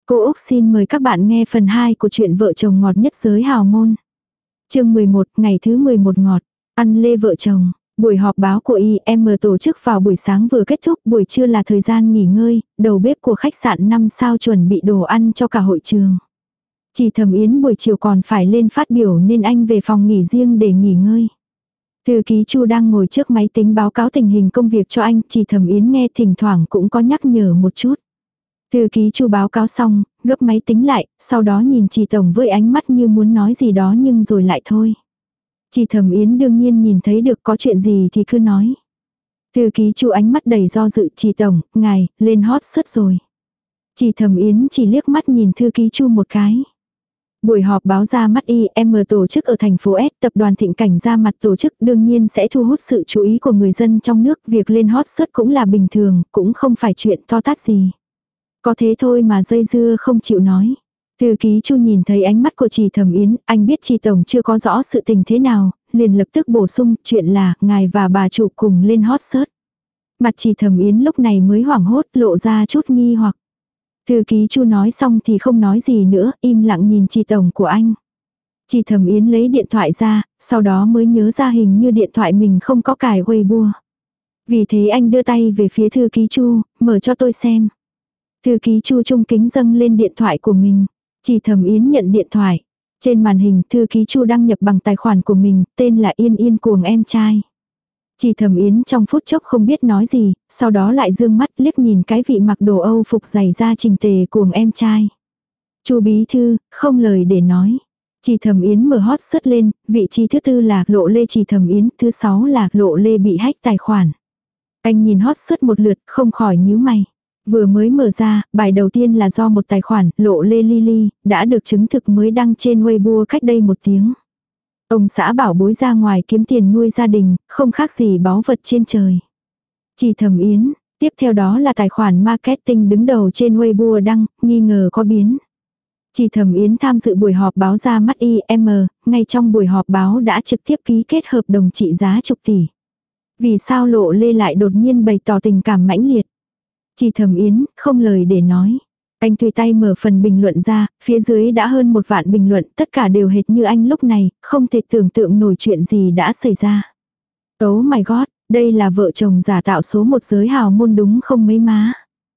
Cô Úc xin mời các bạn nghe phần 2 của truyện vợ chồng ngọt nhất giới hào môn. Chương 11, ngày thứ 11 ngọt. Ăn lê vợ chồng. Buổi họp báo của IM tổ chức vào buổi sáng vừa kết thúc, buổi trưa là thời gian nghỉ ngơi, đầu bếp của khách sạn 5 sao chuẩn bị đồ ăn cho cả hội trường. Chỉ Thẩm Yến buổi chiều còn phải lên phát biểu nên anh về phòng nghỉ riêng để nghỉ ngơi. Thư ký Chu đang ngồi trước máy tính báo cáo tình hình công việc cho anh, Chỉ Thẩm Yến nghe thỉnh thoảng cũng có nhắc nhở một chút. Thư ký Chu báo cáo xong, gấp máy tính lại, sau đó nhìn Chỉ Tổng với ánh mắt như muốn nói gì đó nhưng rồi lại thôi. Chỉ Thẩm Yến đương nhiên nhìn thấy được, có chuyện gì thì cứ nói. Thư ký Chu ánh mắt đầy do dự. Chỉ Tổng, ngài, lên hot search rồi. Chỉ Thẩm Yến chỉ liếc mắt nhìn thư ký Chu một cái. Buổi họp báo ra mắt IM tổ chức ở thành phố S, tập đoàn Thịnh Cảnh ra mặt tổ chức đương nhiên sẽ thu hút sự chú ý của người dân trong nước. Việc lên hot search cũng là bình thường, cũng không phải chuyện to tát gì. Có thế thôi mà dây dưa không chịu nói. Thư ký Chu nhìn thấy ánh mắt của Chỉ Thẩm Yến, anh biết Chỉ Tổng chưa có rõ sự tình thế nào, liền lập tức bổ sung, chuyện là, ngài và bà chủ cùng lên hot search. Mặt Chỉ Thẩm Yến lúc này mới hoảng hốt, lộ ra chút nghi hoặc. Thư ký Chu nói xong thì không nói gì nữa, im lặng nhìn Chỉ Tổng của anh. Chỉ Thẩm Yến lấy điện thoại ra, sau đó mới nhớ ra hình như điện thoại mình không có cài Weibo. Vì thế anh đưa tay về phía thư ký Chu, mở cho tôi xem. Thư ký Chu trung kính dâng lên điện thoại của mình. Chỉ Thẩm Yến nhận điện thoại. Trên màn hình thư ký Chu đăng nhập bằng tài khoản của mình, tên là Yên Yên cuồng em trai. Chỉ Thẩm Yến trong phút chốc không biết nói gì, sau đó lại dương mắt liếc nhìn cái vị mặc đồ Âu phục dày da chỉnh tề cuồng em trai. Chu bí thư, không lời để nói. Chỉ Thẩm Yến mở hot search lên, vị trí thứ 4 là Lộ Lê Chỉ Thẩm Yến, thứ 6 là Lộ Lê bị hack tài khoản. Anh nhìn hot search một lượt, không khỏi nhíu mày. Vừa mới mở ra, bài đầu tiên là do một tài khoản, Lộ Lê Lily, đã được chứng thực mới đăng trên Weibo cách đây 1 tiếng. Ông xã bảo bối ra ngoài kiếm tiền nuôi gia đình, không khác gì báu vật trên trời. Chỉ Thẩm Yến, tiếp theo đó là tài khoản marketing đứng đầu trên Weibo đăng, nghi ngờ có biến. Chỉ Thẩm Yến tham dự buổi họp báo ra mắt IM, ngay trong buổi họp báo đã trực tiếp ký kết hợp đồng trị giá chục tỷ. Vì sao Lộ Lê lại đột nhiên bày tỏ tình cảm mãnh liệt? Chỉ Thẩm Yến, không lời để nói. Anh tùy tay mở phần bình luận ra, phía dưới đã hơn 1 vạn bình luận, tất cả đều hệt như anh lúc này, không thể tưởng tượng nổi chuyện gì đã xảy ra. Oh my god, đây là vợ chồng giả tạo số 1 giới hào môn đúng không mấy má?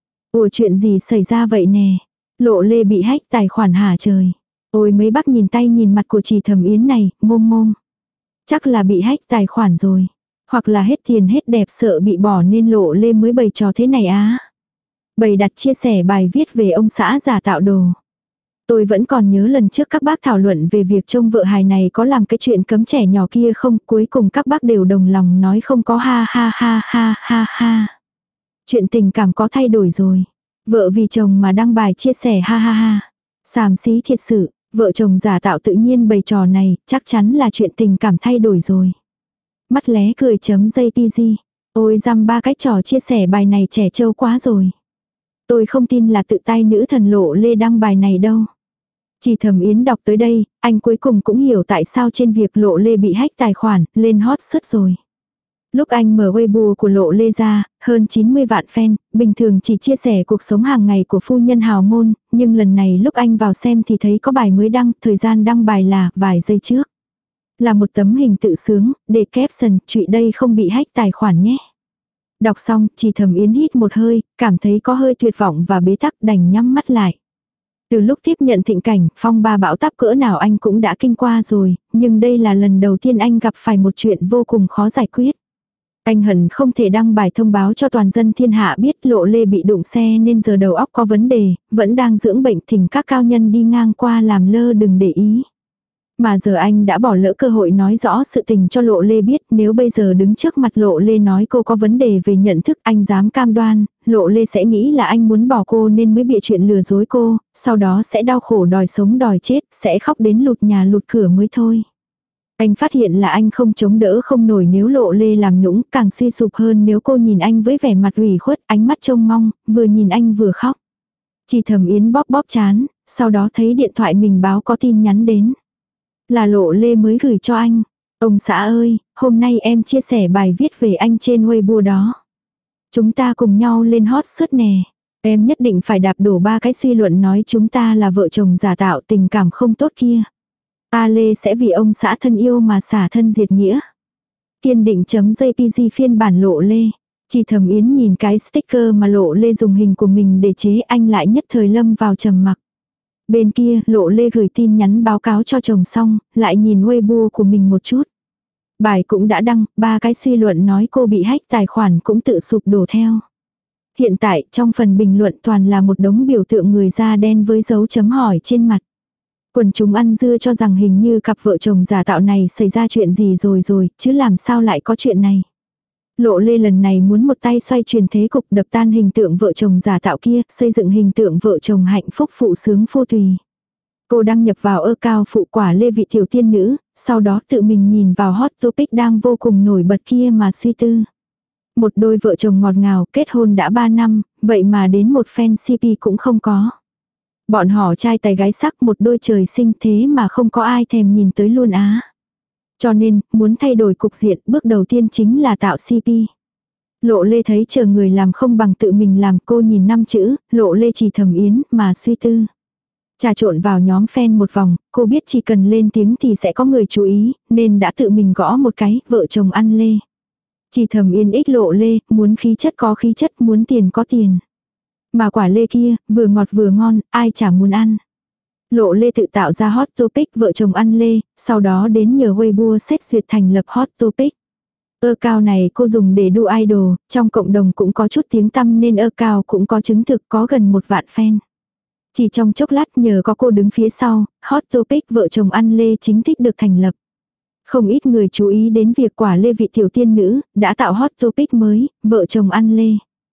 Ủa chuyện gì xảy ra vậy nè? Lộ Lê bị hack tài khoản hả trời? Ôi mấy bác nhìn tay nhìn mặt của Chỉ Thẩm Yến này, môm môm. Chắc là bị hack tài khoản rồi. Hoặc là hết tiền hết đẹp sợ bị bỏ nên Lộ Lê mới bày trò thế này á. Bày đặt chia sẻ bài viết về ông xã giả tạo đồ. Tôi vẫn còn nhớ lần trước các bác thảo luận về việc trông vợ hài này có làm cái chuyện cấm trẻ nhỏ kia không, cuối cùng các bác đều đồng lòng nói không có ha ha ha ha ha ha. Chuyện tình cảm có thay đổi rồi. Vợ vì chồng mà đăng bài chia sẻ ha ha ha. Xàm xí thiệt sự, vợ chồng giả tạo tự nhiên bày trò này, chắc chắn là chuyện tình cảm thay đổi rồi. Mắt lé cười .jpg. Ôi dăm ba cái trò chia sẻ bài này trẻ trâu quá rồi. Tôi không tin là tự tay nữ thần Lộ Lê đăng bài này đâu. Chỉ Thẩm Yến đọc tới đây, anh cuối cùng cũng hiểu tại sao trên việc Lộ Lê bị hack tài khoản, lên hot search rồi. Lúc anh mở Weibo của Lộ Lê ra, hơn 90 vạn fan, bình thường chỉ chia sẻ cuộc sống hàng ngày của phu nhân hào môn, nhưng lần này lúc anh vào xem thì thấy có bài mới đăng, thời gian đăng bài là vài giây trước. Là một tấm hình tự sướng, để caption, "Trụy đây không bị hack tài khoản nhé." Đọc xong, Chỉ Thẩm Yến hít một hơi, cảm thấy có hơi tuyệt vọng và bế tắc đành nhắm mắt lại. Từ lúc tiếp nhận Thịnh Cảnh, phong ba bão táp cỡ nào anh cũng đã kinh qua rồi, nhưng đây là lần đầu tiên anh gặp phải một chuyện vô cùng khó giải quyết. Anh hận không thể đăng bài thông báo cho toàn dân thiên hạ biết Lộ Lê bị đụng xe nên giờ đầu óc có vấn đề, vẫn đang dưỡng bệnh, thỉnh các cao nhân đi ngang qua làm lơ đừng để ý. Mà giờ anh đã bỏ lỡ cơ hội nói rõ sự tình cho Lộ Lê biết, nếu bây giờ đứng trước mặt Lộ Lê nói cô có vấn đề về nhận thức, anh dám cam đoan, Lộ Lê sẽ nghĩ là anh muốn bỏ cô nên mới bịa chuyện lừa dối cô, sau đó sẽ đau khổ đòi sống đòi chết, sẽ khóc đến lụt nhà lụt cửa mới thôi. Anh phát hiện là anh không chống đỡ không nổi nếu Lộ Lê làm nũng, càng suy sụp hơn nếu cô nhìn anh với vẻ mặt ủy khuất, ánh mắt trông mong, vừa nhìn anh vừa khóc. Chỉ Thẩm Yến bóp bóp chán, sau đó thấy điện thoại mình báo có tin nhắn đến. Là Lộ Lê mới gửi cho anh. Ông xã ơi, hôm nay em chia sẻ bài viết về anh trên Weibo đó. Chúng ta cùng nhau lên hot search nè. Em nhất định phải đạp đổ 3 cái suy luận nói chúng ta là vợ chồng giả tạo tình cảm không tốt kia. A Lê sẽ vì ông xã thân yêu mà xả thân diệt nghĩa. Kiên định.jpg phiên bản Lộ Lê. Chỉ Thẩm Yến nhìn cái sticker mà Lộ Lê dùng hình của mình để chế, anh lại nhất thời lâm vào trầm mặc. Bên kia, Lộ Lê gửi tin nhắn báo cáo cho chồng xong, lại nhìn Weibo của mình một chút. Bài cũng đã đăng, 3 cái suy luận nói cô bị hack tài khoản cũng tự sụp đổ theo. Hiện tại, trong phần bình luận toàn là một đống biểu tượng người da đen với dấu chấm hỏi trên mặt. Quần chúng ăn dưa cho rằng hình như cặp vợ chồng giả tạo này xảy ra chuyện gì rồi, chứ làm sao lại có chuyện này. Lộ Lê lần này muốn một tay xoay chuyển thế cục, đập tan hình tượng vợ chồng giả tạo kia, xây dựng hình tượng vợ chồng hạnh phúc phụ sướng phô tùy. Cô đăng nhập vào account phụ quả Lê vị tiểu tiên nữ, sau đó tự mình nhìn vào hot topic đang vô cùng nổi bật kia mà suy tư. Một đôi vợ chồng ngọt ngào kết hôn đã 3 năm, vậy mà đến một fan CP cũng không có. Bọn họ trai tài gái sắc, một đôi trời sinh thế mà không có ai thèm nhìn tới luôn á. Cho nên, muốn thay đổi cục diện, bước đầu tiên chính là tạo CP. Lộ Lê thấy chờ người làm không bằng tự mình làm, cô nhìn 5 chữ, Lộ Lê Chỉ Thẩm Yến mà suy tư. Trà trộn vào nhóm fan một vòng, cô biết chỉ cần lên tiếng thì sẽ có người chú ý, nên đã tự mình gõ một cái, vợ chồng ăn Lê. Chỉ Thẩm Yến ích Lộ Lê, muốn khí chất có khí chất, muốn tiền có tiền. Mà quả Lê kia, vừa ngọt vừa ngon, ai chả muốn ăn. Lộ Lê tự tạo ra hot topic vợ chồng ăn Lê, sau đó đến nhờ Weibo xét duyệt thành lập hot topic. Account này cô dùng để đu idol, trong cộng đồng cũng có chút tiếng tăm nên account cũng có chứng thực có gần 1 vạn fan. Chỉ trong chốc lát nhờ có cô đứng phía sau, hot topic vợ chồng ăn Lê chính thức được thành lập. Không ít người chú ý đến việc quả Lê vị tiểu tiên nữ, đã tạo hot topic mới, vợ chồng ăn Lê.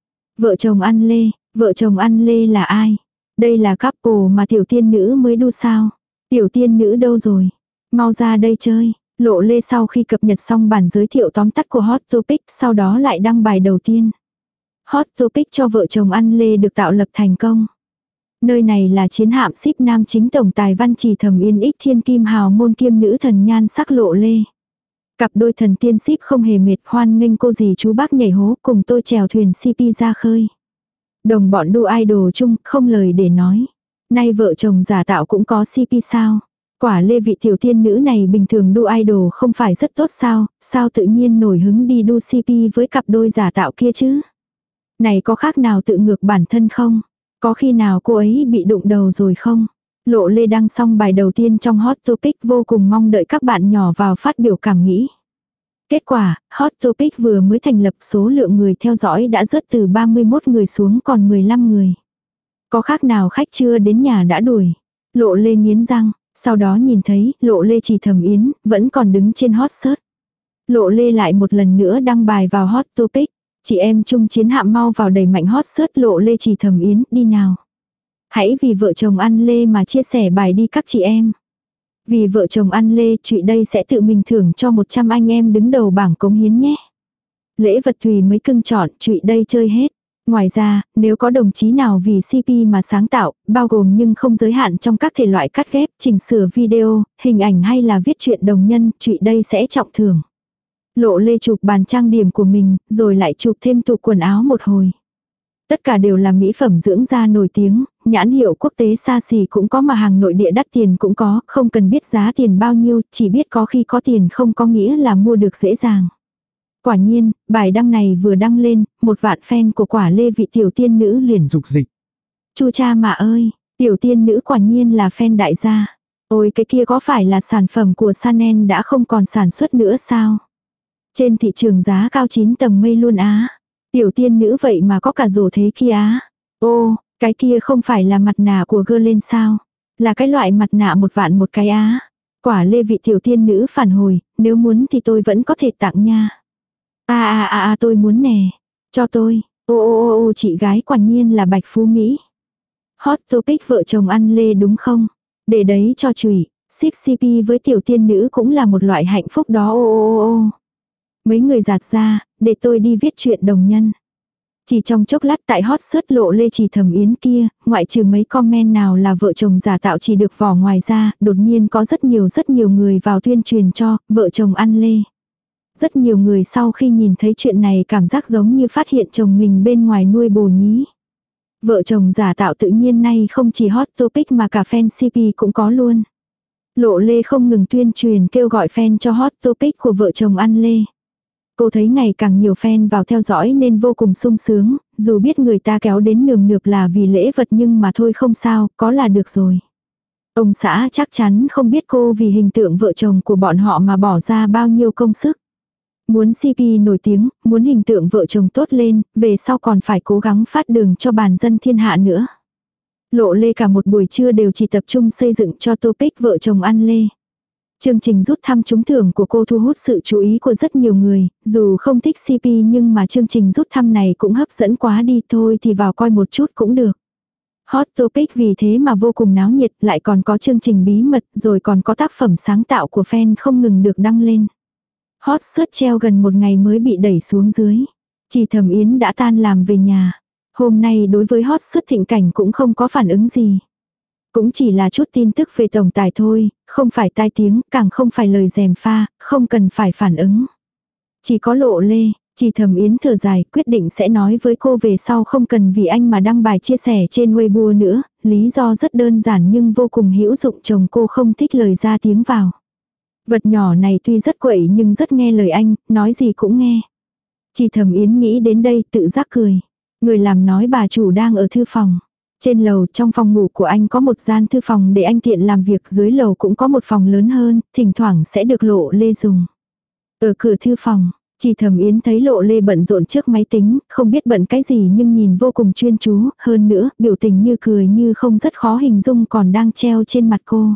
Vợ chồng ăn Lê, vợ chồng ăn Lê là ai? Đây là couple mà tiểu tiên nữ mới đu sao? Tiểu tiên nữ đâu rồi? Mau ra đây chơi. Lộ Lê sau khi cập nhật xong bản giới thiệu tóm tắt của hot topic, sau đó lại đăng bài đầu tiên. Hot topic cho vợ chồng ăn Lê được tạo lập thành công. Nơi này là chiến hạm ship nam chính tổng tài Văn Chỉ Thẩm Yến ích thiên kim hào môn kiêm nữ thần nhan sắc Lộ Lê. Cặp đôi thần tiên ship không hề mệt, hoan nghênh cô dì chú bác nhảy hố cùng tôi chèo thuyền CP ra khơi. Đồng bọn đu idol chung, không lời để nói. Nay vợ chồng giả tạo cũng có CP sao? Quả Lê vị tiểu tiên nữ này bình thường đu idol không phải rất tốt sao? Sao tự nhiên nổi hứng đi đu CP với cặp đôi giả tạo kia chứ? Này có khác nào tự ngược bản thân không? Có khi nào cô ấy bị đụng đầu rồi không? Lộ Lê đăng xong bài đầu tiên trong hot topic, vô cùng mong đợi các bạn nhỏ vào phát biểu cảm nghĩ. Kết quả, hot topic vừa mới thành lập, số lượng người theo dõi đã rớt từ 31 người xuống còn 15 người. Có khác nào khách chưa đến nhà đã đuổi. Lộ Lê nghiến răng, sau đó nhìn thấy Lộ Lê Chỉ Thẩm Yến vẫn còn đứng trên hot search. Lộ Lê lại một lần nữa đăng bài vào hot topic. Chị em chung chiến hạm mau vào đẩy mạnh hot search Lộ Lê Chỉ Thẩm Yến đi nào. Hãy vì vợ chồng ăn Lê mà chia sẻ bài đi các chị em. Vì vợ chồng ăn Lê, chị đây sẽ tự mình thưởng cho 100 anh em đứng đầu bảng cống hiến nhé. Lễ vật tùy mấy cưng chọn, chị đây chơi hết. Ngoài ra, nếu có đồng chí nào vì CP mà sáng tạo, bao gồm nhưng không giới hạn trong các thể loại cắt ghép, chỉnh sửa video, hình ảnh hay là viết truyện đồng nhân, chị đây sẽ trọng thưởng. Lộ Lê chụp bàn trang điểm của mình, rồi lại chụp thêm tủ quần áo một hồi. Tất cả đều là mỹ phẩm dưỡng da nổi tiếng, nhãn hiệu quốc tế xa xỉ cũng có mà hàng nội địa đắt tiền cũng có, không cần biết giá tiền bao nhiêu, chỉ biết có khi có tiền không có nghĩa là mua được dễ dàng. Quả nhiên, bài đăng này vừa đăng lên, 1 vạn fan của quả Lê vị tiểu tiên nữ liền dục dịch. Chu cha mà ơi, tiểu tiên nữ quả nhiên là fan đại gia. Ôi cái kia có phải là sản phẩm của Chanel đã không còn sản xuất nữa sao? Trên thị trường giá cao 9 tầng mây luôn á. Tiểu tiên nữ vậy mà có cả rổ thế kia á. Ô, cái kia không phải là mặt nạ của Guerlain sao? Là cái loại mặt nạ 1 vạn một cái á. Quả Lê vị tiểu tiên nữ phản hồi, nếu muốn thì tôi vẫn có thể tặng nha. Tôi muốn nè. Cho tôi. Ô, chị gái quả nhiên là Bạch Phú Mỹ. Hot topic vợ chồng ăn Lê đúng không? Để đấy cho chùy. Ship CP với tiểu tiên nữ cũng là một loại hạnh phúc đó. Ô. Mấy người giạt ra, để tôi đi viết truyện đồng nhân. Chỉ trong chốc lát tại hot search Lộ Lê Chỉ Thẩm Yến kia, ngoại trừ mấy comment nào là vợ chồng giả tạo chỉ được vỏ ngoài ra, đột nhiên có rất nhiều người vào tuyên truyền cho vợ chồng ăn Lê. Rất nhiều người sau khi nhìn thấy chuyện này cảm giác giống như phát hiện chồng mình bên ngoài nuôi bồ nhí. Vợ chồng giả tạo tự nhiên nay không chỉ hot topic mà cả fan CP cũng có luôn. Lộ Lê không ngừng tuyên truyền kêu gọi fan cho hot topic của vợ chồng ăn Lê. Cô thấy ngày càng nhiều fan vào theo dõi nên vô cùng sung sướng, dù biết người ta kéo đến nườm nượp là vì lễ vật nhưng mà thôi không sao, có là được rồi. Ông xã chắc chắn không biết cô vì hình tượng vợ chồng của bọn họ mà bỏ ra bao nhiêu công sức. Muốn CP nổi tiếng, muốn hình tượng vợ chồng tốt lên, về sau còn phải cố gắng phát đường cho bản dân thiên hạ nữa. Lộ Lê cả một buổi trưa đều chỉ tập trung xây dựng cho topic vợ chồng ăn Lê. Chương trình rút thăm trúng thưởng của cô thu hút sự chú ý của rất nhiều người, dù không thích CP nhưng mà chương trình rút thăm này cũng hấp dẫn quá đi, thôi thì vào coi một chút cũng được. Hot topic vì thế mà vô cùng náo nhiệt, lại còn có chương trình bí mật, rồi còn có tác phẩm sáng tạo của fan không ngừng được đăng lên. Hot search treo gần một ngày mới bị đẩy xuống dưới. Chỉ Thẩm Yến đã tan làm về nhà. Hôm nay đối với hot search Thịnh Cảnh cũng không có phản ứng gì. Cũng chỉ là chút tin tức về tổng tài thôi, không phải tai tiếng, càng không phải lời gièm pha, không cần phải phản ứng. Chỉ có Lộ Lê, Chỉ Thẩm Yến thở dài, quyết định sẽ nói với cô về sau không cần vì anh mà đăng bài chia sẻ trên Weibo nữa, lý do rất đơn giản nhưng vô cùng hữu dụng, chồng cô không thích lời ra tiếng vào. Vật nhỏ này tuy rất quậy nhưng rất nghe lời anh, nói gì cũng nghe. Chỉ Thẩm Yến nghĩ đến đây tự giác cười. Người làm nói bà chủ đang ở thư phòng. Trên lầu trong phòng ngủ của anh có một gian thư phòng để anh tiện làm việc, dưới lầu cũng có một phòng lớn hơn, thỉnh thoảng sẽ được Lộ Lê dùng. Ở cửa thư phòng, Chỉ Thẩm Yến thấy Lộ Lê bận rộn trước máy tính, không biết bận cái gì nhưng nhìn vô cùng chuyên chú, hơn nữa, biểu tình như cười như không rất khó hình dung còn đang treo trên mặt cô.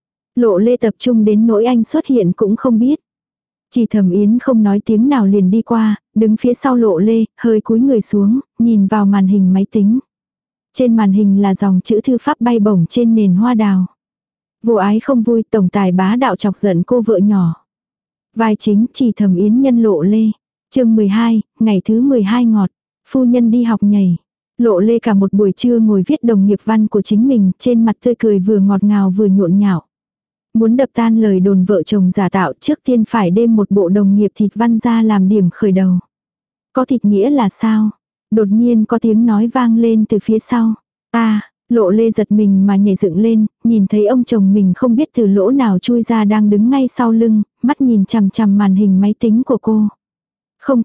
Lộ Lê tập trung đến nỗi anh xuất hiện cũng không biết. Chỉ Thẩm Yến không nói tiếng nào liền đi qua, đứng phía sau Lộ Lê, hơi cúi người xuống, nhìn vào màn hình máy tính. Trên màn hình là dòng chữ thư pháp bay bổng trên nền hoa đào. Vô ái không vui, tổng tài bá đạo chọc giận cô vợ nhỏ. Vai chính Chỉ Thẩm Yến nhân Lộ Lê. Chương 12, ngày thứ 12 ngọt. Phu nhân đi học nhảy. Lộ Lê cả một buổi trưa ngồi viết đồng nghiệp văn của chính mình, trên mặt tươi cười vừa ngọt ngào vừa nhộn nhạo. Muốn đập tan lời đồn vợ chồng giả tạo, trước tiên phải đem một bộ đồng nghiệp thịt văn ra làm điểm khởi đầu. Có thịt nghĩa là sao? Đột nhiên có tiếng nói vang lên từ phía sau. Lộ Lê giật mình mà nhảy dựng lên, nhìn thấy ông chồng mình không biết từ lỗ nào chui ra đang đứng ngay sau lưng, mắt nhìn chằm chằm màn hình máy tính của cô. Không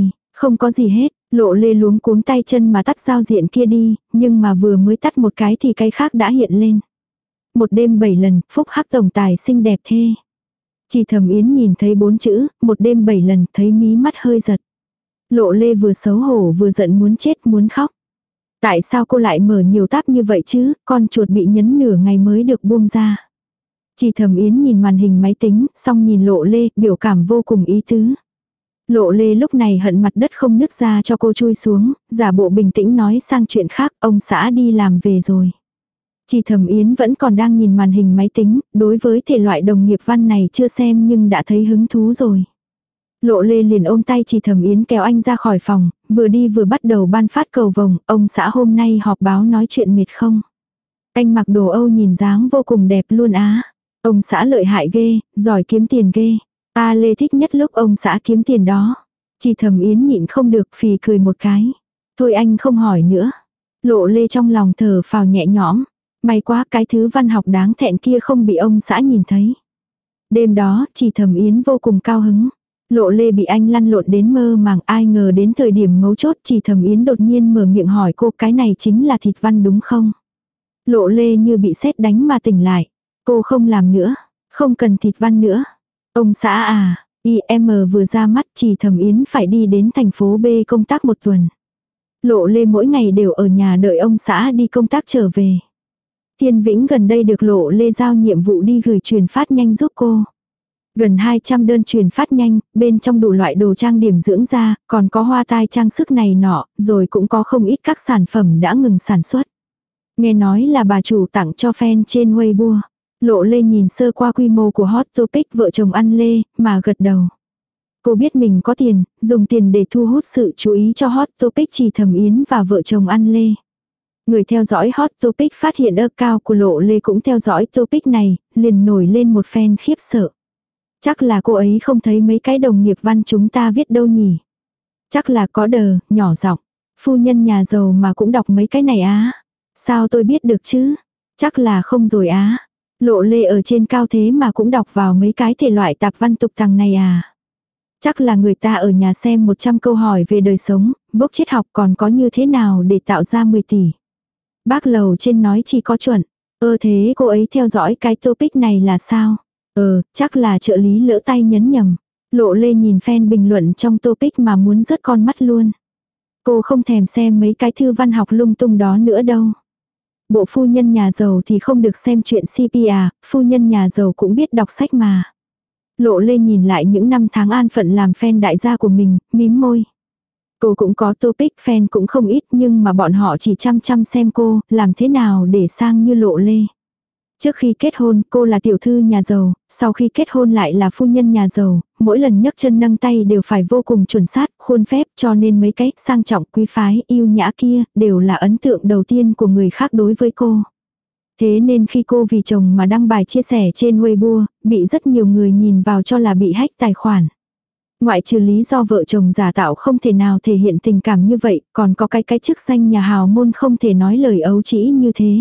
có gì hết, Lộ Lê luống cuống tay chân mà tắt giao diện kia đi, nhưng mà vừa mới tắt một cái thì cái khác đã hiện lên. Một đêm 7 lần, phúc hắc tổng tài xinh đẹp thê. Chỉ Thẩm Yến nhìn thấy 4 chữ, một đêm 7 lần, thấy mí mắt hơi giật. Lộ Lê vừa xấu hổ vừa giận muốn chết muốn khóc. Tại sao cô lại mở nhiều tab như vậy chứ, con chuột bị nhấn nửa ngày mới được buông ra. Chỉ Thẩm Yến nhìn màn hình máy tính, xong nhìn Lộ Lê, biểu cảm vô cùng ý tứ. Lộ Lê lúc này hận mặt đất không nứt ra cho cô chui xuống, giả bộ bình tĩnh nói sang chuyện khác, ông xã đi làm về rồi. Chỉ Thẩm Yến vẫn còn đang nhìn màn hình máy tính, đối với thể loại đồng nghiệp văn này chưa xem nhưng đã thấy hứng thú rồi. Lộ Lê liền ôm tay Chỉ Thẩm Yến kéo anh ra khỏi phòng, vừa đi vừa bắt đầu ban phát cầu vồng, ông xã hôm nay họp báo nói chuyện mệt không? Anh mặc đồ Âu nhìn dáng vô cùng đẹp luôn á. Ông xã lợi hại ghê, giỏi kiếm tiền ghê. Lê thích nhất lúc ông xã kiếm tiền đó. Chỉ Thẩm Yến nhịn không được phì cười một cái. Thôi anh không hỏi nữa. Lộ Lê trong lòng thở phào nhẹ nhõm. May quá cái thứ văn học đáng thẹn kia không bị ông xã nhìn thấy. Đêm đó, Chỉ Thẩm Yến vô cùng cao hứng. Lộ Lê bị anh lăn lộn đến mơ màng, ai ngờ đến thời điểm mấu chốt Chỉ Thẩm Yến đột nhiên mở miệng hỏi cô cái này chính là thịt văn đúng không? Lộ Lê như bị sét đánh mà tỉnh lại. Cô không làm nữa, không cần thịt văn nữa. Ông xã IM vừa ra mắt Chỉ Thẩm Yến phải đi đến thành phố B công tác một tuần. Lộ Lê mỗi ngày đều ở nhà đợi ông xã đi công tác trở về. Thiên Vĩnh gần đây được Lộ Lê giao nhiệm vụ đi gửi truyền phát nhanh giúp cô. Gần 200 đơn truyền phát nhanh, bên trong đủ loại đồ trang điểm dưỡng da, còn có hoa tai trang sức này nọ, rồi cũng có không ít các sản phẩm đã ngừng sản xuất. Nghe nói là bà chủ tặng cho fan trên Weibo. Lộ Lê nhìn sơ qua quy mô của hot topic vợ chồng ăn Lê, mà gật đầu. Cô biết mình có tiền, dùng tiền để thu hút sự chú ý cho hot topic Chỉ Thẩm Yến và vợ chồng ăn Lê. Người theo dõi hot topic phát hiện account của Lộ Lê cũng theo dõi topic này, liền nổi lên một fan khiếp sợ. Chắc là cô ấy không thấy mấy cái đồng nghiệp văn chúng ta viết đâu nhỉ. Chắc là có đờ, nhỏ giọng. Phu nhân nhà giàu mà cũng đọc mấy cái này á. Sao tôi biết được chứ? Chắc là không rồi á. Lộ Lê ở trên cao thế mà cũng đọc vào mấy cái thể loại tạp văn tục tằng này à. Chắc là người ta ở nhà xem 100 câu hỏi về đời sống, bốc triết học còn có như thế nào để tạo ra 10 tỷ. Bác lầu trên nói chỉ có chuẩn. Thế cô ấy theo dõi cái topic này là sao? Chắc là trợ lý lỡ tay nhấn nhầm. Lộ Lê nhìn fan bình luận trong topic mà muốn rớt con mắt luôn. Cô không thèm xem mấy cái thư văn học lung tung đó nữa đâu. Bộ phu nhân nhà giàu thì không được xem chuyện CP à, phu nhân nhà giàu cũng biết đọc sách mà. Lộ Lê nhìn lại những năm tháng an phận làm fan đại gia của mình, mím môi. Cô cũng có topic fan cũng không ít nhưng mà bọn họ chỉ chăm xem cô, làm thế nào để sang như Lộ Lê. Trước khi kết hôn cô là tiểu thư nhà giàu, sau khi kết hôn lại là phu nhân nhà giàu, mỗi lần nhấc chân nâng tay đều phải vô cùng chuẩn xác, khuôn phép cho nên mấy cái sang trọng quý phái yêu nhã kia đều là ấn tượng đầu tiên của người khác đối với cô. Thế nên khi cô vì chồng mà đăng bài chia sẻ trên Weibo, bị rất nhiều người nhìn vào cho là bị hack tài khoản. Ngoại trừ lý do vợ chồng giả tạo không thể nào thể hiện tình cảm như vậy, còn có cái chức danh nhà hào môn không thể nói lời ấu trĩ như thế.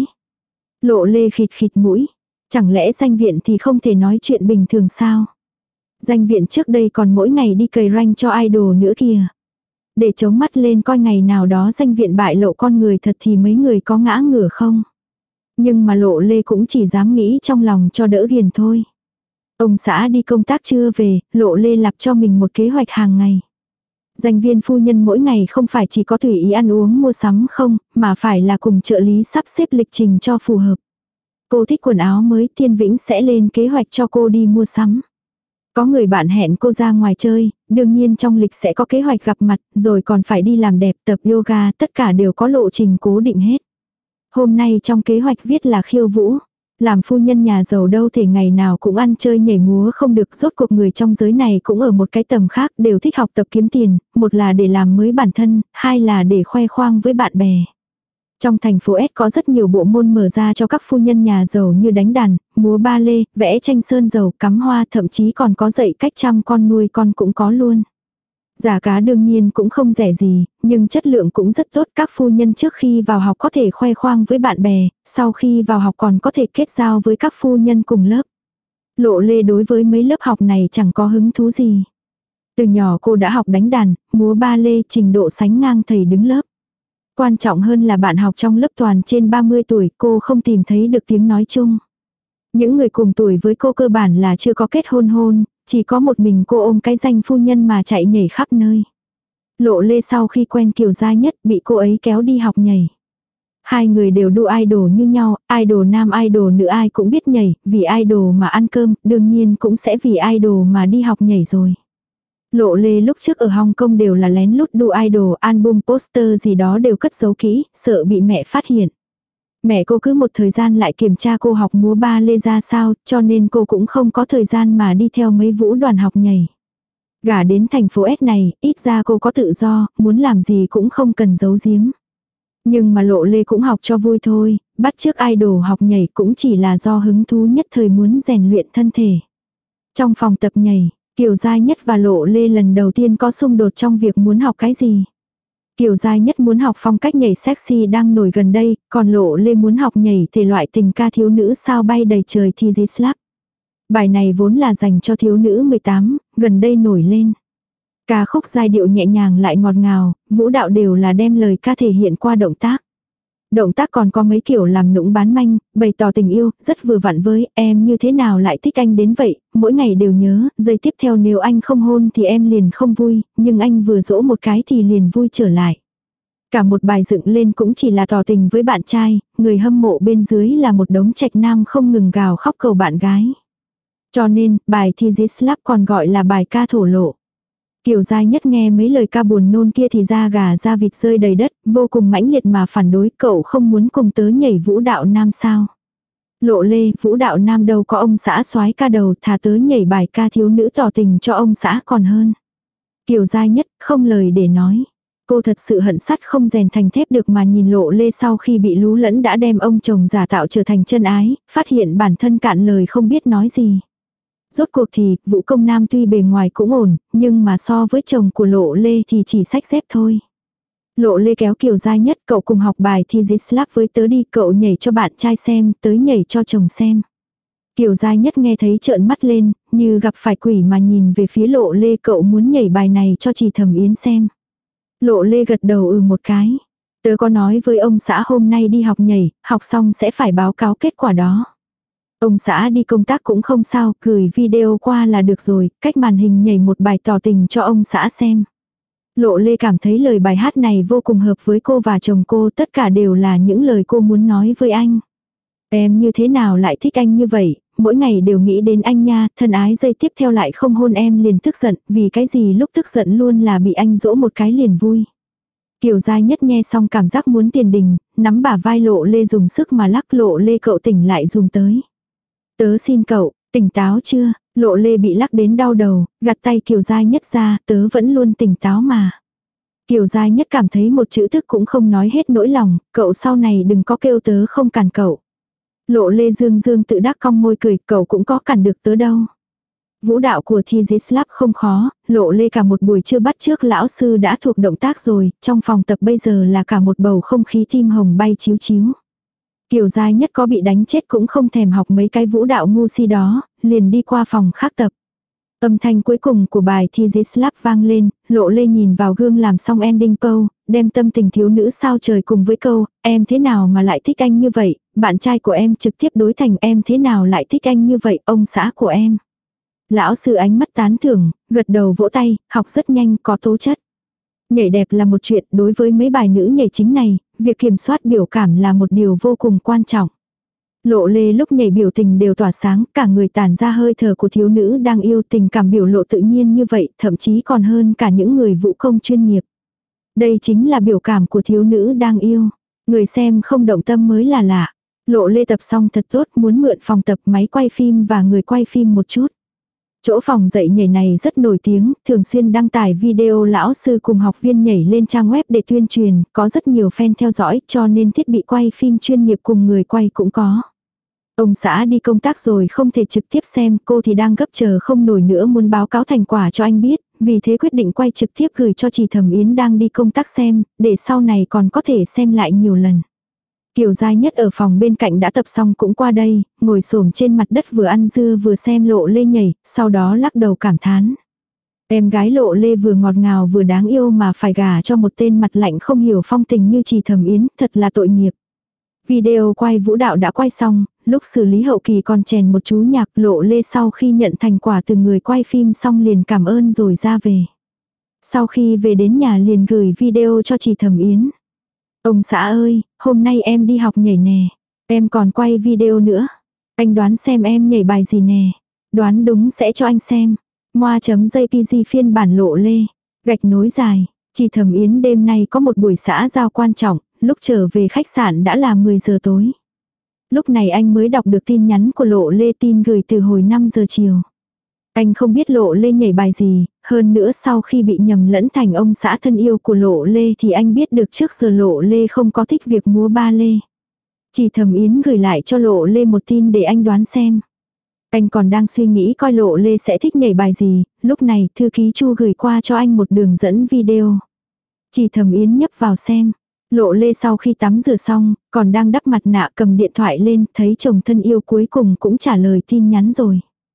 Lộ Lê khịt khịt mũi. Chẳng lẽ danh viện thì không thể nói chuyện bình thường sao? Danh viện trước đây còn mỗi ngày đi cày rank cho idol nữa kìa. Để chống mắt lên coi ngày nào đó danh viện bại lộ con người thật thì mấy người có ngã ngửa không? Nhưng mà Lộ Lê cũng chỉ dám nghĩ trong lòng cho đỡ ghiền thôi. Ông xã đi công tác chưa về, Lộ Lê lập cho mình một kế hoạch hàng ngày. Danh viên phu nhân mỗi ngày không phải chỉ có tùy ý ăn uống mua sắm không, mà phải là cùng trợ lý sắp xếp lịch trình cho phù hợp. Cô thích quần áo mới, Thiên Vĩnh sẽ lên kế hoạch cho cô đi mua sắm. Có người bạn hẹn cô ra ngoài chơi, đương nhiên trong lịch sẽ có kế hoạch gặp mặt, rồi còn phải đi làm đẹp, tập yoga, tất cả đều có lộ trình cố định hết. Hôm nay trong kế hoạch viết là khiêu vũ. Làm phu nhân nhà giàu đâu thể ngày nào cũng ăn chơi nhảy múa không được, rốt cuộc người trong giới này cũng ở một cái tầm khác, đều thích học tập kiếm tiền, một là để làm mới bản thân, hai là để khoe khoang với bạn bè. Trong thành phố S có rất nhiều bộ môn mở ra cho các phu nhân nhà giàu như đánh đàn, múa ba lê, vẽ tranh sơn dầu, cắm hoa, thậm chí còn có dạy cách chăm con nuôi con cũng có luôn. Giá cá đương nhiên cũng không rẻ gì, nhưng chất lượng cũng rất tốt. Các phu nhân trước khi vào học có thể khoe khoang với bạn bè, sau khi vào học còn có thể kết giao với các phu nhân cùng lớp. Lộ Lê đối với mấy lớp học này chẳng có hứng thú gì. Từ nhỏ cô đã học đánh đàn, múa ba lê, trình độ sánh ngang thầy đứng lớp. Quan trọng hơn là bạn học trong lớp toàn trên 30 tuổi, cô không tìm thấy được tiếng nói chung. Những người cùng tuổi với cô cơ bản là chưa có kết hôn, chỉ có một mình cô ôm cái danh phu nhân mà chạy nhảy khắp nơi. Lộ Lê sau khi quen Kiều Gia Nhất bị cô ấy kéo đi học nhảy. Hai người đều đu idol như nhau, idol nam idol nữ ai cũng biết nhảy, vì idol mà ăn cơm, đương nhiên cũng sẽ vì idol mà đi học nhảy rồi. Lộ Lê lúc trước ở Hong Kong đều là lén lút đu idol, album poster gì đó đều cất giấu kỹ, sợ bị mẹ phát hiện. Mẹ cô cứ một thời gian lại kiểm tra cô học múa ba lê ra sao, cho nên cô cũng không có thời gian mà đi theo mấy vũ đoàn học nhảy. Gả đến thành phố S này, ít ra cô có tự do, muốn làm gì cũng không cần giấu giếm. Nhưng mà Lộ Lê cũng học cho vui thôi, bắt chước idol học nhảy cũng chỉ là do hứng thú nhất thời muốn rèn luyện thân thể. Trong phòng tập nhảy, Kiều Gia Nhất và Lộ Lê lần đầu tiên có xung đột trong việc muốn học cái gì. Kiều Gia Nhất muốn học phong cách nhảy sexy đang nổi gần đây, còn Lộ Lê muốn học nhảy thể loại tình ca thiếu nữ sao bay đầy trời thì dí slap. Bài này vốn là dành cho thiếu nữ 18, gần đây nổi lên. Ca khúc giai điệu nhẹ nhàng lại ngọt ngào, vũ đạo đều là đem lời ca thể hiện qua động tác. Động tác còn có mấy kiểu làm nũng bán manh, bày tỏ tình yêu, rất vừa vặn với em như thế nào lại thích anh đến vậy, mỗi ngày đều nhớ, giây tiếp theo nếu anh không hôn thì em liền không vui, nhưng anh vừa dỗ một cái thì liền vui trở lại. Cả một bài dựng lên cũng chỉ là tỏ tình với bạn trai, người hâm mộ bên dưới là một đống trạch nam không ngừng gào khóc cầu bạn gái. Cho nên, bài Thi Dí Slap còn gọi là bài ca thổ lộ. Kiều Gia Nhất nghe mấy lời ca buồn nôn kia thì da gà da vịt rơi đầy đất, vô cùng mãnh liệt mà phản đối, cậu không muốn cùng tớ nhảy vũ đạo nam sao. Lộ Lê, vũ đạo nam đâu có ông xã soái ca đầu, thà tớ nhảy bài ca thiếu nữ tỏ tình cho ông xã còn hơn. Kiều Gia Nhất không lời để nói. Cô thật sự hận sắt không rèn thành thép được mà nhìn Lộ Lê sau khi bị lú lẫn đã đem ông chồng giả tạo trở thành chân ái, phát hiện bản thân cạn lời không biết nói gì. Rốt cuộc thì, Vũ Công Nam tuy bề ngoài cũng ổn, nhưng mà so với chồng của Lộ Lê thì chỉ xách dép thôi. Lộ Lê kéo Kiều Giai Nhất, cậu cùng học bài thi G-Slap với tớ đi, cậu nhảy cho bạn trai xem, tới nhảy cho chồng xem. Kiều Giai Nhất nghe thấy trợn mắt lên, như gặp phải quỷ mà nhìn về phía Lộ Lê, cậu muốn nhảy bài này cho chị Thẩm Yến xem. Lộ Lê gật đầu một cái. Tớ có nói với ông xã hôm nay đi học nhảy, học xong sẽ phải báo cáo kết quả đó. Ông xã đi công tác cũng không sao, gửi video qua là được rồi, cách màn hình nhảy một bài tỏ tình cho ông xã xem. Lộ Lê cảm thấy lời bài hát này vô cùng hợp với cô và chồng cô, tất cả đều là những lời cô muốn nói với anh. Em như thế nào lại thích anh như vậy, mỗi ngày đều nghĩ đến anh nha, thân ái giây tiếp theo lại không hôn em liền tức giận, vì cái gì lúc tức giận luôn là bị anh dỗ một cái liền vui. Kiều Giai Nhất nghe xong cảm giác muốn tiền đình, nắm bả vai Lộ Lê dùng sức mà lắc. Lộ Lê cậu tỉnh lại dùng tới. Tớ xin cậu, tỉnh táo chưa? Lộ Lê bị lắc đến đau đầu, gạt tay Kiều Giai Nhất ra, tớ vẫn luôn tỉnh táo mà. Kiều Giai Nhất cảm thấy một chữ tức cũng không nói hết nỗi lòng, cậu sau này đừng có kêu tớ không cản cậu. Lộ Lê dương dương tự đắc cong môi cười, cậu cũng có cản được tớ đâu. Vũ đạo của thi G-Slap không khó, Lộ Lê cả một buổi trưa bắt trước lão sư đã thuộc động tác rồi, trong phòng tập bây giờ là cả một bầu không khí tim hồng bay chíu chíu. Kiều Giai Nhất có bị đánh chết cũng không thèm học mấy cái vũ đạo ngu si đó, liền đi qua phòng khác tập. Âm thanh cuối cùng của bài thi G-Slap vang lên, Lộ Lê nhìn vào gương làm xong ending pose, đem tâm tình thiếu nữ sao trời cùng với câu, em thế nào mà lại thích anh như vậy, bạn trai của em trực tiếp đối thành em thế nào lại thích anh như vậy, ông xã của em. Lão sư ánh mắt tán thưởng, gật đầu vỗ tay, học rất nhanh, có tố chất. Nhảy đẹp là một chuyện, đối với mấy bài nữ nhảy chính này, việc kiểm soát biểu cảm là một điều vô cùng quan trọng. Lộ Lê lúc nhảy biểu tình đều tỏa sáng, cả người tản ra hơi thở của thiếu nữ đang yêu, tình cảm biểu lộ tự nhiên như vậy, thậm chí còn hơn cả những người vũ công chuyên nghiệp. Đây chính là biểu cảm của thiếu nữ đang yêu. Người xem không động tâm mới là lạ. Lộ Lê tập xong thật tốt, muốn mượn phòng tập, máy quay phim và người quay phim một chút. Chỗ phòng dạy nhảy này rất nổi tiếng, thường xuyên đăng tải video lão sư cùng học viên nhảy lên trang web để tuyên truyền, có rất nhiều fan theo dõi cho nên thiết bị quay phim chuyên nghiệp cùng người quay cũng có. Ông xã đi công tác rồi không thể trực tiếp xem, cô thì đang gấp chờ không nổi nữa muốn báo cáo thành quả cho anh biết, vì thế quyết định quay trực tiếp gửi cho chị Thẩm Yến đang đi công tác xem, để sau này còn có thể xem lại nhiều lần. Kiều Giai Nhất ở phòng bên cạnh đã tập xong cũng qua đây, ngồi xổm trên mặt đất vừa ăn dưa vừa xem Lộ Lê nhảy, sau đó lắc đầu cảm thán. Em gái Lộ Lê vừa ngọt ngào vừa đáng yêu mà phải gả cho một tên mặt lạnh không hiểu phong tình như chị Thẩm Yến, thật là tội nghiệp. Video quay vũ đạo đã quay xong, lúc xử lý hậu kỳ còn chèn một chú nhạc. Lộ Lê sau khi nhận thành quả từ người quay phim xong liền cảm ơn rồi ra về. Sau khi về đến nhà liền gửi video cho chị Thẩm Yến. Ông xã ơi, hôm nay em đi học nhảy nè. Em còn quay video nữa. Anh đoán xem em nhảy bài gì nè. Đoán đúng sẽ cho anh xem. Moa.jpg phiên bản Lộ Lê. Gạch nối dài. Chị Thẩm Yến đêm nay có một buổi xã giao quan trọng. Lúc trở về khách sạn đã là 10 giờ tối. Lúc này anh mới đọc được tin nhắn của Lộ Lê, tin gửi từ hồi 5 giờ chiều. Anh không biết Lộ Lê nhảy bài gì, hơn nữa sau khi bị nhầm lẫn thành ông xã thân yêu của Lộ Lê thì anh biết được trước giờ Lộ Lê không có thích việc múa ba lê. Chị Thẩm Yến gửi lại cho Lộ Lê một tin để anh đoán xem. Anh còn đang suy nghĩ coi Lộ Lê sẽ thích nhảy bài gì, lúc này thư ký Chu gửi qua cho anh một đường dẫn video. Chị Thẩm Yến nhấp vào xem. Lộ Lê sau khi tắm rửa xong, còn đang đắp mặt nạ cầm điện thoại lên, thấy chồng thân yêu cuối cùng cũng trả lời tin nhắn rồi.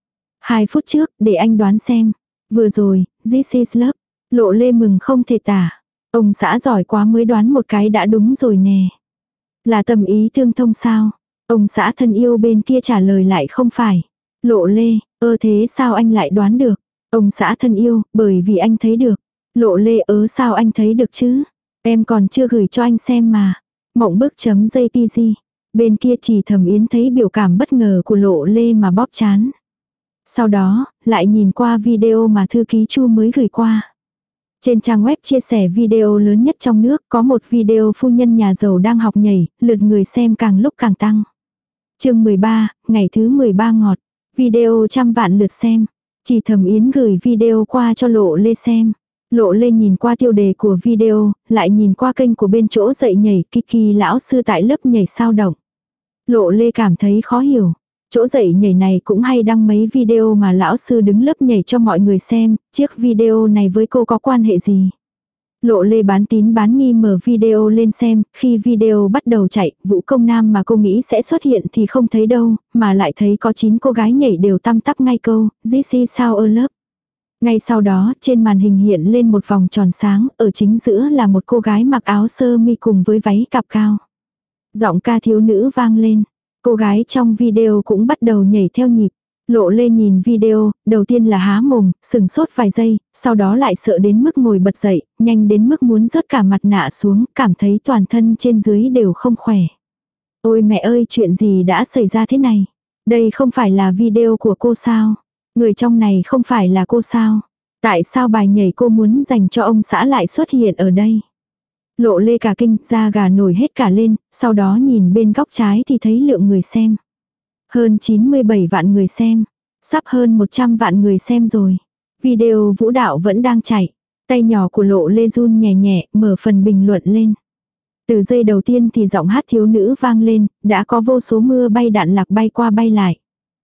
2 phút trước, để anh đoán xem. Vừa rồi, this is love. Lộ Lê mừng không thể tả. Ông xã giỏi quá mới đoán một cái đã đúng rồi nè. Là tâm ý tương thông sao? Ông xã thân yêu bên kia trả lời lại không phải. Lộ Lê, thế sao anh lại đoán được? Ông xã thân yêu, bởi vì anh thấy được. Lộ Lê, sao anh thấy được chứ? Em còn chưa gửi cho anh xem mà. Mộng bức.jpg. Bên kia chị Thẩm Yến thấy biểu cảm bất ngờ của Lộ Lê mà bóp chán. Sau đó, lại nhìn qua video mà thư ký Chu mới gửi qua. Trên trang web chia sẻ video lớn nhất trong nước có một video phu nhân nhà giàu đang học nhảy, lượt người xem càng lúc càng tăng. Chương 13, ngày thứ 13 ngọt. Video trăm vạn lượt xem. Chị Thẩm Yến gửi video qua cho Lộ Lê xem. Lộ Lê nhìn qua tiêu đề của video, lại nhìn qua kênh của bên chỗ dạy nhảy Kiki lão sư tại lớp nhảy sao động. Lộ Lê cảm thấy khó hiểu. Chỗ dạy nhảy này cũng hay đăng mấy video mà lão sư đứng lớp nhảy cho mọi người xem, chiếc video này với cô có quan hệ gì? Lộ Lê bán tín bán nghi mở video lên xem, khi video bắt đầu chạy, Vũ Công Nam mà cô nghĩ sẽ xuất hiện thì không thấy đâu, mà lại thấy có 9 cô gái nhảy đều tăm tắp ngay câu, This is our love. Ngay sau đó, trên màn hình hiện lên một vòng tròn sáng, ở chính giữa là một cô gái mặc áo sơ mi cùng với váy cạp cao. Giọng ca thiếu nữ vang lên, cô gái trong video cũng bắt đầu nhảy theo nhịp. Lộ Lê nhìn video, đầu tiên là há mồm, sừng sốt vài giây, sau đó lại sợ đến mức ngồi bật dậy, nhanh đến mức muốn rớt cả mặt nạ xuống, cảm thấy toàn thân trên dưới đều không khỏe. Ôi mẹ ơi, chuyện gì đã xảy ra thế này? Đây không phải là video của cô sao? Người trong này không phải là cô sao? Tại sao bài nhảy cô muốn dành cho ông xã lại xuất hiện ở đây? Lộ Lê cả kinh, da gà nổi hết cả lên, sau đó nhìn bên góc trái thì thấy lượng người xem. Hơn 97 vạn người xem. Sắp hơn 100 vạn người xem rồi. Video vũ đạo vẫn đang chạy. Tay nhỏ của Lộ Lê run nhẹ nhẹ, mở phần bình luận lên. Từ giây đầu tiên thì giọng hát thiếu nữ vang lên, đã có vô số mưa bay đạn lạc bay qua bay lại.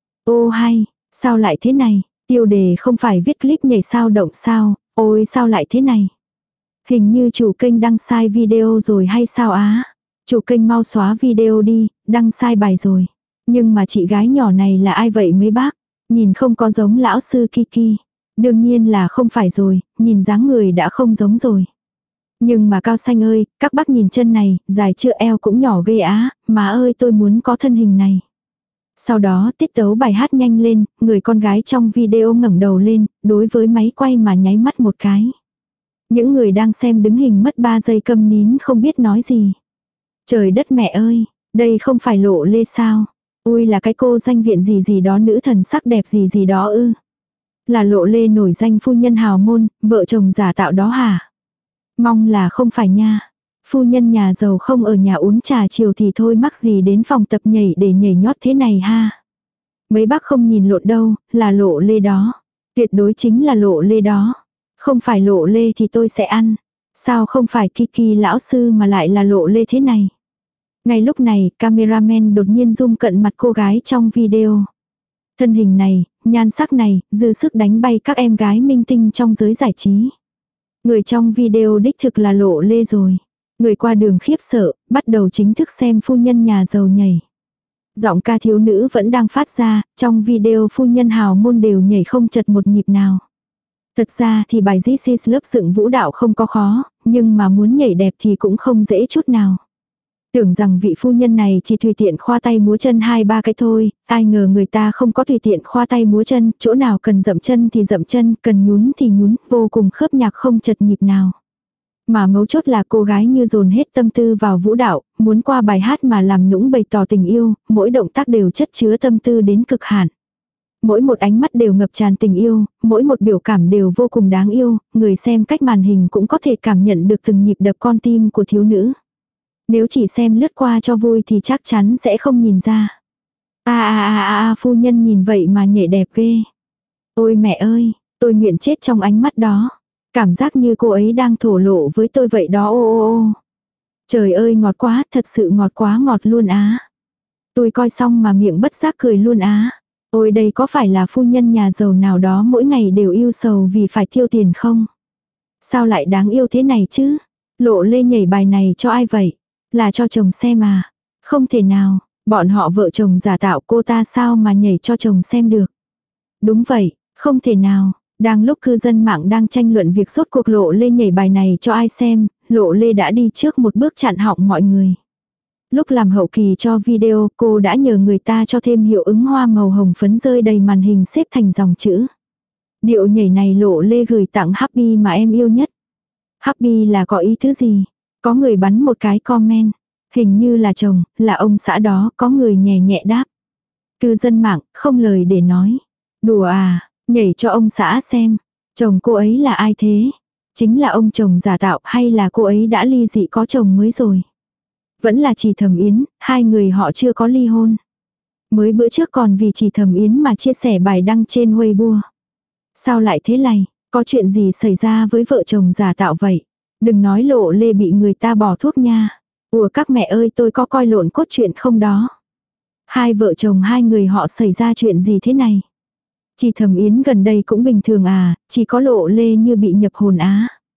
Ô hay, sao lại thế này? Tiêu đề không phải viết clip nhảy sao động sao, ôi sao lại thế này? Hình như chủ kênh đăng sai video rồi hay sao á? Chủ kênh mau xóa video đi, đăng sai bài rồi. Nhưng mà chị gái nhỏ này là ai vậy mấy bác? Nhìn không có giống lão sư Kiki. Đương nhiên là không phải rồi, nhìn dáng người đã không giống rồi. Nhưng mà Cao Xanh ơi, các bác nhìn chân này, dài chưa eo cũng nhỏ ghê á, má ơi tôi muốn có thân hình này. Sau đó tiết tấu bài hát nhanh lên, người con gái trong video ngẩng đầu lên, đối với máy quay mà nháy mắt một cái. Những người đang xem đứng hình mất 3 giây câm nín không biết nói gì. Trời đất mẹ ơi, đây không phải Lộ Lê sao? Ui là cái cô danh viện gì gì đó, nữ thần sắc đẹp gì gì đó ư. Là Lộ Lê nổi danh phu nhân hào môn, vợ chồng giả tạo đó hả? Mong là không phải nha. Phu nhân nhà giàu không ở nhà uống trà chiều thì thôi mắc gì đến phòng tập nhảy để nhảy nhót thế này ha. Mấy bác không nhìn lộn đâu, là Lộ Lê đó. Tuyệt đối chính là Lộ Lê đó. Không phải Lộ Lê thì tôi sẽ ăn. Sao không phải Kiki lão sư mà lại là Lộ Lê thế này? Ngay lúc này, cameraman đột nhiên zoom cận mặt cô gái trong video. Thân hình này, nhan sắc này, dư sức đánh bay các em gái minh tinh trong giới giải trí. Người trong video đích thực là Lộ Lê rồi. Người qua đường khiếp sợ, bắt đầu chính thức xem phu nhân nhà giàu nhảy. Giọng ca thiếu nữ vẫn đang phát ra, trong video phu nhân hào môn đều nhảy không chật một nhịp nào. Thật ra thì bài This is Love dựng vũ đạo không có khó, nhưng mà muốn nhảy đẹp thì cũng không dễ chút nào. Tưởng rằng vị phu nhân này chỉ tùy tiện khoa tay múa chân 2-3 cái thôi, ai ngờ người ta không có tùy tiện khoa tay múa chân, chỗ nào cần dậm chân thì dậm chân, cần nhún thì nhún, vô cùng khớp nhạc không chật nhịp nào. Mà mấu chốt là cô gái như dồn hết tâm tư vào vũ đạo, muốn qua bài hát mà làm nũng bày tỏ tình yêu, mỗi động tác đều chất chứa tâm tư đến cực hạn. Mỗi một ánh mắt đều ngập tràn tình yêu, mỗi một biểu cảm đều vô cùng đáng yêu, người xem cách màn hình cũng có thể cảm nhận được từng nhịp đập con tim của thiếu nữ. Nếu chỉ xem lướt qua cho vui thì chắc chắn sẽ không nhìn ra. Phu nhân nhìn vậy mà nhảy đẹp ghê. Ôi mẹ ơi, tôi nguyện chết trong ánh mắt đó. Cảm giác như cô ấy đang thổ lộ với tôi vậy đó ô. Trời ơi ngọt quá, thật sự ngọt quá ngọt luôn á. Tôi coi xong mà miệng bất giác cười luôn á. Ôi đây có phải là phu nhân nhà giàu nào đó mỗi ngày đều yêu sầu vì phải tiêu tiền không? Sao lại đáng yêu thế này chứ? Lộ Lê nhảy bài này cho ai vậy? Là cho chồng xem à? Không thể nào, bọn họ vợ chồng giả tạo, cô ta sao mà nhảy cho chồng xem được? Đúng vậy, không thể nào. Đang lúc cư dân mạng đang tranh luận việc rốt cuộc Lộ Lê nhảy bài này cho ai xem, Lộ Lê đã đi trước một bước chặn họng mọi người. Lúc làm hậu kỳ cho video, cô đã nhờ người ta cho thêm hiệu ứng hoa màu hồng phấn rơi đầy màn hình xếp thành dòng chữ. Điệu nhảy này Lộ Lê gửi tặng Happy mà em yêu nhất. Happy là có ý thứ gì? Có người bắn một cái comment. Hình như là chồng, là ông xã đó, có người nhẹ nhẹ đáp. Cư dân mạng, không lời để nói. Đùa à, nhảy cho ông xã xem. Chồng cô ấy là ai thế? Chính là ông chồng giả tạo hay là cô ấy đã ly dị có chồng mới rồi? Vẫn là chị Thẩm Yến, hai người họ chưa có ly hôn. Mới bữa trước còn vì chị Thẩm Yến mà chia sẻ bài đăng trên Weibo. Sao lại thế này? Có chuyện gì xảy ra với vợ chồng giả tạo vậy? Đừng nói Lộ Lê bị người ta bỏ thuốc nha. Ủa các mẹ ơi, tôi có coi lộn cốt truyện không đó? Hai vợ chồng hai người họ xảy ra chuyện gì thế này? Chị Thẩm Yến gần đây cũng bình thường à, chỉ có Lộ Lê như bị nhập hồn á.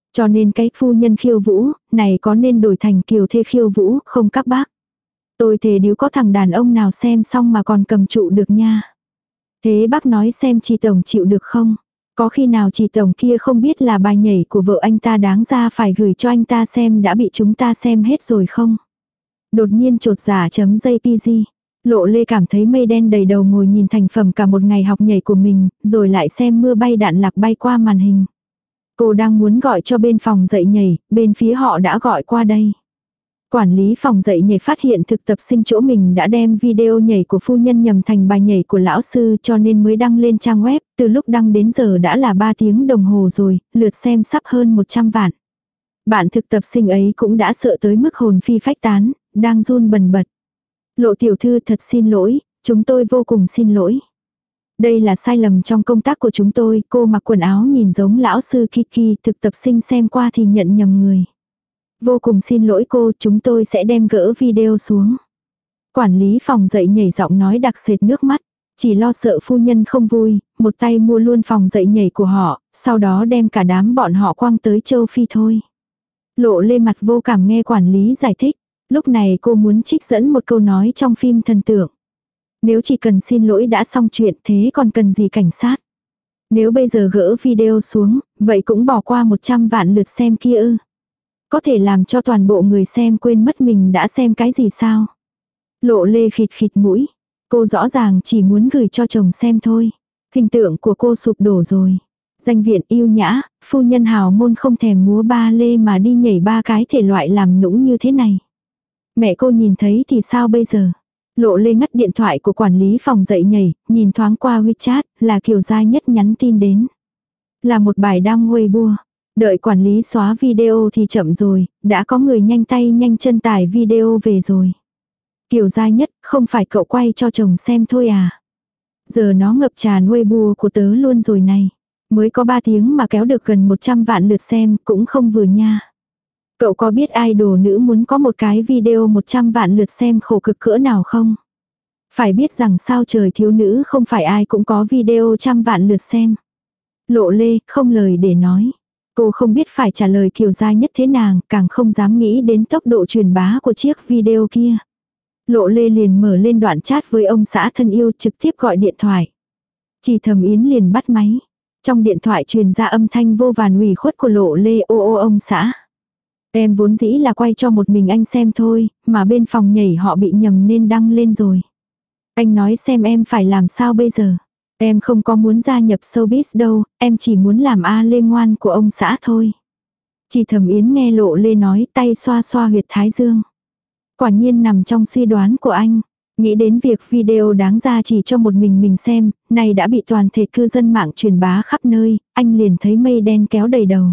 Cho nên cái phu nhân khiêu vũ, này có nên đổi thành kiều thê khiêu vũ không các bác? Tôi thề điếu có thằng đàn ông nào xem xong mà còn cầm trụ được nha. Thế bác nói xem chị tổng chịu được không? Có khi nào chị tổng kia không biết là bài nhảy của vợ anh ta đáng ra phải gửi cho anh ta xem đã bị chúng ta xem hết rồi không? Đột nhiên chột dạ .jpg. Lộ Lê cảm thấy mây đen đầy đầu ngồi nhìn thành phẩm cả một ngày học nhảy của mình, rồi lại xem mưa bay đạn lạc bay qua màn hình. Cô đang muốn gọi cho bên phòng dạy nhảy, bên phía họ đã gọi qua đây. Quản lý phòng dạy nhảy phát hiện thực tập sinh chỗ mình đã đem video nhảy của phu nhân nhầm thành bài nhảy của lão sư cho nên mới đăng lên trang web, từ lúc đăng đến giờ đã là 3 tiếng đồng hồ rồi, lượt xem sắp hơn 100 vạn. Bạn thực tập sinh ấy cũng đã sợ tới mức hồn phi phách tán, đang run bần bật. Lộ tiểu thư thật xin lỗi, chúng tôi vô cùng xin lỗi. Đây là sai lầm trong công tác của chúng tôi, cô mặc quần áo nhìn giống lão sư Kiki, thực tập sinh xem qua thì nhận nhầm người. Vô cùng xin lỗi cô, chúng tôi sẽ đem gỡ video xuống. Quản lý phòng dạy nhảy giọng nói đặc sệt nước mắt, chỉ lo sợ phu nhân không vui, một tay mua luôn phòng dạy nhảy của họ, sau đó đem cả đám bọn họ quăng tới châu Phi thôi. Lộ Lê mặt vô cảm nghe quản lý giải thích, lúc này cô muốn trích dẫn một câu nói trong phim thần tượng. Nếu chỉ cần xin lỗi đã xong chuyện thế còn cần gì cảnh sát. Nếu bây giờ gỡ video xuống, vậy cũng bỏ qua 100 vạn lượt xem kia ư. Có thể làm cho toàn bộ người xem quên mất mình đã xem cái gì sao. Lộ Lê khịt khịt mũi. Cô rõ ràng chỉ muốn gửi cho chồng xem thôi. Hình tượng của cô sụp đổ rồi. Danh viện yêu nhã, phu nhân hào môn không thèm múa ba lê mà đi nhảy 3 cái thể loại làm nũng như thế này. Mẹ cô nhìn thấy thì sao bây giờ? Lộ Lê ngắt điện thoại của quản lý phòng dạy nhảy, nhìn thoáng qua WeChat, là Kiều Gia Nhất nhắn tin đến. Là một bài đăng Weibo. Đợi quản lý xóa video thì chậm rồi, đã có người nhanh tay nhanh chân tải video về rồi. Kiều Gia Nhất, không phải cậu quay cho chồng xem thôi à? Giờ nó ngập tràn Weibo của tớ luôn rồi này. Mới có 3 tiếng mà kéo được gần 100 vạn lượt xem, cũng không vừa nha. Cậu có biết idol nữ muốn có một cái video 100 vạn lượt xem khổ cực cỡ nào không? Phải biết rằng sao trời thiếu nữ không phải ai cũng có video 100 vạn lượt xem. Lộ Lê, không lời để nói. Cô không biết phải trả lời Kiều Gia Nhất thế nàng, càng không dám nghĩ đến tốc độ truyền bá của chiếc video kia. Lộ Lê liền mở lên đoạn chat với ông xã thân yêu trực tiếp gọi điện thoại. Chỉ Thẩm Yến liền bắt máy. Trong điện thoại truyền ra âm thanh vô vàn ủy khuất của Lộ Lê. Ô ông xã. Em vốn dĩ là quay cho một mình anh xem thôi, mà bên phòng nhảy họ bị nhầm nên đăng lên rồi. Anh nói xem em phải làm sao bây giờ. Em không có muốn gia nhập showbiz đâu, em chỉ muốn làm A Lê ngoan của ông xã thôi. Chỉ Thẩm Yến nghe Lộ Lê nói tay xoa xoa huyệt thái dương. Quả nhiên nằm trong suy đoán của anh. Nghĩ đến việc video đáng ra chỉ cho một mình xem, này đã bị toàn thể cư dân mạng truyền bá khắp nơi, anh liền thấy mây đen kéo đầy đầu.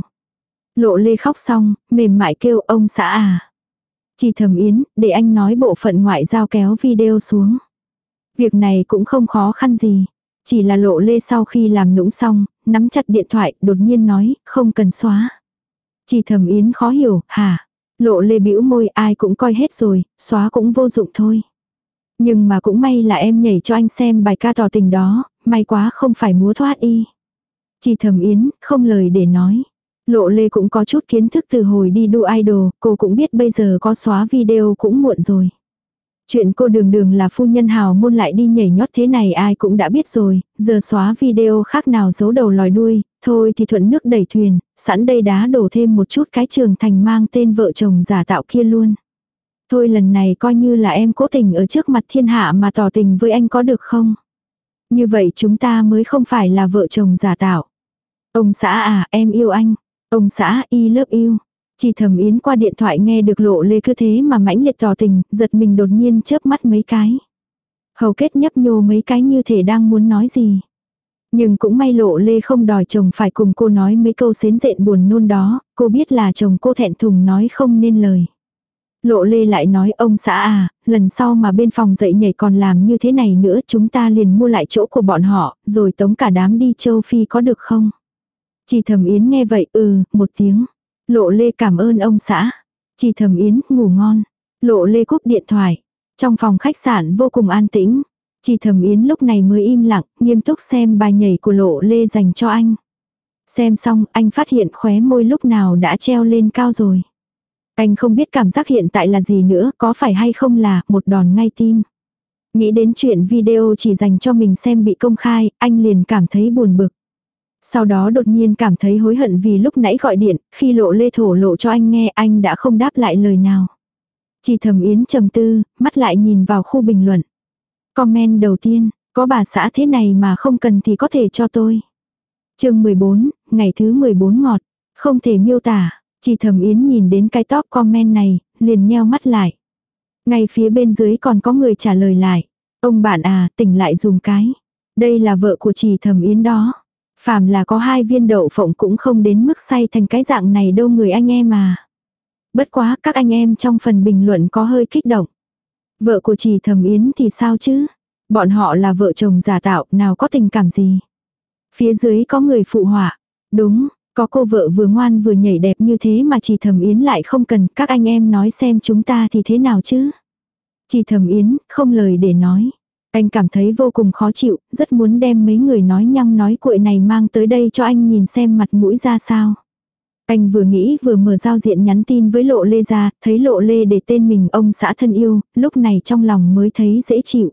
Lộ Lê khóc xong, mềm mại kêu ông xã à. Chỉ Thẩm Yến, để anh nói bộ phận ngoại giao kéo video xuống. Việc này cũng không khó khăn gì. Chỉ là Lộ Lê sau khi làm nũng xong, nắm chặt điện thoại, đột nhiên nói, không cần xóa. Chỉ Thẩm Yến khó hiểu, hả? Lộ Lê bĩu môi, ai cũng coi hết rồi, xóa cũng vô dụng thôi. Nhưng mà cũng may là em nhảy cho anh xem bài ca tỏ tình đó, may quá không phải múa thoát y. Chỉ Thẩm Yến, không lời để nói. Lộ Lê cũng có chút kiến thức từ hồi đi đu idol, cô cũng biết bây giờ có xóa video cũng muộn rồi. Chuyện cô đường là phu nhân hào môn lại đi nhảy nhót thế này ai cũng đã biết rồi, giờ xóa video khác nào giấu đầu lòi đuôi, thôi thì thuận nước đẩy thuyền, sẵn đây đá đổ thêm một chút cái trường thành mang tên vợ chồng giả tạo kia luôn. Thôi lần này coi như là em cố tình ở trước mặt thiên hạ mà tỏ tình với anh có được không? Như vậy chúng ta mới không phải là vợ chồng giả tạo. Ông xã à, em yêu anh. Ông xã, I love you. Chỉ Thẩm Yến qua điện thoại nghe được Lộ Lê cứ thế mà mãnh liệt tỏ tình, giật mình đột nhiên chớp mắt mấy cái. Hầu kết nhấp nhô mấy cái như thể đang muốn nói gì. Nhưng cũng may Lộ Lê không đòi chồng phải cùng cô nói mấy câu xến rện buồn nôn đó, cô biết là chồng cô thẹn thùng nói không nên lời. Lộ Lê lại nói ông xã à, lần sau mà bên phòng dạy nhảy còn làm như thế này nữa chúng ta liền mua lại chỗ của bọn họ, rồi tống cả đám đi châu Phi có được không? Chỉ Thẩm Yến nghe vậy một tiếng. Lộ Lê cảm ơn ông xã. Chỉ Thẩm Yến ngủ ngon. Lộ Lê cúp điện thoại. Trong phòng khách sạn vô cùng an tĩnh. Chỉ Thẩm Yến lúc này mới im lặng, nghiêm túc xem bài nhảy của Lộ Lê dành cho anh. Xem xong, anh phát hiện khóe môi lúc nào đã treo lên cao rồi. Anh không biết cảm giác hiện tại là gì nữa, có phải hay không là một đòn ngay tim. Nghĩ đến chuyện video chỉ dành cho mình xem bị công khai, anh liền cảm thấy buồn bực. Sau đó đột nhiên cảm thấy hối hận vì lúc nãy gọi điện, khi Lộ Lê thổ lộ cho anh nghe anh đã không đáp lại lời nào. Chỉ Thẩm Yến trầm tư, mắt lại nhìn vào khu bình luận. Comment đầu tiên, có bà xã thế này mà không cần thì có thể cho tôi. Chương 14, ngày thứ 14 ngọt, không thể miêu tả. Chỉ Thẩm Yến nhìn đến cái top comment này, liền nheo mắt lại. Ngay phía bên dưới còn có người trả lời lại. Ông bạn à, tỉnh lại dùng cái. Đây là vợ của Chỉ Thẩm Yến đó. Phàm là có 2 viên đậu phộng cũng không đến mức say thành cái dạng này đâu người anh em à. Bất quá các anh em trong phần bình luận có hơi kích động. Vợ của Chỉ Thẩm Yến thì sao chứ? Bọn họ là vợ chồng giả tạo, nào có tình cảm gì. Phía dưới có người phụ họa. Đúng, có cô vợ vừa ngoan vừa nhảy đẹp như thế mà Chỉ Thẩm Yến lại không cần, các anh em nói xem chúng ta thì thế nào chứ? Chỉ Thẩm Yến, không lời để nói. Anh cảm thấy vô cùng khó chịu, rất muốn đem mấy người nói nhăng nói cuội này mang tới đây cho anh nhìn xem mặt mũi ra sao. Anh vừa nghĩ vừa mở giao diện nhắn tin với Lộ Lê ra, thấy Lộ Lê để tên mình ông xã thân yêu, lúc này trong lòng mới thấy dễ chịu.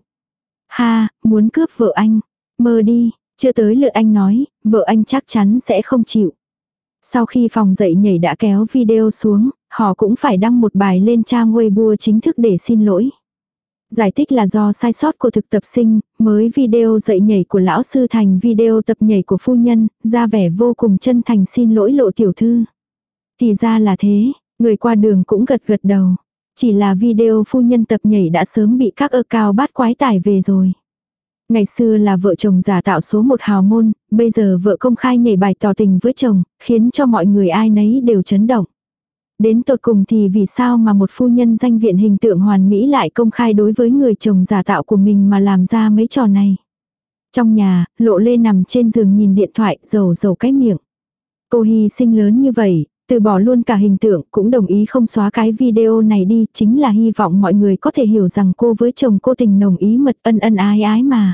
Ha, muốn cướp vợ anh. Mơ đi, chưa tới lượt anh nói, vợ anh chắc chắn sẽ không chịu. Sau khi phòng dậy nhảy đã kéo video xuống, họ cũng phải đăng một bài lên trang Weibo chính thức để xin lỗi. Giải thích là do sai sót của thực tập sinh, mới video dạy nhảy của lão sư thành video tập nhảy của phu nhân, ra vẻ vô cùng chân thành xin lỗi Lộ tiểu thư. Thì ra là thế, người qua đường cũng gật gật đầu. Chỉ là video phu nhân tập nhảy đã sớm bị các cao bát quái tải về rồi. Ngày xưa là vợ chồng giả tạo số 1 hào môn, bây giờ vợ công khai nhảy bài tỏ tình với chồng, khiến cho mọi người ai nấy đều chấn động. Đến tột cùng thì vì sao mà một phu nhân danh viện hình tượng hoàn mỹ lại công khai đối với người chồng giả tạo của mình mà làm ra mấy trò này. Trong nhà, Lộ Lê nằm trên giường nhìn điện thoại, rầu rầu cái miệng. Cô hy sinh lớn như vậy, từ bỏ luôn cả hình tượng, cũng đồng ý không xóa cái video này đi, chính là hy vọng mọi người có thể hiểu rằng cô với chồng cô tình nồng ý mật ân ân ái ái mà.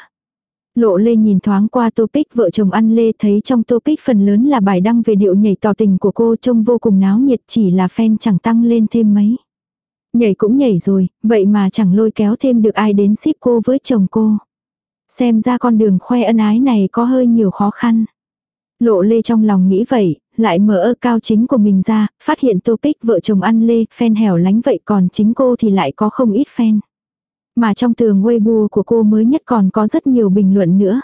Lộ Lê nhìn thoáng qua topic vợ chồng ăn lê thấy trong topic phần lớn là bài đăng về điệu nhảy tỏ tình của cô trông vô cùng náo nhiệt chỉ là fan chẳng tăng lên thêm mấy. Nhảy cũng nhảy rồi, vậy mà chẳng lôi kéo thêm được ai đến ship cô với chồng cô. Xem ra con đường khoe ân ái này có hơi nhiều khó khăn. Lộ Lê trong lòng nghĩ vậy, lại mở cao chính của mình ra, phát hiện topic vợ chồng ăn lê, fan hẻo lánh vậy còn chính cô thì lại có không ít fan. Mà trong tường Weibo của cô mới nhất còn có rất nhiều bình luận nữa.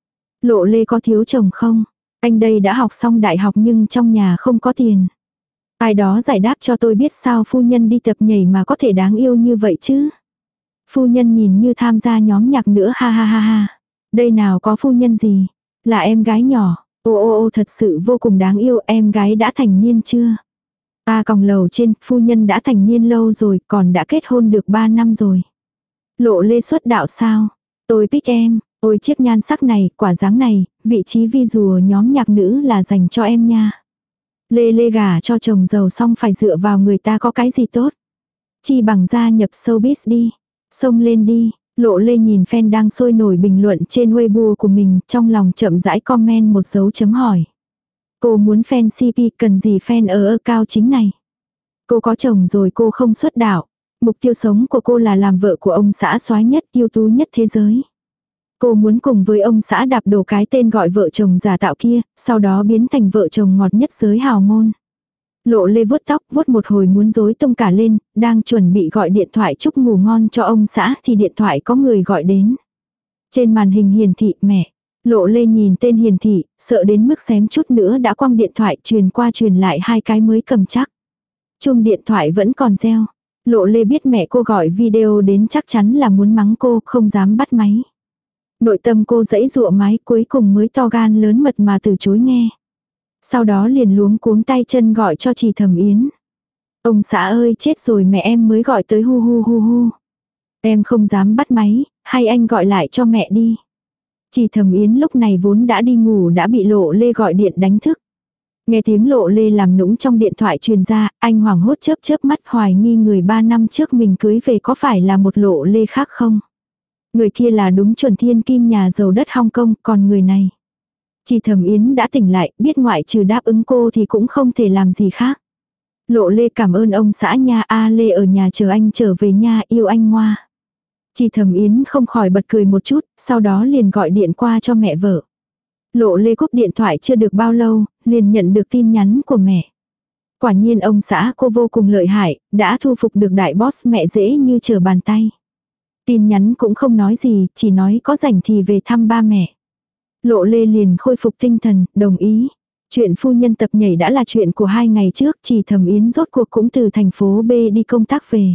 Lộ Lê có thiếu chồng không? Anh đây đã học xong đại học nhưng trong nhà không có tiền. Ai đó giải đáp cho tôi biết sao phu nhân đi tập nhảy mà có thể đáng yêu như vậy chứ. Phu nhân nhìn như tham gia nhóm nhạc nữa ha ha ha ha. Đây nào có phu nhân gì? Là em gái nhỏ. Ô thật sự vô cùng đáng yêu, em gái đã thành niên chưa? Ta còng lầu trên, phu nhân đã thành niên lâu rồi, còn đã kết hôn được 3 năm rồi. Lộ Lê xuất đạo sao? Tôi pick em, ôi chiếc nhan sắc này, quả dáng này, vị trí vi rùa nhóm nhạc nữ là dành cho em nha. Lê gả cho chồng giàu xong phải dựa vào người ta có cái gì tốt. Chi bằng gia nhập showbiz đi. Xông lên đi. Lộ Lê nhìn fan đang sôi nổi bình luận trên Weibo của mình, trong lòng chậm rãi comment một dấu chấm hỏi. Cô muốn fan CP cần gì fan ở cao chính này. Cô có chồng rồi cô không xuất đạo. Mục tiêu sống của cô là làm vợ của ông xã soái nhất, ưu tú nhất thế giới. Cô muốn cùng với ông xã đạp đổ cái tên gọi vợ chồng giả tạo kia, sau đó biến thành vợ chồng ngọt nhất giới hào môn. Lộ Lê vuốt tóc, vuốt một hồi muốn rối tung cả lên, đang chuẩn bị gọi điện thoại chúc ngủ ngon cho ông xã thì điện thoại có người gọi đến. Trên màn hình hiển thị mẹ. Lộ Lê nhìn tên hiển thị, sợ đến mức xém chút nữa đã quăng điện thoại truyền qua truyền lại 2 cái mới cầm chắc. Chuông điện thoại vẫn còn reo. Lộ Lê biết mẹ cô gọi video đến chắc chắn là muốn mắng cô, không dám bắt máy. Nội tâm cô giãy giụa mái cuối cùng mới to gan lớn mật mà từ chối nghe. Sau đó liền luống cuống tay chân gọi cho Chỉ Thẩm Yến. Ông xã ơi chết rồi mẹ em mới gọi tới hu hu hu hu. Em không dám bắt máy, hay anh gọi lại cho mẹ đi. Chỉ Thẩm Yến lúc này vốn đã đi ngủ đã bị Lộ Lê gọi điện đánh thức. Nghe tiếng Lộ Lê làm nũng trong điện thoại truyền ra, anh hoảng hốt chớp chớp mắt hoài nghi người 3 năm trước mình cưới về có phải là một Lộ Lê khác không. Người kia là đúng chuẩn thiên kim nhà giàu đất Hong Kong, còn người này. Chỉ Thẩm Yến đã tỉnh lại, biết ngoại trừ đáp ứng cô thì cũng không thể làm gì khác. Lộ Lê cảm ơn ông xã nha, A Lê ở nhà chờ anh trở về nha, yêu anh ngoa. Chỉ Thẩm Yến không khỏi bật cười một chút, sau đó liền gọi điện qua cho mẹ vợ. Lộ Lê cúp điện thoại chưa được bao lâu, liền nhận được tin nhắn của mẹ. Quả nhiên ông xã cô vô cùng lợi hại, đã thu phục được đại boss mẹ dễ như trở bàn tay. Tin nhắn cũng không nói gì, chỉ nói có rảnh thì về thăm ba mẹ. Lộ Lê liền khôi phục tinh thần, đồng ý. Chuyện phu nhân tập nhảy đã là chuyện của 2 ngày trước, Chỉ Thẩm Yến rốt cuộc cũng từ thành phố B đi công tác về.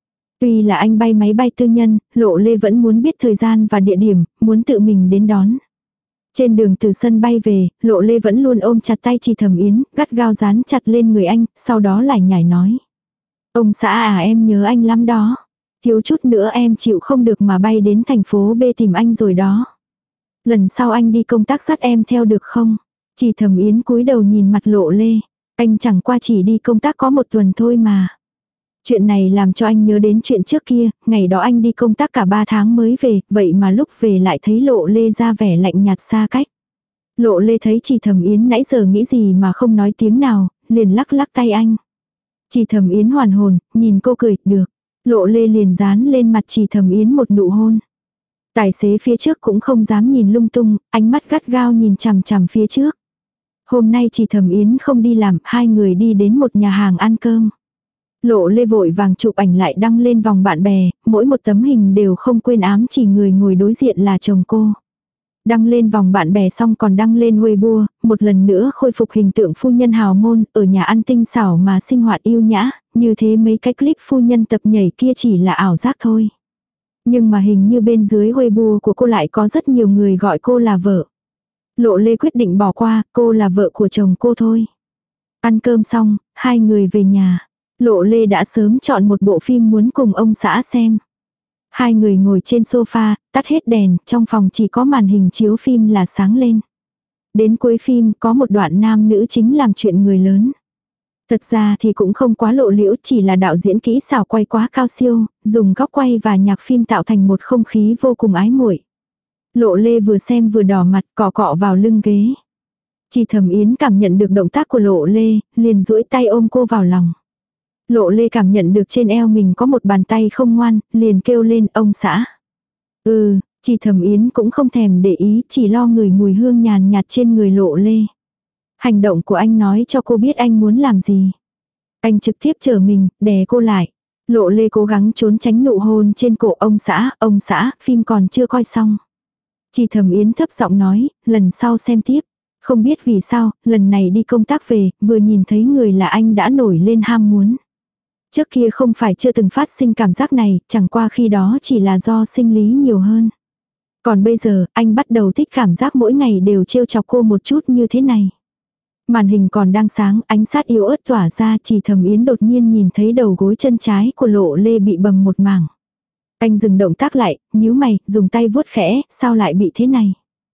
Tuy là anh bay máy bay tư nhân, Lộ Lê vẫn muốn biết thời gian và địa điểm, muốn tự mình đến đón. Trên đường từ sân bay về, Lộ Lê vẫn luôn ôm chặt tay Chỉ Thẩm Yến, gắt gao dán chặt lên người anh, sau đó lải nhải nói. Ông xã à, em nhớ anh lắm đó. Thiếu chút nữa em chịu không được mà bay đến thành phố B tìm anh rồi đó. Lần sau anh đi công tác dắt em theo được không? Chỉ Thẩm Yến cúi đầu nhìn mặt Lộ Lê. Anh chẳng qua chỉ đi công tác có 1 tuần thôi mà. Chuyện này làm cho anh nhớ đến chuyện trước kia, ngày đó anh đi công tác cả 3 tháng mới về, vậy mà lúc về lại thấy Lộ Lê ra vẻ lạnh nhạt xa cách. Lộ Lê thấy Chỉ Thẩm Yến nãy giờ nghĩ gì mà không nói tiếng nào, liền lắc lắc tay anh. Chỉ Thẩm Yến hoàn hồn, nhìn cô cười, được. Lộ Lê liền dán lên mặt Chỉ Thẩm Yến một nụ hôn. Tài xế phía trước cũng không dám nhìn lung tung, ánh mắt gắt gao nhìn chằm chằm phía trước. Hôm nay Chỉ Thẩm Yến không đi làm, 2 người đi đến một nhà hàng ăn cơm. Lộ Lê vội vàng chụp ảnh lại đăng lên vòng bạn bè, mỗi một tấm hình đều không quên ám chỉ người ngồi đối diện là chồng cô. Đăng lên vòng bạn bè xong còn đăng lên Weibo, một lần nữa khôi phục hình tượng phu nhân hào môn, ở nhà ăn tinh xảo mà sinh hoạt yêu nhã, như thế mấy cái clip phu nhân tập nhảy kia chỉ là ảo giác thôi. Nhưng mà hình như bên dưới Weibo của cô lại có rất nhiều người gọi cô là vợ. Lộ Lê quyết định bỏ qua, cô là vợ của chồng cô thôi. Ăn cơm xong, 2 người về nhà. Lộ Lê đã sớm chọn một bộ phim muốn cùng ông xã xem. 2 người ngồi trên sofa, tắt hết đèn, trong phòng chỉ có màn hình chiếu phim là sáng lên. Đến cuối phim có một đoạn nam nữ chính làm chuyện người lớn. Thật ra thì cũng không quá lộ liễu, chỉ là đạo diễn kỹ xảo quay quá cao siêu, dùng góc quay và nhạc phim tạo thành một không khí vô cùng ái muội. Lộ Lê vừa xem vừa đỏ mặt, cọ cọ vào lưng ghế. Chỉ Thẩm Yến cảm nhận được động tác của Lộ Lê, liền duỗi tay ôm cô vào lòng. Lộ Lê cảm nhận được trên eo mình có một bàn tay không ngoan, liền kêu lên ông xã. Chỉ Thẩm Yến cũng không thèm để ý, chỉ lo ngửi mùi hương nhàn nhạt trên người Lộ Lê. Hành động của anh nói cho cô biết anh muốn làm gì. Anh trực tiếp chở mình, đè cô lại. Lộ Lê cố gắng trốn tránh nụ hôn trên cổ ông xã, phim còn chưa coi xong. Chỉ Thẩm Yến thấp giọng nói, lần sau xem tiếp. Không biết vì sao, lần này đi công tác về, vừa nhìn thấy người là anh đã nổi lên ham muốn. Trước kia không phải chưa từng phát sinh cảm giác này, chẳng qua khi đó chỉ là do sinh lý nhiều hơn. Còn bây giờ, anh bắt đầu thích cảm giác mỗi ngày đều trêu chọc cô một chút như thế này. Màn hình còn đang sáng, ánh sát yếu ớt tỏa ra, Chỉ Thẩm Yến đột nhiên nhìn thấy đầu gối chân trái của Lộ Lê bị bầm một mảng. Anh dừng động tác lại, nhíu mày, dùng tay vuốt khẽ, sao lại bị thế này?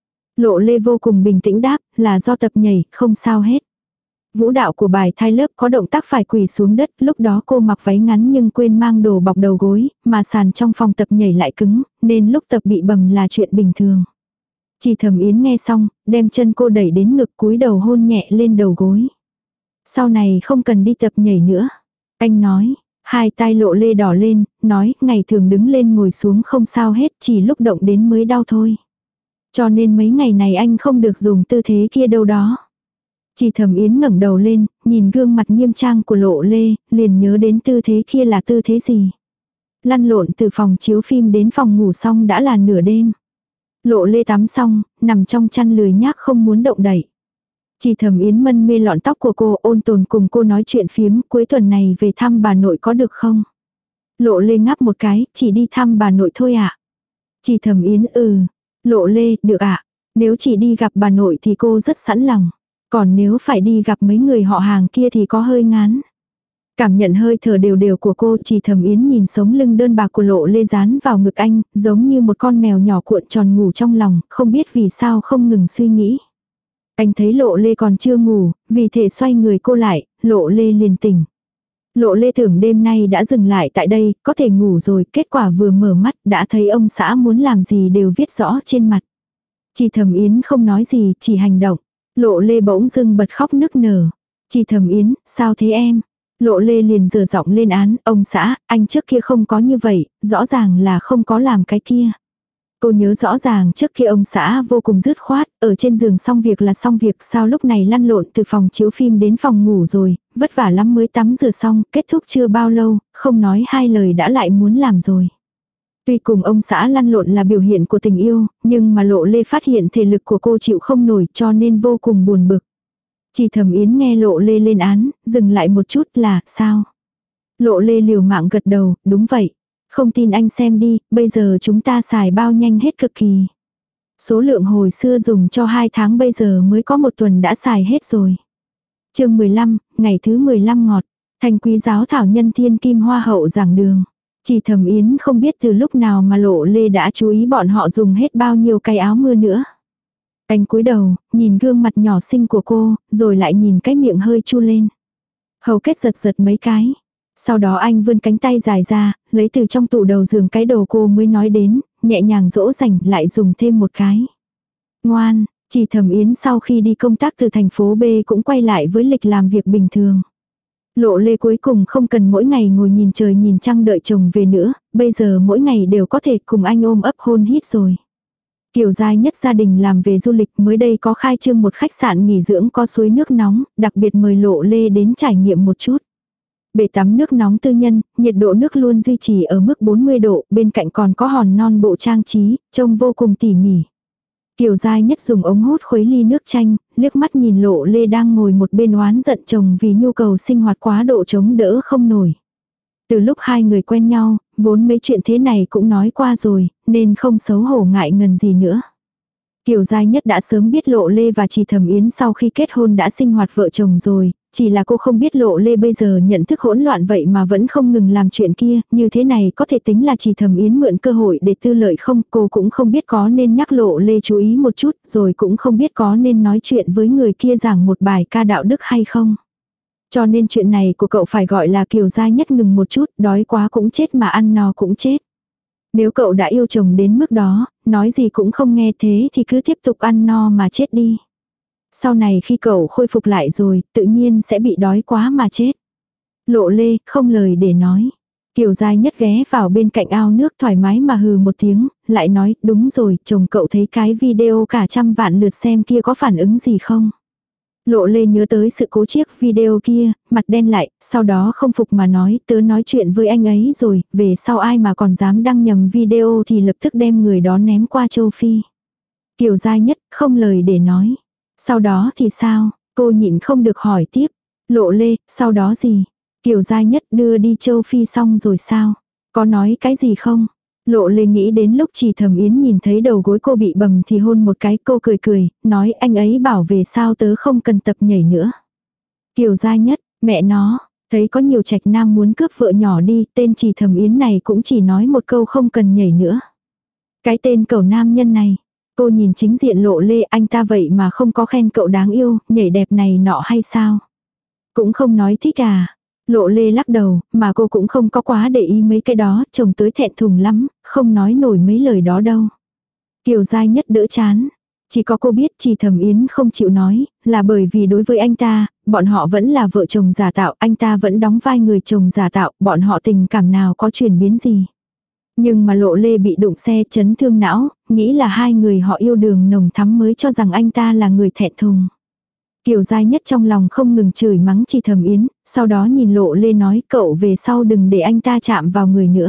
Lộ Lê vô cùng bình tĩnh đáp, là do tập nhảy, không sao hết. Vũ đạo của bài thai lớp có động tác phải quỳ xuống đất, lúc đó cô mặc váy ngắn nhưng quên mang đồ bọc đầu gối, mà sàn trong phòng tập nhảy lại cứng, nên lúc tập bị bầm là chuyện bình thường. Chỉ Thẩm Yến nghe xong, đem chân cô đẩy đến ngực cúi đầu hôn nhẹ lên đầu gối. Sau này không cần đi tập nhảy nữa. Anh nói, 2 tay Lộ Lê đỏ lên, nói, ngày thường đứng lên ngồi xuống không sao hết, chỉ lúc động đến mới đau thôi. Cho nên mấy ngày này anh không được dùng tư thế kia đâu đó. Chỉ Thẩm Yến ngẩng đầu lên, nhìn gương mặt nghiêm trang của Lộ Lê, liền nhớ đến tư thế kia là tư thế gì. Lăn lộn từ phòng chiếu phim đến phòng ngủ xong đã là nửa đêm. Lộ Lê tắm xong, nằm trong chăn lười nhác không muốn động đậy. Chỉ Thẩm Yến mân mê lọn tóc của cô, ôn tồn cùng cô nói chuyện phiếm, cuối tuần này về thăm bà nội có được không? Lộ Lê ngáp một cái, chỉ đi thăm bà nội thôi ạ. Chỉ Thẩm Yến Lộ Lê, được ạ. Nếu chỉ đi gặp bà nội thì cô rất sẵn lòng. Còn nếu phải đi gặp mấy người họ hàng kia thì có hơi ngán. Cảm nhận hơi thở đều đều của cô, Chỉ Thẩm Yến nhìn sống lưng đơn bạc của Lộ Lê dán vào ngực anh, giống như một con mèo nhỏ cuộn tròn ngủ trong lòng, không biết vì sao không ngừng suy nghĩ. Anh thấy Lộ Lê còn chưa ngủ, vì thế xoay người cô lại, Lộ Lê liền tỉnh. Lộ Lê tưởng đêm nay đã dừng lại tại đây, có thể ngủ rồi, kết quả vừa mở mắt đã thấy ông xã muốn làm gì đều viết rõ trên mặt. Chỉ Thẩm Yến không nói gì, chỉ hành động. Lộ Lê bỗng dưng bật khóc nức nở. Chỉ Thẩm Yến, sao thế em? Lộ Lê liền giở giọng lên án, ông xã, anh trước kia không có như vậy, rõ ràng là không có làm cái kia. Cô nhớ rõ ràng trước kia ông xã vô cùng dứt khoát, ở trên giường xong việc là xong việc, sao lúc này lăn lộn từ phòng chiếu phim đến phòng ngủ rồi, vất vả lắm mới tắm rửa xong, kết thúc chưa bao lâu, không nói hai lời đã lại muốn làm rồi. Tuy cùng ông xã lăn lộn là biểu hiện của tình yêu, nhưng mà Lộ Lê phát hiện thể lực của cô chịu không nổi cho nên vô cùng buồn bực. Chỉ Thẩm Yến nghe Lộ Lê lên án, dừng lại một chút là, sao? Lộ Lê liều mạng gật đầu, đúng vậy. Không tin anh xem đi, bây giờ chúng ta xài bao nhanh hết cực kỳ. Số lượng hồi xưa dùng cho 2 tháng bây giờ mới có 1 tuần đã xài hết rồi. Chương 15, ngày thứ 15 ngọt. Thanh Quý giáo thảo nhân thiên kim hoa hậu giảng đường. Chỉ Thẩm Yến không biết từ lúc nào mà Lộ Lê đã chú ý bọn họ dùng hết bao nhiêu cái áo mưa nữa. Anh cúi đầu, nhìn gương mặt nhỏ xinh của cô, rồi lại nhìn cái miệng hơi chu lên. Hầu kết giật giật mấy cái. Sau đó anh vươn cánh tay dài ra, lấy từ trong tủ đầu giường cái đồ cô mới nói đến, nhẹ nhàng dỗ dành lại dùng thêm một cái. Ngoan, Chỉ Thẩm Yến sau khi đi công tác từ thành phố B cũng quay lại với lịch làm việc bình thường. Lộ Lê cuối cùng không cần mỗi ngày ngồi nhìn trời nhìn trăng đợi chồng về nữa, bây giờ mỗi ngày đều có thể cùng anh ôm ấp hôn hít rồi. Kiều Giai Nhất gia đình làm về du lịch, mới đây có khai trương một khách sạn nghỉ dưỡng có suối nước nóng, đặc biệt mời Lộ Lê đến trải nghiệm một chút. Bể tắm nước nóng tư nhân, nhiệt độ nước luôn duy trì ở mức 40 độ, bên cạnh còn có hòn non bộ trang trí, trông vô cùng tỉ mỉ. Kiều Giai Nhất dùng ống hút khuấy ly nước chanh, liếc mắt nhìn Lộ Lê đang ngồi một bên oán giận chồng vì nhu cầu sinh hoạt quá độ chống đỡ không nổi. Từ lúc hai người quen nhau, vốn mấy chuyện thế này cũng nói qua rồi, nên không xấu hổ ngại ngần gì nữa. Kiều Giai Nhất đã sớm biết Lộ Lê và Chỉ Thẩm Yến sau khi kết hôn đã sinh hoạt vợ chồng rồi, chỉ là cô không biết Lộ Lê bây giờ nhận thức hỗn loạn vậy mà vẫn không ngừng làm chuyện kia, như thế này có thể tính là Chỉ Thẩm Yến mượn cơ hội để tư lợi không, cô cũng không biết có nên nhắc Lộ Lê chú ý một chút, rồi cũng không biết có nên nói chuyện với người kia giảng một bài ca đạo đức hay không. Cho nên chuyện này của cậu phải gọi là Kiều Giai Nhất ngừng một chút, đói quá cũng chết mà ăn no cũng chết. Nếu cậu đã yêu chồng đến mức đó, nói gì cũng không nghe thế thì cứ tiếp tục ăn no mà chết đi. Sau này khi cậu khôi phục lại rồi, tự nhiên sẽ bị đói quá mà chết. Lộ Lê, không lời để nói. Kiều Giai Nhất ghé vào bên cạnh ao nước thoải mái mà hừ một tiếng, lại nói, đúng rồi, chồng cậu thấy cái video cả 100 vạn lượt xem kia có phản ứng gì không? Lộ Lê nhớ tới sự cố chiếc video kia, mặt đen lại, sau đó không phục mà nói, tớ nói chuyện với anh ấy rồi, về sau ai mà còn dám đăng nhầm video thì lập tức đem người đó ném qua châu Phi. Kiều Giai Nhất, không lời để nói. Sau đó thì sao? Cô nhịn không được hỏi tiếp. Lộ Lê, sau đó gì? Kiều Giai Nhất đưa đi châu Phi xong rồi sao? Có nói cái gì không? Lộ Lê nghĩ đến lúc Chỉ Thẩm Yến nhìn thấy đầu gối cô bị bầm thì hôn một cái, cô cười cười, nói anh ấy bảo về sao tớ không cần tập nhảy nữa. Kiều Giai Nhất, mẹ nó, thấy có nhiều trạch nam muốn cướp vợ nhỏ đi, tên Chỉ Thẩm Yến này cũng chỉ nói một câu không cần nhảy nữa. Cái tên cẩu nam nhân này, cô nhìn chính diện Lộ Lê, anh ta vậy mà không có khen cậu đáng yêu, nhảy đẹp này nọ hay sao? Cũng không nói thích à? Lộ Lê lắc đầu, mà cô cũng không có quá để ý mấy cái đó, chồng tới thẹn thùng lắm, không nói nổi mấy lời đó đâu. Kiều Giai Nhất đỡ chán. Chỉ có cô biết Chỉ Thẩm Yến không chịu nói, là bởi vì đối với anh ta, bọn họ vẫn là vợ chồng giả tạo, anh ta vẫn đóng vai người chồng giả tạo, bọn họ tình cảm nào có chuyển biến gì. Nhưng mà Lộ Lê bị đụng xe chấn thương não, nghĩ là hai người họ yêu đương nồng thắm mới cho rằng anh ta là người thẹn thùng. Kiều Giai Nhất trong lòng không ngừng chửi mắng Chỉ Thẩm Yến, sau đó nhìn Lộ Lê nói cậu về sau đừng để anh ta chạm vào người nữa.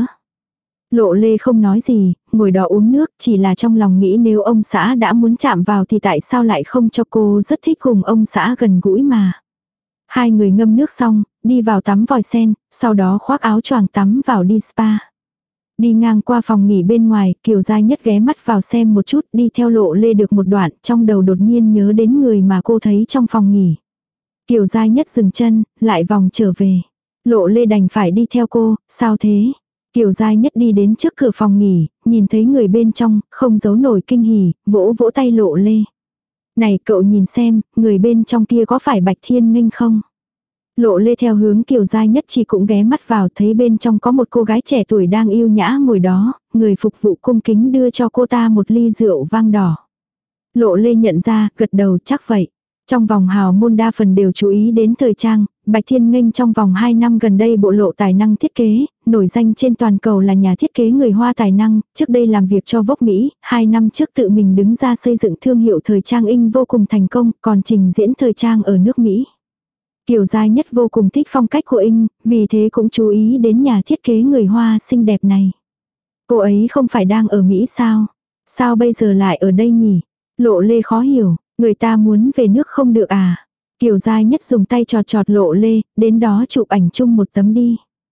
Lộ Lê không nói gì, ngồi đó uống nước, chỉ là trong lòng nghĩ nếu ông xã đã muốn chạm vào thì tại sao lại không cho cô, rất thích cùng ông xã gần gũi mà. Hai người ngâm nước xong, đi vào tắm vòi sen, sau đó khoác áo choàng tắm vào đi spa. Đi ngang qua phòng nghỉ bên ngoài, Kiều Giai Nhất ghé mắt vào xem một chút, đi theo Lộ Lê được một đoạn, trong đầu đột nhiên nhớ đến người mà cô thấy trong phòng nghỉ. Kiều Giai Nhất dừng chân, lại vòng trở về. Lộ Lê đành phải đi theo cô, sao thế? Kiều Giai Nhất đi đến trước cửa phòng nghỉ, nhìn thấy người bên trong, không giấu nổi kinh hỉ, vỗ vỗ tay Lộ Lê. Này cậu nhìn xem, người bên trong kia có phải Bạch Thiên Nghinh không? Lộ Lê theo hướng Kiều Giai Nhất chỉ cũng ghé mắt vào, thấy bên trong có một cô gái trẻ tuổi đang yêu nhã ngồi đó, người phục vụ cung kính đưa cho cô ta một ly rượu vang đỏ. Lộ Lê nhận ra, gật đầu chắc vậy. Trong vòng hào môn đa phần đều chú ý đến thời trang, Bạch Thiên Nghênh trong vòng 2 năm gần đây bộ lộ tài năng thiết kế, nổi danh trên toàn cầu là nhà thiết kế người Hoa tài năng, trước đây làm việc cho Vogue Mỹ, 2 năm trước tự mình đứng ra xây dựng thương hiệu thời trang In vô cùng thành công, còn trình diễn thời trang ở nước Mỹ. Kiều Giai Nhất vô cùng thích phong cách của In, vì thế cũng chú ý đến nhà thiết kế người Hoa xinh đẹp này. Cô ấy không phải đang ở Mỹ sao? Sao bây giờ lại ở đây nhỉ? Lộ Lê khó hiểu, người ta muốn về nước không được à? Kiều Giai Nhất dùng tay chọt chọt Lộ Lê, đến đó chụp ảnh chung một tấm đi.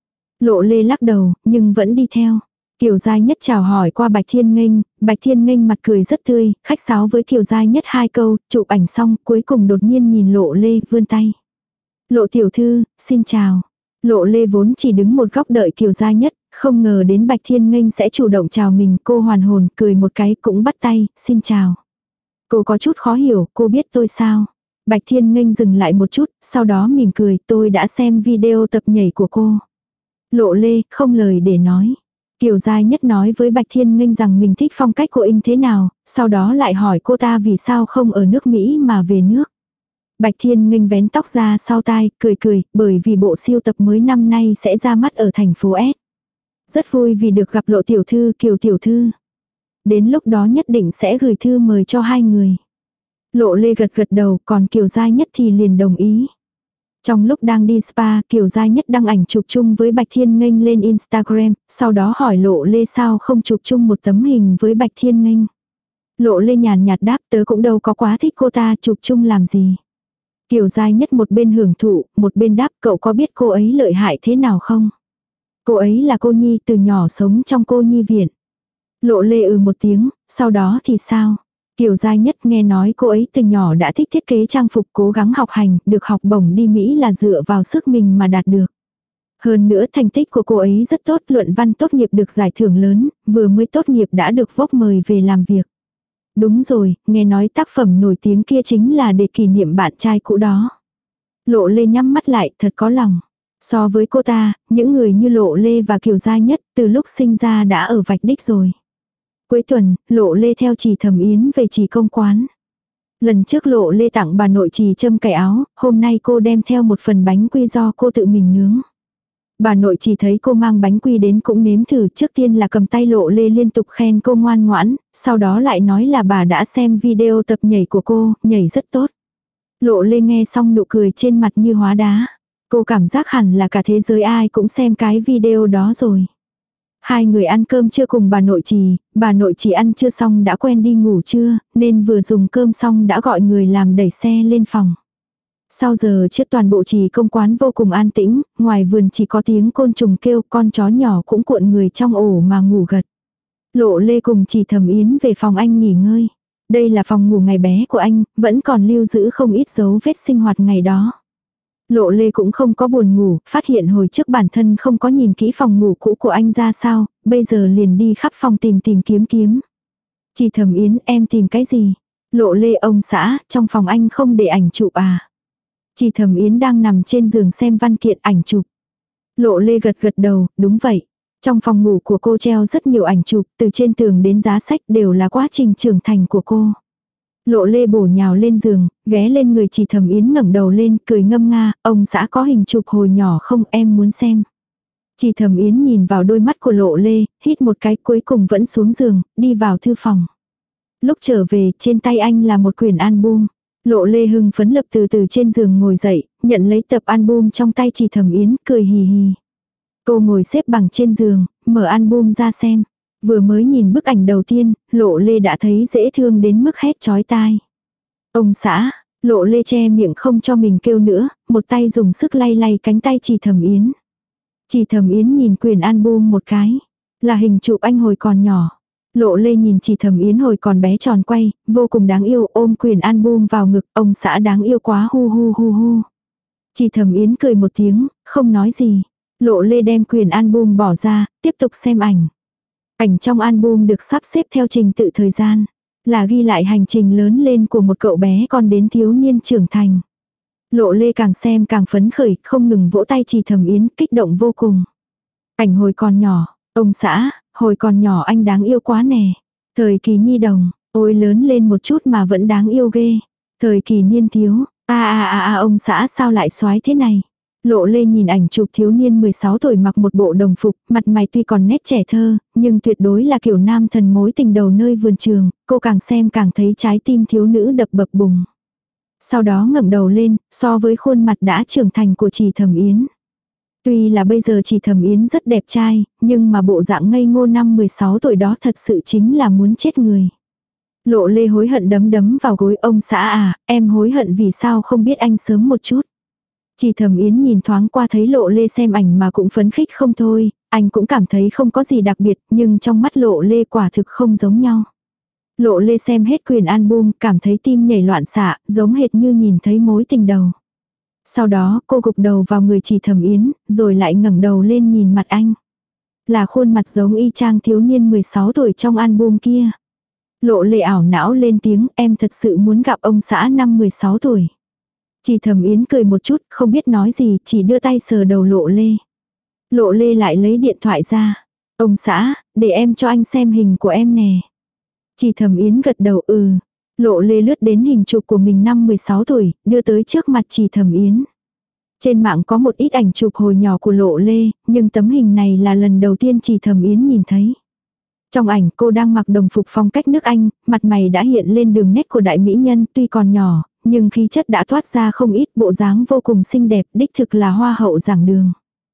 Lộ Lê lắc đầu, nhưng vẫn đi theo. Kiều Giai Nhất chào hỏi qua Bạch Thiên Nghênh, Bạch Thiên Nghênh mặt cười rất tươi, khách sáo với Kiều Giai Nhất 2 câu, chụp ảnh xong, cuối cùng đột nhiên nhìn Lộ Lê vươn tay. Lộ tiểu thư, xin chào. Lộ Lê vốn chỉ đứng một góc đợi Kiều Giai Nhất, không ngờ đến Bạch Thiên Nghênh sẽ chủ động chào mình, cô hoàn hồn, cười một cái cũng bắt tay, xin chào. Cô có chút khó hiểu, cô biết tôi sao? Bạch Thiên Nghênh dừng lại một chút, sau đó mỉm cười, tôi đã xem video tập nhảy của cô. Lộ Lê, không lời để nói. Kiều Giai Nhất nói với Bạch Thiên Nghênh rằng mình thích phong cách của In thế nào, sau đó lại hỏi cô ta vì sao không ở nước Mỹ mà về nước. Bạch Thiên Nghênh vén tóc ra sau tai, cười cười, bởi vì bộ siêu tập mới năm nay sẽ ra mắt ở thành phố S. Rất vui vì được gặp Lộ tiểu thư, Kiều tiểu thư. Đến lúc đó nhất định sẽ gửi thư mời cho 2 người. Lộ Lê gật gật đầu, còn Kiều Giai Nhất thì liền đồng ý. Trong lúc đang đi spa, Kiều Giai Nhất đăng ảnh chụp chung với Bạch Thiên Nghênh lên Instagram, sau đó hỏi Lộ Lê sao không chụp chung một tấm hình với Bạch Thiên Nghênh. Lộ Lê nhàn nhạt đáp, tớ cũng đâu có quá thích cô ta, chụp chung làm gì. Kiều Giai Nhất một bên hưởng thụ, một bên đáp, cậu có biết cô ấy lợi hại thế nào không? Cô ấy là cô nhi, từ nhỏ sống trong cô nhi viện. Lộ Lê một tiếng, sau đó thì sao? Kiều Giai Nhất nghe nói cô ấy từ nhỏ đã thích thiết kế trang phục, cố gắng học hành, được học bổng đi Mỹ là dựa vào sức mình mà đạt được. Hơn nữa thành tích của cô ấy rất tốt, luận văn tốt nghiệp được giải thưởng lớn, vừa mới tốt nghiệp đã được Vogue mời về làm việc. Đúng rồi, nghe nói tác phẩm nổi tiếng kia chính là để kỷ niệm bạn trai cũ đó. Lộ Lê nhắm mắt lại, thật có lòng. So với cô ta, những người như Lộ Lê và Kiều Giai Nhất từ lúc sinh ra đã ở vạch đích rồi. Cuối tuần, Lộ Lê theo Trì Thẩm Yến về Trì công quán. Lần trước Lộ Lê tặng bà nội Trì châm cài áo, hôm nay cô đem theo một phần bánh quy do cô tự mình nướng. Bà nội Trì thấy cô mang bánh quy đến cũng nếm thử, trước tiên là cầm tay Lộ Lê liên tục khen cô ngoan ngoãn, sau đó lại nói là bà đã xem video tập nhảy của cô, nhảy rất tốt. Lộ Lê nghe xong nụ cười trên mặt như hóa đá. Cô cảm giác hẳn là cả thế giới ai cũng xem cái video đó rồi. 2 người ăn cơm trưa cùng bà nội Trì ăn trưa xong đã quen đi ngủ trưa, nên vừa dùng cơm xong đã gọi người làm đẩy xe lên phòng. Sau giờ trước toàn bộ Trì công quán vô cùng an tĩnh, ngoài vườn chỉ có tiếng côn trùng kêu, con chó nhỏ cũng cuộn người trong ổ mà ngủ gật. Lộ Lê cùng Trì Thẩm Yến về phòng anh nghỉ ngơi. Đây là phòng ngủ ngày bé của anh, vẫn còn lưu giữ không ít dấu vết sinh hoạt ngày đó. Lộ Lê cũng không có buồn ngủ, phát hiện hồi trước bản thân không có nhìn kỹ phòng ngủ cũ của anh ra sao, bây giờ liền đi khắp phòng tìm kiếm. Trì Thẩm Yến, em tìm cái gì? Lộ Lê, ông xã, trong phòng anh không để ảnh chụp à? Trì Thẩm Yến đang nằm trên giường xem văn kiện ảnh chụp. Lộ Lê gật gật đầu, đúng vậy. Trong phòng ngủ của cô treo rất nhiều ảnh chụp, từ trên tường đến giá sách đều là quá trình trưởng thành của cô. Lộ Lê bổ nhào lên giường, ghé lên người Trì Thẩm Yến ngẩng đầu lên, cười ngâm nga, ông xã có hình chụp hồi nhỏ không, em muốn xem. Trì Thẩm Yến nhìn vào đôi mắt của Lộ Lê, hít một cái, cuối cùng vẫn xuống giường, đi vào thư phòng. Lúc trở về, trên tay anh là một quyển album. Lộ Lê hưng phấn lập từ trên giường ngồi dậy, nhận lấy tập album trong tay Trì Thẩm Yến, cười hì hì. Cô ngồi xếp bằng trên giường, mở album ra xem. Vừa mới nhìn bức ảnh đầu tiên, Lộ Lê đã thấy dễ thương đến mức hét chói tai. Ông xã, Lộ Lê che miệng không cho mình kêu nữa, một tay dùng sức lay lay cánh tay Trì Thẩm Yến. Trì Thẩm Yến nhìn quyển album một cái, là hình chụp anh hồi còn nhỏ. Lộ Lê nhìn Trì Thẩm Yến hồi còn bé tròn quay, vô cùng đáng yêu, ôm quyển album vào ngực, ông xã đáng yêu quá, hu hu hu hu. Trì Thẩm Yến cười một tiếng, không nói gì. Lộ Lê đem quyển album bỏ ra, tiếp tục xem ảnh. Ảnh trong album được sắp xếp theo trình tự thời gian, là ghi lại hành trình lớn lên của một cậu bé còn đến thiếu niên trưởng thành. Lộ Lê càng xem càng phấn khởi, không ngừng vỗ tay Trì Thẩm Yến, kích động vô cùng. Ảnh hồi còn nhỏ, ông xã, hồi còn nhỏ anh đáng yêu quá nè. Thời kỳ nhi đồng, Ôi lớn lên một chút mà vẫn đáng yêu ghê. Thời kỳ niên thiếu, ông xã sao lại soái thế này. Lộ Lê nhìn ảnh chụp thiếu niên 16 tuổi mặc một bộ đồng phục, mặt mày tuy còn nét trẻ thơ, nhưng tuyệt đối là kiểu nam thần mối tình đầu nơi vườn trường, cô càng xem càng thấy trái tim thiếu nữ đập bập bùng. Sau đó ngẩng đầu lên, so với khuôn mặt đã trưởng thành của Trì Thẩm Yến. Tuy là bây giờ Trì Thẩm Yến rất đẹp trai, nhưng mà bộ dạng ngây ngô năm 16 tuổi đó thật sự chính là muốn chết người. Lộ Lê hối hận đấm đấm vào gối, ông xã à, em hối hận vì sao không biết anh sớm một chút. Trì Thẩm Yến nhìn thoáng qua thấy Lộ Lê xem ảnh mà cũng phấn khích không thôi, anh cũng cảm thấy không có gì đặc biệt, nhưng trong mắt Lộ Lê quả thực không giống nhau. Lộ Lê xem hết quyển album, cảm thấy tim nhảy loạn xạ, giống hệt như nhìn thấy mối tình đầu. Sau đó cô gục đầu vào người Trì Thẩm Yến, rồi lại ngẩng đầu lên nhìn mặt anh. Là khuôn mặt giống y chang thiếu niên 16 tuổi trong album kia. Lộ Lê ảo não lên tiếng, em thật sự muốn gặp ông xã năm 16 tuổi. Trì Thẩm Yến cười một chút, không biết nói gì, chỉ đưa tay sờ đầu Lộ Lê. Lộ Lê lại lấy điện thoại ra. Ông xã, để em cho anh xem hình của em nè. Trì Thẩm Yến gật đầu Lộ Lê lướt đến hình chụp của mình năm 16 tuổi, đưa tới trước mặt Trì Thẩm Yến. Trên mạng có một ít ảnh chụp hồi nhỏ của Lộ Lê, nhưng tấm hình này là lần đầu tiên Trì Thẩm Yến nhìn thấy. Trong ảnh cô đang mặc đồng phục phong cách nước Anh, mặt mày đã hiện lên đường nét của đại mỹ nhân, tuy còn nhỏ, nhưng khí chất đã toát ra không ít, bộ dáng vô cùng xinh đẹp, đích thực là hoa hậu giảng đường.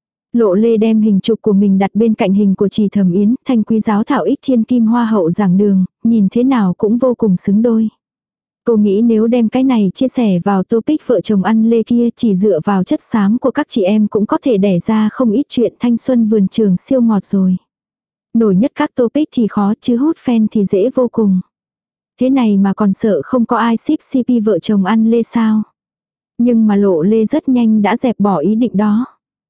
Lộ Lê đem hình chụp của mình đặt bên cạnh hình của Trì Thẩm Yến, thanh quý giáo thảo ích thiên kim hoa hậu giảng đường, nhìn thế nào cũng vô cùng xứng đôi. Cô nghĩ nếu đem cái này chia sẻ vào topic vợ chồng ăn lê kia, chỉ dựa vào chất xám của các chị em cũng có thể đẻ ra không ít chuyện thanh xuân vườn trường siêu ngọt rồi. Nổi nhất các topic thì khó, chứ hút fan thì dễ vô cùng. Thế này mà còn sợ không có ai ship CP vợ chồng ăn lê sao. Nhưng mà Lộ Lê rất nhanh đã dẹp bỏ ý định đó.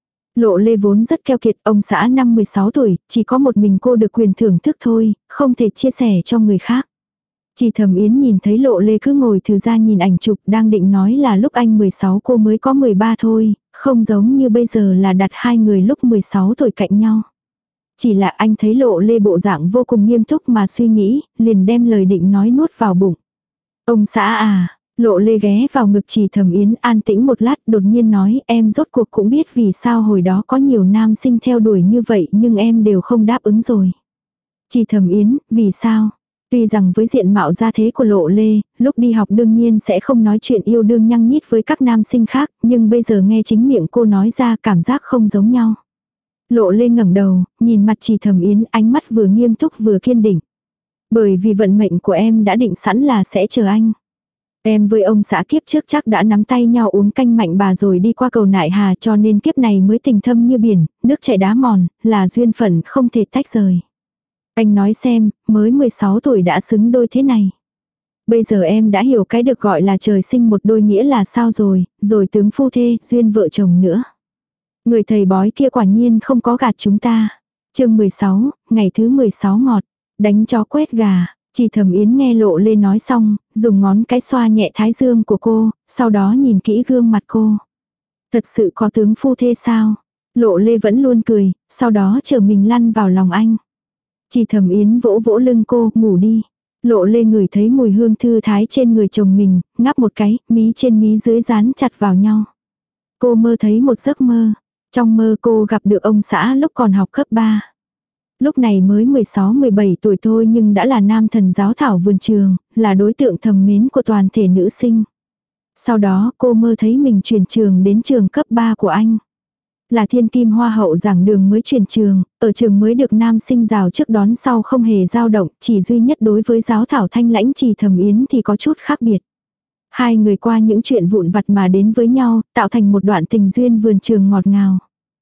Lộ Lê vốn rất keo kiệt, ông xã năm 16 tuổi, chỉ có một mình cô được quyền thưởng thức thôi, không thể chia sẻ cho người khác. Trì Thẩm Yến nhìn thấy Lộ Lê cứ ngồi thừ ra nhìn ảnh chụp, đang định nói là lúc anh 16 cô mới có 13 thôi, không giống như bây giờ là đặt hai người lúc 16 tuổi cạnh nhau. Chỉ là anh thấy Lộ Lê bộ dạng vô cùng nghiêm túc mà suy nghĩ, liền đem lời định nói nuốt vào bụng. Ông xã à, Lộ Lê ghé vào ngực Trì Thẩm Yến an tĩnh một lát, đột nhiên nói, em rốt cuộc cũng biết vì sao hồi đó có nhiều nam sinh theo đuổi như vậy nhưng em đều không đáp ứng rồi. Trì Thẩm Yến, vì sao? Tuy rằng với diện mạo gia thế của Lộ Lê, lúc đi học đương nhiên sẽ không nói chuyện yêu đương nhăng nhít với các nam sinh khác, nhưng bây giờ nghe chính miệng cô nói ra cảm giác không giống nhau. Lộ Lê ngẩng đầu, nhìn mặt Trì Thẩm Yến, ánh mắt vừa nghiêm túc vừa kiên định. Bởi vì vận mệnh của em đã định sẵn là sẽ chờ anh. Em với ông xã kiếp trước chắc đã nắm tay nhau uống canh mạnh bà rồi đi qua cầu Nại Hà, cho nên kiếp này mới tình thâm như biển, nước chảy đá mòn, là duyên phận không thể tách rời. Anh nói xem, mới 16 tuổi đã xứng đôi thế này. Bây giờ em đã hiểu cái được gọi là trời sinh một đôi nghĩa là sao rồi tướng phu thê, duyên vợ chồng nữa. Người thầy bói kia quả nhiên không có gạt chúng ta. Chương 16, ngày thứ 16 ngọt. Đánh chó quét gà. Trì Thẩm Yến nghe Lộ Lê nói xong, dùng ngón cái xoa nhẹ thái dương của cô, sau đó nhìn kỹ gương mặt cô. Thật sự có tướng phu thê sao? Lộ Lê vẫn luôn cười, sau đó chờ mình lăn vào lòng anh. Trì Thẩm Yến vỗ vỗ lưng cô, ngủ đi. Lộ Lê ngửi thấy mùi hương thư thái trên người chồng mình, ngáp một cái, mí trên mí dưới dán chặt vào nhau. Cô mơ thấy một giấc mơ. Trong mơ cô gặp được ông xã lúc còn học cấp 3. Lúc này mới 16-17 tuổi thôi nhưng đã là nam thần giáo thảo vườn trường, là đối tượng thầm mến của toàn thể nữ sinh. Sau đó cô mơ thấy mình chuyển trường đến trường cấp 3 của anh. Là thiên kim hoa hậu giảng đường mới chuyển trường, ở trường mới được nam sinh rào trước đón sau không hề dao động, chỉ duy nhất đối với giáo thảo thanh lãnh Trì Thẩm Yến thì có chút khác biệt. Hai người qua những chuyện vụn vặt mà đến với nhau, tạo thành một đoạn tình duyên vườn trường ngọt ngào.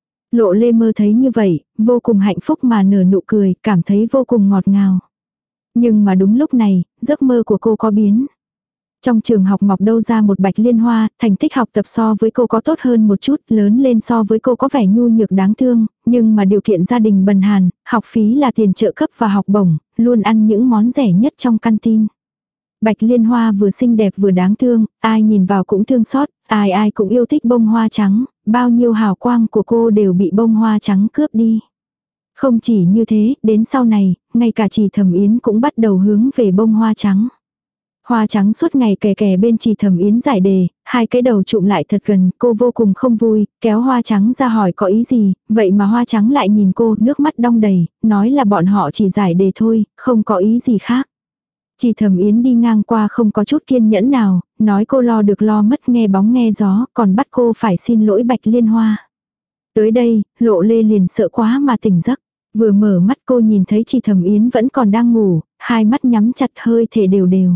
Lộ Lê mơ thấy như vậy, vô cùng hạnh phúc mà nở nụ cười, cảm thấy vô cùng ngọt ngào. Nhưng mà đúng lúc này, giấc mơ của cô có biến. Trong trường học mọc đâu ra một Bạch Liên Hoa, thành tích học tập so với cô có tốt hơn một chút, lớn lên so với cô có vẻ nhu nhược đáng thương, nhưng mà điều kiện gia đình bần hàn, học phí là tiền trợ cấp và học bổng, luôn ăn những món rẻ nhất trong canteen. Bạch Liên Hoa vừa xinh đẹp vừa đáng thương, ai nhìn vào cũng thương xót, ai ai cũng yêu thích bông hoa trắng, bao nhiêu hào quang của cô đều bị bông hoa trắng cướp đi. Không chỉ như thế, đến sau này, ngay cả Trì Thẩm Yến cũng bắt đầu hướng về bông hoa trắng. Hoa trắng suốt ngày kè kè bên Trì Thẩm Yến giải đề, hai cái đầu chụm lại thật gần, cô vô cùng không vui, kéo hoa trắng ra hỏi có ý gì, vậy mà hoa trắng lại nhìn cô, nước mắt đong đầy, nói là bọn họ chỉ giải đề thôi, không có ý gì khác. Trì Thẩm Yến đi ngang qua không có chút kiên nhẫn nào, nói cô lo được lo mất nghe bóng nghe gió, còn bắt cô phải xin lỗi Bạch Liên Hoa. Tới đây, Lộ Lê liền sợ quá mà tỉnh giấc. Vừa mở mắt cô nhìn thấy Trì Thẩm Yến vẫn còn đang ngủ, hai mắt nhắm chặt hơi thể đều đều.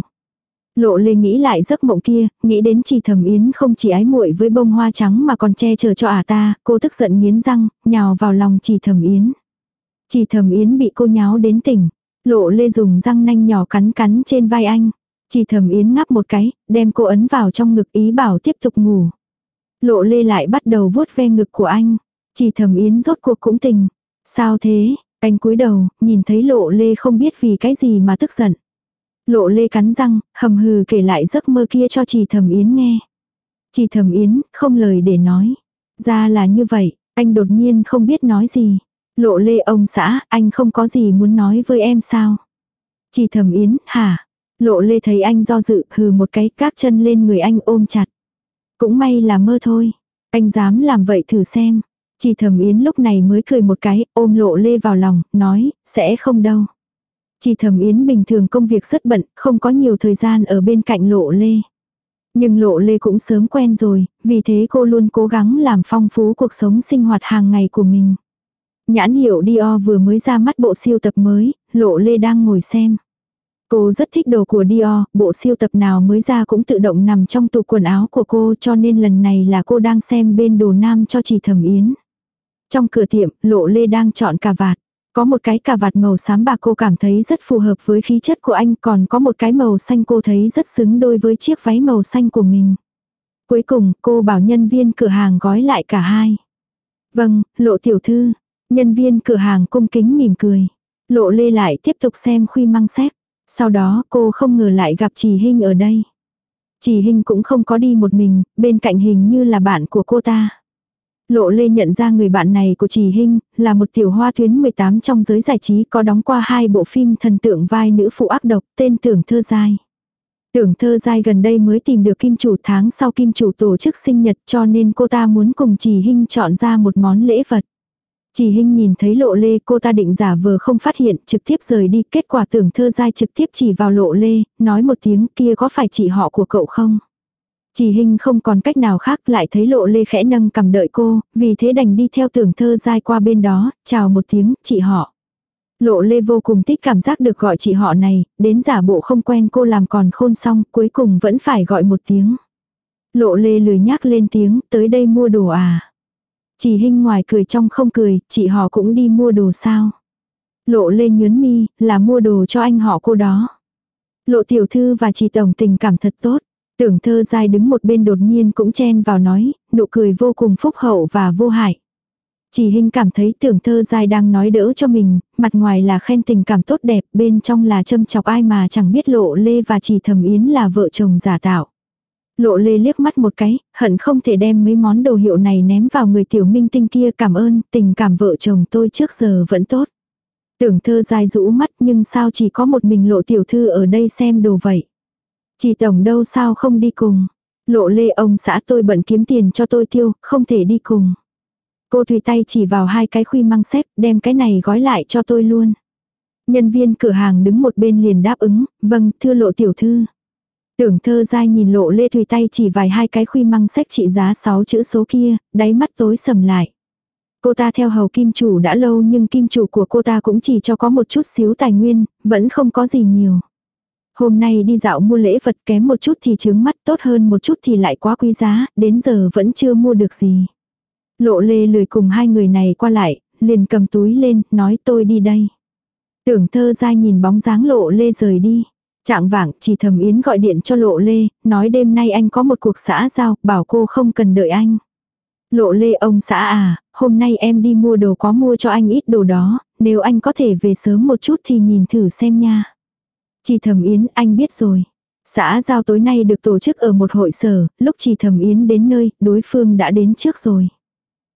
Lộ Lê nghĩ lại giấc mộng kia, nghĩ đến Trì Thẩm Yến không chỉ ái muội với bông hoa trắng mà còn che chở cho ta, cô tức giận nghiến răng, nhào vào lòng Trì Thẩm Yến. Trì Thẩm Yến bị cô nháo đến tỉnh. Lộ Lê dùng răng nanh nhỏ cắn cắn trên vai anh. Trì Thẩm Yến ngáp một cái, đem cô ấn vào trong ngực ý bảo tiếp tục ngủ. Lộ Lê lại bắt đầu vuốt ve ngực của anh. Trì Thẩm Yến rốt cuộc cũng tỉnh. Sao thế? Anh cúi đầu, nhìn thấy Lộ Lê không biết vì cái gì mà tức giận. Lộ Lê cắn răng, hầm hừ kể lại giấc mơ kia cho Trì Thẩm Yến nghe. Trì Thẩm Yến không lời để nói. Ra là như vậy, anh đột nhiên không biết nói gì. Lộ Lê ông xã, anh không có gì muốn nói với em sao? Trì Thẩm Yến, hả? Lộ Lê thấy anh do dự, hừ một cái, các chân lên người anh ôm chặt. Cũng may là mơ thôi. Anh dám làm vậy thử xem. Trì Thẩm Yến lúc này mới cười một cái, ôm Lộ Lê vào lòng, nói, sẽ không đâu. Trì Thẩm Yến bình thường công việc rất bận, không có nhiều thời gian ở bên cạnh Lộ Lê. Nhưng Lộ Lê cũng sớm quen rồi, vì thế cô luôn cố gắng làm phong phú cuộc sống sinh hoạt hàng ngày của mình. Nhãn hiệu Dior vừa mới ra mắt bộ siêu tập mới, Lộ Lê đang ngồi xem. Cô rất thích đồ của Dior, bộ siêu tập nào mới ra cũng tự động nằm trong tủ quần áo của cô, cho nên lần này là cô đang xem bên đồ nam cho Trì Thẩm Yến. Trong cửa tiệm, Lộ Lê đang chọn cà vạt. Có một cái cà vạt màu xám bạc cô cảm thấy rất phù hợp với khí chất của anh, còn có một cái màu xanh cô thấy rất xứng đôi với chiếc váy màu xanh của mình. Cuối cùng, cô bảo nhân viên cửa hàng gói lại cả hai. Vâng, Lộ tiểu thư. Nhân viên cửa hàng cung kính mỉm cười. Lộ Lê lại tiếp tục xem Khuy Măng Séc. Sau đó cô không ngờ lại gặp Trì Hinh ở đây. Trì Hinh cũng không có đi một mình, bên cạnh hình như là bạn của cô ta. Lộ Lê nhận ra người bạn này của Trì Hinh là một tiểu hoa tuyến 18 trong giới giải trí, có đóng qua 2 bộ phim thần tượng vai nữ phụ ác độc, tên Tưởng Thơ Giai. Tưởng Thơ Giai gần đây mới tìm được kim chủ, tháng sau kim chủ tổ chức sinh nhật, cho nên cô ta muốn cùng Trì Hinh chọn ra một món lễ vật. Trì Hinh nhìn thấy Lộ Lê, cô ta định giả vờ không phát hiện, trực tiếp rời đi, kết quả Tưởng Thơ Giai trực tiếp chỉ vào Lộ Lê, nói một tiếng, kia có phải chị họ của cậu không? Trì Hinh không còn cách nào khác, lại thấy Lộ Lê khẽ nâng cằm đợi cô, vì thế đành đi theo Tưởng Thơ Giai qua bên đó, chào một tiếng, chị họ. Lộ Lê vô cùng thích cảm giác được gọi chị họ này, đến giả bộ không quen cô làm còn khôn xong, cuối cùng vẫn phải gọi một tiếng. Lộ Lê lười nhác lên tiếng, tới đây mua đồ à? Trì Hinh ngoài cười trong không cười, chị họ cũng đi mua đồ sao? Lộ Lê nhướng mi, là mua đồ cho anh họ cô đó. Lộ tiểu thư và Trì tổng tình cảm thật tốt. Tưởng Thơ Giai đứng một bên đột nhiên cũng chen vào nói, nụ cười vô cùng phúc hậu và vô hại. Trì Hinh cảm thấy Tưởng Thơ Giai đang nói đỡ cho mình, mặt ngoài là khen tình cảm tốt đẹp, bên trong là châm chọc ai mà chẳng biết Lộ Lê và Trì Thẩm Yến là vợ chồng giả tạo. Lộ Lê liếc mắt một cái, hận không thể đem mấy món đồ hiệu này ném vào người tiểu minh tinh kia, cảm ơn, tình cảm vợ chồng tôi trước giờ vẫn tốt. Tưởng Thơ Giai rũ mắt, nhưng sao chỉ có một mình Lộ tiểu thư ở đây xem đồ vậy? Trì tổng đâu sao không đi cùng? Lộ Lê ông xã tôi bận kiếm tiền cho tôi tiêu, không thể đi cùng. Cô tùy tay chỉ vào 2 cái Khuy Măng Séc, đem cái này gói lại cho tôi luôn. Nhân viên cửa hàng đứng một bên liền đáp ứng, vâng, thưa Lộ tiểu thư. Tưởng Thơ Giai nhìn Lộ Lê tùy tay chỉ vài 2 cái Khuy Măng Séc trị giá 6 chữ số kia, đáy mắt tối sầm lại. Cô ta theo hầu kim chủ đã lâu nhưng kim chủ của cô ta cũng chỉ cho có một chút xíu tài nguyên, vẫn không có gì nhiều. Hôm nay đi dạo mua lễ vật, kém một chút thì chướng mắt, tốt hơn một chút thì lại quá quý giá, đến giờ vẫn chưa mua được gì. Lộ Lê lười cùng 2 người này qua lại, liền cầm túi lên, nói tôi đi đây. Tưởng Thơ Giai nhìn bóng dáng Lộ Lê rời đi. Trạng vạng, Trì Thẩm Yến gọi điện cho Lộ Lê, nói đêm nay anh có một cuộc xã giao, bảo cô không cần đợi anh. Lộ Lê ông xã à, hôm nay em đi mua đồ có mua cho anh ít đồ đó, nếu anh có thể về sớm một chút thì nhìn thử xem nha. Trì Thẩm Yến, anh biết rồi. Xã giao tối nay được tổ chức ở một hội sở, lúc Trì Thẩm Yến đến nơi, đối phương đã đến trước rồi.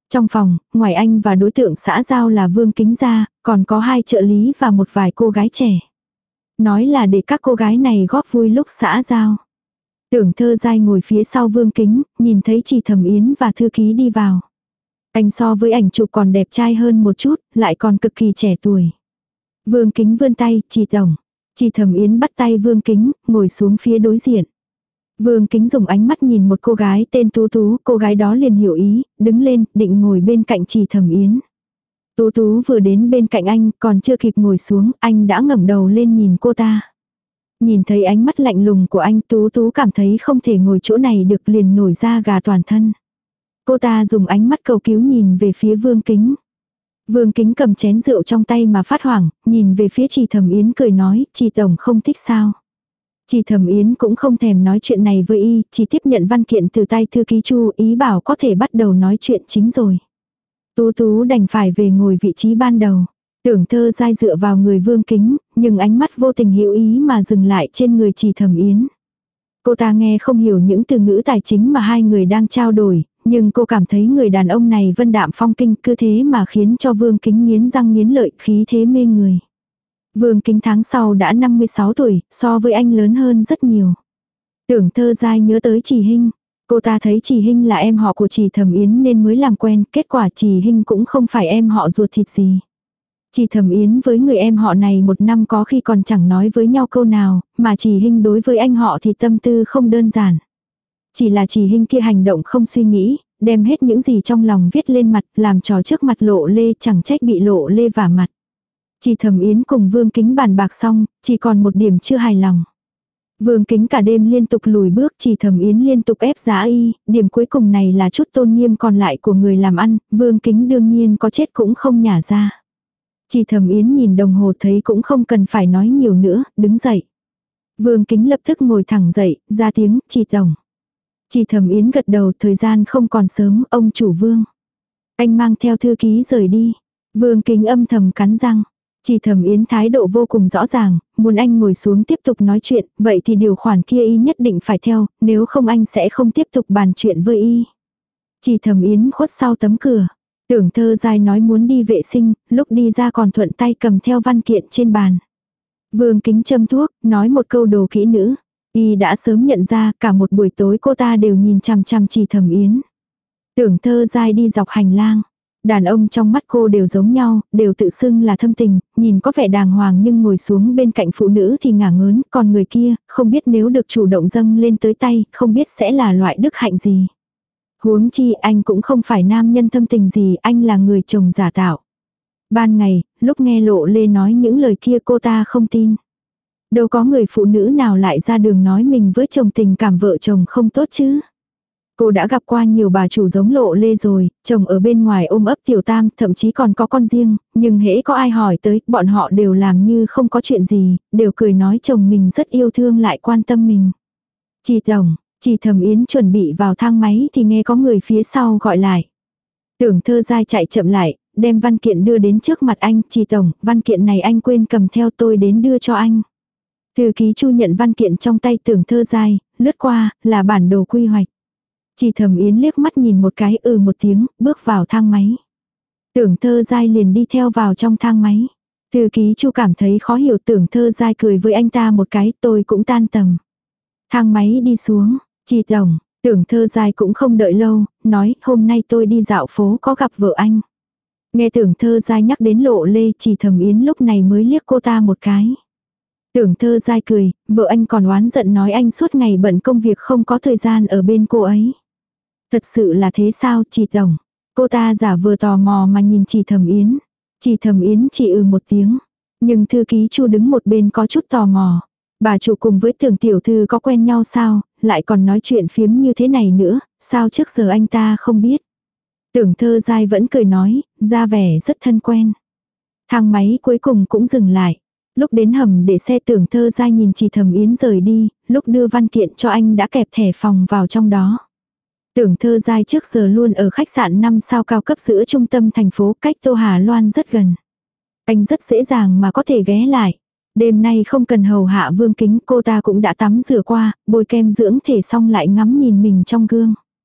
Trong phòng, ngoài anh và đối tượng xã giao là Vương Kính ra, còn có 2 trợ lý và một vài cô gái trẻ. Nói là để các cô gái này góp vui lúc xã giao. Tưởng Thơ Giai ngồi phía sau Vương Kính, nhìn thấy Chỉ Thẩm Yến và thư ký đi vào. Anh so với ảnh chụp còn đẹp trai hơn một chút, lại còn cực kỳ trẻ tuổi. Vương Kính vươn tay, Chỉ tổng. Chỉ Thẩm Yến bắt tay Vương Kính, ngồi xuống phía đối diện. Vương Kính dùng ánh mắt nhìn một cô gái tên Tú Tú, cô gái đó liền hiểu ý, đứng lên, định ngồi bên cạnh Chỉ Thẩm Yến. Tú Tú vừa đến bên cạnh anh, còn chưa kịp ngồi xuống, anh đã ngẩng đầu lên nhìn cô ta. Nhìn thấy ánh mắt lạnh lùng của anh, Tú Tú cảm thấy không thể ngồi chỗ này được, liền nổi da gà toàn thân. Cô ta dùng ánh mắt cầu cứu nhìn về phía Vương Kính. Vương Kính cầm chén rượu trong tay mà phát hoảng, nhìn về phía Chỉ Thẩm Yến cười nói, Chỉ tổng không thích sao. Chỉ Thẩm Yến cũng không thèm nói chuyện này với y, chỉ tiếp nhận văn kiện từ tay thư ký Chu, ý bảo có thể bắt đầu nói chuyện chính rồi. Tú Tú đành phải về ngồi vị trí ban đầu. Tưởng Thơ Giai dựa vào người Vương Kính, nhưng ánh mắt vô tình hữu ý mà dừng lại trên người Chỉ Thẩm Yến. Cô ta nghe không hiểu những từ ngữ tài chính mà hai người đang trao đổi, nhưng cô cảm thấy người đàn ông này vân đạm phong kinh, cứ thế mà khiến cho Vương Kính nghiến răng nghiến lợi, khí thế mê người. Vương Kính tháng sau đã 56 tuổi, so với anh lớn hơn rất nhiều. Tưởng Thơ Giai nhớ tới Chỉ Hinh. Cô ta thấy Chỉ Hinh là em họ của Chỉ Thẩm Yến nên mới làm quen, kết quả Chỉ Hinh cũng không phải em họ ruột thịt gì. Chỉ Thẩm Yến với người em họ này 1 năm có khi còn chẳng nói với nhau câu nào, mà Chỉ Hinh đối với anh họ thì tâm tư không đơn giản. Chỉ là Chỉ Hinh kia hành động không suy nghĩ, đem hết những gì trong lòng viết lên mặt, làm trò trước mặt Lộ Lê, chẳng trách bị Lộ Lê vả mặt. Chỉ Thẩm Yến cùng Vương Kính bàn bạc xong, chỉ còn một điểm chưa hài lòng. Vương Kính cả đêm liên tục lùi bước, Chỉ Thẩm Yến liên tục ép giá y, điểm cuối cùng này là chút tôn nghiêm còn lại của người làm ăn, Vương Kính đương nhiên có chết cũng không nhả ra. Chỉ Thẩm Yến nhìn đồng hồ thấy cũng không cần phải nói nhiều nữa, đứng dậy. Vương Kính lập tức ngồi thẳng dậy, ra tiếng, Chỉ tổng. Chỉ Thẩm Yến gật đầu, thời gian không còn sớm, ông chủ Vương. Anh mang theo thư ký rời đi. Vương Kính âm thầm cắn răng. Chỉ Thẩm Yến thái độ vô cùng rõ ràng, muốn anh ngồi xuống tiếp tục nói chuyện, vậy thì điều khoản kia y nhất định phải theo, nếu không anh sẽ không tiếp tục bàn chuyện với y. Chỉ Thẩm Yến khuất sau tấm cửa. Tưởng Thơ Giai nói muốn đi vệ sinh, lúc đi ra còn thuận tay cầm theo văn kiện trên bàn. Vương Kính châm thuốc, nói một câu đồ kỹ nữ. Y đã sớm nhận ra, cả một buổi tối cô ta đều nhìn chằm chằm Chỉ Thẩm Yến. Tưởng Thơ Giai đi dọc hành lang. Đàn ông trong mắt cô đều giống nhau, đều tự xưng là thâm tình, nhìn có vẻ đàng hoàng nhưng ngồi xuống bên cạnh phụ nữ thì ngả ngớn, còn người kia, không biết nếu được chủ động dâng lên tới tay, không biết sẽ là loại đức hạnh gì. Huống chi anh cũng không phải nam nhân thâm tình gì, anh là người chồng giả tạo. Ban ngày, lúc nghe Lộ Lê nói những lời kia cô ta không tin. Đâu có người phụ nữ nào lại ra đường nói mình với chồng tình cảm vợ chồng không tốt chứ. Cô đã gặp qua nhiều bà chủ giống Lộ Lê rồi, chồng ở bên ngoài ôm ấp tiểu tam, thậm chí còn có con riêng, nhưng hễ có ai hỏi tới, bọn họ đều làm như không có chuyện gì, đều cười nói chồng mình rất yêu thương lại quan tâm mình. Chỉ tổng, Chỉ Thẩm Yến chuẩn bị vào thang máy thì nghe có người phía sau gọi lại. Tưởng Thơ Giai chạy chậm lại, đem văn kiện đưa đến trước mặt anh, Chỉ tổng, văn kiện này anh quên cầm theo, tôi đến đưa cho anh. Thư ký Chu nhận văn kiện trong tay Tưởng Thơ Giai, lướt qua, là bản đồ quy hoạch. Chỉ Thẩm Yến liếc mắt nhìn một cái một tiếng, bước vào thang máy. Tưởng Thơ Giai liền đi theo vào trong thang máy. Thư ký Chu cảm thấy khó hiểu, Tưởng Thơ Giai cười với anh ta một cái, tôi cũng tan tầm. Thang máy đi xuống, Chỉ tổng, Tưởng Thơ Giai cũng không đợi lâu, nói hôm nay tôi đi dạo phố có gặp vợ anh. Nghe Tưởng Thơ Giai nhắc đến Lộ Lê, Chỉ Thẩm Yến lúc này mới liếc cô ta một cái. Tưởng Thơ Giai cười, vợ anh còn oán giận nói anh suốt ngày bận công việc không có thời gian ở bên cô ấy. Thật sự là thế sao, Chỉ tổng? Cô ta giả vờ tò mò mà nhìn Chỉ Thẩm Yến. Chỉ Thẩm Yến chỉ một tiếng. Nhưng thư ký Chu đứng một bên có chút tò mò. Bà chủ cùng với Tưởng tiểu thư có quen nhau sao, lại còn nói chuyện phiếm như thế này nữa, sao trước giờ anh ta không biết. Tưởng Thơ Giai vẫn cười nói, ra vẻ rất thân quen. Thang máy cuối cùng cũng dừng lại. Lúc đến hầm để xe, Tưởng Thơ Giai nhìn Chỉ Thẩm Yến rời đi, lúc đưa văn kiện cho anh đã kẹp thẻ phòng vào trong đó. Tưởng Thơ Giai trước giờ luôn ở khách sạn 5 sao cao cấp giữa trung tâm thành phố, cách Tô Hà Loan rất gần. Anh rất dễ dàng mà có thể ghé lại. Đêm nay không cần hầu hạ Vương Kính, cô ta cũng đã tắm rửa qua, bôi kem dưỡng thể xong lại ngắm nhìn mình trong gương.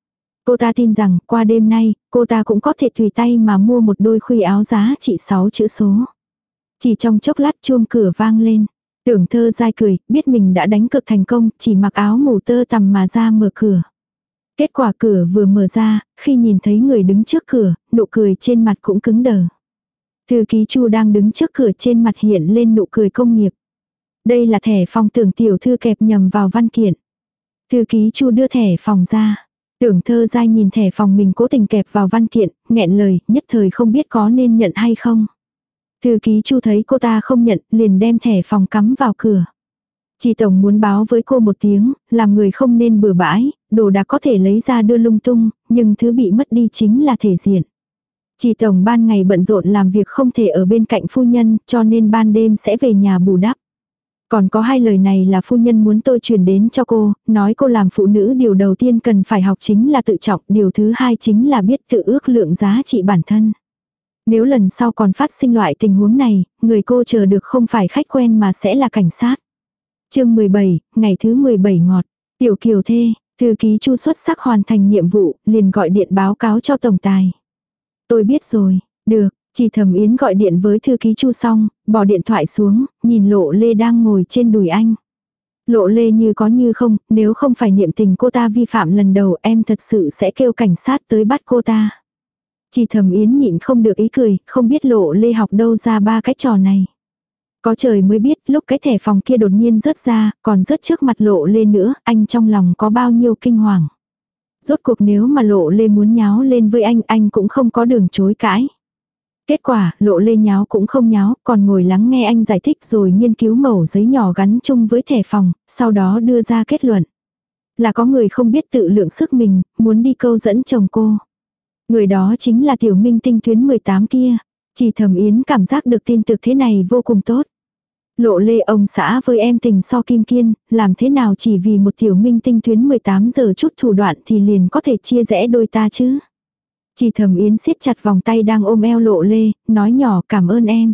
Cô ta tin rằng qua đêm nay, cô ta cũng có thể tùy tay mà mua một đôi khuy áo giá trị 6 chữ số. Chỉ trong chốc lát chuông cửa vang lên. Tưởng Thơ dai cười, biết mình đã đánh cược thành công, chỉ mặc áo ngủ tơ tằm mà ra mở cửa. Kết quả cửa vừa mở ra, khi nhìn thấy người đứng trước cửa, nụ cười trên mặt cũng cứng đờ. Thư ký Chu đang đứng trước cửa, trên mặt hiện lên nụ cười công nghiệp. Đây là thẻ phòng Tưởng tiểu thư kẹp nhầm vào văn kiện. Thư ký Chu đưa thẻ phòng ra. Tưởng Thơ dai nhìn thẻ phòng mình cố tình kẹp vào văn kiện, nghẹn lời, nhất thời không biết có nên nhận hay không. Thư ký Chu thấy cô ta không nhận, liền đem thẻ phòng cắm vào cửa. Chị tổng muốn báo với cô một tiếng, làm người không nên bừa bãi, đồ đạc có thể lấy ra đưa lung tung, nhưng thứ bị mất đi chính là thể diện. Chị tổng ban ngày bận rộn làm việc không thể ở bên cạnh phu nhân, cho nên ban đêm sẽ về nhà bù đắp. Còn có 2 lời này là phu nhân muốn tôi truyền đến cho cô, nói cô làm phụ nữ điều đầu tiên cần phải học chính là tự trọng, điều thứ 2 chính là biết tự ước lượng giá trị bản thân. Nếu lần sau còn phát sinh loại tình huống này, người cô chờ được không phải khách quen mà sẽ là cảnh sát. Chương 17, ngày thứ 17 ngọt. Tiểu Kiều thê, thư ký Chu xuất sắc hoàn thành nhiệm vụ, liền gọi điện báo cáo cho tổng tài. Tôi biết rồi, được, chỉ Thẩm Yến gọi điện với thư ký Chu xong, bỏ điện thoại xuống, nhìn Lộ Lê đang ngồi trên đùi anh. Lộ Lê như có như không, nếu không phải niệm tình cô ta vi phạm lần đầu em thật sự sẽ kêu cảnh sát tới bắt cô ta. Chỉ Thẩm Yến nhịn không được ý cười, không biết Lộ Lê học đâu ra 3 cái trò này. Có trời mới biết lúc cái thẻ phòng kia đột nhiên rớt ra, còn rớt trước mặt Lộ Lê nữa, anh trong lòng có bao nhiêu kinh hoàng. Rốt cuộc nếu mà Lộ Lê muốn nháo lên với anh cũng không có đường chối cãi. Kết quả, Lộ Lê nháo cũng không nháo, còn ngồi lắng nghe anh giải thích rồi nghiên cứu mẩu giấy nhỏ gắn chung với thẻ phòng, sau đó đưa ra kết luận. Là có người không biết tự lượng sức mình, muốn đi câu dẫn chồng cô. Người đó chính là tiểu minh tinh tuyến 18 kia. Chỉ Thẩm Yến cảm giác được tin tức thế này vô cùng tốt. Lộ Lê ông xã với em tình so kim kiên, làm thế nào chỉ vì một tiểu minh tinh tuyến 18 giờ chút thủ đoạn thì liền có thể chia rẽ đôi ta chứ. Chỉ Thẩm Yến siết chặt vòng tay đang ôm eo Lộ Lê, nói nhỏ cảm ơn em.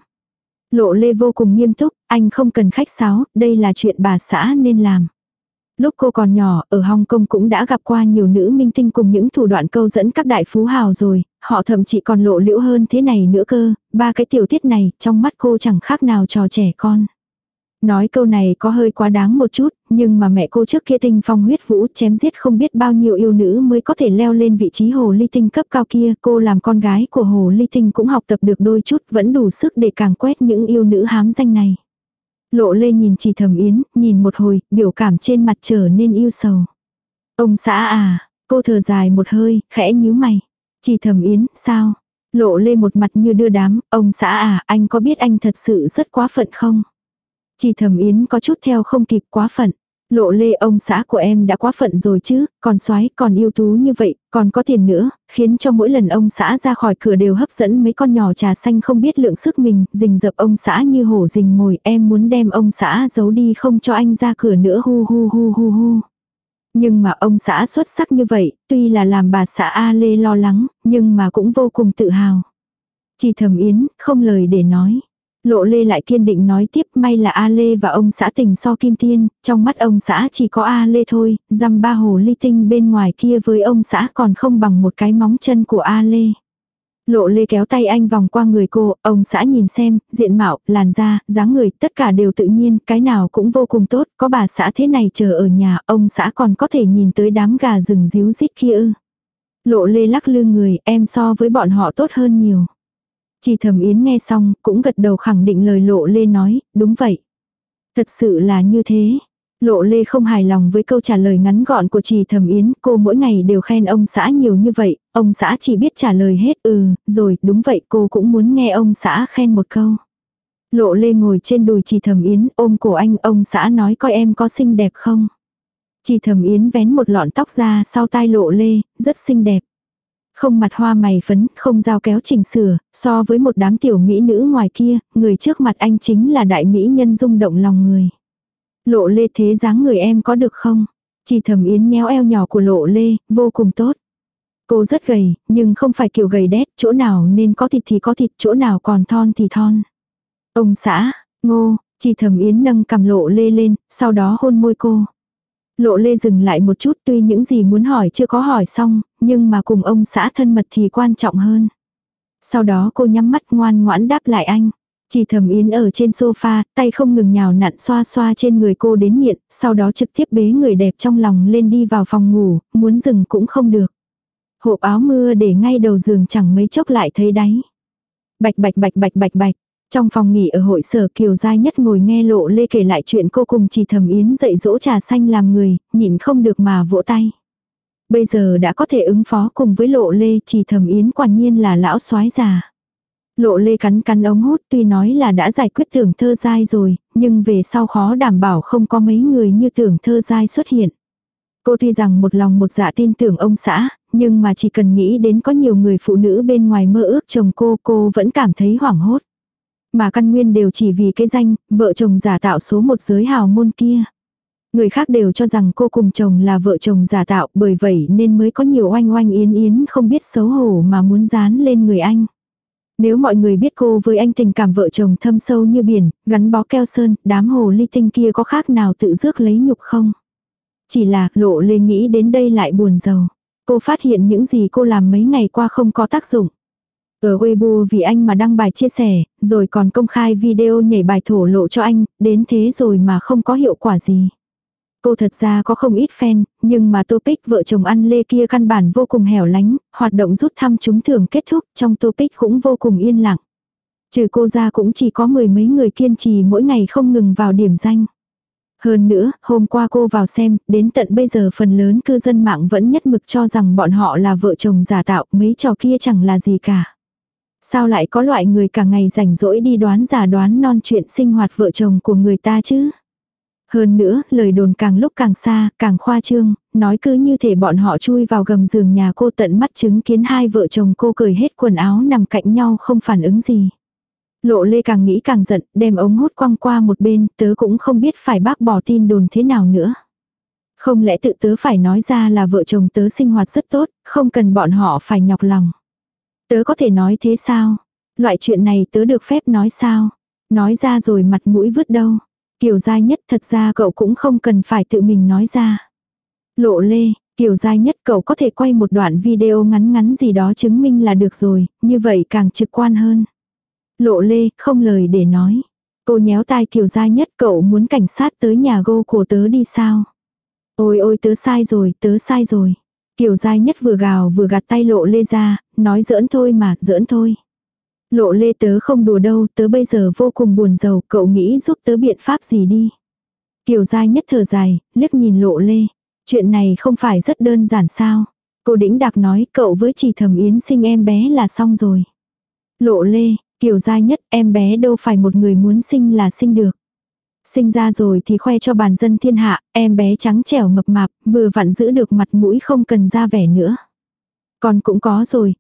Lộ Lê vô cùng nghiêm túc, anh không cần khách sáo, đây là chuyện bà xã nên làm. Lúc cô còn nhỏ, ở Hong Kong cũng đã gặp qua nhiều nữ minh tinh cùng những thủ đoạn câu dẫn các đại phú hào rồi, họ thậm chí còn lộ liễu hơn thế này nữa cơ, 3 cái tiểu tiết này, trong mắt cô chẳng khác nào trò trẻ con. Nói câu này có hơi quá đáng một chút, nhưng mà mẹ cô trước kia tinh phong huyết vũ chém giết không biết bao nhiêu yêu nữ mới có thể leo lên vị trí hồ ly tinh cấp cao kia, cô làm con gái của hồ ly tinh cũng học tập được đôi chút, vẫn đủ sức để càng quét những yêu nữ hám danh này. Lộ Lê nhìn Chỉ Thẩm Yến, nhìn một hồi, biểu cảm trên mặt trở nên yêu sầu. Ông xã à, cô thở dài một hơi, khẽ nhíu mày. Chỉ Thẩm Yến, sao? Lộ Lê một mặt như đưa đám, ông xã à, anh có biết anh thật sự rất quá phận không? Chỉ Thẩm Yến có chút theo không kịp, quá phận. Lộ Lê, ông xã của em đã quá phận rồi chứ, còn soái, còn ưu tú như vậy, còn có tiền nữa, khiến cho mỗi lần ông xã ra khỏi cửa đều hấp dẫn mấy con nhỏ trà xanh không biết lượng sức mình, rình rập ông xã như hổ rình mồi, em muốn đem ông xã giấu đi không cho anh ra cửa nữa, hu hu hu hu hu. Nhưng mà ông xã xuất sắc như vậy, tuy là làm bà xã A Lê lo lắng, nhưng mà cũng vô cùng tự hào. Chỉ Thẩm Yến, không lời để nói. Lộ Lê lại kiên định nói tiếp, may là A Lê và ông xã tình so kim tiên, trong mắt ông xã chỉ có A Lê thôi, dăm ba hồ ly tinh bên ngoài kia với ông xã còn không bằng một cái móng chân của A Lê. Lộ Lê kéo tay anh vòng qua người cô, ông xã nhìn xem, diện mạo, làn da, dáng người, tất cả đều tự nhiên, cái nào cũng vô cùng tốt, có bà xã thế này chờ ở nhà, ông xã còn có thể nhìn tới đám gà rừng ríu rít kia ư. Lộ Lê lắc lư người, em so với bọn họ tốt hơn nhiều. Chỉ Thẩm Yến nghe xong, cũng gật đầu khẳng định lời Lộ Lê nói, đúng vậy. Thật sự là như thế. Lộ Lê không hài lòng với câu trả lời ngắn gọn của Chỉ Thẩm Yến, cô mỗi ngày đều khen ông xã nhiều như vậy, ông xã chỉ biết trả lời hết rồi, đúng vậy, cô cũng muốn nghe ông xã khen một câu. Lộ Lê ngồi trên đùi Chỉ Thẩm Yến, ôm cổ anh, ông xã nói coi em có xinh đẹp không. Chỉ Thẩm Yến vén một lọn tóc ra sau tai Lộ Lê, rất xinh đẹp. Không mặt hoa mày phấn, không dao kéo chỉnh sửa, so với một đám tiểu mỹ nữ ngoài kia, người trước mặt anh chính là đại mỹ nhân rung động lòng người. Lộ Lê, thế dáng người em có được không? Chỉ Thẩm Yến nhéo eo nhỏ của Lộ Lê, vô cùng tốt. Cô rất gầy, nhưng không phải kiểu gầy đét, chỗ nào nên có thịt thì có thịt, chỗ nào còn thon thì thon. Ông xã, ngô, Chỉ Thẩm Yến nâng cằm Lộ Lê lên, sau đó hôn môi cô. Lộ Lê dừng lại một chút, tuy những gì muốn hỏi chưa có hỏi xong, nhưng mà cùng ông xã thân mật thì quan trọng hơn. Sau đó cô nhắm mắt ngoan ngoãn đáp lại anh. Chỉ Thẩm Yến ở trên sofa, tay không ngừng nhào nặn xoa xoa trên người cô đến nghiện, sau đó trực tiếp bế người đẹp trong lòng lên đi vào phòng ngủ, muốn dừng cũng không được. Hộp áo mưa để ngay đầu giường chẳng mấy chốc lại thấy đáy. Bạch bạch bạch bạch bạch bạch. Trong phòng nghỉ ở hội sở, Kiều Giai Nhất ngồi nghe Lộ Lê kể lại chuyện cô cùng Chỉ Thẩm Yến dạy dỗ trà xanh làm người, nhịn không được mà vỗ tay. Bây giờ đã có thể ứng phó cùng với Lộ Lê, Chỉ Thẩm Yến quả nhiên là lão soái già. Lộ Lê cắn cắn ống hút, tuy nói là đã giải quyết Tưởng Thơ Giai rồi, nhưng về sau khó đảm bảo không có mấy người như Tưởng Thơ Giai xuất hiện. Cô tuy rằng một lòng một dạ tin tưởng ông xã, nhưng mà chỉ cần nghĩ đến có nhiều người phụ nữ bên ngoài mơ ước chồng cô vẫn cảm thấy hoảng hốt. Mà căn nguyên đều chỉ vì cái danh, vợ chồng giả tạo số một giới hào môn kia. Người khác đều cho rằng cô cùng chồng là vợ chồng giả tạo, bởi vậy nên mới có nhiều oanh oanh yến yến không biết xấu hổ mà muốn dán lên người anh. Nếu mọi người biết cô với anh tình cảm vợ chồng thâm sâu như biển, gắn bó keo sơn, đám hồ ly tinh kia có khác nào tự rước lấy nhục không? Chỉ là Lộ Lê nghĩ đến đây lại buồn rầu. Cô phát hiện những gì cô làm mấy ngày qua không có tác dụng. Ở Weibo vì anh mà đăng bài chia sẻ, rồi còn công khai video nhảy bài thổ lộ cho anh, đến thế rồi mà không có hiệu quả gì. Cô thật ra có không ít fan, nhưng mà topic vợ chồng ăn lê kia căn bản vô cùng hẻo lánh, hoạt động rút thăm trúng thưởng kết thúc, trong topic cũng vô cùng yên lặng. Trừ cô ra cũng chỉ có mười mấy người kiên trì mỗi ngày không ngừng vào điểm danh. Hơn nữa, hôm qua cô vào xem, đến tận bây giờ phần lớn cư dân mạng vẫn nhất mực cho rằng bọn họ là vợ chồng giả tạo, mấy trò kia chẳng là gì cả. Sao lại có loại người cả ngày rảnh rỗi đi đoán giả đoán non chuyện sinh hoạt vợ chồng của người ta chứ? Hơn nữa, lời đồn càng lúc càng xa, càng khoa trương, nói cứ như thể bọn họ chui vào gầm giường nhà cô tận mắt chứng kiến hai vợ chồng cô cởi hết quần áo nằm cạnh nhau không phản ứng gì. Lộ Lê càng nghĩ càng giận, đem ống hút quăng qua một bên, tớ cũng không biết phải bác bỏ tin đồn thế nào nữa. Không lẽ tự tớ phải nói ra là vợ chồng tớ sinh hoạt rất tốt, không cần bọn họ phải nhọc lòng. Tớ có thể nói thế sao? Loại chuyện này tớ được phép nói sao? Nói ra rồi mặt mũi vứt đâu? Kiều Giai Nhất, thật ra cậu cũng không cần phải tự mình nói ra. Lộ Lê, Kiều Giai Nhất, cậu có thể quay một đoạn video ngắn ngắn gì đó chứng minh là được rồi, như vậy càng trực quan hơn. Lộ Lê, không lời để nói. Cô nhéo tai Kiều Giai Nhất, cậu muốn cảnh sát tới nhà gô của tớ đi sao? Ôi ôi tớ sai rồi. Kiều Giai Nhất vừa gào vừa gạt tay Lộ Lê ra, nói giỡn thôi mà, giỡn thôi. Lộ Lê, tớ không đùa đâu, tớ bây giờ vô cùng buồn rầu, cậu nghĩ giúp tớ biện pháp gì đi. Kiều Giai Nhất thở dài, liếc nhìn Lộ Lê. Chuyện này không phải rất đơn giản sao? Cô đĩnh đạc nói, cậu với Chỉ Thẩm Yến sinh em bé là xong rồi. Lộ Lê, Kiều Giai Nhất, em bé đâu phải một người muốn sinh là sinh được. Sinh ra rồi thì khoe cho bàn dân thiên hạ, em bé trắng trẻo mập mạp, vừa vặn giữ được mặt mũi không cần ra vẻ nữa. Còn cũng có rồi,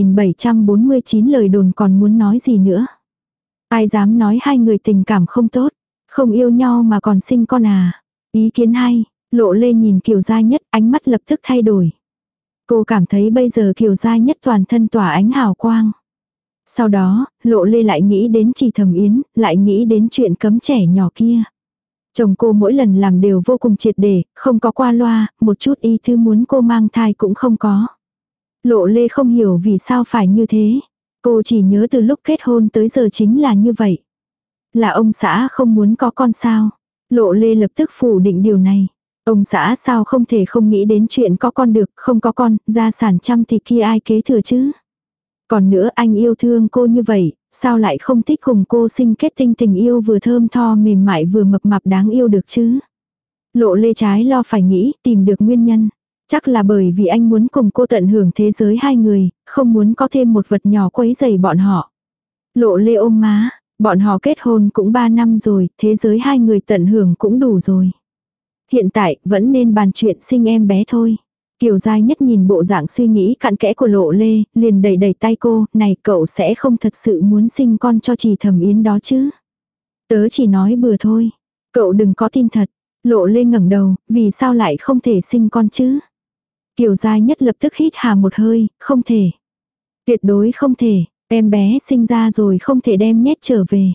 7749 lời đồn còn muốn nói gì nữa. Ai dám nói hai người tình cảm không tốt, không yêu nhau mà còn sinh con à. Ý kiến hay, Lộ Lê nhìn Kiều Giai Nhất, ánh mắt lập tức thay đổi. Cô cảm thấy bây giờ Kiều Giai Nhất toàn thân tỏa ánh hào quang. Sau đó, Lộ Lê lại nghĩ đến Chỉ Thẩm Yến, lại nghĩ đến chuyện cấm trẻ nhỏ kia. Chồng cô mỗi lần làm đều vô cùng triệt để, không có qua loa, một chút ý thứ muốn cô mang thai cũng không có. Lộ Lê không hiểu vì sao phải như thế. Cô chỉ nhớ từ lúc kết hôn tới giờ chính là như vậy. Là ông xã không muốn có con sao? Lộ Lê lập tức phủ định điều này. Ông xã sao không thể không nghĩ đến chuyện có con được, không có con, gia sản trăm thì kia ai kế thừa chứ? Còn nữa anh yêu thương cô như vậy, sao lại không thích cùng cô sinh kết tinh tình yêu vừa thơm tho mềm mại vừa mập mạp đáng yêu được chứ? Lộ Lê trái lo phải nghĩ, tìm được nguyên nhân. Chắc là bởi vì anh muốn cùng cô tận hưởng thế giới hai người, không muốn có thêm một vật nhỏ quấy rầy bọn họ. Lộ Lê ôm má, bọn họ kết hôn cũng 3 năm rồi, thế giới hai người tận hưởng cũng đủ rồi. Hiện tại, vẫn nên bàn chuyện sinh em bé thôi. Kiều Giai Nhất nhìn bộ dạng suy nghĩ cặn kẽ của Lộ Lê, liền đẩy đẩy tay cô, này cậu sẽ không thật sự muốn sinh con cho Chỉ Thẩm Yến đó chứ. Tớ chỉ nói bừa thôi. Cậu đừng có tin thật. Lộ Lê ngẩng đầu, vì sao lại không thể sinh con chứ? Kiều Giai Nhất lập tức hít hà một hơi, không thể. Tuyệt đối không thể, em bé sinh ra rồi không thể đem nhét trở về.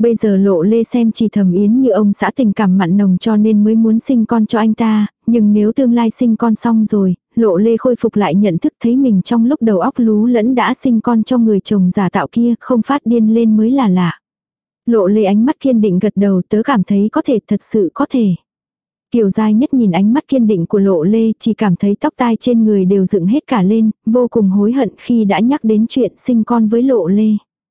Bây giờ Lộ Lê xem Trì Thẩm Yến như ông xã tình cảm mặn nồng cho nên mới muốn sinh con cho anh ta, nhưng nếu tương lai sinh con xong rồi, Lộ Lê khôi phục lại nhận thức thấy mình trong lúc đầu óc lú lẫn đã sinh con cho người chồng giả tạo kia, không phát điên lên mới là lạ. Lộ Lê ánh mắt kiên định gật đầu, tớ cảm thấy có thể, thật sự có thể. Kiều Giai Nhất nhìn ánh mắt kiên định của Lộ Lê, chỉ cảm thấy tóc tai trên người đều dựng hết cả lên, vô cùng hối hận khi đã nhắc đến chuyện sinh con với Lộ Lê.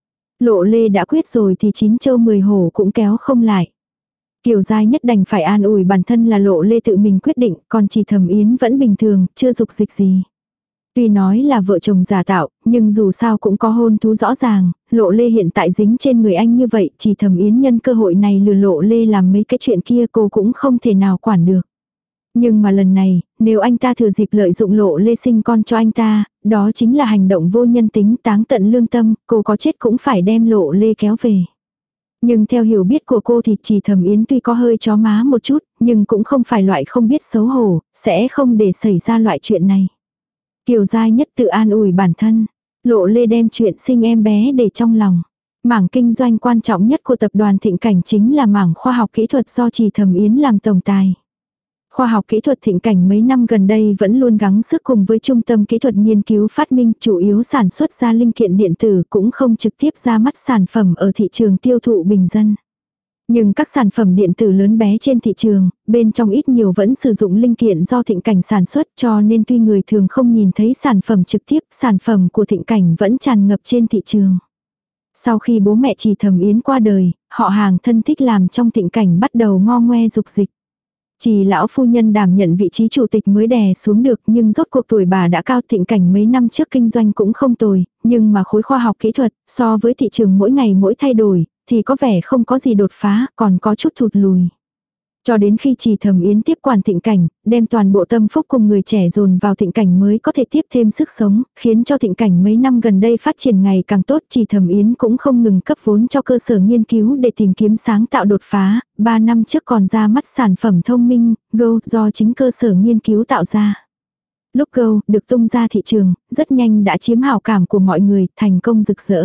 Lộ Lê đã quyết rồi thì 9 châu 10 hổ cũng kéo không lại. Kiều Giai Nhất đành phải an ủi bản thân là Lộ Lê tự mình quyết định, còn Trì Thẩm Yến vẫn bình thường, chưa dục dịch gì. Tuy nói là vợ chồng giả tạo, nhưng dù sao cũng có hôn thú rõ ràng, Lộ Lê hiện tại dính trên người anh như vậy, Trì Thẩm Yến nhân cơ hội này lừa Lộ Lê làm mấy cái chuyện kia cô cũng không thể nào quản được. Nhưng mà lần này, nếu anh ta thừa dịp lợi dụng Lộ Lê sinh con cho anh ta, đó chính là hành động vô nhân tính, táng tận lương tâm, cô có chết cũng phải đem Lộ Lê kéo về. Nhưng theo hiểu biết của cô thì Trì Thẩm Yến tuy có hơi chó má một chút, nhưng cũng không phải loại không biết xấu hổ, sẽ không để xảy ra loại chuyện này. Kiều Giai Nhất tự an ủi bản thân, Lộ Lê đem chuyện sinh em bé để trong lòng. Mảng kinh doanh quan trọng nhất của tập đoàn Thịnh Cảnh chính là mảng khoa học kỹ thuật do Trì Thẩm Yến làm tổng tài. Khoa học kỹ thuật Thịnh Cảnh mấy năm gần đây vẫn luôn gắng sức cùng với trung tâm kỹ thuật nghiên cứu phát minh, chủ yếu sản xuất ra linh kiện điện tử, cũng không trực tiếp ra mắt sản phẩm ở thị trường tiêu thụ bình dân. Nhưng các sản phẩm điện tử lớn bé trên thị trường, bên trong ít nhiều vẫn sử dụng linh kiện do Thịnh Cảnh sản xuất, cho nên tuy người thường không nhìn thấy sản phẩm trực tiếp, sản phẩm của Thịnh Cảnh vẫn tràn ngập trên thị trường. Sau khi bố mẹ Trì Thẩm Yến qua đời, họ hàng thân thích làm trong Thịnh Cảnh bắt đầu ngo ngoe dục dịch. Trì lão phu nhân đảm nhận vị trí chủ tịch mới đè xuống được, nhưng rốt cuộc tuổi bà đã cao. Thịnh Cảnh mấy năm trước kinh doanh cũng không tồi, nhưng mà khối khoa học kỹ thuật so với thị trường mỗi ngày mỗi thay đổi thì có vẻ không có gì đột phá, còn có chút thụt lùi. Cho đến khi Trì Thẩm Yến tiếp quản Thịnh Cảnh, đem toàn bộ tâm phúc cùng người trẻ dồn vào Thịnh Cảnh mới có thể tiếp thêm sức sống, khiến cho Thịnh Cảnh mấy năm gần đây phát triển ngày càng tốt. Trì Thẩm Yến cũng không ngừng cấp vốn cho cơ sở nghiên cứu để tìm kiếm sáng tạo đột phá. 3 năm trước còn ra mắt sản phẩm thông minh, Go, do chính cơ sở nghiên cứu tạo ra. Lúc Go được tung ra thị trường, rất nhanh đã chiếm hảo cảm của mọi người, thành công rực rỡ.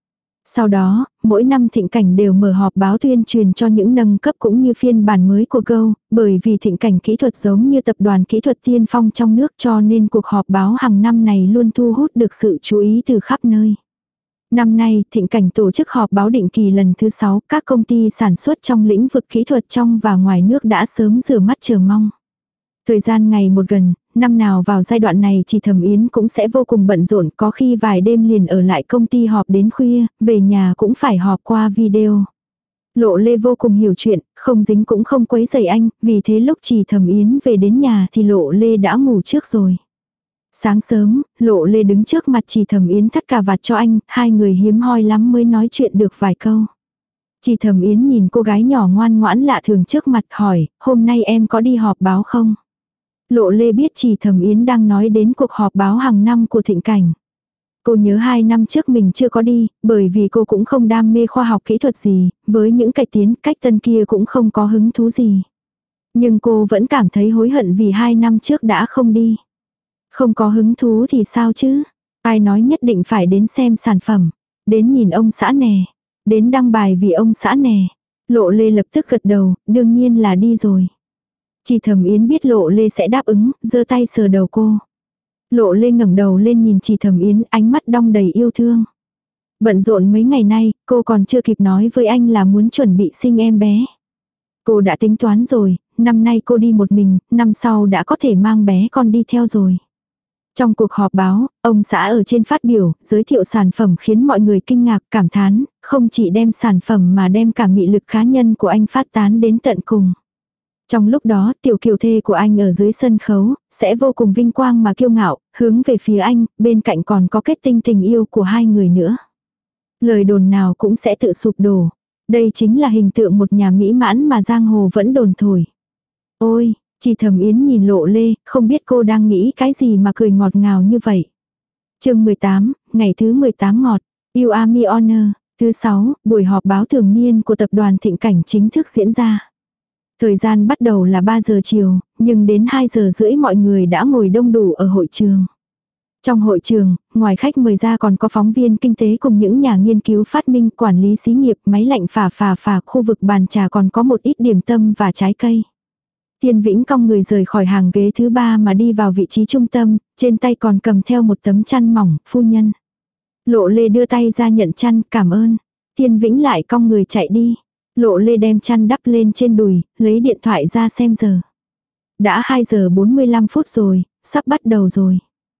Sau đó, mỗi năm Thịnh Cảnh đều mở họp báo tuyên truyền cho những nâng cấp cũng như phiên bản mới của Go, bởi vì Thịnh Cảnh kỹ thuật giống như tập đoàn kỹ thuật tiên phong trong nước, cho nên cuộc họp báo hàng năm này luôn thu hút được sự chú ý từ khắp nơi. Năm nay, Thịnh Cảnh tổ chức họp báo định kỳ lần thứ 6, các công ty sản xuất trong lĩnh vực kỹ thuật trong và ngoài nước đã sớm rửa mắt chờ mong. Thời gian ngày một gần, năm nào vào giai đoạn này Trì Thẩm Yến cũng sẽ vô cùng bận rộn, có khi vài đêm liền ở lại công ty họp đến khuya, về nhà cũng phải họp qua video. Lộ Lê vô cùng hiểu chuyện, không dính cũng không quấy rầy anh, vì thế lúc Trì Thẩm Yến về đến nhà thì Lộ Lê đã ngủ trước rồi. Sáng sớm, Lộ Lê đứng trước mặt Trì Thẩm Yến thắt cà vạt cho anh, hai người hiếm hoi lắm mới nói chuyện được vài câu. Trì Thẩm Yến nhìn cô gái nhỏ ngoan ngoãn lạ thường trước mặt hỏi, hôm nay em có đi họp báo không? Lộ Lê biết Trì Thẩm Yến đang nói đến cuộc họp báo hàng năm của Thịnh Cảnh. Cô nhớ 2 năm trước mình chưa có đi, bởi vì cô cũng không đam mê khoa học kỹ thuật gì, với những cải tiến cách tân kia cũng không có hứng thú gì. Nhưng cô vẫn cảm thấy hối hận vì 2 năm trước đã không đi. Không có hứng thú thì sao chứ? Ai nói nhất định phải đến xem sản phẩm, đến nhìn ông xã nè, đến đăng bài vì ông xã nè. Lộ Lê lập tức gật đầu, đương nhiên là đi rồi. Trì Thẩm Yến biết Lộ Lê sẽ đáp ứng, giơ tay sờ đầu cô. Lộ Lê ngẩng đầu lên nhìn Trì Thẩm Yến, ánh mắt đong đầy yêu thương. Bận rộn mấy ngày nay, cô còn chưa kịp nói với anh là muốn chuẩn bị sinh em bé. Cô đã tính toán rồi, năm nay cô đi một mình, năm sau đã có thể mang bé con đi theo rồi. Trong cuộc họp báo, ông xã ở trên phát biểu, giới thiệu sản phẩm khiến mọi người kinh ngạc, cảm thán, không chỉ đem sản phẩm mà đem cả mị lực cá nhân của anh phát tán đến tận cùng. Trong lúc đó, tiểu kiều thê của anh ở dưới sân khấu, sẽ vô cùng vinh quang mà kiêu ngạo, hướng về phía anh, bên cạnh còn có kết tinh tình yêu của hai người nữa. Lời đồn nào cũng sẽ tự sụp đổ. Đây chính là hình tượng một nhà mỹ mãn mà giang hồ vẫn đồn thổi. Ôi, Trì Thẩm Yến nhìn Lộ Lê, không biết cô đang nghĩ cái gì mà cười ngọt ngào như vậy. Chương 18, ngày thứ 18 ngọt. You are my honor. Thứ 6, buổi họp báo thường niên của tập đoàn Thịnh Cảnh chính thức diễn ra. Thời gian bắt đầu là 3 giờ chiều, nhưng đến 2 giờ rưỡi mọi người đã ngồi đông đủ ở hội trường. Trong hội trường, ngoài khách mời ra còn có phóng viên kinh tế cùng những nhà nghiên cứu phát minh, quản lý xí nghiệp, máy lạnh phả, khu vực bàn trà còn có một ít điểm tâm và trái cây. Thiên Vĩnh cong người rời khỏi hàng ghế thứ 3 mà đi vào vị trí trung tâm, trên tay còn cầm theo một tấm chăn mỏng, phu nhân. Lộ Lê đưa tay ra nhận chăn, cảm ơn. Thiên Vĩnh lại cong người chạy đi. Lộ Lê đem chăn đắp lên trên đùi, lấy điện thoại ra xem giờ. Đã 2 giờ 45 phút rồi, sắp bắt đầu rồi.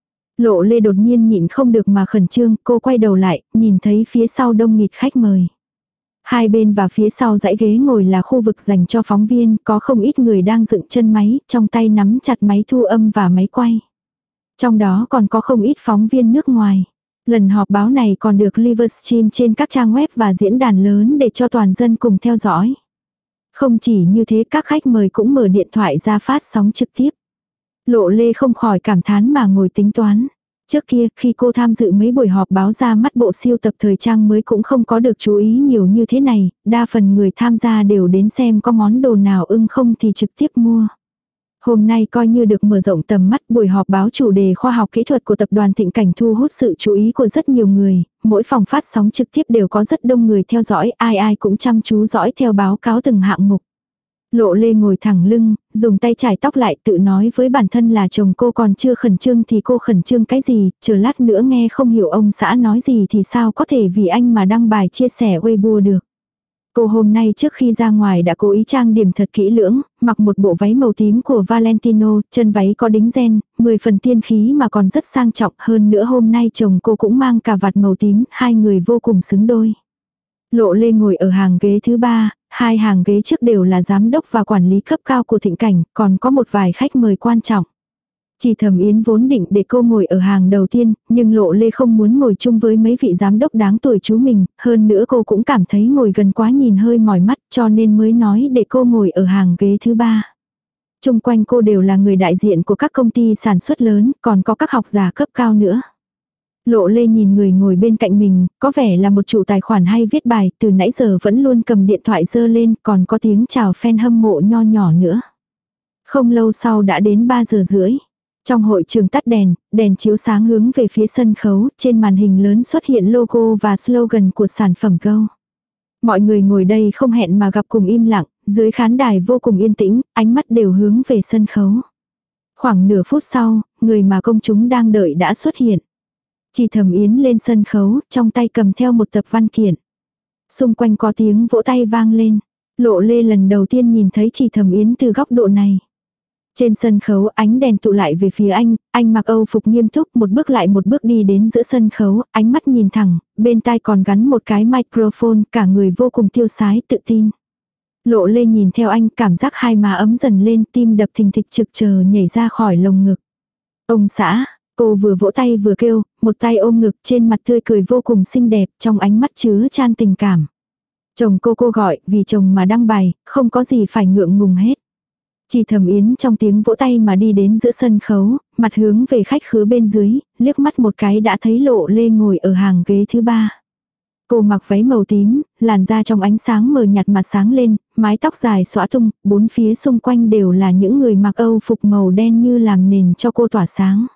Lộ Lê đột nhiên nhịn không được mà khẩn trương, cô quay đầu lại, nhìn thấy phía sau đông nghịt khách mời. Hai bên và phía sau dãy ghế ngồi là khu vực dành cho phóng viên, có không ít người đang dựng chân máy, trong tay nắm chặt máy thu âm và máy quay. Trong đó còn có không ít phóng viên nước ngoài. Lần họp báo này còn được livestream trên các trang web và diễn đàn lớn để cho toàn dân cùng theo dõi. Không chỉ như thế, các khách mời cũng mở điện thoại ra phát sóng trực tiếp. Lộ Lê không khỏi cảm thán mà ngồi tính toán. Trước kia, khi cô tham dự mấy buổi họp báo ra mắt bộ siêu tập thời trang mới cũng không có được chú ý nhiều như thế này, đa phần người tham gia đều đến xem có món đồ nào ưng không thì trực tiếp mua. Hôm nay coi như được mở rộng tầm mắt, buổi họp báo chủ đề khoa học kỹ thuật của tập đoàn Thịnh Cảnh thu hút sự chú ý của rất nhiều người, mỗi phòng phát sóng trực tiếp đều có rất đông người theo dõi, ai ai cũng chăm chú dõi theo báo cáo từng hạng mục. Lộ Lê ngồi thẳng lưng, dùng tay chải tóc lại, tự nói với bản thân là chồng cô còn chưa khẩn trương thì cô khẩn trương cái gì, chờ lát nữa nghe không hiểu ông xã nói gì thì sao có thể vì anh mà đăng bài chia sẻ Weibo được. Cô hôm nay trước khi ra ngoài đã cố ý trang điểm thật kỹ lưỡng, mặc một bộ váy màu tím của Valentino, chân váy có đính ren, 10 phần tiên khí mà còn rất sang trọng, hơn nữa hôm nay chồng cô cũng mang cà vạt màu tím, hai người vô cùng xứng đôi. Lộ Lê ngồi ở hàng ghế thứ 3, hai hàng ghế trước đều là giám đốc và quản lý cấp cao của Thịnh Cảnh, còn có một vài khách mời quan trọng. Chỉ Thẩm Yến vốn định để cô ngồi ở hàng đầu tiên, nhưng Lộ Lê không muốn ngồi chung với mấy vị giám đốc đáng tuổi chú mình, hơn nữa cô cũng cảm thấy ngồi gần quá nhìn hơi mỏi mắt cho nên mới nói để cô ngồi ở hàng ghế thứ 3. Chung quanh cô đều là người đại diện của các công ty sản xuất lớn, còn có các học giả cấp cao nữa. Lộ Lê nhìn người ngồi bên cạnh mình, có vẻ là một chủ tài khoản hay viết bài, từ nãy giờ vẫn luôn cầm điện thoại giơ lên, còn có tiếng chào fan hâm mộ nho nhỏ nữa. Không lâu sau đã đến 3 giờ rưỡi. Trong hội trường tắt đèn, đèn chiếu sáng hướng về phía sân khấu, trên màn hình lớn xuất hiện logo và slogan của sản phẩm Go. Mọi người ngồi đây không hẹn mà gặp cùng im lặng, dưới khán đài vô cùng yên tĩnh, ánh mắt đều hướng về sân khấu. Khoảng nửa phút sau, người mà công chúng đang đợi đã xuất hiện. Chỉ Thẩm Yến lên sân khấu, trong tay cầm theo một tập văn kiện. Xung quanh có tiếng vỗ tay vang lên. Lộ Lê lần đầu tiên nhìn thấy Chỉ Thẩm Yến từ góc độ này. Trên sân khấu ánh đèn tụ lại về phía anh mặc Âu phục nghiêm túc một bước lại một bước đi đến giữa sân khấu, ánh mắt nhìn thẳng, bên tai còn gắn một cái microphone, cả người vô cùng tiêu sái tự tin. Lộ Lê nhìn theo anh, cảm giác hai má ấm dần lên, tim đập thình thịch trực chờ nhảy ra khỏi lồng ngực. Ông xã, cô vừa vỗ tay vừa kêu, một tay ôm ngực, trên mặt tươi cười vô cùng xinh đẹp, trong ánh mắt chứa chan tình cảm. Chồng cô gọi, vì chồng mà đăng bài, không có gì phải ngượng ngùng hết. Chỉ Thẩm Yến trong tiếng vỗ tay mà đi đến giữa sân khấu, mặt hướng về khách khứa bên dưới, liếc mắt một cái đã thấy Lộ Lê ngồi ở hàng ghế thứ 3. Cô mặc váy màu tím, làn da trong ánh sáng mờ nhạt mà sáng lên, mái tóc dài xõa tung, bốn phía xung quanh đều là những người mặc Âu phục màu đen như làm nền cho cô tỏa sáng.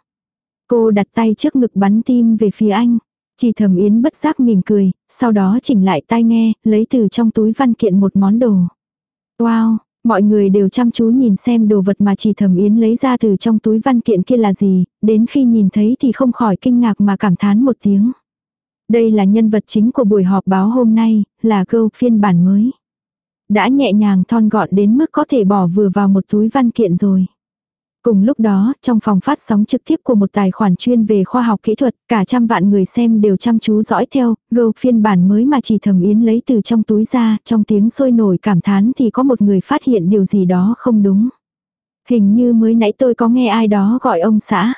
Cô đặt tay trước ngực bắn tim về phía anh. Chỉ Thẩm Yến bất giác mỉm cười, sau đó chỉnh lại tai nghe, lấy từ trong túi văn kiện một món đồ. Wow! Mọi người đều chăm chú nhìn xem đồ vật mà Chỉ Thẩm Yến lấy ra từ trong túi văn kiện kia là gì, đến khi nhìn thấy thì không khỏi kinh ngạc mà cảm thán một tiếng. Đây là nhân vật chính của buổi họp báo hôm nay, là Go phiên bản mới. Đã nhẹ nhàng thon gọn đến mức có thể bỏ vừa vào một túi văn kiện rồi. Cùng lúc đó, trong phòng phát sóng trực tiếp của một tài khoản chuyên về khoa học kỹ thuật, cả trăm vạn người xem đều chăm chú dõi theo, Go phiên bản mới mà Chỉ Thẩm Yến lấy từ trong túi ra, trong tiếng sôi nổi cảm thán thì có một người phát hiện điều gì đó không đúng. Hình như mới nãy tôi có nghe ai đó gọi ông xã.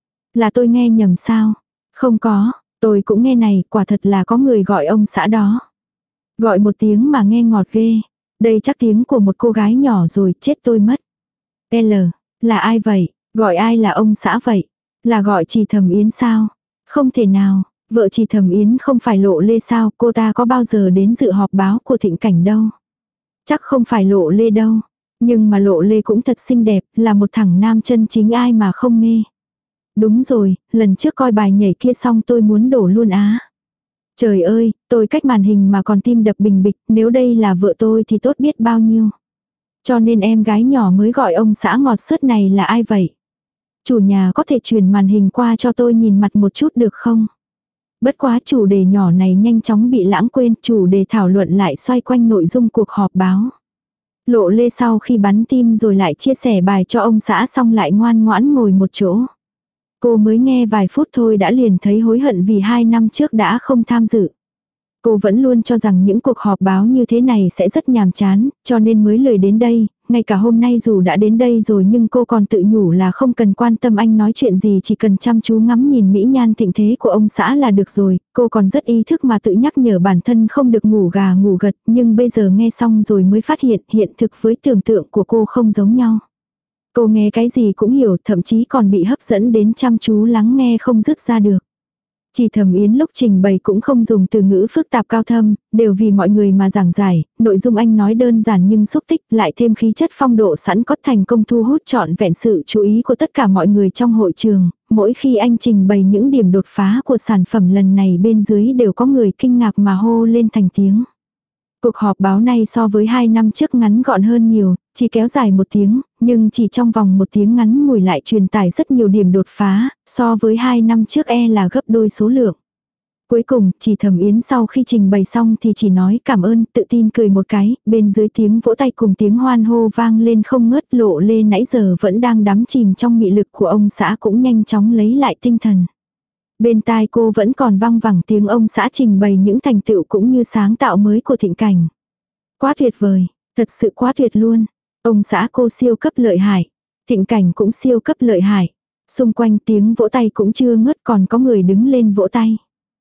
Là tôi nghe nhầm sao? Không có, tôi cũng nghe này, quả thật là có người gọi ông xã đó. Gọi một tiếng mà nghe ngọt ghê. Đây chắc tiếng của một cô gái nhỏ rồi, chết tôi mất. L. Là ai vậy? Gọi ai là ông xã vậy? Là gọi Chỉ Thẩm Yến sao? Không thể nào, vợ Chỉ Thẩm Yến không phải Lộ Lê sao? Cô ta có bao giờ đến dự họp báo của Thịnh Cảnh đâu? Chắc không phải Lộ Lê đâu. Nhưng mà Lộ Lê cũng thật xinh đẹp, là một thằng nam chân chính ai mà không mê. Đúng rồi, lần trước coi bài nhảy kia xong tôi muốn đổ luôn á. Trời ơi, tôi cách màn hình mà còn tim đập bình bịch, nếu đây là vợ tôi thì tốt biết bao nhiêu. Cho nên em gái nhỏ mới gọi ông xã ngọt sớt này là ai vậy? Chủ nhà có thể chuyển màn hình qua cho tôi nhìn mặt một chút được không? Bất quá chủ đề nhỏ này nhanh chóng bị lãng quên, chủ đề thảo luận lại xoay quanh nội dung cuộc họp báo. Lộ Lê sau khi bắn tim rồi lại chia sẻ bài cho ông xã xong lại ngoan ngoãn ngồi một chỗ. Cô mới nghe vài phút thôi đã liền thấy hối hận vì 2 năm trước đã không tham dự. Cô vẫn luôn cho rằng những cuộc họp báo như thế này sẽ rất nhàm chán, cho nên mới lười đến đây, ngay cả hôm nay dù đã đến đây rồi nhưng cô còn tự nhủ là không cần quan tâm anh nói chuyện gì, chỉ cần chăm chú ngắm nhìn mỹ nhan thịnh thế của ông xã là được rồi. Cô còn rất ý thức mà tự nhắc nhở bản thân không được ngủ gà ngủ gật, nhưng bây giờ nghe xong rồi mới phát hiện hiện thực với tưởng tượng của cô không giống nhau. Cô nghe cái gì cũng hiểu, thậm chí còn bị hấp dẫn đến chăm chú lắng nghe không dứt ra được. Chỉ Thẩm Yến lúc trình bày cũng không dùng từ ngữ phức tạp cao thâm, đều vì mọi người mà giảng giải, nội dung anh nói đơn giản nhưng xúc tích, lại thêm khí chất phong độ sẵn có, thành công thu hút trọn vẹn sự chú ý của tất cả mọi người trong hội trường. Mỗi khi anh trình bày những điểm đột phá của sản phẩm lần này bên dưới đều có người kinh ngạc mà hô lên thành tiếng. Cuộc họp báo này so với 2 năm trước ngắn gọn hơn nhiều, chỉ kéo dài 1 tiếng, nhưng chỉ trong vòng 1 tiếng ngắn ngủi lại truyền tải rất nhiều điểm đột phá, so với 2 năm trước là gấp đôi số lượng. Cuối cùng, chỉ Thẩm Yến sau khi trình bày xong thì chỉ nói cảm ơn, tự tin cười một cái, bên dưới tiếng vỗ tay cùng tiếng hoan hô vang lên không ngớt. Lộ Lê nãy giờ vẫn đang đắm chìm trong mị lực của ông xã cũng nhanh chóng lấy lại tinh thần. Bên tai cô vẫn còn vang vẳng tiếng ông xã trình bày những thành tựu cũng như sáng tạo mới của Thịnh Cảnh. Quá tuyệt vời, thật sự quá tuyệt luôn. Ông xã cô siêu cấp lợi hại, Thịnh Cảnh cũng siêu cấp lợi hại. Xung quanh tiếng vỗ tay cũng chưa ngớt, còn có người đứng lên vỗ tay.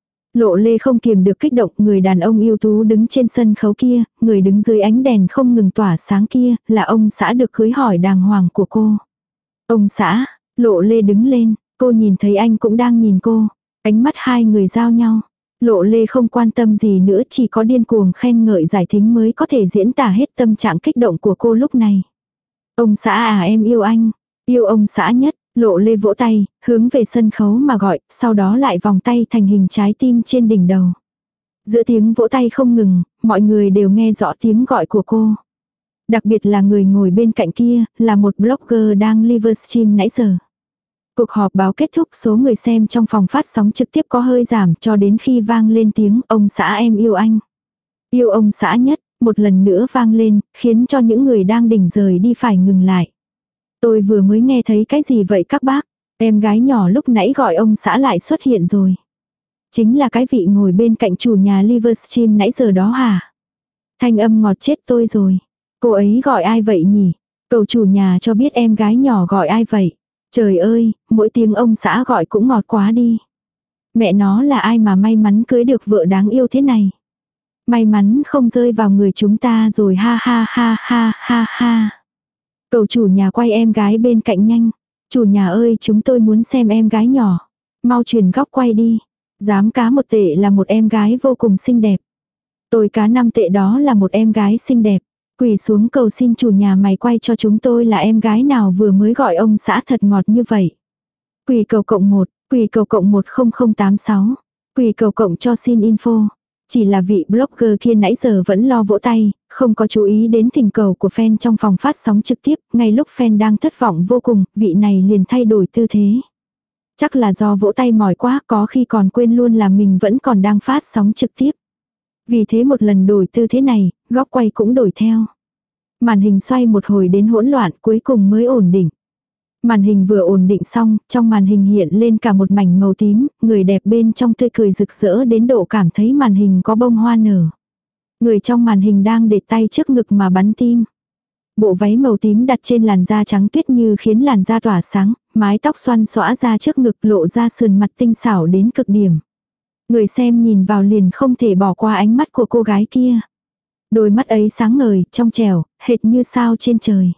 Lộ Lê không kiềm được kích động, người đàn ông ưu tú đứng trên sân khấu kia, người đứng dưới ánh đèn không ngừng tỏa sáng kia, là ông xã được cưới hỏi đàng hoàng của cô. Ông xã, Lộ Lê đứng lên, cô nhìn thấy anh cũng đang nhìn cô, ánh mắt hai người giao nhau. Lộ Lê không quan tâm gì nữa, chỉ có điên cuồng khen ngợi giải thính mới có thể diễn tả hết tâm trạng kích động của cô lúc này. Ông xã à, em yêu anh, yêu ông xã nhất. Lộ Lê vỗ tay, hướng về sân khấu mà gọi, sau đó lại vòng tay thành hình trái tim trên đỉnh đầu. Giữa tiếng vỗ tay không ngừng, mọi người đều nghe rõ tiếng gọi của cô. Đặc biệt là người ngồi bên cạnh kia, là một blogger đang livestream nãy giờ. Cuộc họp báo kết thúc, số người xem trong phòng phát sóng trực tiếp có hơi giảm cho đến khi vang lên tiếng ông xã em yêu anh. Yêu ông xã nhất, một lần nữa vang lên, khiến cho những người đang đỉnh rời đi phải ngừng lại. Tôi vừa mới nghe thấy cái gì vậy các bác? Em gái nhỏ lúc nãy gọi ông xã lại xuất hiện rồi. Chính là cái vị ngồi bên cạnh chủ nhà livestream nãy giờ đó hả? Thanh âm ngọt chết tôi rồi. Cô ấy gọi ai vậy nhỉ? Cầu chủ nhà cho biết em gái nhỏ gọi ai vậy? Trời ơi, mỗi tiếng ông xã gọi cũng ngọt quá đi. Mẹ nó là ai mà may mắn cưới được vợ đáng yêu thế này? May mắn không rơi vào người chúng ta rồi, ha ha ha ha ha ha. Cầu chủ nhà quay em gái bên cạnh nhanh. Chủ nhà ơi, chúng tôi muốn xem em gái nhỏ. Mau chuyển góc quay đi. Giám cá 1 tệ là một em gái vô cùng xinh đẹp. Tôi cá 5 tệ đó là một em gái xinh đẹp. Quỳ xuống cầu xin chủ nhà mày quay cho chúng tôi là em gái nào vừa mới gọi ông xã thật ngọt như vậy. Quỳ cầu cộng 1, quỳ cầu cộng 10086. Quỳ cầu cộng cho xin info. Chỉ là vị blogger kia nãy giờ vẫn lo vỗ tay, không có chú ý đến thỉnh cầu của fan trong phòng phát sóng trực tiếp, ngay lúc fan đang thất vọng vô cùng, vị này liền thay đổi tư thế. Chắc là do vỗ tay mỏi quá, có khi còn quên luôn là mình vẫn còn đang phát sóng trực tiếp. Vì thế một lần đổi tư thế này, góc quay cũng đổi theo. Màn hình xoay một hồi đến hỗn loạn, cuối cùng mới ổn định. Màn hình vừa ổn định xong, trong màn hình hiện lên cả một mảnh màu tím, người đẹp bên trong tươi cười rực rỡ đến độ cảm thấy màn hình có bông hoa nở. Người trong màn hình đang để tay trước ngực mà bắn tim. Bộ váy màu tím đặt trên làn da trắng tuyết như khiến làn da tỏa sáng, mái tóc xoăn xõa ra trước ngực lộ ra sườn mặt tinh xảo đến cực điểm. Người xem nhìn vào liền không thể bỏ qua ánh mắt của cô gái kia. Đôi mắt ấy sáng ngời, trong trẻo, hệt như sao trên trời.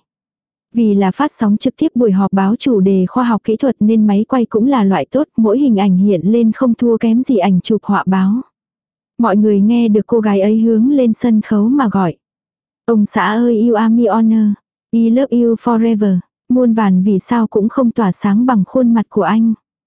Vì là phát sóng trực tiếp buổi họp báo chủ đề khoa học kỹ thuật nên máy quay cũng là loại tốt, mỗi hình ảnh hiện lên không thua kém gì ảnh chụp họa báo. Mọi người nghe được cô gái ấy hướng lên sân khấu mà gọi. Ông xã ơi, you are my honor. I love you forever. Muôn vàn vì sao cũng không tỏa sáng bằng khuôn mặt của anh.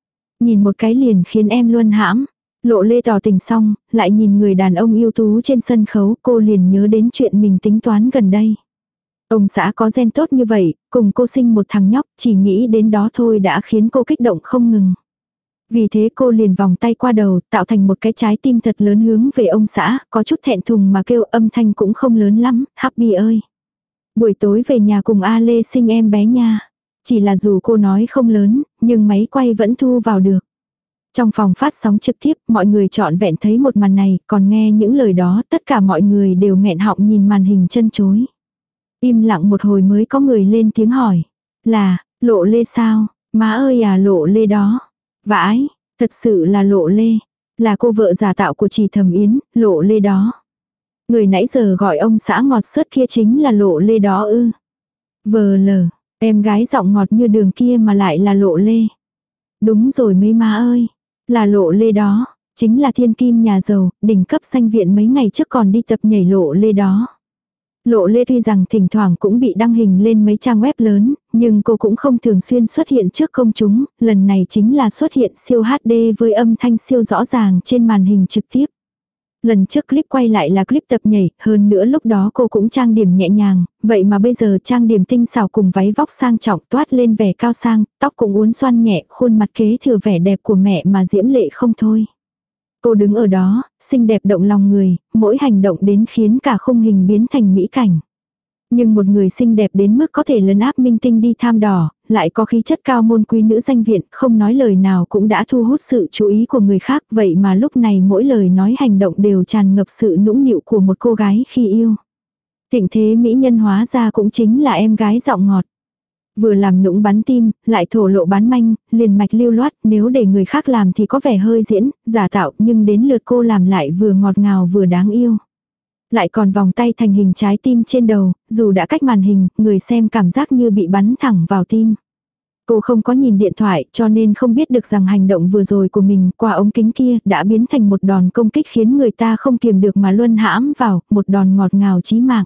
Nhìn một cái liền khiến em luân hãm. Lộ Lê tỏ tình xong, lại nhìn người đàn ông ưu tú trên sân khấu, cô liền nhớ đến chuyện mình tính toán gần đây. Ông xã có gen tốt như vậy, cùng cô sinh một thằng nhóc, chỉ nghĩ đến đó thôi đã khiến cô kích động không ngừng. Vì thế cô liền vòng tay qua đầu, tạo thành một cái trái tim thật lớn hướng về ông xã, có chút thẹn thùng mà kêu, âm thanh cũng không lớn lắm, Happy ơi. Buổi tối về nhà cùng A Lê sinh em bé nha. Chỉ là dù cô nói không lớn, nhưng máy quay vẫn thu vào được. Trong phòng phát sóng trực tiếp, mọi người trọn vẹn thấy một màn này, còn nghe những lời đó, tất cả mọi người đều nghẹn họng nhìn màn hình chân chối. Im lặng một hồi mới có người lên tiếng hỏi. Là, Lộ Lê sao? Má ơi à, Lộ Lê đó. Vãi, thật sự là Lộ Lê. Là cô vợ giả tạo của chị Thẩm Yến, Lộ Lê đó. Người nãy giờ gọi ông xã ngọt sớt kia chính là Lộ Lê đó ư. Vờ lờ, em gái giọng ngọt như đường kia mà lại là Lộ Lê. Đúng rồi mấy má ơi, là Lộ Lê đó, chính là thiên kim nhà giàu, đỉnh cấp danh viện mấy ngày trước còn đi tập nhảy Lộ Lê đó. Lộ Lê tuy rằng thỉnh thoảng cũng bị đăng hình lên mấy trang web lớn, nhưng cô cũng không thường xuyên xuất hiện trước công chúng, lần này chính là xuất hiện siêu HD với âm thanh siêu rõ ràng trên màn hình trực tiếp. Lần trước clip quay lại là clip tập nhảy, hơn nữa lúc đó cô cũng trang điểm nhẹ nhàng, vậy mà bây giờ trang điểm tinh xảo cùng váy vóc sang trọng toát lên vẻ cao sang, tóc cũng uốn xoăn nhẹ, khuôn mặt kế thừa vẻ đẹp của mẹ mà diễm lệ không thôi. Cô đứng ở đó, xinh đẹp động lòng người, mỗi hành động đến khiến cả khung hình biến thành mỹ cảnh. Nhưng một người xinh đẹp đến mức có thể lấn áp minh tinh đi tham đỏ, lại có khí chất cao môn quý nữ danh viện, không nói lời nào cũng đã thu hút sự chú ý của người khác, vậy mà lúc này mỗi lời nói hành động đều tràn ngập sự nũng nịu của một cô gái khi yêu. Thịnh thế mỹ nhân hóa ra cũng chính là em gái giọng ngọt. Vừa làm nũng bắn tim, lại thổ lộ bán manh, liền mạch lưu loát, nếu để người khác làm thì có vẻ hơi diễn, giả tạo, nhưng đến lượt cô làm lại vừa ngọt ngào vừa đáng yêu. Lại còn vòng tay thành hình trái tim trên đầu, dù đã cách màn hình, người xem cảm giác như bị bắn thẳng vào tim. Cô không có nhìn điện thoại cho nên không biết được rằng hành động vừa rồi của mình qua ống kính kia đã biến thành một đòn công kích khiến người ta không kiềm được mà luân hãm vào, một đòn ngọt ngào chí mạng.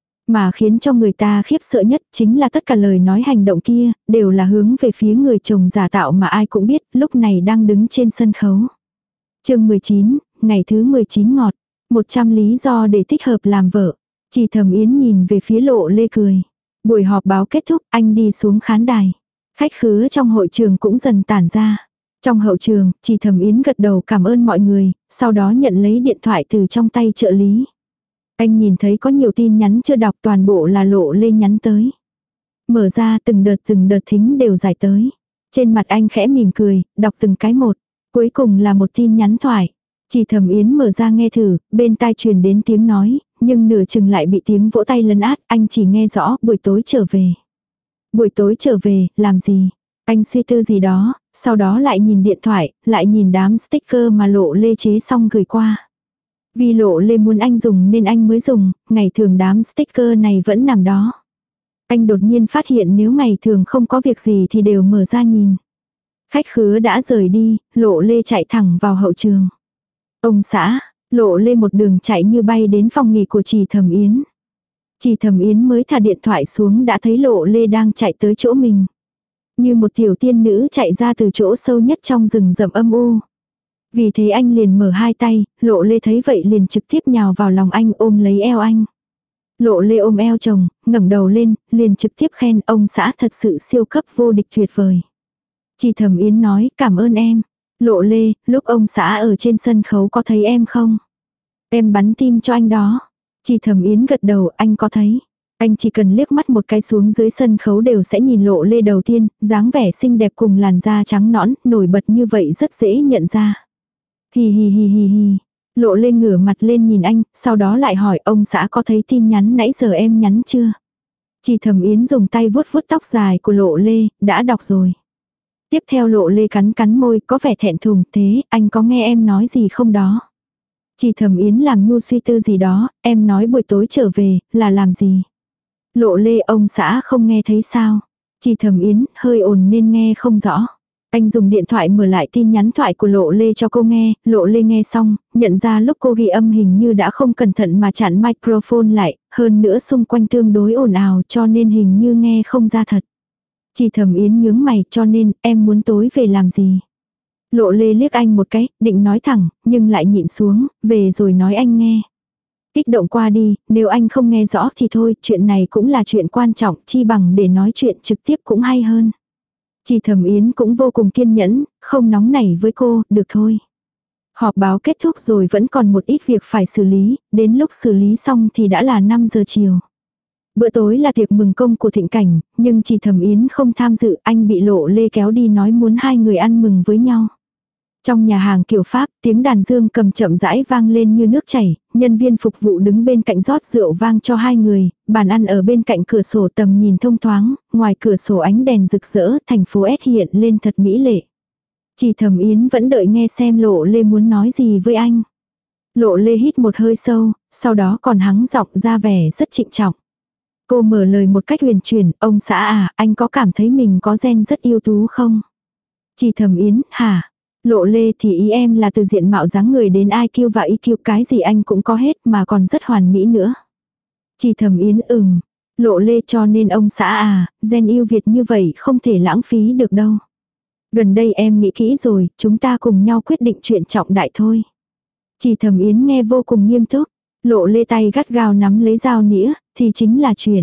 Mà khiến cho người ta khiếp sợ nhất chính là tất cả lời nói hành động kia đều là hướng về phía người chồng giả tạo mà ai cũng biết lúc này đang đứng trên sân khấu. Chương 19, ngày thứ 19 ngọt. 100 lý do để thích hợp làm vợ. Chị Thẩm Yến nhìn về phía Lộ Lê cười. Buổi họp báo kết thúc, anh đi xuống khán đài. Khách khứa trong hội trường cũng dần tản ra. Trong hậu trường, chị Thẩm Yến gật đầu cảm ơn mọi người, sau đó nhận lấy điện thoại từ trong tay trợ lý. Anh nhìn thấy có nhiều tin nhắn chưa đọc, toàn bộ là Lộ Lê nhắn tới. Mở ra từng đợt thính đều giải tới. Trên mặt anh khẽ mỉm cười, đọc từng cái một. Cuối cùng là một tin nhắn thoại. Chị Thẩm Yến mở ra nghe thử, bên tai truyền đến tiếng nói, nhưng nửa chừng lại bị tiếng vỗ tay lấn át, anh chỉ nghe rõ buổi tối trở về. Buổi tối trở về, làm gì? Anh suy tư gì đó, sau đó lại nhìn điện thoại, lại nhìn đám sticker mà Lộ Lê chế xong gửi qua. Vì Lộ Lê muốn anh dùng nên anh mới dùng, ngày thường đám sticker này vẫn nằm đó. Anh đột nhiên phát hiện nếu ngày thường không có việc gì thì đều mở ra nhìn. Khách khứa đã rời đi, Lộ Lê chạy thẳng vào hậu trường. Ông xã, Lộ Lê một đường chạy như bay đến phòng nghỉ của chị Thẩm Yến. Chị Thẩm Yến mới thả điện thoại xuống đã thấy Lộ Lê đang chạy tới chỗ mình. Như một tiểu tiên nữ chạy ra từ chỗ sâu nhất trong rừng rậm âm u. Vì thế anh liền mở hai tay, Lộ Lê thấy vậy liền trực tiếp nhào vào lòng anh ôm lấy eo anh. Lộ Lê ôm eo chồng, ngẩng đầu lên, liền trực tiếp khen ông xã thật sự siêu cấp vô địch tuyệt vời. Chị Thẩm Yến nói cảm ơn em. Lộ Lê, lúc ông xã ở trên sân khấu có thấy em không? Em bắn tim cho anh đó. Chị Thẩm Yến gật đầu, anh có thấy. Anh chỉ cần liếc mắt một cái xuống dưới sân khấu đều sẽ nhìn Lộ Lê đầu tiên, dáng vẻ xinh đẹp cùng làn da trắng nõn, nổi bật như vậy rất dễ nhận ra. Hi hi hi hi hi. Lộ Lê ngửa mặt lên nhìn anh, sau đó lại hỏi ông xã có thấy tin nhắn nãy giờ em nhắn chưa? Chị Thẩm Yến dùng tay vuốt vuốt tóc dài của Lộ Lê, đã đọc rồi. Tiếp theo Lộ Lê cắn cắn môi, có vẻ thẹn thùng, thế, anh có nghe em nói gì không đó? Chị Thẩm Yến làm nhu suy tư gì đó, em nói buổi tối trở về, là làm gì? Lộ Lê, ông xã không nghe thấy sao? Chị Thẩm Yến, hơi ồn nên nghe không rõ. Anh dùng điện thoại mở lại tin nhắn thoại của Lộ Lê cho cô nghe, Lộ Lê nghe xong, nhận ra lúc cô ghi âm hình như đã không cẩn thận mà chặn microphone lại, hơn nữa xung quanh tương đối ồn ào cho nên hình như nghe không ra thật. Chị Thẩm Yến nhướng mày, cho nên em muốn tối về làm gì? Lộ Lê liếc anh một cái, định nói thẳng, nhưng lại nhịn xuống, về rồi nói anh nghe. Kích động qua đi, nếu anh không nghe rõ thì thôi, chuyện này cũng là chuyện quan trọng, chi bằng để nói chuyện trực tiếp cũng hay hơn. Chị Thẩm Yến cũng vô cùng kiên nhẫn, không nóng nảy với cô, được thôi. Họp báo kết thúc rồi vẫn còn một ít việc phải xử lý, đến lúc xử lý xong thì đã là 5 giờ chiều. Bữa tối là tiệc mừng công của Thịnh Cảnh, nhưng chị Thẩm Yến không tham dự, anh bị Lộ Lê kéo đi nói muốn hai người ăn mừng với nhau. Trong nhà hàng kiểu Pháp, tiếng đàn dương cầm chậm rãi vang lên như nước chảy, nhân viên phục vụ đứng bên cạnh rót rượu vang cho hai người, bàn ăn ở bên cạnh cửa sổ tầm nhìn thông thoáng, ngoài cửa sổ ánh đèn rực rỡ, thành phố S hiện lên thật mỹ lệ. Chị Thẩm Yến vẫn đợi nghe xem Lộ Lê muốn nói gì với anh. Lộ Lê hít một hơi sâu, sau đó còn hắng giọng ra vẻ rất trịnh trọng. Cô mở lời một cách huyền chuyển, ông xã à, anh có cảm thấy mình có gen rất ưu tú không? Chị Thẩm Yến, hả? Lộ Lê thì ý em là từ diện mạo dáng người đến IQ và EQ cái gì anh cũng có hết mà còn rất hoàn mỹ nữa. Chị Thẩm Yến Lộ Lê cho nên ông xã à, gen ưu việt như vậy không thể lãng phí được đâu. Gần đây em nghĩ kỹ rồi, chúng ta cùng nhau quyết định chuyện trọng đại thôi. Chị Thẩm Yến nghe vô cùng nghiêm túc. Lộ Lê tay gắt gao nắm lấy dao nĩa, thì chính là chuyện.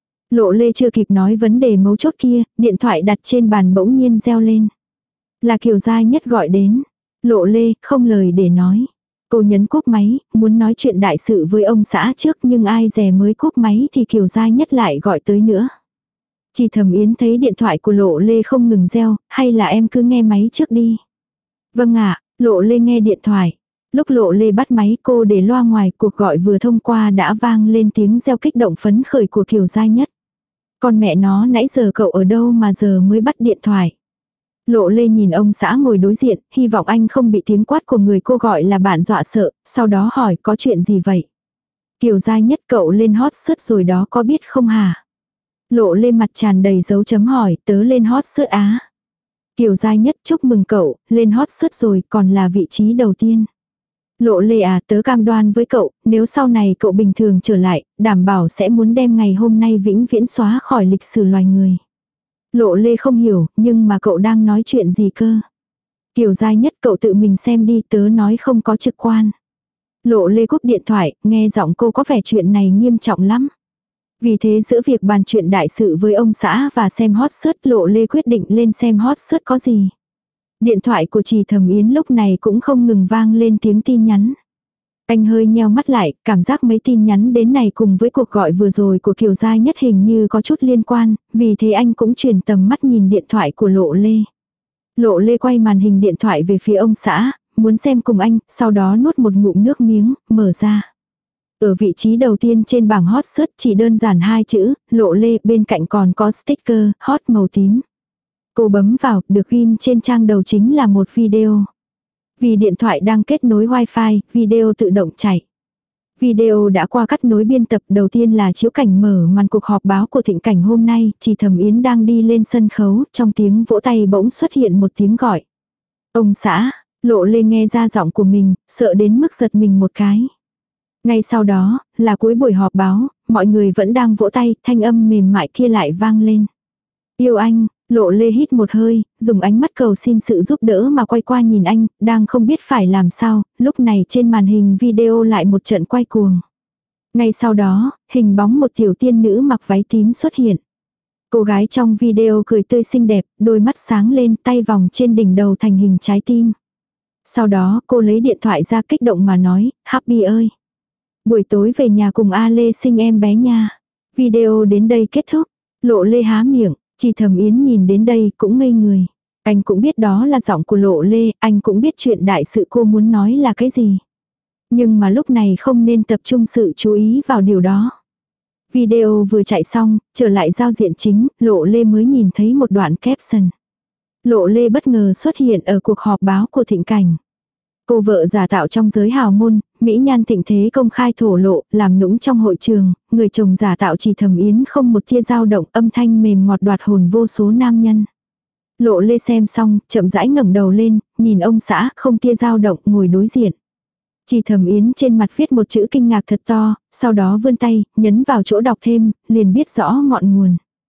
Lộ Lê chưa kịp nói vấn đề mấu chốt kia, điện thoại đặt trên bàn bỗng nhiên reo lên. Là Kiều Gia Nhất gọi đến. Lộ Lê không lời để nói. Cô nhấn cúp máy, muốn nói chuyện đại sự với ông xã trước nhưng ai dè mới cúp máy thì Kiều Gia Nhất lại gọi tới nữa. Chị Thẩm Yến thấy điện thoại của Lộ Lê không ngừng reo, hay là em cứ nghe máy trước đi. Vâng ạ, Lộ Lê nghe điện thoại. Lúc Lộ Lê bắt máy cô để loa ngoài, cuộc gọi vừa thông qua đã vang lên tiếng reo kích động phấn khởi của Kiều Gia Nhất. Con mẹ nó, nãy giờ cậu ở đâu mà giờ mới bắt điện thoại. Lộ Lê nhìn ông xã ngồi đối diện, hy vọng anh không bị tiếng quát của người cô gọi là bạn dọa sợ, sau đó hỏi có chuyện gì vậy. Kiều Gia Nhất, cậu lên hot search rồi đó có biết không hả? Lộ Lê mặt tràn đầy dấu chấm hỏi, tớ lên hot search á. Kiều Gia Nhất, chúc mừng cậu, lên hot search rồi, còn là vị trí đầu tiên. Lộ Lê à, tớ cam đoan với cậu, nếu sau này cậu bình thường trở lại, đảm bảo sẽ muốn đem ngày hôm nay vĩnh viễn xóa khỏi lịch sử loài người. Lộ Lê không hiểu, nhưng mà cậu đang nói chuyện gì cơ? Kiều Gia Nhất, cậu tự mình xem đi, tớ nói không có trực quan. Lộ Lê cúp điện thoại, nghe giọng cô có vẻ chuyện này nghiêm trọng lắm. Vì thế giữa việc bàn chuyện đại sự với ông xã và xem hot search, Lộ Lê quyết định lên xem hot search có gì. Điện thoại của chị Thẩm Yến lúc này cũng không ngừng vang lên tiếng tin nhắn. Anh hơi nheo mắt lại, cảm giác mấy tin nhắn đến này cùng với cuộc gọi vừa rồi của Kiều Gia Nhất hình như có chút liên quan, vì thế anh cũng chuyển tầm mắt nhìn điện thoại của Lộ Lê. Lộ Lê quay màn hình điện thoại về phía ông xã, muốn xem cùng anh, sau đó nuốt một ngụm nước miếng, mở ra. Ở vị trí đầu tiên trên bảng hot search chỉ đơn giản 2 chữ, Lộ Lê, bên cạnh còn có sticker, hot màu tím. Cô bấm vào, được ghim trên trang đầu chính là một video. Vì điện thoại đang kết nối wifi, video tự động chạy. Video đã qua cắt nối biên tập, đầu tiên là chiếu cảnh mở màn cuộc họp báo của Thịnh Cảnh hôm nay, chị Thẩm Yến đang đi lên sân khấu, trong tiếng vỗ tay bỗng xuất hiện một tiếng gọi. Ông xã, Lộ Lê nghe ra giọng của mình, sợ đến mức giật mình một cái. Ngay sau đó, là cuối buổi họp báo, mọi người vẫn đang vỗ tay, thanh âm mềm mại kia lại vang lên. Yêu anh, Lộ Lê hít một hơi, dùng ánh mắt cầu xin sự giúp đỡ mà quay qua nhìn anh, đang không biết phải làm sao, lúc này trên màn hình video lại một trận quay cuồng. Ngay sau đó, hình bóng một tiểu tiên nữ mặc váy tím xuất hiện. Cô gái trong video cười tươi xinh đẹp, đôi mắt sáng lên, tay vòng trên đỉnh đầu thành hình trái tim. Sau đó cô lấy điện thoại ra kích động mà nói, Happy ơi. Buổi tối về nhà cùng A Lê sinh em bé nha. Video đến đây kết thúc. Lộ Lê há miệng, chị Thẩm Yến nhìn đến đây cũng ngây người. Anh cũng biết đó là giọng của Lộ Lê, anh cũng biết chuyện đại sự cô muốn nói là cái gì. Nhưng mà lúc này không nên tập trung sự chú ý vào điều đó. Video vừa chạy xong, trở lại giao diện chính, Lộ Lê mới nhìn thấy một đoạn caption. Lộ Lê bất ngờ xuất hiện ở cuộc họp báo của Thịnh Cảnh. Cô vợ giả tạo trong giới hào môn, mỹ nhan thịnh thế công khai thổ lộ, làm nũng trong hội trường, người chồng giả tạo chỉ Thẩm Yến không một tia dao động, âm thanh mềm ngọt đoạt hồn vô số nam nhân. Lộ Lê xem xong, chậm rãi ngẩng đầu lên, nhìn ông xã không tia dao động ngồi đối diện. Chỉ Thẩm Yến trên mặt viết một chữ kinh ngạc thật to, sau đó vươn tay, nhấn vào chỗ đọc thêm, liền biết rõ ngọn nguồn.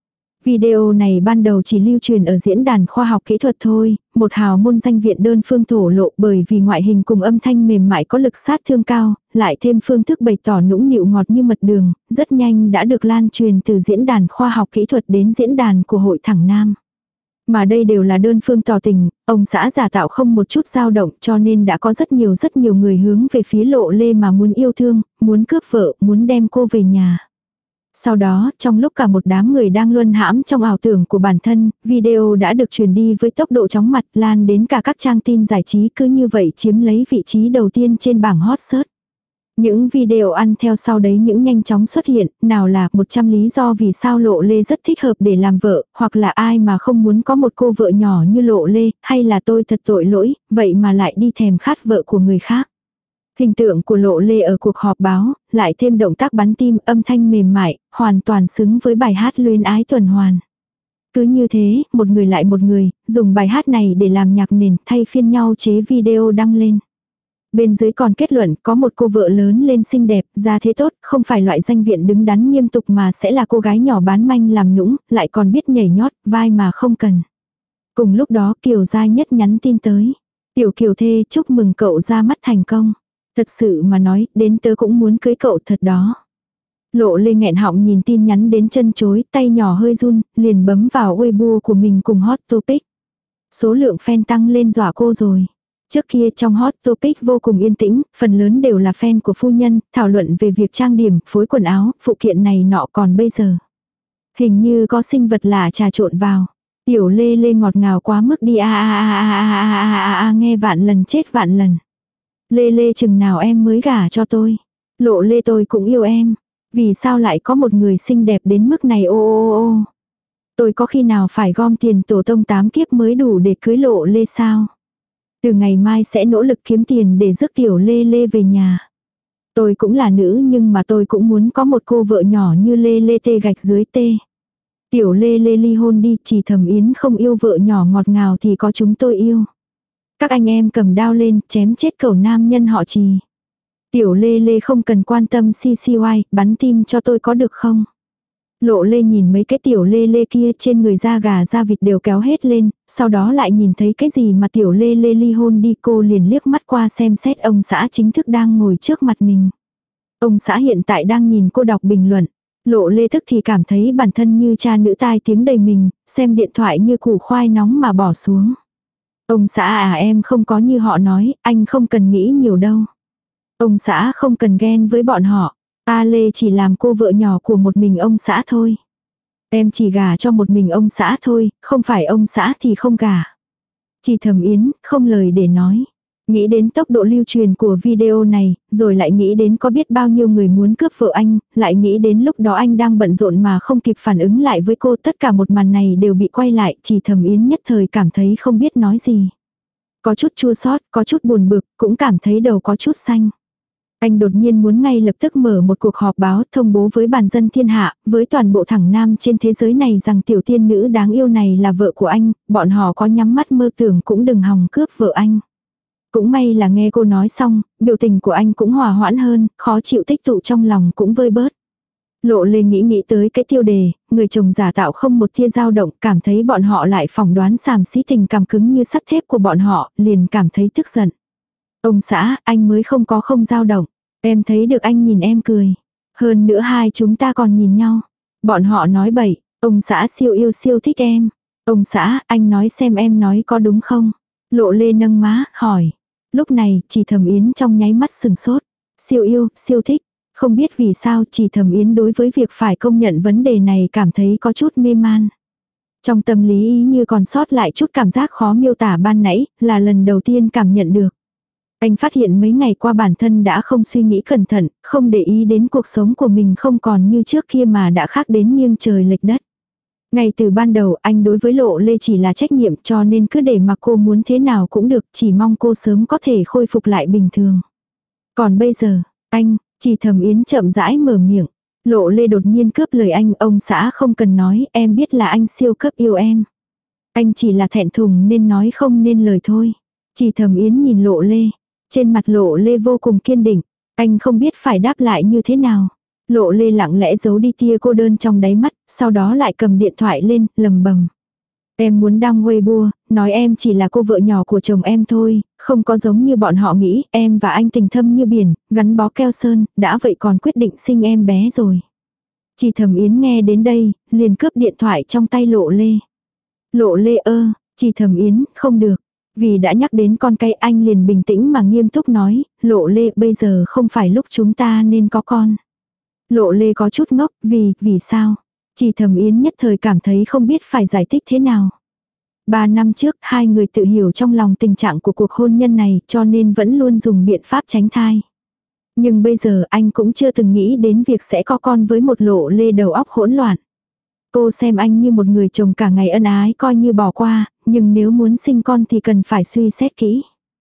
Video này ban đầu chỉ lưu truyền ở diễn đàn khoa học kỹ thuật thôi, một hào môn danh viện đơn phương thổ lộ bởi vì ngoại hình cùng âm thanh mềm mại có lực sát thương cao, lại thêm phương thức bày tỏ nũng nịu ngọt như mật đường, rất nhanh đã được lan truyền từ diễn đàn khoa học kỹ thuật đến diễn đàn của hội thẳng nam. Mà đây đều là đơn phương tỏ tình, ông xã giả tạo không một chút dao động cho nên đã có rất nhiều người hướng về phía Lộ Lê mà muốn yêu thương, muốn cướp vợ, muốn đem cô về nhà. Sau đó, trong lúc cả một đám người đang luân hãm trong ảo tưởng của bản thân, video đã được truyền đi với tốc độ chóng mặt lan đến cả các trang tin giải trí cứ như vậy chiếm lấy vị trí đầu tiên trên bảng hot search. Những video ăn theo sau đấy những nhanh chóng xuất hiện, nào là 100 lý do vì sao Lộ Lê rất thích hợp để làm vợ, hoặc là ai mà không muốn có một cô vợ nhỏ như Lộ Lê, hay là tôi thật tội lỗi, vậy mà lại đi thèm khát vợ của người khác. Hình tượng của Lộ Lê ở cuộc họp báo, lại thêm động tác bắn tim âm thanh mềm mại, hoàn toàn xứng với bài hát luyến ái tuần hoàn. Cứ như thế, một người lại một người, dùng bài hát này để làm nhạc nền thay phiên nhau chế video đăng lên. Bên dưới còn kết luận có một cô vợ lớn lên xinh đẹp, gia thế tốt, không phải loại danh viện đứng đắn nghiêm tục mà sẽ là cô gái nhỏ bán manh làm nũng, lại còn biết nhảy nhót, vai mà không cần. Cùng lúc đó Kiều Giai Nhất nhắn tin tới. Tiểu Kiều thê chúc mừng cậu ra mắt thành công. Thật sự mà nói, đến tớ cũng muốn cưới cậu thật đó. Lộ Lê nghẹn họng nhìn tin nhắn đến chân chối, tay nhỏ hơi run, liền bấm vào Weibo của mình cùng Hot Topic. Số lượng fan tăng lên dọa cô rồi. Trước kia trong Hot Topic vô cùng yên tĩnh, phần lớn đều là fan của phu nhân, thảo luận về việc trang điểm, phối quần áo, phụ kiện này nọ còn bây giờ. Hình như có sinh vật lạ trà trộn vào. Tiểu Lê Lê ngọt ngào quá mức đi nghe vạn lần chết vạn lần. Lê Lê chừng nào em mới gả cho tôi. Lộ Lê tôi cũng yêu em. Vì sao lại có một người xinh đẹp đến mức này ô. Tôi có khi nào phải gom tiền tổ tông 8 kiếp mới đủ để cưới Lộ Lê sao? Từ ngày mai sẽ nỗ lực kiếm tiền để rước Tiểu Lê Lê về nhà. Tôi cũng là nữ nhưng mà tôi cũng muốn có một cô vợ nhỏ như Lê Lê tê gạch dưới tê. Tiểu Lê Lê ly hôn đi, chỉ Thẩm Yến không yêu vợ nhỏ ngọt ngào thì có chúng tôi yêu. Các anh em cầm đao lên, chém chết cẩu nam nhân họ Trì. Tiểu Lê Lê không cần quan tâm CCY, bắn tim cho tôi có được không? Lộ Lê nhìn mấy cái Tiểu Lê Lê kia trên người da gà da vịt đều kéo hết lên, sau đó lại nhìn thấy cái gì mà Tiểu Lê Lê ly hôn đi, cô liền liếc mắt qua xem xét ông xã chính thức đang ngồi trước mặt mình. Ông xã hiện tại đang nhìn cô đọc bình luận. Lộ Lê tức thì cảm thấy bản thân như cha nữ tai tiếng đầy mình, xem điện thoại như củ khoai nóng mà bỏ xuống. Ông xã em không có như họ nói, anh không cần nghĩ nhiều đâu. Ông xã không cần ghen với bọn họ. A Lê chỉ làm cô vợ nhỏ của một mình ông xã thôi. Em chỉ gả cho một mình ông xã thôi, không phải ông xã thì không gả. Chỉ Thẩm Yến, không lời để nói. Nghĩ đến tốc độ lưu truyền của video này, rồi lại nghĩ đến có biết bao nhiêu người muốn cướp vợ anh, lại nghĩ đến lúc đó anh đang bận rộn mà không kịp phản ứng lại với cô. Tất cả một màn này đều bị quay lại, Chỉ Thẩm Yến nhất thời cảm thấy không biết nói gì. Có chút chua xót, có chút buồn bực, cũng cảm thấy đầu có chút xanh. Anh đột nhiên muốn ngay lập tức mở một cuộc họp báo thông bố với bản dân thiên hạ, với toàn bộ thẳng nam trên thế giới này rằng tiểu tiên nữ đáng yêu này là vợ của anh, bọn họ có nhắm mắt mơ tưởng cũng đừng hòng cướp vợ anh. Cũng may là nghe cô nói xong, biểu tình của anh cũng hòa hoãn hơn, khó chịu tích tụ trong lòng cũng vơi bớt. Lộ Lê nghĩ tới cái tiêu đề, người chồng giả tạo không một tia dao động, cảm thấy bọn họ lại phỏng đoán xàm xí tình cảm cứng như sắt thép của bọn họ, liền cảm thấy tức giận. Ông xã, anh mới không có không dao động. Em thấy được anh nhìn em cười. Hơn nữa hai chúng ta còn nhìn nhau. Bọn họ nói bậy, ông xã siêu yêu siêu thích em. Ông xã, anh nói xem em nói có đúng không? Lộ Lê nâng má, hỏi. Lúc này, Chỉ Thẩm Yến trong nháy mắt sừng sốt. Siêu yêu, siêu thích. Không biết vì sao Chỉ Thẩm Yến đối với việc phải công nhận vấn đề này cảm thấy có chút mê man. Trong tâm lý ý như còn sót lại chút cảm giác khó miêu tả ban nãy, là lần đầu tiên cảm nhận được. Anh phát hiện mấy ngày qua bản thân đã không suy nghĩ cẩn thận, không để ý đến cuộc sống của mình không còn như trước kia mà đã khác đến nghiêng trời lệch đất. Ngay từ ban đầu anh đối với Lộ Lê chỉ là trách nhiệm cho nên cứ để mặc cô muốn thế nào cũng được, chỉ mong cô sớm có thể khôi phục lại bình thường. Còn bây giờ, anh, Chỉ Thẩm Yến chậm rãi mở miệng. Lộ Lê đột nhiên cướp lời anh, ông xã không cần nói, em biết là anh siêu cấp yêu em. Anh chỉ là thẹn thùng nên nói không nên lời thôi. Chỉ Thẩm Yến nhìn Lộ Lê. Trên mặt Lộ Lê vô cùng kiên định. Anh không biết phải đáp lại như thế nào. Lộ Lê lặng lẽ giấu đi tia cô đơn trong đáy mắt, sau đó lại cầm điện thoại lên, lầm bầm. Em muốn đăng Weibo, nói em chỉ là cô vợ nhỏ của chồng em thôi, không có giống như bọn họ nghĩ, em và anh tình thâm như biển, gắn bó keo sơn, đã vậy còn quyết định sinh em bé rồi. Chị Thẩm Yến nghe đến đây, liền cướp điện thoại trong tay Lộ Lê. Lộ Lê ơ, chị Thẩm Yến, không được. Vì đã nhắc đến con cái anh liền bình tĩnh mà nghiêm túc nói, Lộ Lê bây giờ không phải lúc chúng ta nên có con. Lộ Lê có chút ngốc, vì sao? Chị Thẩm Yến nhất thời cảm thấy không biết phải giải thích thế nào. 3 năm trước, hai người tự hiểu trong lòng tình trạng của cuộc hôn nhân này cho nên vẫn luôn dùng biện pháp tránh thai. Nhưng bây giờ anh cũng chưa từng nghĩ đến việc sẽ có con với một Lộ Lê đầu óc hỗn loạn. Cô xem anh như một người chồng cả ngày ân ái coi như bỏ qua, nhưng nếu muốn sinh con thì cần phải suy xét kỹ.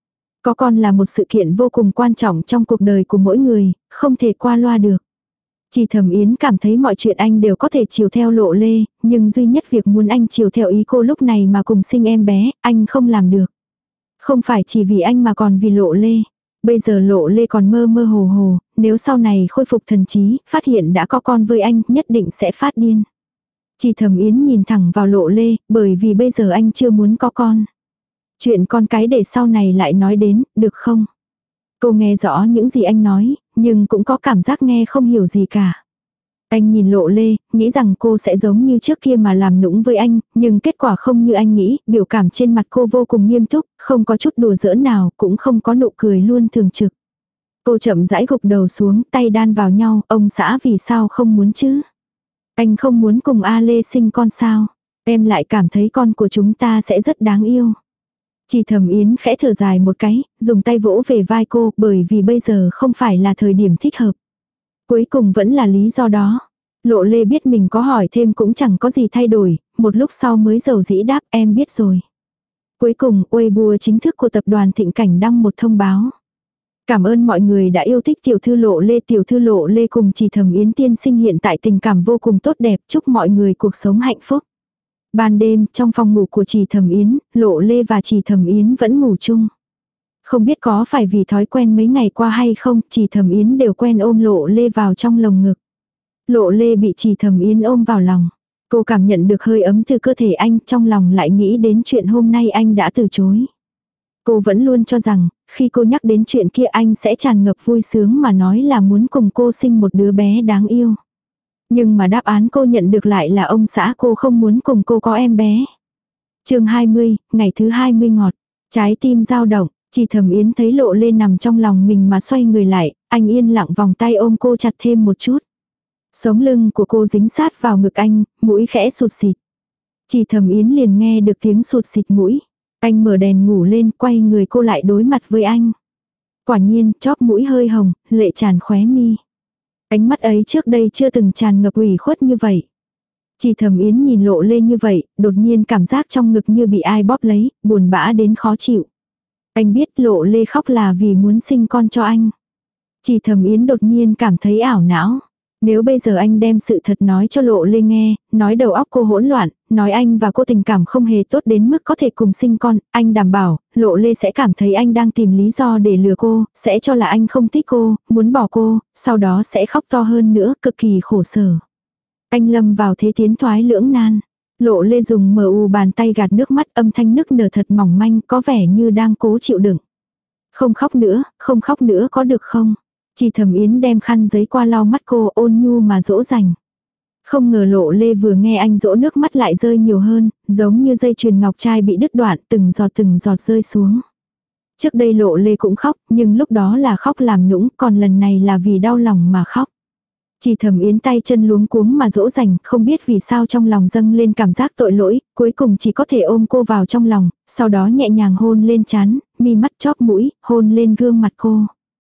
Có con là một sự kiện vô cùng quan trọng trong cuộc đời của mỗi người, không thể qua loa được. Chị Thẩm Yến cảm thấy mọi chuyện anh đều có thể chiều theo Lộ Lê, nhưng duy nhất việc muốn anh chiều theo ý cô lúc này mà cùng sinh em bé, anh không làm được. Không phải chỉ vì anh mà còn vì Lộ Lê. Bây giờ Lộ Lê còn mơ mơ hồ hồ, nếu sau này khôi phục thần trí, phát hiện đã có con với anh, nhất định sẽ phát điên. Chị Thẩm Yến nhìn thẳng vào Lộ Lê, bởi vì bây giờ anh chưa muốn có con. Chuyện con cái để sau này lại nói đến, được không? Cô nghe rõ những gì anh nói, nhưng cũng có cảm giác nghe không hiểu gì cả. Anh nhìn Lộ Lê, nghĩ rằng cô sẽ giống như trước kia mà làm nũng với anh, nhưng kết quả không như anh nghĩ, biểu cảm trên mặt cô vô cùng nghiêm túc, không có chút đùa giỡn nào, cũng không có nụ cười luôn thường trực. Cô chậm rãi gục đầu xuống, tay đan vào nhau, ông xã vì sao không muốn chứ? Anh không muốn cùng A Lê sinh con sao? Em lại cảm thấy con của chúng ta sẽ rất đáng yêu. Chị Thẩm Yến khẽ thở dài một cái, dùng tay vỗ về vai cô bởi vì bây giờ không phải là thời điểm thích hợp. Cuối cùng vẫn là lý do đó. Lộ Lê biết mình có hỏi thêm cũng chẳng có gì thay đổi, một lúc sau mới dầu dĩ đáp em biết rồi. Cuối cùng Weibo chính thức của tập đoàn Thịnh Cảnh đăng một thông báo. Cảm ơn mọi người đã yêu thích tiểu thư Lộ Lê. Tiểu thư Lộ Lê cùng chị Thẩm Yến tiên sinh hiện tại tình cảm vô cùng tốt đẹp, chúc mọi người cuộc sống hạnh phúc. Ban đêm, trong phòng ngủ của chị Thẩm Yến, Lộ Lê và chị Thẩm Yến vẫn ngủ chung. Không biết có phải vì thói quen mấy ngày qua hay không, chị Thẩm Yến đều quen ôm Lộ Lê vào trong lồng ngực. Lộ Lê bị chị Thẩm Yến ôm vào lòng. Cô cảm nhận được hơi ấm từ cơ thể anh, trong lòng lại nghĩ đến chuyện hôm nay anh đã từ chối. Cô vẫn luôn cho rằng, khi cô nhắc đến chuyện kia anh sẽ tràn ngập vui sướng mà nói là muốn cùng cô sinh một đứa bé đáng yêu. Nhưng mà đáp án cô nhận được lại là ông xã cô không muốn cùng cô có em bé. Chương 20, ngày thứ 20 ngọt. Trái tim dao động, chị Thẩm Yến thấy Lộ Lê nằm trong lòng mình mà xoay người lại, anh yên lặng vòng tay ôm cô chặt thêm một chút. Sống lưng của cô dính sát vào ngực anh, mũi khẽ sụt xịt. Chị Thẩm Yến liền nghe được tiếng sụt xịt mũi. Anh mở đèn ngủ lên, quay người cô lại đối mặt với anh. Quả nhiên, chóp mũi hơi hồng, lệ tràn khóe mi. Ánh mắt ấy trước đây chưa từng tràn ngập ủy khuất như vậy. Chị Thẩm Yến nhìn Lộ Lê như vậy, đột nhiên cảm giác trong ngực như bị ai bóp lấy, buồn bã đến khó chịu. Anh biết Lộ Lê khóc là vì muốn sinh con cho anh. Chị Thẩm Yến đột nhiên cảm thấy ảo não. Nếu bây giờ anh đem sự thật nói cho Lộ Lê nghe, nói đầu óc cô hỗn loạn, nói anh và cô tình cảm không hề tốt đến mức có thể cùng sinh con, anh đảm bảo, Lộ Lê sẽ cảm thấy anh đang tìm lý do để lừa cô, sẽ cho là anh không thích cô, muốn bỏ cô, sau đó sẽ khóc to hơn nữa, cực kỳ khổ sở. Anh lâm vào thế tiến thoái lưỡng nan. Lộ Lê dùng mu bàn tay gạt nước mắt, âm thanh nức nở thật mỏng manh, có vẻ như đang cố chịu đựng. Không khóc nữa có được không? Chị Thẩm Yến đem khăn giấy qua lau mắt cô, ôn nhu mà dỗ dành. Không ngờ Lộ Lê vừa nghe anh dỗ nước mắt lại rơi nhiều hơn, giống như dây chuyền ngọc trai bị đứt đoạn, từng giọt rơi xuống. Trước đây Lộ Lê cũng khóc, nhưng lúc đó là khóc làm nũng, còn lần này là vì đau lòng mà khóc. Chị Thẩm Yến tay chân luống cuống mà dỗ dành, không biết vì sao trong lòng dâng lên cảm giác tội lỗi, cuối cùng chỉ có thể ôm cô vào trong lòng, sau đó nhẹ nhàng hôn lên trán, mi mắt chóp mũi, hôn lên gương mặt cô.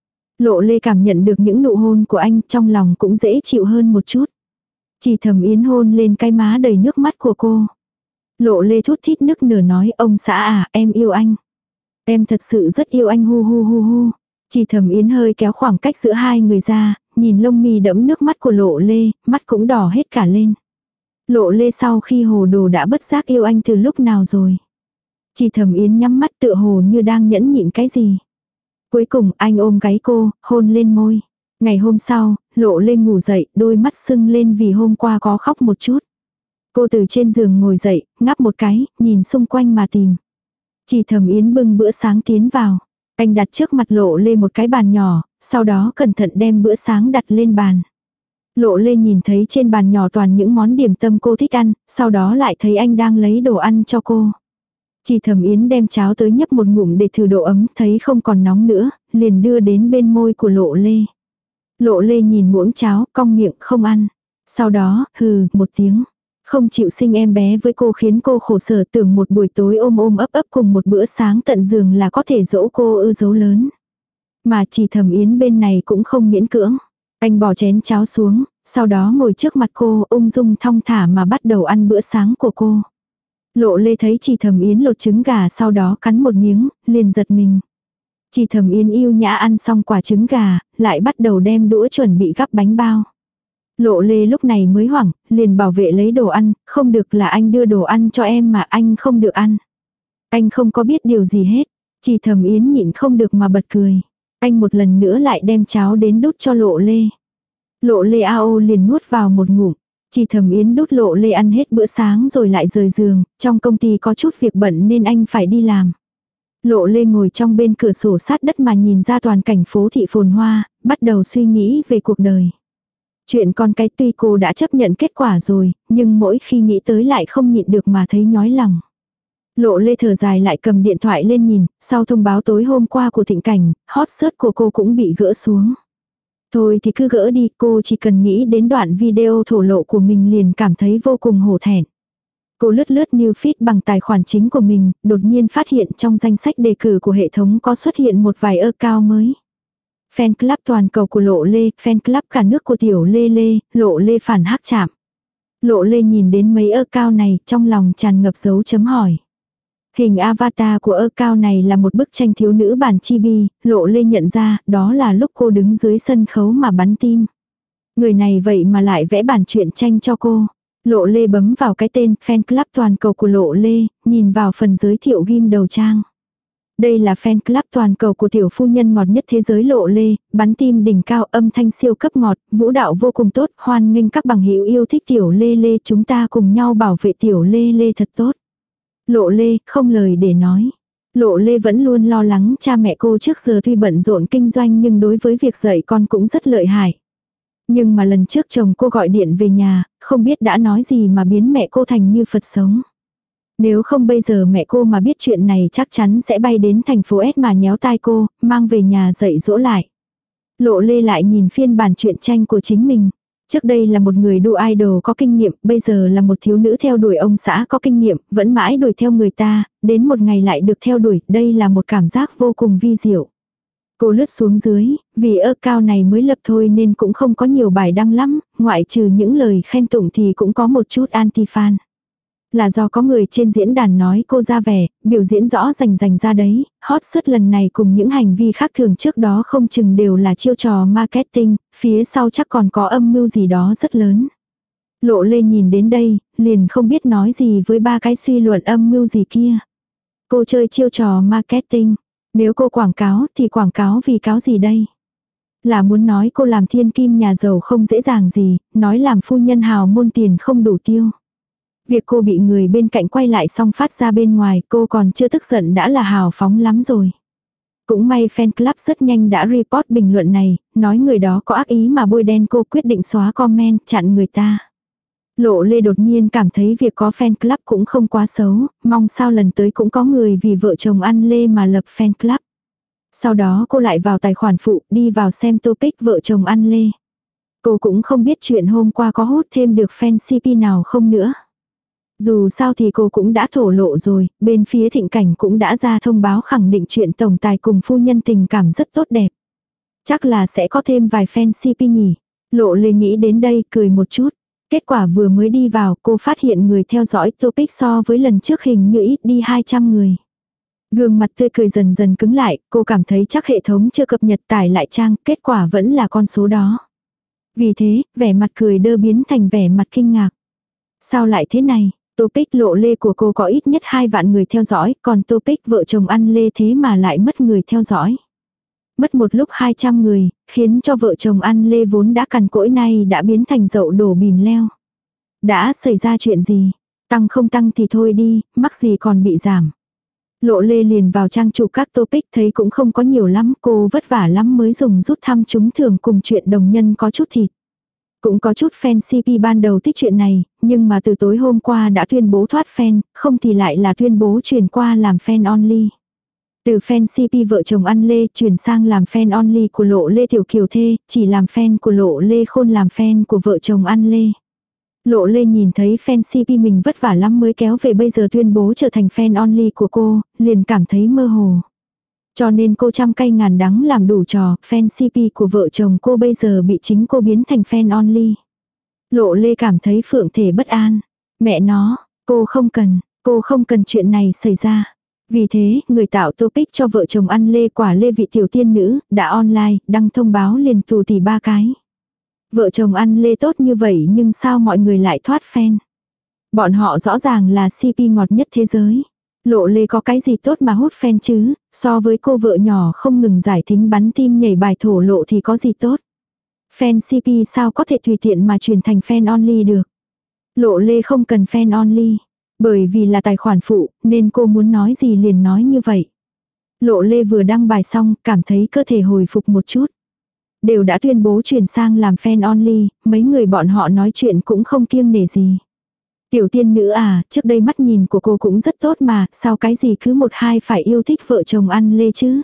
Lộ Lê cảm nhận được những nụ hôn của anh, trong lòng cũng dễ chịu hơn một chút. Chị Thẩm Yến hôn lên cái má đầy nước mắt của cô. Lộ Lê thút thít nức nở nói, ông xã à, em yêu anh. Em thật sự rất yêu anh hu hu hu hu. Chị Thẩm Yến hơi kéo khoảng cách giữa hai người ra, nhìn lông mi đẫm nước mắt của Lộ Lê, mắt cũng đỏ hết cả lên. Lộ Lê sau khi hồ đồ đã bất giác yêu anh từ lúc nào rồi. Chị Thẩm Yến nhắm mắt tựa hồ như đang nhẫn nhịn cái gì. Cuối cùng anh ôm gáy cô, hôn lên môi. Ngày hôm sau, Lộ Lê ngủ dậy, đôi mắt sưng lên vì hôm qua có khóc một chút. Cô từ trên giường ngồi dậy, ngáp một cái, nhìn xung quanh mà tìm. Chỉ Thẩm Yến bưng bữa sáng tiến vào. Anh đặt trước mặt Lộ Lê một cái bàn nhỏ, sau đó cẩn thận đem bữa sáng đặt lên bàn. Lộ Lê nhìn thấy trên bàn nhỏ toàn những món điểm tâm cô thích ăn, sau đó lại thấy anh đang lấy đồ ăn cho cô. Chỉ Thẩm Yến đem cháo tới nhấp một ngụm để thử độ ấm, thấy không còn nóng nữa, liền đưa đến bên môi của Lộ Lê. Lộ Lê nhìn muỗng cháo, cong miệng không ăn. Sau đó, hừ, một tiếng. Không chịu sinh em bé với cô khiến cô khổ sở, tưởng một buổi tối ôm ôm ấp ấp cùng một bữa sáng tận giường là có thể dỗ cô ư dấu lớn. Mà Chỉ Thẩm Yến bên này cũng không miễn cưỡng. Anh bỏ chén cháo xuống, sau đó ngồi trước mặt cô, ung dung thong thả mà bắt đầu ăn bữa sáng của cô. Lộ Lê thấy Chỉ Thẩm Yến lột trứng gà sau đó cắn một miếng, liền giật mình. Chỉ Thẩm Yến yêu nhã ăn xong quả trứng gà, lại bắt đầu đem đũa chuẩn bị gắp bánh bao. Lộ Lê lúc này mới hoảng, liền bảo vệ lấy đồ ăn, không được, là anh đưa đồ ăn cho em mà anh không được ăn. Anh không có biết điều gì hết. Chỉ Thẩm Yến nhịn không được mà bật cười. Anh một lần nữa lại đem cháo đến đút cho Lộ Lê. Lộ Lê ao liền nuốt vào một ngụm. Chỉ Thẩm Yến đút Lộ Lê ăn hết bữa sáng rồi lại rời giường, trong công ty có chút việc bận nên anh phải đi làm. Lộ Lê ngồi trong bên cửa sổ sát đất mà nhìn ra toàn cảnh phố thị phồn hoa, bắt đầu suy nghĩ về cuộc đời. Chuyện con cái tuy cô đã chấp nhận kết quả rồi, nhưng mỗi khi nghĩ tới lại không nhịn được mà thấy nhói lòng. Lộ Lê thở dài lại cầm điện thoại lên nhìn, sau thông báo tối hôm qua của Thịnh Cảnh, hot search của cô cũng bị gỡ xuống. Thôi thì cứ gỡ đi, cô chỉ cần nghĩ đến đoạn video thổ lộ của mình liền cảm thấy vô cùng hổ thẹn. Cô lướt lướt như feed bằng tài khoản chính của mình, đột nhiên phát hiện trong danh sách đề cử của hệ thống có xuất hiện một vài account mới. Fan club toàn cầu của Lộ Lê, fan club cả nước của Tiểu Lê Lê, Lộ Lê phản hắc chạm. Lộ Lê nhìn đến mấy account này, trong lòng tràn ngập dấu chấm hỏi. Hình avatar của account này là một bức tranh thiếu nữ bản chibi, Lộ Lê nhận ra, đó là lúc cô đứng dưới sân khấu mà bắn tim. Người này vậy mà lại vẽ bản truyện tranh cho cô. Lộ Lê bấm vào cái tên fan club toàn cầu của Lộ Lê, nhìn vào phần giới thiệu ghim đầu trang. Đây là fan club toàn cầu của tiểu phu nhân ngọt nhất thế giới Lộ Lê, bắn tim đỉnh cao, âm thanh siêu cấp ngọt, vũ đạo vô cùng tốt, hoan nghênh các bằng hữu yêu thích Tiểu Lê Lê, chúng ta cùng nhau bảo vệ Tiểu Lê Lê thật tốt. Lộ Lê, không lời để nói. Lộ Lê vẫn luôn lo lắng cha mẹ cô trước giờ tuy bận rộn kinh doanh nhưng đối với việc dạy con cũng rất lợi hại. Nhưng mà lần trước chồng cô gọi điện về nhà, không biết đã nói gì mà biến mẹ cô thành như Phật sống. Nếu không bây giờ mẹ cô mà biết chuyện này chắc chắn sẽ bay đến thành phố S mà nhéo tai cô, mang về nhà dạy dỗ lại. Lộ Lê lại nhìn phiên bản truyện tranh của chính mình. Trước đây là một người đu idol có kinh nghiệm, bây giờ là một thiếu nữ theo đuổi ông xã có kinh nghiệm, vẫn mãi đuổi theo người ta, đến một ngày lại được theo đuổi, đây là một cảm giác vô cùng vi diệu. Cô lướt xuống dưới, vì account này mới lập thôi nên cũng không có nhiều bài đăng lắm, ngoại trừ những lời khen tụng thì cũng có một chút anti-fan. Là do có người trên diễn đàn nói cô ra vẻ, biểu diễn rõ rành ra đấy, hot search lần này cùng những hành vi khác thường trước đó không chừng đều là chiêu trò marketing, phía sau chắc còn có âm mưu gì đó rất lớn. Lộ Lê nhìn đến đây, liền không biết nói gì với ba cái suy luận âm mưu gì kia. Cô chơi chiêu trò marketing, nếu cô quảng cáo thì quảng cáo vì cáo gì đây? Là muốn nói cô làm thiên kim nhà giàu không dễ dàng gì, nói làm phu nhân hào môn tiền không đủ tiêu. Việc cô bị người bên cạnh quay lại xong phát ra bên ngoài, cô còn chưa tức giận đã là hào phóng lắm rồi. Cũng may fan club rất nhanh đã report bình luận này, nói người đó có ác ý mà bôi đen cô, quyết định xóa comment, chặn người ta. Lộ Lê đột nhiên cảm thấy việc có fan club cũng không quá xấu, mong sao lần tới cũng có người vì vợ chồng ăn lê mà lập fan club. Sau đó cô lại vào tài khoản phụ, đi vào xem topic vợ chồng ăn lê. Cô cũng không biết chuyện hôm qua có hút thêm được fan CP nào không nữa. Dù sao thì cô cũng đã thổ lộ rồi, bên phía Thịnh Cảnh cũng đã ra thông báo khẳng định chuyện tổng tài cùng phu nhân tình cảm rất tốt đẹp. Chắc là sẽ có thêm vài fan CP nhỉ. Lộ Lê nghĩ đến đây cười một chút. Kết quả vừa mới đi vào cô phát hiện người theo dõi topic so với lần trước hình như ít đi 200 người. Gương mặt tươi cười dần dần cứng lại, cô cảm thấy chắc hệ thống chưa cập nhật tải lại trang, kết quả vẫn là con số đó. Vì thế, vẻ mặt cười đơ biến thành vẻ mặt kinh ngạc. Sao lại thế này? Topic Lộ Lê của cô có ít nhất 2 vạn người theo dõi, còn topic vợ chồng ăn lê thế mà lại mất người theo dõi. Mất một lúc 200 người, khiến cho vợ chồng ăn lê vốn đã cằn cỗi nay đã biến thành dậu đổ bìm leo. Đã xảy ra chuyện gì? Tăng không tăng thì thôi đi, mắc gì còn bị giảm. Lộ Lê liền vào trang chủ các topic thấy cũng không có nhiều lắm, cô vất vả lắm mới dùng rút thăm trúng thưởng cùng chuyện đồng nhân có chút thịt. Cũng có chút fan CP ban đầu thích chuyện này, nhưng mà từ tối hôm qua đã tuyên bố thoát fan, không thì lại là tuyên bố chuyển qua làm fan only. Từ fan CP vợ chồng ăn lê chuyển sang làm fan only của Lộ Lê Tiểu Kiều Thê, chỉ làm fan của Lộ Lê Khôn làm fan của vợ chồng ăn lê. Lộ Lê nhìn thấy fan CP mình vất vả lắm mới kéo về bây giờ tuyên bố trở thành fan only của cô, liền cảm thấy mơ hồ. Cho nên cô trăm cay ngàn đắng làm đủ trò, fan CP của vợ chồng cô bây giờ bị chính cô biến thành fan only. Lộ Lê cảm thấy phượng thể bất an. Mẹ nó, cô không cần chuyện này xảy ra. Vì thế, người tạo topic cho vợ chồng ăn lê quả lê vị tiểu tiên nữ, đã online, đăng thông báo liền tù tỉ 3 cái. Vợ chồng ăn lê tốt như vậy nhưng sao mọi người lại thoát fan? Bọn họ rõ ràng là CP ngọt nhất thế giới. Lộ Lê có cái gì tốt mà hút fan chứ, so với cô vợ nhỏ không ngừng giải thính bắn tim nhảy bài thổ lộ thì có gì tốt. Fan CP sao có thể tùy tiện mà chuyển thành fan only được. Lộ Lê không cần fan only. Bởi vì là tài khoản phụ, nên cô muốn nói gì liền nói như vậy. Lộ Lê vừa đăng bài xong, cảm thấy cơ thể hồi phục một chút. Đều đã tuyên bố chuyển sang làm fan only, mấy người bọn họ nói chuyện cũng không kiêng nể gì. Tiểu tiên nữ à, trước đây mắt nhìn của cô cũng rất tốt mà, sao cái gì cứ một hai phải yêu thích vợ chồng ăn lê chứ?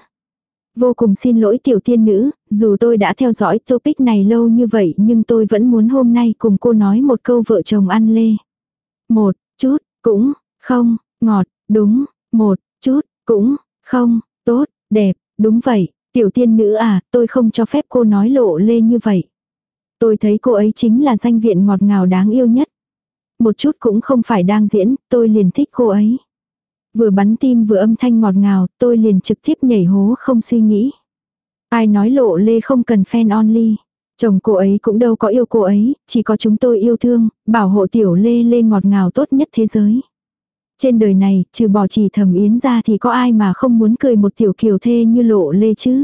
Vô cùng xin lỗi tiểu tiên nữ, dù tôi đã theo dõi topic này lâu như vậy nhưng tôi vẫn muốn hôm nay cùng cô nói một câu vợ chồng ăn lê. Một chút, cũng, không, ngọt, đúng, một chút, cũng, không, tốt, đẹp, đúng vậy, tiểu tiên nữ à, tôi không cho phép cô nói Lộ Lê như vậy. Tôi thấy cô ấy chính là danh viện ngọt ngào đáng yêu nhất. Một chút cũng không phải đang diễn, tôi liền thích cô ấy. Vừa bắn tim vừa âm thanh ngọt ngào, tôi liền trực tiếp nhảy hố không suy nghĩ. Ai nói Lộ Lê không cần fan only. Chồng cô ấy cũng đâu có yêu cô ấy, chỉ có chúng tôi yêu thương, bảo hộ tiểu Lê Lê ngọt ngào tốt nhất thế giới. Trên đời này, trừ bỏ chỉ Thẩm Yến ra thì có ai mà không muốn cười một tiểu kiều thê như Lộ Lê chứ.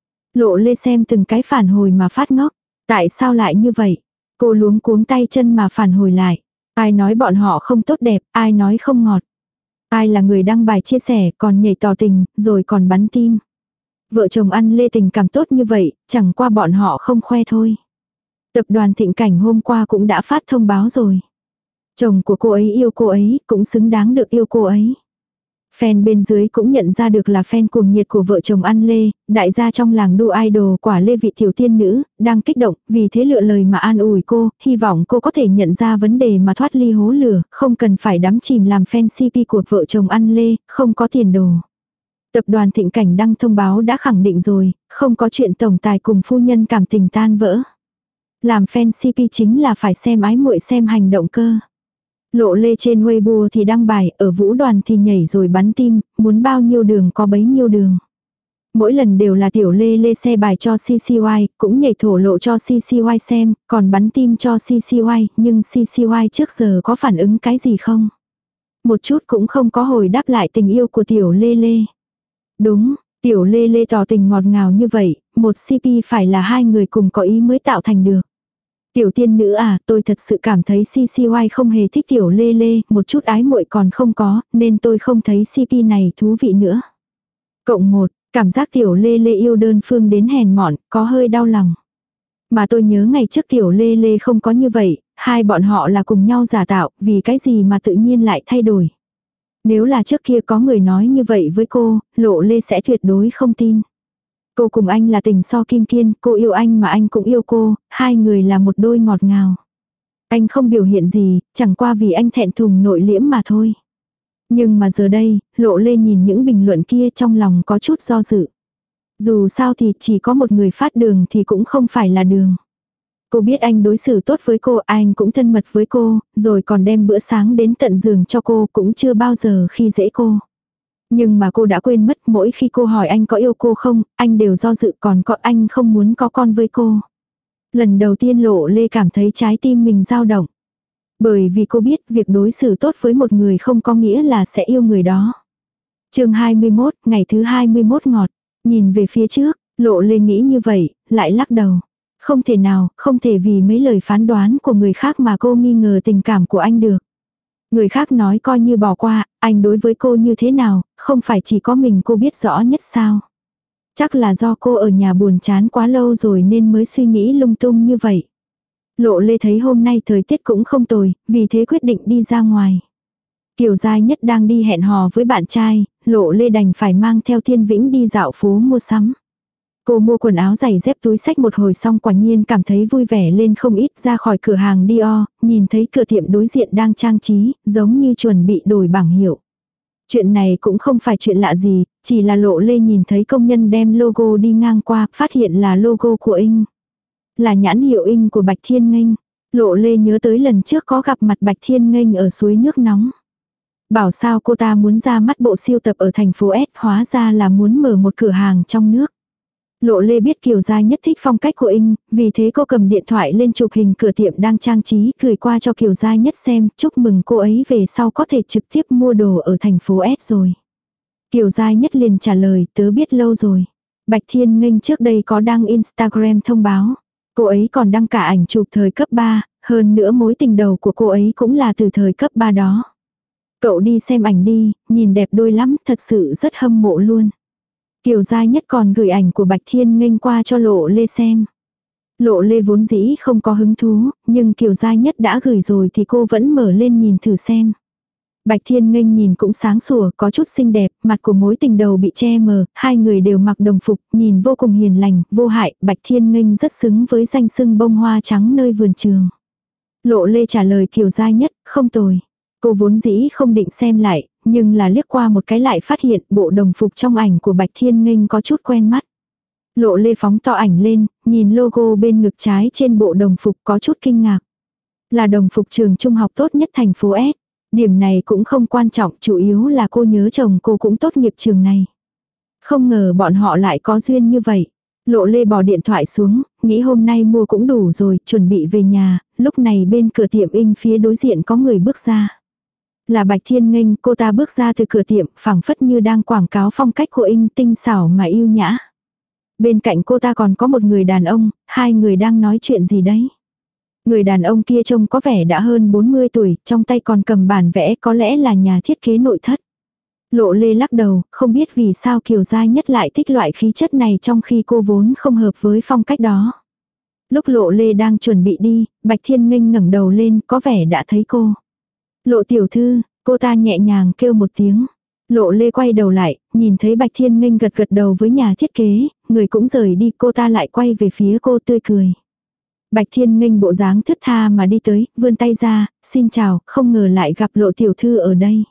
Lộ Lê xem từng cái phản hồi mà phát ngốc. Tại sao lại như vậy? Cô luống cuống tay chân mà phản hồi lại. Ai nói bọn họ không tốt đẹp, ai nói không ngọt. Ai là người đăng bài chia sẻ, còn nhảy tỏ tình, rồi còn bắn tim. Vợ chồng ăn lê tình cảm tốt như vậy, chẳng qua bọn họ không khoe thôi. Tập đoàn Thịnh Cảnh hôm qua cũng đã phát thông báo rồi. Chồng của cô ấy yêu cô ấy, cũng xứng đáng được yêu cô ấy. Fan bên dưới cũng nhận ra được là fan cuồng nhiệt của vợ chồng ăn lê, đại gia trong làng đua idol quả lê vị tiểu tiên nữ, đang kích động, vì thế lựa lời mà an ủi cô, hy vọng cô có thể nhận ra vấn đề mà thoát ly hố lửa, không cần phải đắm chìm làm fan CP của vợ chồng ăn lê, không có tiền đồ. Tập đoàn Thịnh Cảnh đăng thông báo đã khẳng định rồi, không có chuyện tổng tài cùng phu nhân cảm tình tan vỡ. Làm fan CP chính là phải xem ái muội xem hành động cơ. Lộ Lê trên Weibo thì đăng bài, ở vũ đoàn thì nhảy rồi bắn tim, muốn bao nhiêu đường có bấy nhiêu đường. Mỗi lần đều là tiểu Lê Lê xe bài cho CCY, cũng nhảy thổ lộ cho CCY xem, còn bắn tim cho CCY, nhưng CCY trước giờ có phản ứng cái gì không? Một chút cũng không có hồi đáp lại tình yêu của tiểu Lê Lê. Đúng, tiểu Lê Lê tỏ tình ngọt ngào như vậy, một CP phải là hai người cùng có ý mới tạo thành được. Tiểu tiên nữ à, tôi thật sự cảm thấy CCY không hề thích tiểu Lê Lê, một chút ái muội còn không có, nên tôi không thấy CP này thú vị nữa. Cộng 1, cảm giác tiểu Lê Lê yêu đơn phương đến hèn mọn, có hơi đau lòng. Mà tôi nhớ ngày trước tiểu Lê Lê không có như vậy, hai bọn họ là cùng nhau giả tạo, vì cái gì mà tự nhiên lại thay đổi. Nếu là trước kia có người nói như vậy với cô, Lộ Lê sẽ tuyệt đối không tin. Cô cùng anh là tình so kim kiên, cô yêu anh mà anh cũng yêu cô, hai người là một đôi ngọt ngào. Anh không biểu hiện gì, chẳng qua vì anh thẹn thùng nội liễm mà thôi. Nhưng mà giờ đây, Lộ Lê nhìn những bình luận kia trong lòng có chút do dự. Dù sao thì chỉ có một người phát đường thì cũng không phải là đường. Cô biết anh đối xử tốt với cô, anh cũng thân mật với cô, rồi còn đem bữa sáng đến tận giường cho cô, cũng chưa bao giờ khi dễ cô. Nhưng mà cô đã quên mất mỗi khi cô hỏi anh có yêu cô không, anh đều do dự, còn có anh không muốn có con với cô. Lần đầu tiên Lộ Lê cảm thấy trái tim mình dao động. Bởi vì cô biết việc đối xử tốt với một người không có nghĩa là sẽ yêu người đó. Chương 21, ngày thứ 21 ngọt. Nhìn về phía trước, Lộ Lê nghĩ như vậy, lại lắc đầu. Không thể nào, không thể vì mấy lời phán đoán của người khác mà cô nghi ngờ tình cảm của anh được. Người khác nói coi như bỏ qua, anh đối với cô như thế nào, không phải chỉ có mình cô biết rõ nhất sao. Chắc là do cô ở nhà buồn chán quá lâu rồi nên mới suy nghĩ lung tung như vậy. Lộ Lê thấy hôm nay thời tiết cũng không tồi, vì thế quyết định đi ra ngoài. Kiều Giai Nhất đang đi hẹn hò với bạn trai, Lộ Lê đành phải mang theo Thiên Vĩnh đi dạo phố mua sắm. Cô mua quần áo giày dép túi xách một hồi xong quả nhiên cảm thấy vui vẻ lên không ít, ra khỏi cửa hàng Dior, nhìn thấy cửa tiệm đối diện đang trang trí, giống như chuẩn bị đổi bảng hiệu. Chuyện này cũng không phải chuyện lạ gì, chỉ là Lộ Lê nhìn thấy công nhân đem logo đi ngang qua, phát hiện là logo của Ing. Là nhãn hiệu Ing của Bạch Thiên Nghênh. Lộ Lê nhớ tới lần trước có gặp mặt Bạch Thiên Nghênh ở suối nước nóng. Bảo sao cô ta muốn ra mắt bộ siêu tập ở thành phố S, hóa ra là muốn mở một cửa hàng trong nước. Lộ Lê biết Kiều Giai Nhất thích phong cách của Ing, vì thế cô cầm điện thoại lên chụp hình cửa tiệm đang trang trí, gửi qua cho Kiều Giai Nhất xem, chúc mừng cô ấy về sau có thể trực tiếp mua đồ ở thành phố S rồi. Kiều Giai Nhất liền trả lời, tớ biết lâu rồi. Bạch Thiên Nghênh trước đây có đăng Instagram thông báo. Cô ấy còn đăng cả ảnh chụp thời cấp 3, hơn nữa mối tình đầu của cô ấy cũng là từ thời cấp 3 đó. Cậu đi xem ảnh đi, nhìn đẹp đôi lắm, thật sự rất hâm mộ luôn. Kiều Giai Nhất còn gửi ảnh của Bạch Thiên Nghênh qua cho Lộ Lê xem. Lộ Lê vốn dĩ không có hứng thú, nhưng Kiều Giai Nhất đã gửi rồi thì cô vẫn mở lên nhìn thử xem. Bạch Thiên Nghênh nhìn cũng sáng sủa, có chút xinh đẹp, mặt của mối tình đầu bị che mờ, hai người đều mặc đồng phục, nhìn vô cùng hiền lành, vô hại, Bạch Thiên Nghênh rất xứng với danh xưng bông hoa trắng nơi vườn trường. Lộ Lê trả lời Kiều Giai Nhất, không tồi. Cô vốn dĩ không định xem lại, nhưng là liếc qua một cái lại phát hiện bộ đồng phục trong ảnh của Bạch Thiên Nghênh có chút quen mắt. Lộ Lê phóng to ảnh lên, nhìn logo bên ngực trái trên bộ đồng phục có chút kinh ngạc. Là đồng phục trường trung học tốt nhất thành phố S. Điểm này cũng không quan trọng, chủ yếu là cô nhớ chồng cô cũng tốt nghiệp trường này. Không ngờ bọn họ lại có duyên như vậy. Lộ Lê bỏ điện thoại xuống, nghĩ hôm nay mua cũng đủ rồi, chuẩn bị về nhà, lúc này bên cửa tiệm Ing phía đối diện có người bước ra. Là Bạch Thiên Nghênh, cô ta bước ra từ cửa tiệm, phảng phất như đang quảng cáo phong cách của Ing tinh xảo mà yêu nhã. Bên cạnh cô ta còn có một người đàn ông, hai người đang nói chuyện gì đấy. Người đàn ông kia trông có vẻ đã hơn 40 tuổi, trong tay còn cầm bản vẽ, có lẽ là nhà thiết kế nội thất. Lộ Lê lắc đầu, không biết vì sao Kiều Giai Nhất lại thích loại khí chất này trong khi cô vốn không hợp với phong cách đó. Lúc Lộ Lê đang chuẩn bị đi, Bạch Thiên Nghênh ngẩng đầu lên, có vẻ đã thấy cô. Lộ tiểu thư, cô ta nhẹ nhàng kêu một tiếng. Lộ Lê quay đầu lại, nhìn thấy Bạch Thiên Nghênh gật gật đầu với nhà thiết kế, người cũng rời đi, cô ta lại quay về phía cô tươi cười. Bạch Thiên Nghênh bộ dáng thướt tha mà đi tới, vươn tay ra, xin chào, không ngờ lại gặp Lộ tiểu thư ở đây.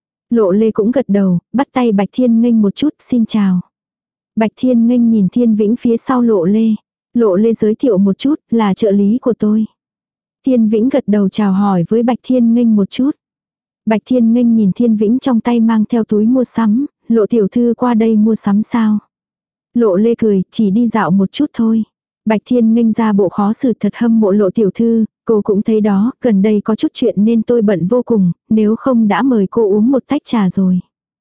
Lộ Lê cũng gật đầu, bắt tay Bạch Thiên Nghênh một chút, xin chào. Bạch Thiên Nghênh nhìn Thiên Vĩnh phía sau Lộ Lê. Lộ Lê giới thiệu một chút, là trợ lý của tôi. Thiên Vĩnh gật đầu chào hỏi với Bạch Thiên Nghênh một chút. Bạch Thiên Nghênh nhìn Thiên Vĩnh trong tay mang theo túi mua sắm, Lộ tiểu thư qua đây mua sắm sao? Lộ Lê cười, chỉ đi dạo một chút thôi. Bạch Thiên Nghênh ra bộ khó xử, thật hâm mộ Lộ tiểu thư, cô cũng thấy đó, gần đây có chút chuyện nên tôi bận vô cùng, nếu không đã mời cô uống một tách trà rồi.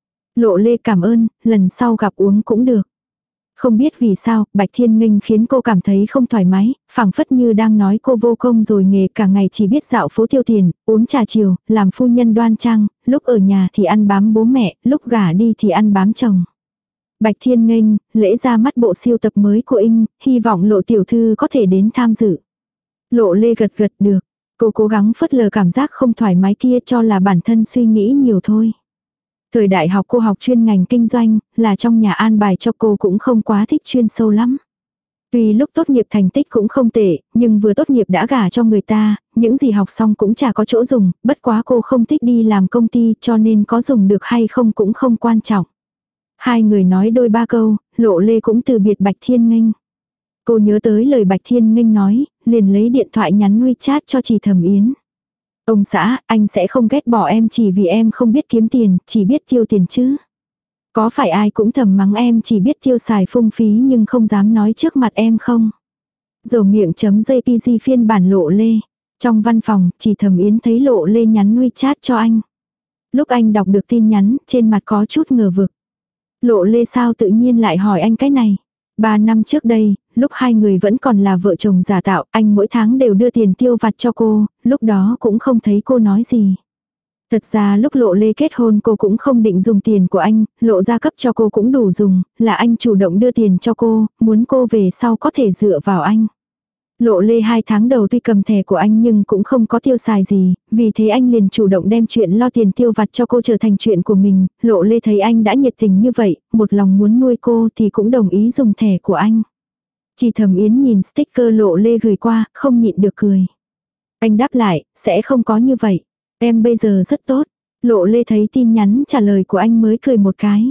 Lộ Lê cảm ơn, lần sau gặp uống cũng được. Không biết vì sao, Bạch Thiên Nghênh khiến cô cảm thấy không thoải mái, phảng phất như đang nói cô vô công rồi nghề, cả ngày chỉ biết dạo phố tiêu tiền, uống trà chiều, làm phu nhân đoan trang, lúc ở nhà thì ăn bám bố mẹ, lúc gả đi thì ăn bám chồng. Bạch Thiên Nghênh, lễ ra mắt bộ siêu tập mới của Ing, hy vọng Lộ tiểu thư có thể đến tham dự. Lộ Lê gật gật được, cô cố gắng phớt lờ cảm giác không thoải mái kia, cho là bản thân suy nghĩ nhiều thôi. Thời đại học cô học chuyên ngành kinh doanh, là trong nhà an bài cho cô cũng không quá thích chuyên sâu lắm. Tuy lúc tốt nghiệp thành tích cũng không tệ, nhưng vừa tốt nghiệp đã gả cho người ta, những gì học xong cũng chả có chỗ dùng, bất quá cô không thích đi làm công ty cho nên có dùng được hay không cũng không quan trọng. Hai người nói đôi ba câu, Lộ Lê cũng từ biệt Bạch Thiên Nghênh. Cô nhớ tới lời Bạch Thiên Nghênh nói, liền lấy điện thoại nhắn WeChat cho chị Thẩm Yến. Ông xã, anh sẽ không ghét bỏ em chỉ vì em không biết kiếm tiền, chỉ biết tiêu tiền chứ. Có phải ai cũng thầm mắng em chỉ biết tiêu xài phung phí nhưng không dám nói trước mặt em không? Dầu miệng.jpg phiên bản Lộ Lê. Trong văn phòng, chị Thẩm Yến thấy Lộ Lê nhắn WeChat cho anh. Lúc anh đọc được tin nhắn, trên mặt có chút ngờ vực. Lộ Lê sao tự nhiên lại hỏi anh cái này? 3 năm trước đây, lúc hai người vẫn còn là vợ chồng giả tạo, anh mỗi tháng đều đưa tiền tiêu vặt cho cô, lúc đó cũng không thấy cô nói gì. Thật ra lúc Lộ Lê kết hôn cô cũng không định dùng tiền của anh, Lộ gia cấp cho cô cũng đủ dùng, là anh chủ động đưa tiền cho cô, muốn cô về sau có thể dựa vào anh. Lộ Lê 2 tháng đầu tuy cầm thẻ của anh nhưng cũng không có tiêu xài gì, vì thế anh liền chủ động đem chuyện lo tiền tiêu vặt cho cô trở thành chuyện của mình. Lộ Lê thấy anh đã nhiệt tình như vậy, một lòng muốn nuôi cô thì cũng đồng ý dùng thẻ của anh. Chỉ Thẩm Yến nhìn sticker Lộ Lê gửi qua, không nhịn được cười. Anh đáp lại, sẽ không có như vậy. Em bây giờ rất tốt. Lộ Lê thấy tin nhắn trả lời của anh mới cười một cái.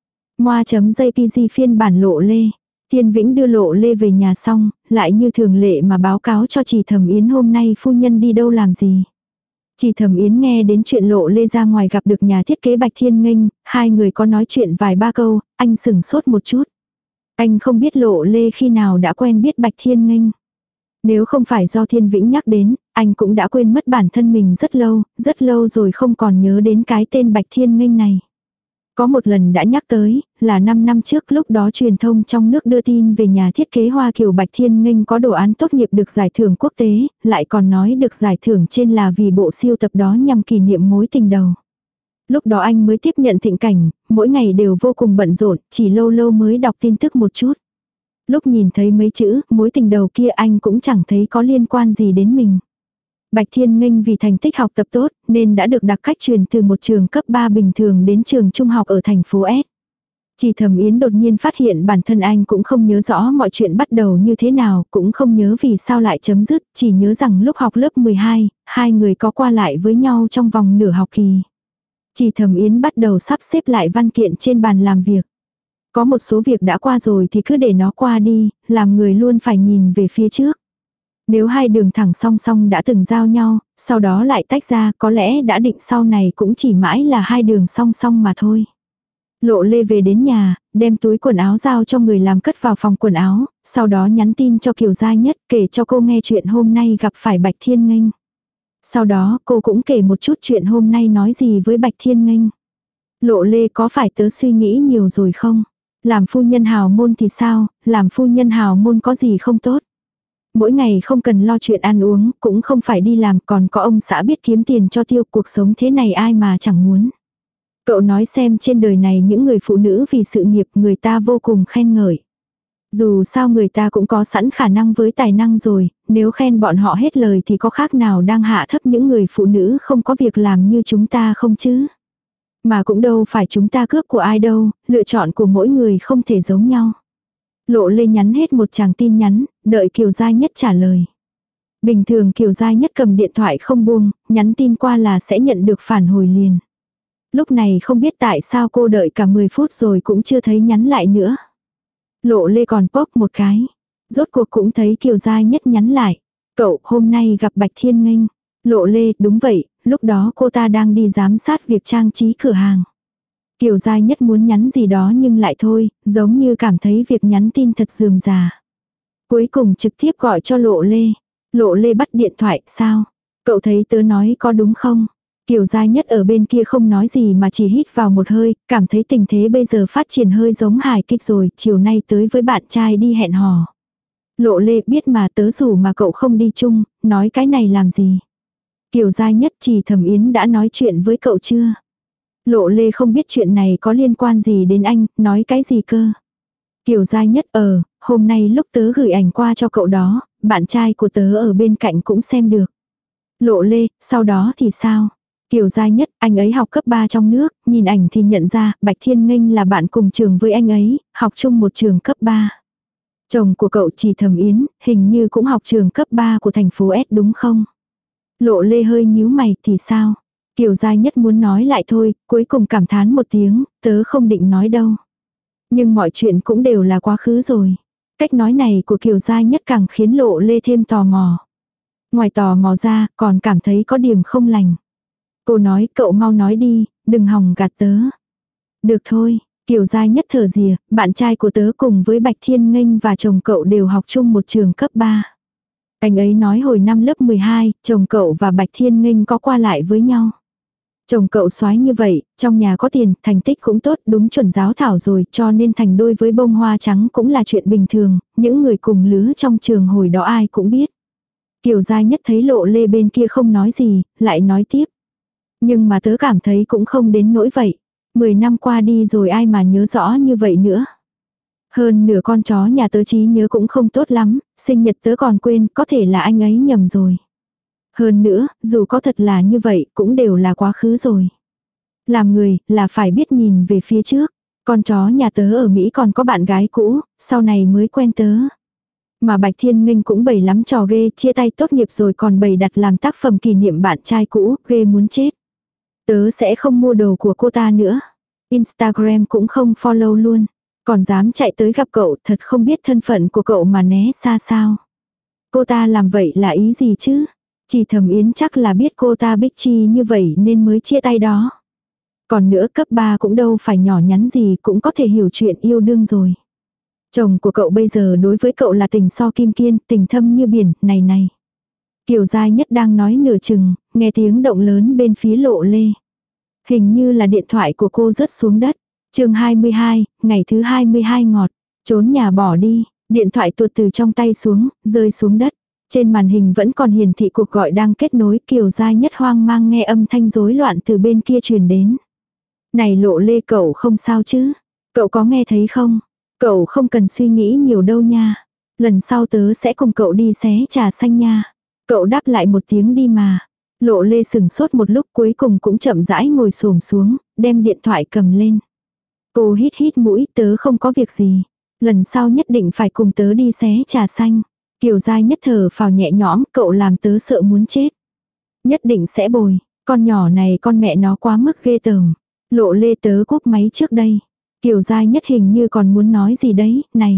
Moa.jpg phiên bản Lộ Lê. Thiên Vĩnh đưa Lộ Lê về nhà xong, lại như thường lệ mà báo cáo cho Chỉ Thẩm Yến hôm nay phu nhân đi đâu làm gì. Chỉ Thẩm Yến nghe đến chuyện Lộ Lê ra ngoài gặp được nhà thiết kế Bạch Thiên Nghênh, hai người có nói chuyện vài ba câu, anh sững sốt một chút. Anh không biết Lộ Lê khi nào đã quen biết Bạch Thiên Nghênh. Nếu không phải do Thiên Vĩnh nhắc đến, anh cũng đã quên mất bản thân mình rất lâu rồi không còn nhớ đến cái tên Bạch Thiên Nghênh này. Có một lần đã nhắc tới, là 5 năm trước lúc đó truyền thông trong nước đưa tin về nhà thiết kế Hoa Kiều Bạch Thiên Nghênh có đồ án tốt nghiệp được giải thưởng quốc tế, lại còn nói được giải thưởng trên là vì bộ siêu tập đó nhằm kỷ niệm mối tình đầu. Lúc đó anh mới tiếp nhận Thịnh Cảnh, mỗi ngày đều vô cùng bận rộn, chỉ lâu lâu mới đọc tin tức một chút. Lúc nhìn thấy mấy chữ mối tình đầu kia anh cũng chẳng thấy có liên quan gì đến mình. Bạch Thiên Nghênh vì thành tích học tập tốt nên đã được đặc cách truyền từ một trường cấp 3 bình thường đến trường trung học ở thành phố S. Chỉ Thẩm Yến đột nhiên phát hiện bản thân anh cũng không nhớ rõ mọi chuyện bắt đầu như thế nào, cũng không nhớ vì sao lại chấm dứt, chỉ nhớ rằng lúc học lớp 12, hai người có qua lại với nhau trong vòng nửa học kỳ. Chỉ Thẩm Yến bắt đầu sắp xếp lại văn kiện trên bàn làm việc. Có một số việc đã qua rồi thì cứ để nó qua đi, làm người luôn phải nhìn về phía trước. Nếu hai đường thẳng song song đã từng giao nhau, sau đó lại tách ra, có lẽ đã định sau này cũng chỉ mãi là hai đường song song mà thôi. Lộ Lê về đến nhà, đem túi quần áo giao cho người làm cất vào phòng quần áo, sau đó nhắn tin cho Kiều Gia Nhất kể cho cô nghe chuyện hôm nay gặp phải Bạch Thiên Nghênh. Sau đó cô cũng kể một chút chuyện hôm nay nói gì với Bạch Thiên Nghênh. Lộ Lê có phải tớ suy nghĩ nhiều rồi không? Làm phu nhân hào môn thì sao, làm phu nhân hào môn có gì không tốt? Mỗi ngày không cần lo chuyện ăn uống, cũng không phải đi làm, còn có ông xã biết kiếm tiền cho tiêu, cuộc sống thế này ai mà chẳng muốn. Cậu nói xem trên đời này những người phụ nữ vì sự nghiệp người ta vô cùng khen ngợi. Dù sao người ta cũng có sẵn khả năng với tài năng rồi, nếu khen bọn họ hết lời thì có khác nào đang hạ thấp những người phụ nữ không có việc làm như chúng ta không chứ? Mà cũng đâu phải chúng ta cướp của ai đâu, lựa chọn của mỗi người không thể giống nhau. Lộ Lê nhắn hết một tràng tin nhắn, đợi Kiều Gia Nhất trả lời. Bình thường Kiều Gia Nhất cầm điện thoại không buông, nhắn tin qua là sẽ nhận được phản hồi liền. Lúc này không biết tại sao cô đợi cả 10 phút rồi cũng chưa thấy nhắn lại nữa. Lộ Lê còn pop một cái. Rốt cuộc cũng thấy Kiều Gia Nhất nhắn lại. Cậu hôm nay gặp Bạch Thiên Nghênh. Lộ Lê, đúng vậy, lúc đó cô ta đang đi giám sát việc trang trí cửa hàng. Kiều Gia Nhất muốn nhắn gì đó nhưng lại thôi, giống như cảm thấy việc nhắn tin thật rườm rà. Cuối cùng trực tiếp gọi cho Lộ Lê. Lộ Lê bắt điện thoại, sao? Cậu thấy tớ nói có đúng không? Kiều Gia Nhất ở bên kia không nói gì mà chỉ hít vào một hơi, cảm thấy tình thế bây giờ phát triển hơi giống hài kịch rồi, chiều nay tới với bạn trai đi hẹn hò. Lộ Lê biết mà tớ rủ mà cậu không đi chung, nói cái này làm gì? Kiều Gia Nhất Chỉ Thẩm Yến đã nói chuyện với cậu chưa? Lộ Lê không biết chuyện này có liên quan gì đến anh, nói cái gì cơ? Kiều Gia Nhất hôm nay lúc tớ gửi ảnh qua cho cậu đó, bạn trai của tớ ở bên cạnh cũng xem được. Lộ Lê, sau đó thì sao? Kiều Gia Nhất, anh ấy học cấp 3 trong nước, nhìn ảnh thì nhận ra, Bạch Thiên Nghênh là bạn cùng trường với anh ấy, học chung một trường cấp 3. Chồng của cậu Chỉ Thẩm Yến, hình như cũng học trường cấp 3 của thành phố S đúng không? Lộ Lê hơi nhíu mày, thì sao? Kiều Gia Nhất muốn nói lại thôi, cuối cùng cảm thán một tiếng, tớ không định nói đâu. Nhưng mọi chuyện cũng đều là quá khứ rồi. Cách nói này của Kiều Gia Nhất càng khiến Lộ Lê thêm tò mò. Ngoài tò mò ra, còn cảm thấy có điểm không lành. Cô nói, cậu mau nói đi, đừng hòng gạt tớ. Được thôi, Kiều Gia Nhất thở rìa, bạn trai của tớ cùng với Bạch Thiên Nghênh và chồng cậu đều học chung một trường cấp 3. Anh ấy nói hồi năm lớp 12, chồng cậu và Bạch Thiên Nghênh có qua lại với nhau. Chồng cậu soái như vậy, trong nhà có tiền, thành tích cũng tốt, đúng chuẩn giáo thảo rồi, cho nên thành đôi với bông hoa trắng cũng là chuyện bình thường, những người cùng lứa trong trường hồi đó ai cũng biết. Kiều Giai Nhất thấy Lộ Lê bên kia không nói gì, lại nói tiếp. Nhưng mà tớ cảm thấy cũng không đến nỗi vậy. 10 năm qua đi rồi ai mà nhớ rõ như vậy nữa. Hơn nửa con chó nhà tớ trí nhớ cũng không tốt lắm, sinh nhật tớ còn quên, có thể là anh ấy nhầm rồi. Hơn nữa, dù có thật là như vậy, cũng đều là quá khứ rồi. Làm người, là phải biết nhìn về phía trước. Con chó nhà tớ ở Mỹ còn có bạn gái cũ, sau này mới quen tớ. Mà Bạch Thiên Nghênh cũng bày lắm trò ghê, chia tay tốt nghiệp rồi còn bày đặt làm tác phẩm kỷ niệm bạn trai cũ, ghê muốn chết. Tớ sẽ không mua đồ của cô ta nữa. Instagram cũng không follow luôn. Còn dám chạy tới gặp cậu, thật không biết thân phận của cậu mà né xa sao. Cô ta làm vậy là ý gì chứ? Chỉ Thẩm Yến chắc là biết cô ta bích chi như vậy nên mới chia tay đó. Còn nữa cấp 3 cũng đâu phải nhỏ nhắn gì, cũng có thể hiểu chuyện yêu đương rồi. Chồng của cậu bây giờ đối với cậu là tình so kim kiên, tình thâm như biển, này này. Kiều Giai Nhất đang nói nửa chừng, nghe tiếng động lớn bên phía Lộ Lê. Hình như là điện thoại của cô rớt xuống đất. Chương 22, ngày thứ 22 ngọt. Trốn nhà bỏ đi, điện thoại tuột từ trong tay xuống, rơi xuống đất. Trên màn hình vẫn còn hiển thị cuộc gọi đang kết nối. Kiều Giai Nhất hoang mang nghe âm thanh rối loạn từ bên kia truyền đến. Này Lộ Lê, cậu không sao chứ? Cậu có nghe thấy không? Cậu không cần suy nghĩ nhiều đâu nha. Lần sau tớ sẽ cùng cậu đi xé trà xanh nha. Cậu đáp lại một tiếng đi mà. Lộ Lê sừng sốt một lúc, cuối cùng cũng chậm rãi ngồi xổm xuống, đem điện thoại cầm lên. Cô hít hít mũi, tớ không có việc gì. Lần sau nhất định phải cùng tớ đi xé trà xanh. Kiều Giai Nhất thở phào nhẹ nhõm, cậu làm tớ sợ muốn chết. Nhất định sẽ bồi, con nhỏ này con mẹ nó quá mức ghê tởm. Lộ Lê, tớ cúp máy trước đây. Kiều Giai Nhất hình như còn muốn nói gì đấy, này.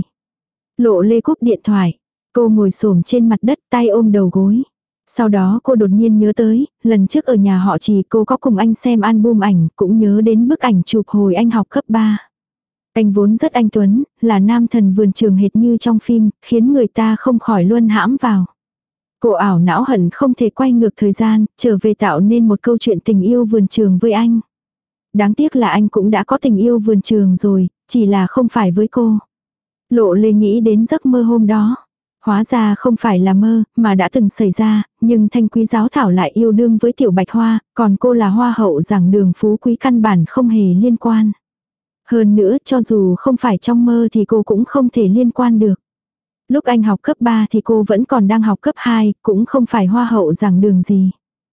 Lộ Lê cúp điện thoại. Cô ngồi xổm trên mặt đất, tay ôm đầu gối. Sau đó cô đột nhiên nhớ tới, lần trước ở nhà họ Trì cô có cùng anh xem album ảnh, cũng nhớ đến bức ảnh chụp hồi anh học cấp 3. Anh vốn rất anh tuấn, là nam thần vườn trường hệt như trong phim, khiến người ta không khỏi luân hãm vào. Cô ảo não hận không thể quay ngược thời gian, trở về tạo nên một câu chuyện tình yêu vườn trường với anh. Đáng tiếc là anh cũng đã có tình yêu vườn trường rồi, chỉ là không phải với cô. Lộ Lê nghĩ đến giấc mơ hôm đó. Hóa ra không phải là mơ, mà đã từng xảy ra, nhưng Thanh Quý giáo thảo lại yêu đương với Tiểu Bạch Hoa, còn cô là hoa hậu giảng đường phú quý căn bản không hề liên quan. Hơn nữa, cho dù không phải trong mơ thì cô cũng không thể liên quan được. Lúc anh học cấp 3 thì cô vẫn còn đang học cấp 2, cũng không phải hoa hậu giảng đường gì.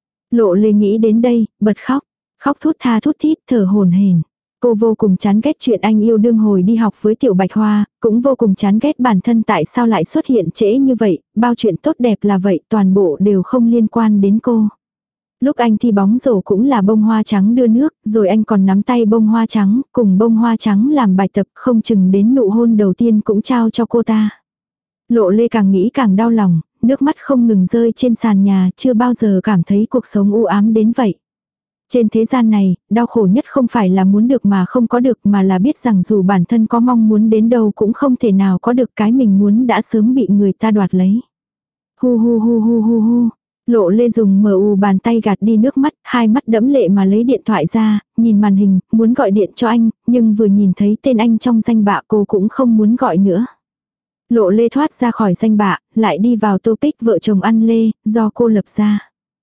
Lộ Lê nghĩ đến đây, bật khóc. Khóc thút tha thút thít, thở hổn hển. Cô vô cùng chán ghét chuyện anh yêu đương hồi đi học với Tiểu Bạch Hoa, cũng vô cùng chán ghét bản thân tại sao lại xuất hiện trễ như vậy, bao chuyện tốt đẹp là vậy, toàn bộ đều không liên quan đến cô. Lúc anh thi bóng rổ cũng là bông hoa trắng đưa nước, rồi anh còn nắm tay bông hoa trắng, cùng bông hoa trắng làm bài tập, không chừng đến nụ hôn đầu tiên cũng trao cho cô ta. Lộ Lê càng nghĩ càng đau lòng, nước mắt không ngừng rơi trên sàn nhà, chưa bao giờ cảm thấy cuộc sống u ám đến vậy. Trên thế gian này, đau khổ nhất không phải là muốn được mà không có được, mà là biết rằng dù bản thân có mong muốn đến đâu cũng không thể nào có được cái mình muốn, đã sớm bị người ta đoạt lấy. Hu hu hu hu hu hu. Lộ Lê dùng mờ u bàn tay gạt đi nước mắt, hai mắt đẫm lệ mà lấy điện thoại ra, nhìn màn hình, muốn gọi điện cho anh, nhưng vừa nhìn thấy tên anh trong danh bạ cô cũng không muốn gọi nữa. Lộ Lê thoát ra khỏi danh bạ, lại đi vào topic vợ chồng ăn lê, do cô lập ra.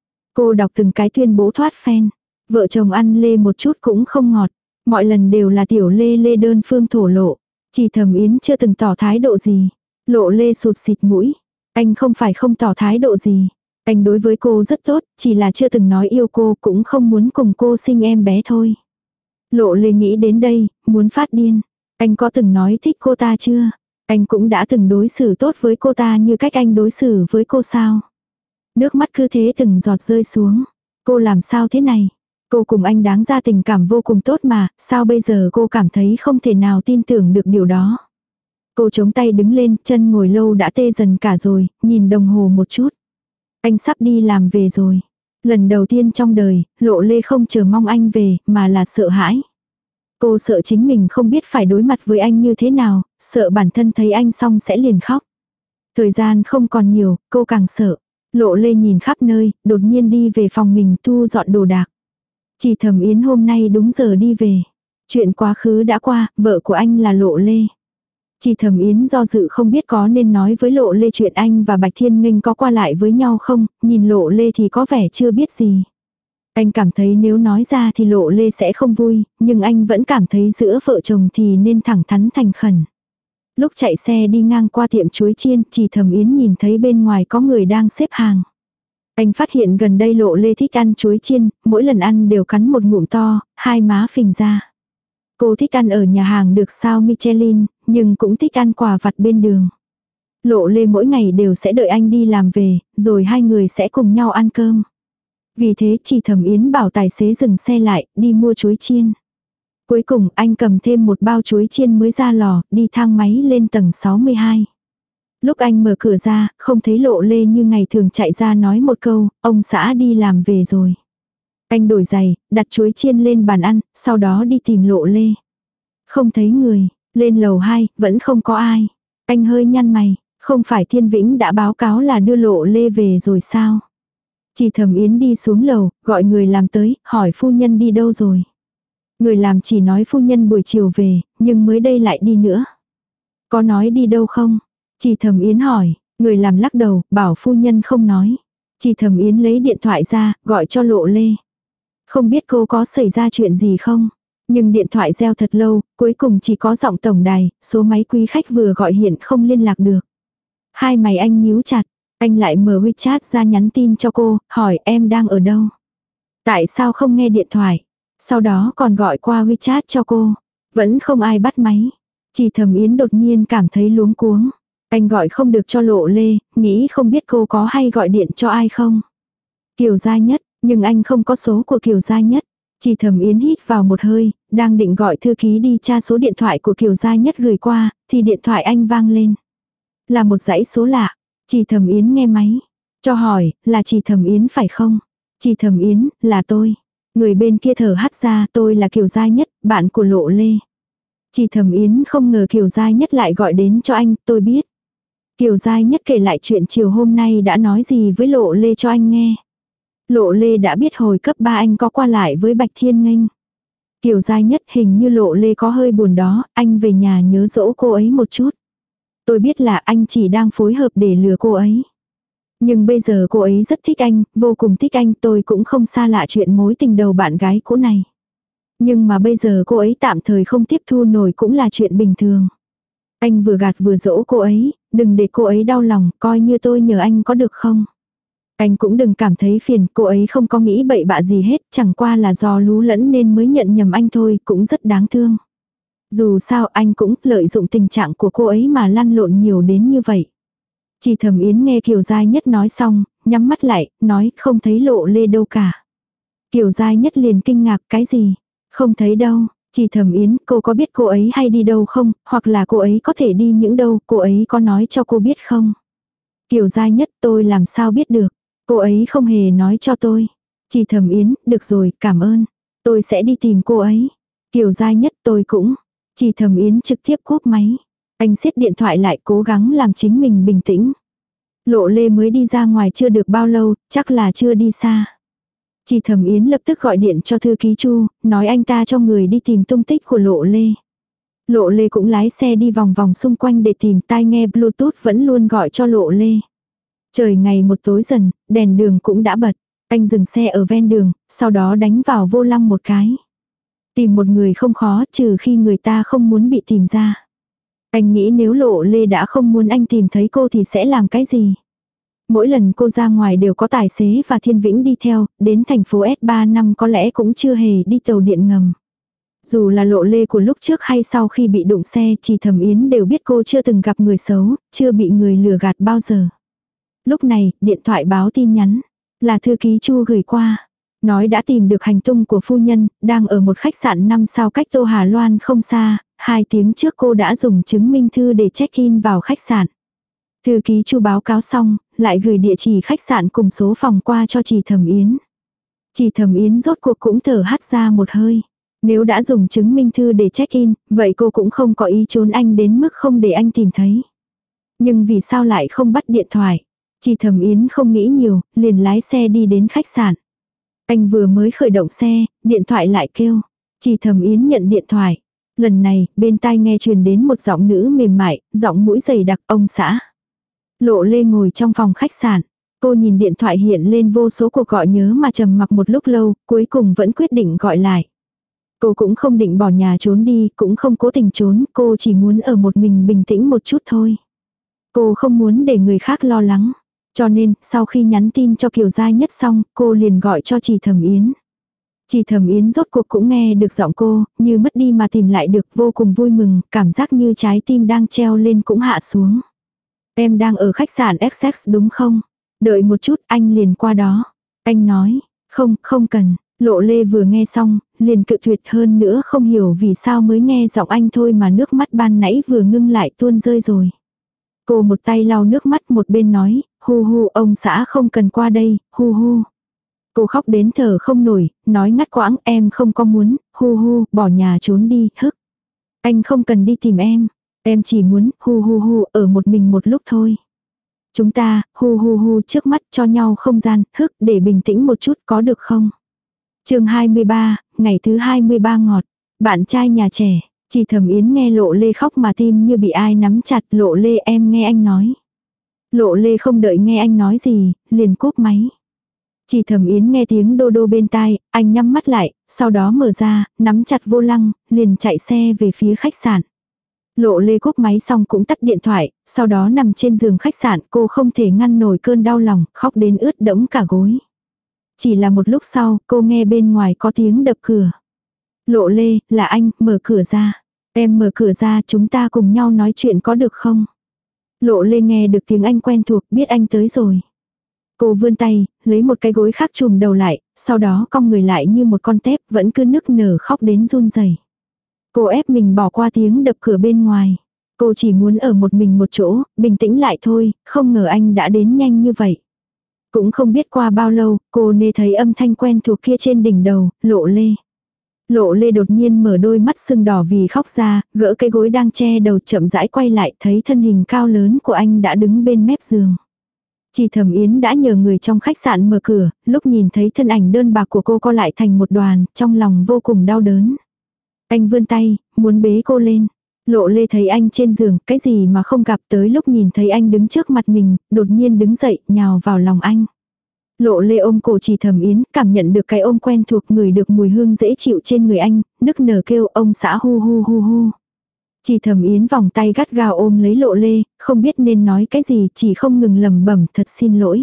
Cô đọc từng cái tuyên bố thoát fan. Vợ chồng ăn lê một chút cũng không ngọt. Mọi lần đều là Tiểu Lê Lê đơn phương thổ lộ. Chỉ Thẩm Yến chưa từng tỏ thái độ gì. Lộ Lê sụt xịt mũi. Anh không phải không tỏ thái độ gì. Anh đối với cô rất tốt, chỉ là chưa từng nói yêu cô, cũng không muốn cùng cô sinh em bé thôi. Lộ Lê nghĩ đến đây, muốn phát điên. Anh có từng nói thích cô ta chưa? Anh cũng đã từng đối xử tốt với cô ta như cách anh đối xử với cô sao? Nước mắt cứ thế từng giọt rơi xuống. Cô làm sao thế này? Cô cùng anh đáng ra tình cảm vô cùng tốt mà, sao bây giờ cô cảm thấy không thể nào tin tưởng được điều đó? Cô chống tay đứng lên, chân ngồi lâu đã tê dần cả rồi, nhìn đồng hồ một chút. Anh sắp đi làm về rồi. Lần đầu tiên trong đời, Lộ Lê không chờ mong anh về, mà là sợ hãi. Cô sợ chính mình không biết phải đối mặt với anh như thế nào, sợ bản thân thấy anh xong sẽ liền khóc. Thời gian không còn nhiều, cô càng sợ. Lộ Lê nhìn khắp nơi, đột nhiên đi về phòng mình thu dọn đồ đạc. Chỉ Thẩm Yến hôm nay đúng giờ đi về. Chuyện quá khứ đã qua, vợ của anh là Lộ Lê. Chỉ Thẩm Yến do dự không biết có nên nói với Lộ Lê chuyện anh và Bạch Thiên Nghênh có qua lại với nhau không, nhìn Lộ Lê thì có vẻ chưa biết gì. Anh cảm thấy nếu nói ra thì Lộ Lê sẽ không vui, nhưng anh vẫn cảm thấy giữa vợ chồng thì nên thẳng thắn thành khẩn. Lúc chạy xe đi ngang qua tiệm chuối chiên, Chỉ Thẩm Yến nhìn thấy bên ngoài có người đang xếp hàng. Anh phát hiện gần đây Lộ Lê thích ăn chuối chiên, mỗi lần ăn đều cắn một ngụm to, hai má phình ra. Cô thích ăn ở nhà hàng được sao Michelin, nhưng cũng thích ăn quà vặt bên đường. Lộ Lê mỗi ngày đều sẽ đợi anh đi làm về, rồi hai người sẽ cùng nhau ăn cơm. Vì thế Chỉ Thẩm Yến bảo tài xế dừng xe lại, đi mua chuối chiên. Cuối cùng anh cầm thêm một bao chuối chiên mới ra lò, đi thang máy lên tầng 62. Lúc anh mở cửa ra, không thấy Lộ Lê như ngày thường chạy ra nói một câu, ông xã đi làm về rồi. Anh đổi giày, đặt chuối chiên lên bàn ăn, sau đó đi tìm Lộ Lê. Không thấy người, lên lầu 2, vẫn không có ai. Anh hơi nhăn mày, không phải Thiên Vĩnh đã báo cáo là đưa Lộ Lê về rồi sao? Chỉ Thẩm Yến đi xuống lầu, gọi người làm tới, hỏi phu nhân đi đâu rồi. Người làm chỉ nói phu nhân buổi chiều về, nhưng mới đây lại đi nữa. Có nói đi đâu không? Chỉ Thẩm Yến hỏi, người làm lắc đầu, bảo phu nhân không nói. Chỉ Thẩm Yến lấy điện thoại ra, gọi cho Lộ Lê. Không biết cô có xảy ra chuyện gì không? Nhưng điện thoại reo thật lâu, cuối cùng chỉ có giọng tổng đài, số máy quý khách vừa gọi hiện không liên lạc được. Hai mày anh nhíu chặt, anh lại mở WeChat ra nhắn tin cho cô, hỏi em đang ở đâu? Tại sao không nghe điện thoại? Sau đó còn gọi qua WeChat cho cô. Vẫn không ai bắt máy. Chỉ Thẩm Yến đột nhiên cảm thấy luống cuống. Anh gọi không được cho Lộ Lê, nghĩ không biết cô có hay gọi điện cho ai không. Kiều Gia Nhất, nhưng anh không có số của Kiều Gia Nhất. Chỉ Thẩm Yến hít vào một hơi, đang định gọi thư ký đi tra số điện thoại của Kiều Gia Nhất gửi qua, thì điện thoại anh vang lên. Là một dãy số lạ. Chỉ Thẩm Yến nghe máy. Cho hỏi, là Chỉ Thẩm Yến phải không? Chỉ Thẩm Yến, là tôi. Người bên kia thở hắt ra, tôi là Kiều Gia Nhất, bạn của Lộ Lê. Chỉ Thẩm Yến không ngờ Kiều Gia Nhất lại gọi đến cho anh, tôi biết. Kiều Gia Nhất kể lại chuyện chiều hôm nay đã nói gì với Lộ Lê cho anh nghe. Lộ Lê đã biết hồi cấp 3 anh có qua lại với Bạch Thiên Nghênh. Kiều Gia Nhất, hình như Lộ Lê có hơi buồn đó, anh về nhà nhớ dỗ cô ấy một chút. Tôi biết là anh chỉ đang phối hợp để lừa cô ấy. Nhưng bây giờ cô ấy rất thích anh, vô cùng thích anh, tôi cũng không xa lạ chuyện mối tình đầu bạn gái cũ này. Nhưng mà bây giờ cô ấy tạm thời không tiếp thu nổi cũng là chuyện bình thường. Anh vừa gạt vừa dỗ cô ấy, đừng để cô ấy đau lòng, coi như tôi nhờ anh có được không? Anh cũng đừng cảm thấy phiền, cô ấy không có nghĩ bậy bạ gì hết, chẳng qua là do lú lẫn nên mới nhận nhầm anh thôi, cũng rất đáng thương. Dù sao anh cũng lợi dụng tình trạng của cô ấy mà lăn lộn nhiều đến như vậy. Chỉ Thẩm Yến nghe Kiều Gia Nhất nói xong, nhắm mắt lại, nói không thấy Lộ Lê đâu cả. Kiều Gia Nhất liền kinh ngạc, cái gì? Không thấy đâu. Chỉ Thẩm Yến, cô có biết cô ấy hay đi đâu không, hoặc là cô ấy có thể đi những đâu, cô ấy có nói cho cô biết không? Kiều Gia Nhất, tôi làm sao biết được, cô ấy không hề nói cho tôi. Chỉ Thẩm Yến, được rồi, cảm ơn. Tôi sẽ đi tìm cô ấy. Kiều Gia Nhất, tôi cũng. Chỉ Thẩm Yến trực tiếp cúp máy. Anh siết điện thoại lại cố gắng làm chính mình bình tĩnh. Lộ Lê mới đi ra ngoài chưa được bao lâu, chắc là chưa đi xa. Chỉ Thẩm Yến lập tức gọi điện cho thư ký Chu, nói anh ta cho người đi tìm tung tích của Lộ Lê. Lộ Lê cũng lái xe đi vòng vòng xung quanh để tìm, tai nghe Bluetooth vẫn luôn gọi cho Lộ Lê. Trời ngày một tối dần, đèn đường cũng đã bật. Anh dừng xe ở ven đường, sau đó đánh vào vô lăng một cái. Tìm một người không khó, trừ khi người ta không muốn bị tìm ra. Anh nghĩ nếu Lộ Lê đã không muốn anh tìm thấy cô thì sẽ làm cái gì? Mỗi lần cô ra ngoài đều có tài xế và Thiên Vĩnh đi theo, đến thành phố S3 năm có lẽ cũng chưa hề đi tàu điện ngầm. Dù là Lộ Lê của lúc trước hay sau khi bị đụng xe, Chỉ Thẩm Yến đều biết cô chưa từng gặp người xấu, chưa bị người lừa gạt bao giờ. Lúc này, điện thoại báo tin nhắn, là thư ký Chu gửi qua. Nói đã tìm được hành tung của phu nhân, đang ở một khách sạn 5 sao cách Tô Hà Loan không xa, 2 tiếng trước cô đã dùng chứng minh thư để check-in vào khách sạn. Thư ký Chu báo cáo xong, lại gửi địa chỉ khách sạn cùng số phòng qua cho Chỉ Thẩm Yến. Chỉ Thẩm Yến rốt cuộc cũng thở hắt ra một hơi. Nếu đã dùng chứng minh thư để check-in, vậy cô cũng không có ý trốn anh đến mức không để anh tìm thấy. Nhưng vì sao lại không bắt điện thoại? Chỉ Thẩm Yến không nghĩ nhiều, liền lái xe đi đến khách sạn. Anh vừa mới khởi động xe, điện thoại lại kêu. Chỉ Thẩm Yến nhận điện thoại. Lần này, bên tai nghe truyền đến một giọng nữ mềm mại, giọng mũi dày đặc, ông xã. Lộ Lê ngồi trong phòng khách sạn. Cô nhìn điện thoại hiện lên vô số cuộc gọi nhớ mà trầm mặc một lúc lâu, cuối cùng vẫn quyết định gọi lại. Cô cũng không định bỏ nhà trốn đi, cũng không cố tình trốn, cô chỉ muốn ở một mình bình tĩnh một chút thôi. Cô không muốn để người khác lo lắng. Cho nên, sau khi nhắn tin cho Kiều Gia Nhất xong, cô liền gọi cho Chỉ Thẩm Yến. Chỉ Thẩm Yến rốt cuộc cũng nghe được giọng cô, như mất đi mà tìm lại được, vô cùng vui mừng, cảm giác như trái tim đang treo lên cũng hạ xuống. Em đang ở khách sạn XX đúng không? Đợi một chút anh liền qua đó. Anh nói, không cần. Lộ Lê vừa nghe xong, liền cự tuyệt, hơn nữa không hiểu vì sao mới nghe giọng anh thôi mà nước mắt ban nãy vừa ngưng lại tuôn rơi rồi. Cô một tay lau nước mắt một bên nói, hu hu ông xã không cần qua đây, hu hu. Cô khóc đến thở không nổi, nói ngắt quãng em không có muốn, hu hu, bỏ nhà trốn đi, hức. Anh không cần đi tìm em chỉ muốn, hu hu hu, ở một mình một lúc thôi. Chúng ta, hu hu hu trước mắt cho nhau không gian, hức, để bình tĩnh một chút có được không? Chương 23, ngày thứ 23 ngọt. Bạn trai nhà trẻ, Chỉ Thẩm Yến nghe Lộ Lê khóc mà tim như bị ai nắm chặt. Lộ Lê em nghe anh nói. Lộ Lê không đợi nghe anh nói gì, liền cúp máy. Chỉ Thẩm Yến nghe tiếng đô đô bên tai, anh nhắm mắt lại, sau đó mở ra, nắm chặt vô lăng, liền chạy xe về phía khách sạn. Lộ Lê cúp máy xong cũng tắt điện thoại, sau đó nằm trên giường khách sạn, cô không thể ngăn nổi cơn đau lòng, khóc đến ướt đẫm cả gối. Chỉ là một lúc sau, cô nghe bên ngoài có tiếng đập cửa. Lộ Lê, là anh, mở cửa ra. Em mở cửa ra, chúng ta cùng nhau nói chuyện có được không? Lộ Lê nghe được tiếng anh quen thuộc, biết anh tới rồi. Cô vươn tay, lấy một cái gối khác chùm đầu lại, sau đó cong người lại như một con tép, vẫn cứ nức nở khóc đến run rẩy. Cô ép mình bỏ qua tiếng đập cửa bên ngoài. Cô chỉ muốn ở một mình một chỗ, bình tĩnh lại thôi, không ngờ anh đã đến nhanh như vậy. Cũng không biết qua bao lâu, cô nghe thấy âm thanh quen thuộc kia trên đỉnh đầu, Lộ Lê. Lộ Lê đột nhiên mở đôi mắt sưng đỏ vì khóc ra, gỡ cái gối đang che đầu chậm rãi quay lại, thấy thân hình cao lớn của anh đã đứng bên mép giường. Chỉ Thẩm Yến đã nhờ người trong khách sạn mở cửa, lúc nhìn thấy thân ảnh đơn bạc của cô co lại thành một đoàn, trong lòng vô cùng đau đớn. Anh vươn tay, muốn bế cô lên. Lộ Lê thấy anh trên giường, cái gì mà không gặp, tới lúc nhìn thấy anh đứng trước mặt mình, đột nhiên đứng dậy, nhào vào lòng anh. Lộ Lê ôm cổ Chỉ Thẩm Yến, cảm nhận được cái ôm quen thuộc, ngửi được mùi hương dễ chịu trên người anh, nức nở kêu ông xã hu hu hu hu. Chỉ Thẩm Yến vòng tay gắt gao ôm lấy Lộ Lê, không biết nên nói cái gì, chỉ không ngừng lẩm bẩm thật xin lỗi.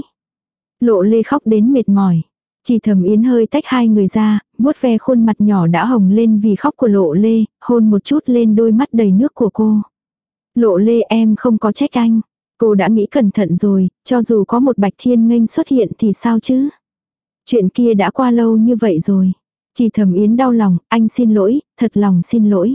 Lộ Lê khóc đến mệt mỏi. Chỉ Thẩm Yến hơi tách hai người ra, vuốt ve khuôn mặt nhỏ đã hồng lên vì khóc của Lộ Lê, hôn một chút lên đôi mắt đầy nước của cô. Lộ Lê em không có trách anh. Cô đã nghĩ cẩn thận rồi, cho dù có một Bạch Thiên Nghênh xuất hiện thì sao chứ? Chuyện kia đã qua lâu như vậy rồi. Chỉ Thẩm Yến đau lòng, anh xin lỗi, thật lòng xin lỗi.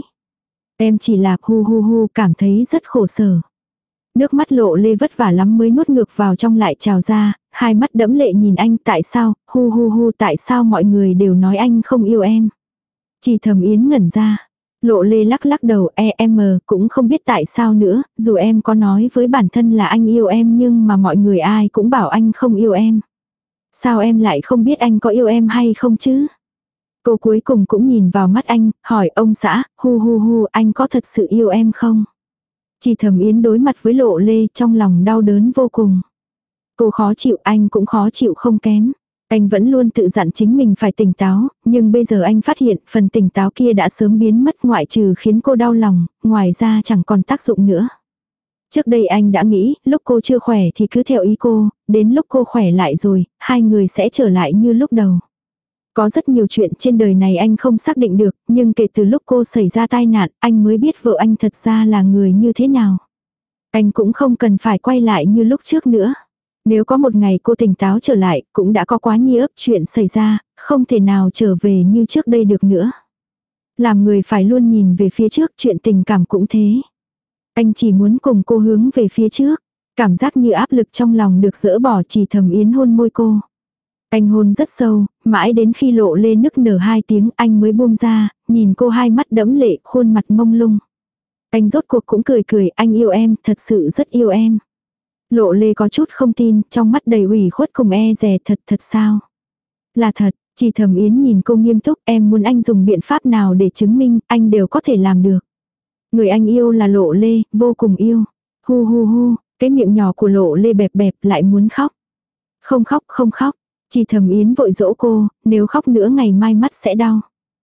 Em chỉ là hu hu hu cảm thấy rất khổ sở. Nước mắt Lộ Lê vất vả lắm mới nuốt ngược vào trong lại trào ra, hai mắt đẫm lệ nhìn anh, tại sao, hu hu hu tại sao mọi người đều nói anh không yêu em. Chỉ Thẩm Yến ngẩn ra. Lộ Lê lắc lắc đầu em cũng không biết tại sao nữa, dù em có nói với bản thân là anh yêu em nhưng mà mọi người ai cũng bảo anh không yêu em. Sao em lại không biết anh có yêu em hay không chứ? Cô cuối cùng cũng nhìn vào mắt anh, hỏi ông xã, hu hu hu anh có thật sự yêu em không? Chỉ Thẩm Yến đối mặt với Lộ Lê trong lòng đau đớn vô cùng. Cô khó chịu, anh cũng khó chịu không kém. Anh vẫn luôn tự dặn chính mình phải tỉnh táo, nhưng bây giờ anh phát hiện phần tỉnh táo kia đã sớm biến mất, ngoại trừ khiến cô đau lòng, ngoài ra chẳng còn tác dụng nữa. Trước đây anh đã nghĩ, lúc cô chưa khỏe thì cứ theo ý cô, đến lúc cô khỏe lại rồi, hai người sẽ trở lại như lúc đầu. Có rất nhiều chuyện trên đời này anh không xác định được, nhưng kể từ lúc cô xảy ra tai nạn, anh mới biết vợ anh thật ra là người như thế nào. Anh cũng không cần phải quay lại như lúc trước nữa. Nếu có một ngày cô tỉnh táo trở lại, cũng đã có quá nhiều chuyện xảy ra, không thể nào trở về như trước đây được nữa. Làm người phải luôn nhìn về phía trước, chuyện tình cảm cũng thế. Anh chỉ muốn cùng cô hướng về phía trước. Cảm giác như áp lực trong lòng được dỡ bỏ. Chỉ Thẩm Yến hôn môi cô. Anh hôn rất sâu, mãi đến khi Lộ Lê nức nở 2 tiếng anh mới buông ra, nhìn cô hai mắt đẫm lệ, khuôn mặt mông lung. Anh rốt cuộc cũng cười cười, anh yêu em, thật sự rất yêu em. Lộ Lê có chút không tin, trong mắt đầy ủy khuất cùng e dè, thật sao? Là thật, Chỉ Thẩm Yến nhìn cô nghiêm túc, em muốn anh dùng biện pháp nào để chứng minh, anh đều có thể làm được. Người anh yêu là Lộ Lê, vô cùng yêu. Hu hu hu, cái miệng nhỏ của Lộ Lê bẹp bẹp lại muốn khóc. Không khóc, không khóc. Chỉ Thẩm Yến vội dỗ cô, nếu khóc nữa ngày mai mắt sẽ đau.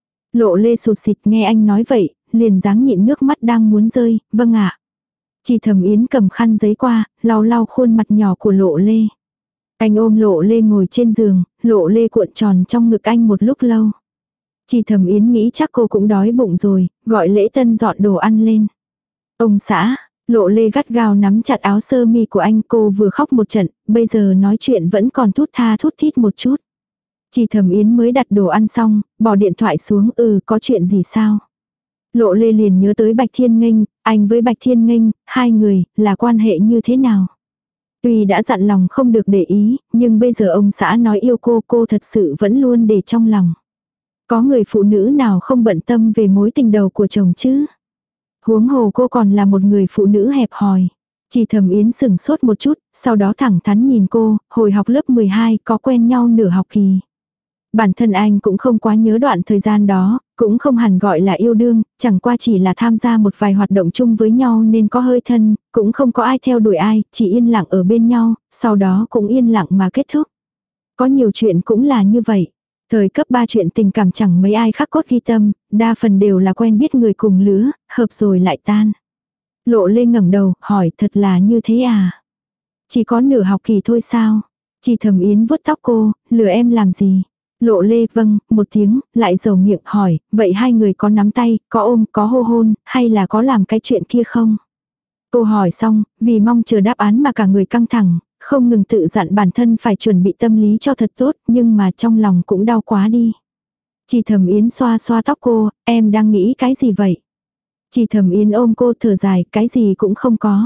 Lộ Lê sụt sịt nghe anh nói vậy, liền dáng nhịn nước mắt đang muốn rơi, vâng ạ. Chỉ Thẩm Yến cầm khăn giấy qua, lau lau khuôn mặt nhỏ của Lộ Lê. Anh ôm Lộ Lê ngồi trên giường, Lộ Lê cuộn tròn trong ngực anh một lúc lâu. Chỉ Thẩm Yến nghĩ chắc cô cũng đói bụng rồi, gọi Lễ Tân dọn đồ ăn lên. Ông xã, Lộ Lê gắt gao nắm chặt áo sơ mi của anh, cô vừa khóc một trận, bây giờ nói chuyện vẫn còn thút tha thút thít một chút. Chỉ Thẩm Yến mới đặt đồ ăn xong, bỏ điện thoại xuống, có chuyện gì sao? Lộ Lê liền nhớ tới Bạch Thiên Nghênh, anh với Bạch Thiên Nghênh, hai người, là quan hệ như thế nào? Tuy đã dặn lòng không được để ý, nhưng bây giờ ông xã nói yêu cô thật sự vẫn luôn để trong lòng. Có người phụ nữ nào không bận tâm về mối tình đầu của chồng chứ? Huống hồ cô còn là một người phụ nữ hẹp hòi. Chỉ Thẩm Yến sừng sốt một chút, sau đó thẳng thắn nhìn cô, hồi học lớp 12 có quen nhau nửa học kỳ. Bản thân anh cũng không quá nhớ đoạn thời gian đó, cũng không hẳn gọi là yêu đương, chẳng qua chỉ là tham gia một vài hoạt động chung với nhau nên có hơi thân, cũng không có ai theo đuổi ai, chỉ yên lặng ở bên nhau, sau đó cũng yên lặng mà kết thúc. Có nhiều chuyện cũng là như vậy. Thời cấp 3 chuyện tình cảm chẳng mấy ai khắc cốt ghi tâm, đa phần đều là quen biết người cùng lứa, hợp rồi lại tan. Lộ Lê ngẩng đầu, hỏi thật là như thế à? Chỉ có nửa học kỳ thôi sao? Chỉ Thẩm Yến vuốt tóc cô, lừa em làm gì? Lộ Lê vâng, một tiếng, lại dầu miệng hỏi, vậy hai người có nắm tay, có ôm, có hô hôn, hay là có làm cái chuyện kia không? Cô hỏi xong, vì mong chờ đáp án mà cả người căng thẳng, không ngừng tự dặn bản thân phải chuẩn bị tâm lý cho thật tốt, nhưng mà trong lòng cũng đau quá đi. Chỉ Thẩm Yến xoa xoa tóc cô, em đang nghĩ cái gì vậy? Chỉ Thẩm Yến ôm cô thở dài, cái gì cũng không có.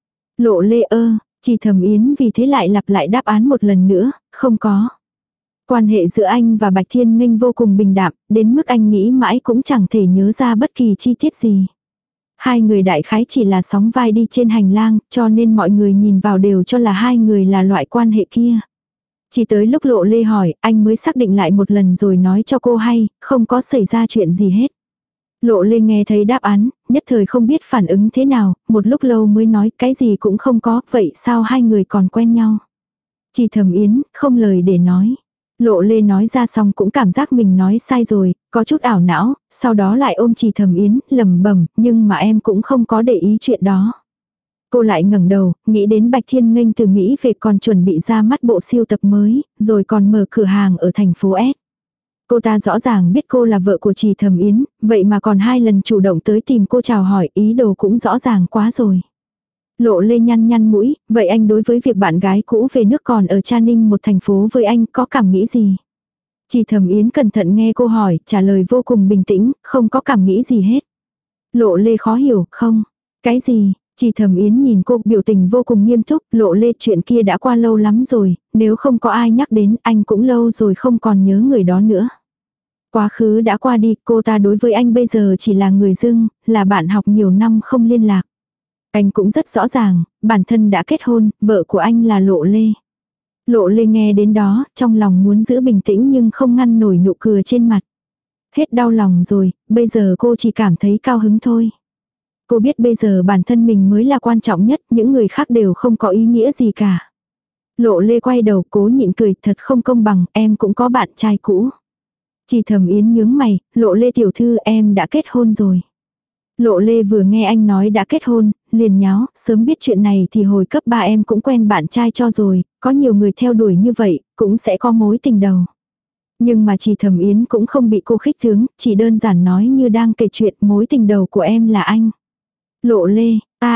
Lộ Lê Chỉ Thẩm Yến vì thế lại lặp lại đáp án một lần nữa, không có. Quan hệ giữa anh và Bạch Thiên Nghênh vô cùng bình đạm, đến mức anh nghĩ mãi cũng chẳng thể nhớ ra bất kỳ chi tiết gì. Hai người đại khái chỉ là sóng vai đi trên hành lang, cho nên mọi người nhìn vào đều cho là hai người là loại quan hệ kia. Chỉ tới lúc Lộ Lê hỏi, anh mới xác định lại một lần rồi nói cho cô hay, không có xảy ra chuyện gì hết. Lộ Lê nghe thấy đáp án, nhất thời không biết phản ứng thế nào, một lúc lâu mới nói cái gì cũng không có, vậy sao hai người còn quen nhau? Chỉ Thẩm Yến, không lời để nói. Lộ Lê nói ra xong cũng cảm giác mình nói sai rồi, có chút ảo não, sau đó lại ôm Chỉ Thẩm Yến, lẩm bẩm, nhưng mà em cũng không có để ý chuyện đó. Cô lại ngẩng đầu, nghĩ đến Bạch Thiên Nghênh từ Mỹ về còn chuẩn bị ra mắt bộ siêu tập mới, rồi còn mở cửa hàng ở thành phố S. Cô ta rõ ràng biết cô là vợ của Chỉ Thẩm Yến, vậy mà còn 2 lần chủ động tới tìm cô chào hỏi, ý đồ cũng rõ ràng quá rồi. Lộ Lê nhăn nhăn mũi, vậy anh đối với việc bạn gái cũ về nước còn ở Cha Ninh một thành phố với anh có cảm nghĩ gì? Chỉ Thẩm Yến cẩn thận nghe cô hỏi, trả lời vô cùng bình tĩnh, không có cảm nghĩ gì hết. Lộ Lê khó hiểu, không? Cái gì? Chỉ Thẩm Yến nhìn cô biểu tình vô cùng nghiêm túc, Lộ Lê chuyện kia đã qua lâu lắm rồi, nếu không có ai nhắc đến anh cũng lâu rồi không còn nhớ người đó nữa. Quá khứ đã qua đi, cô ta đối với anh bây giờ chỉ là người dưng, là bạn học nhiều năm không liên lạc. Anh cũng rất rõ ràng, bản thân đã kết hôn, vợ của anh là Lộ Lê. Lộ Lê nghe đến đó, trong lòng muốn giữ bình tĩnh nhưng không ngăn nổi nụ cười trên mặt. Hết đau lòng rồi, bây giờ cô chỉ cảm thấy cao hứng thôi. Cô biết bây giờ bản thân mình mới là quan trọng nhất, những người khác đều không có ý nghĩa gì cả. Lộ Lê quay đầu cố nhịn cười, thật không công bằng, em cũng có bạn trai cũ. Chỉ Thẩm Yến nhướng mày, Lộ Lê tiểu thư em đã kết hôn rồi. Lộ Lê vừa nghe anh nói đã kết hôn, liền nháo, sớm biết chuyện này thì hồi cấp 3 em cũng quen bạn trai cho rồi, có nhiều người theo đuổi như vậy, cũng sẽ có mối tình đầu. Nhưng mà Chỉ Thẩm Yến cũng không bị cô khích tướng, chỉ đơn giản nói như đang kể chuyện mối tình đầu của em là anh. Lộ Lê,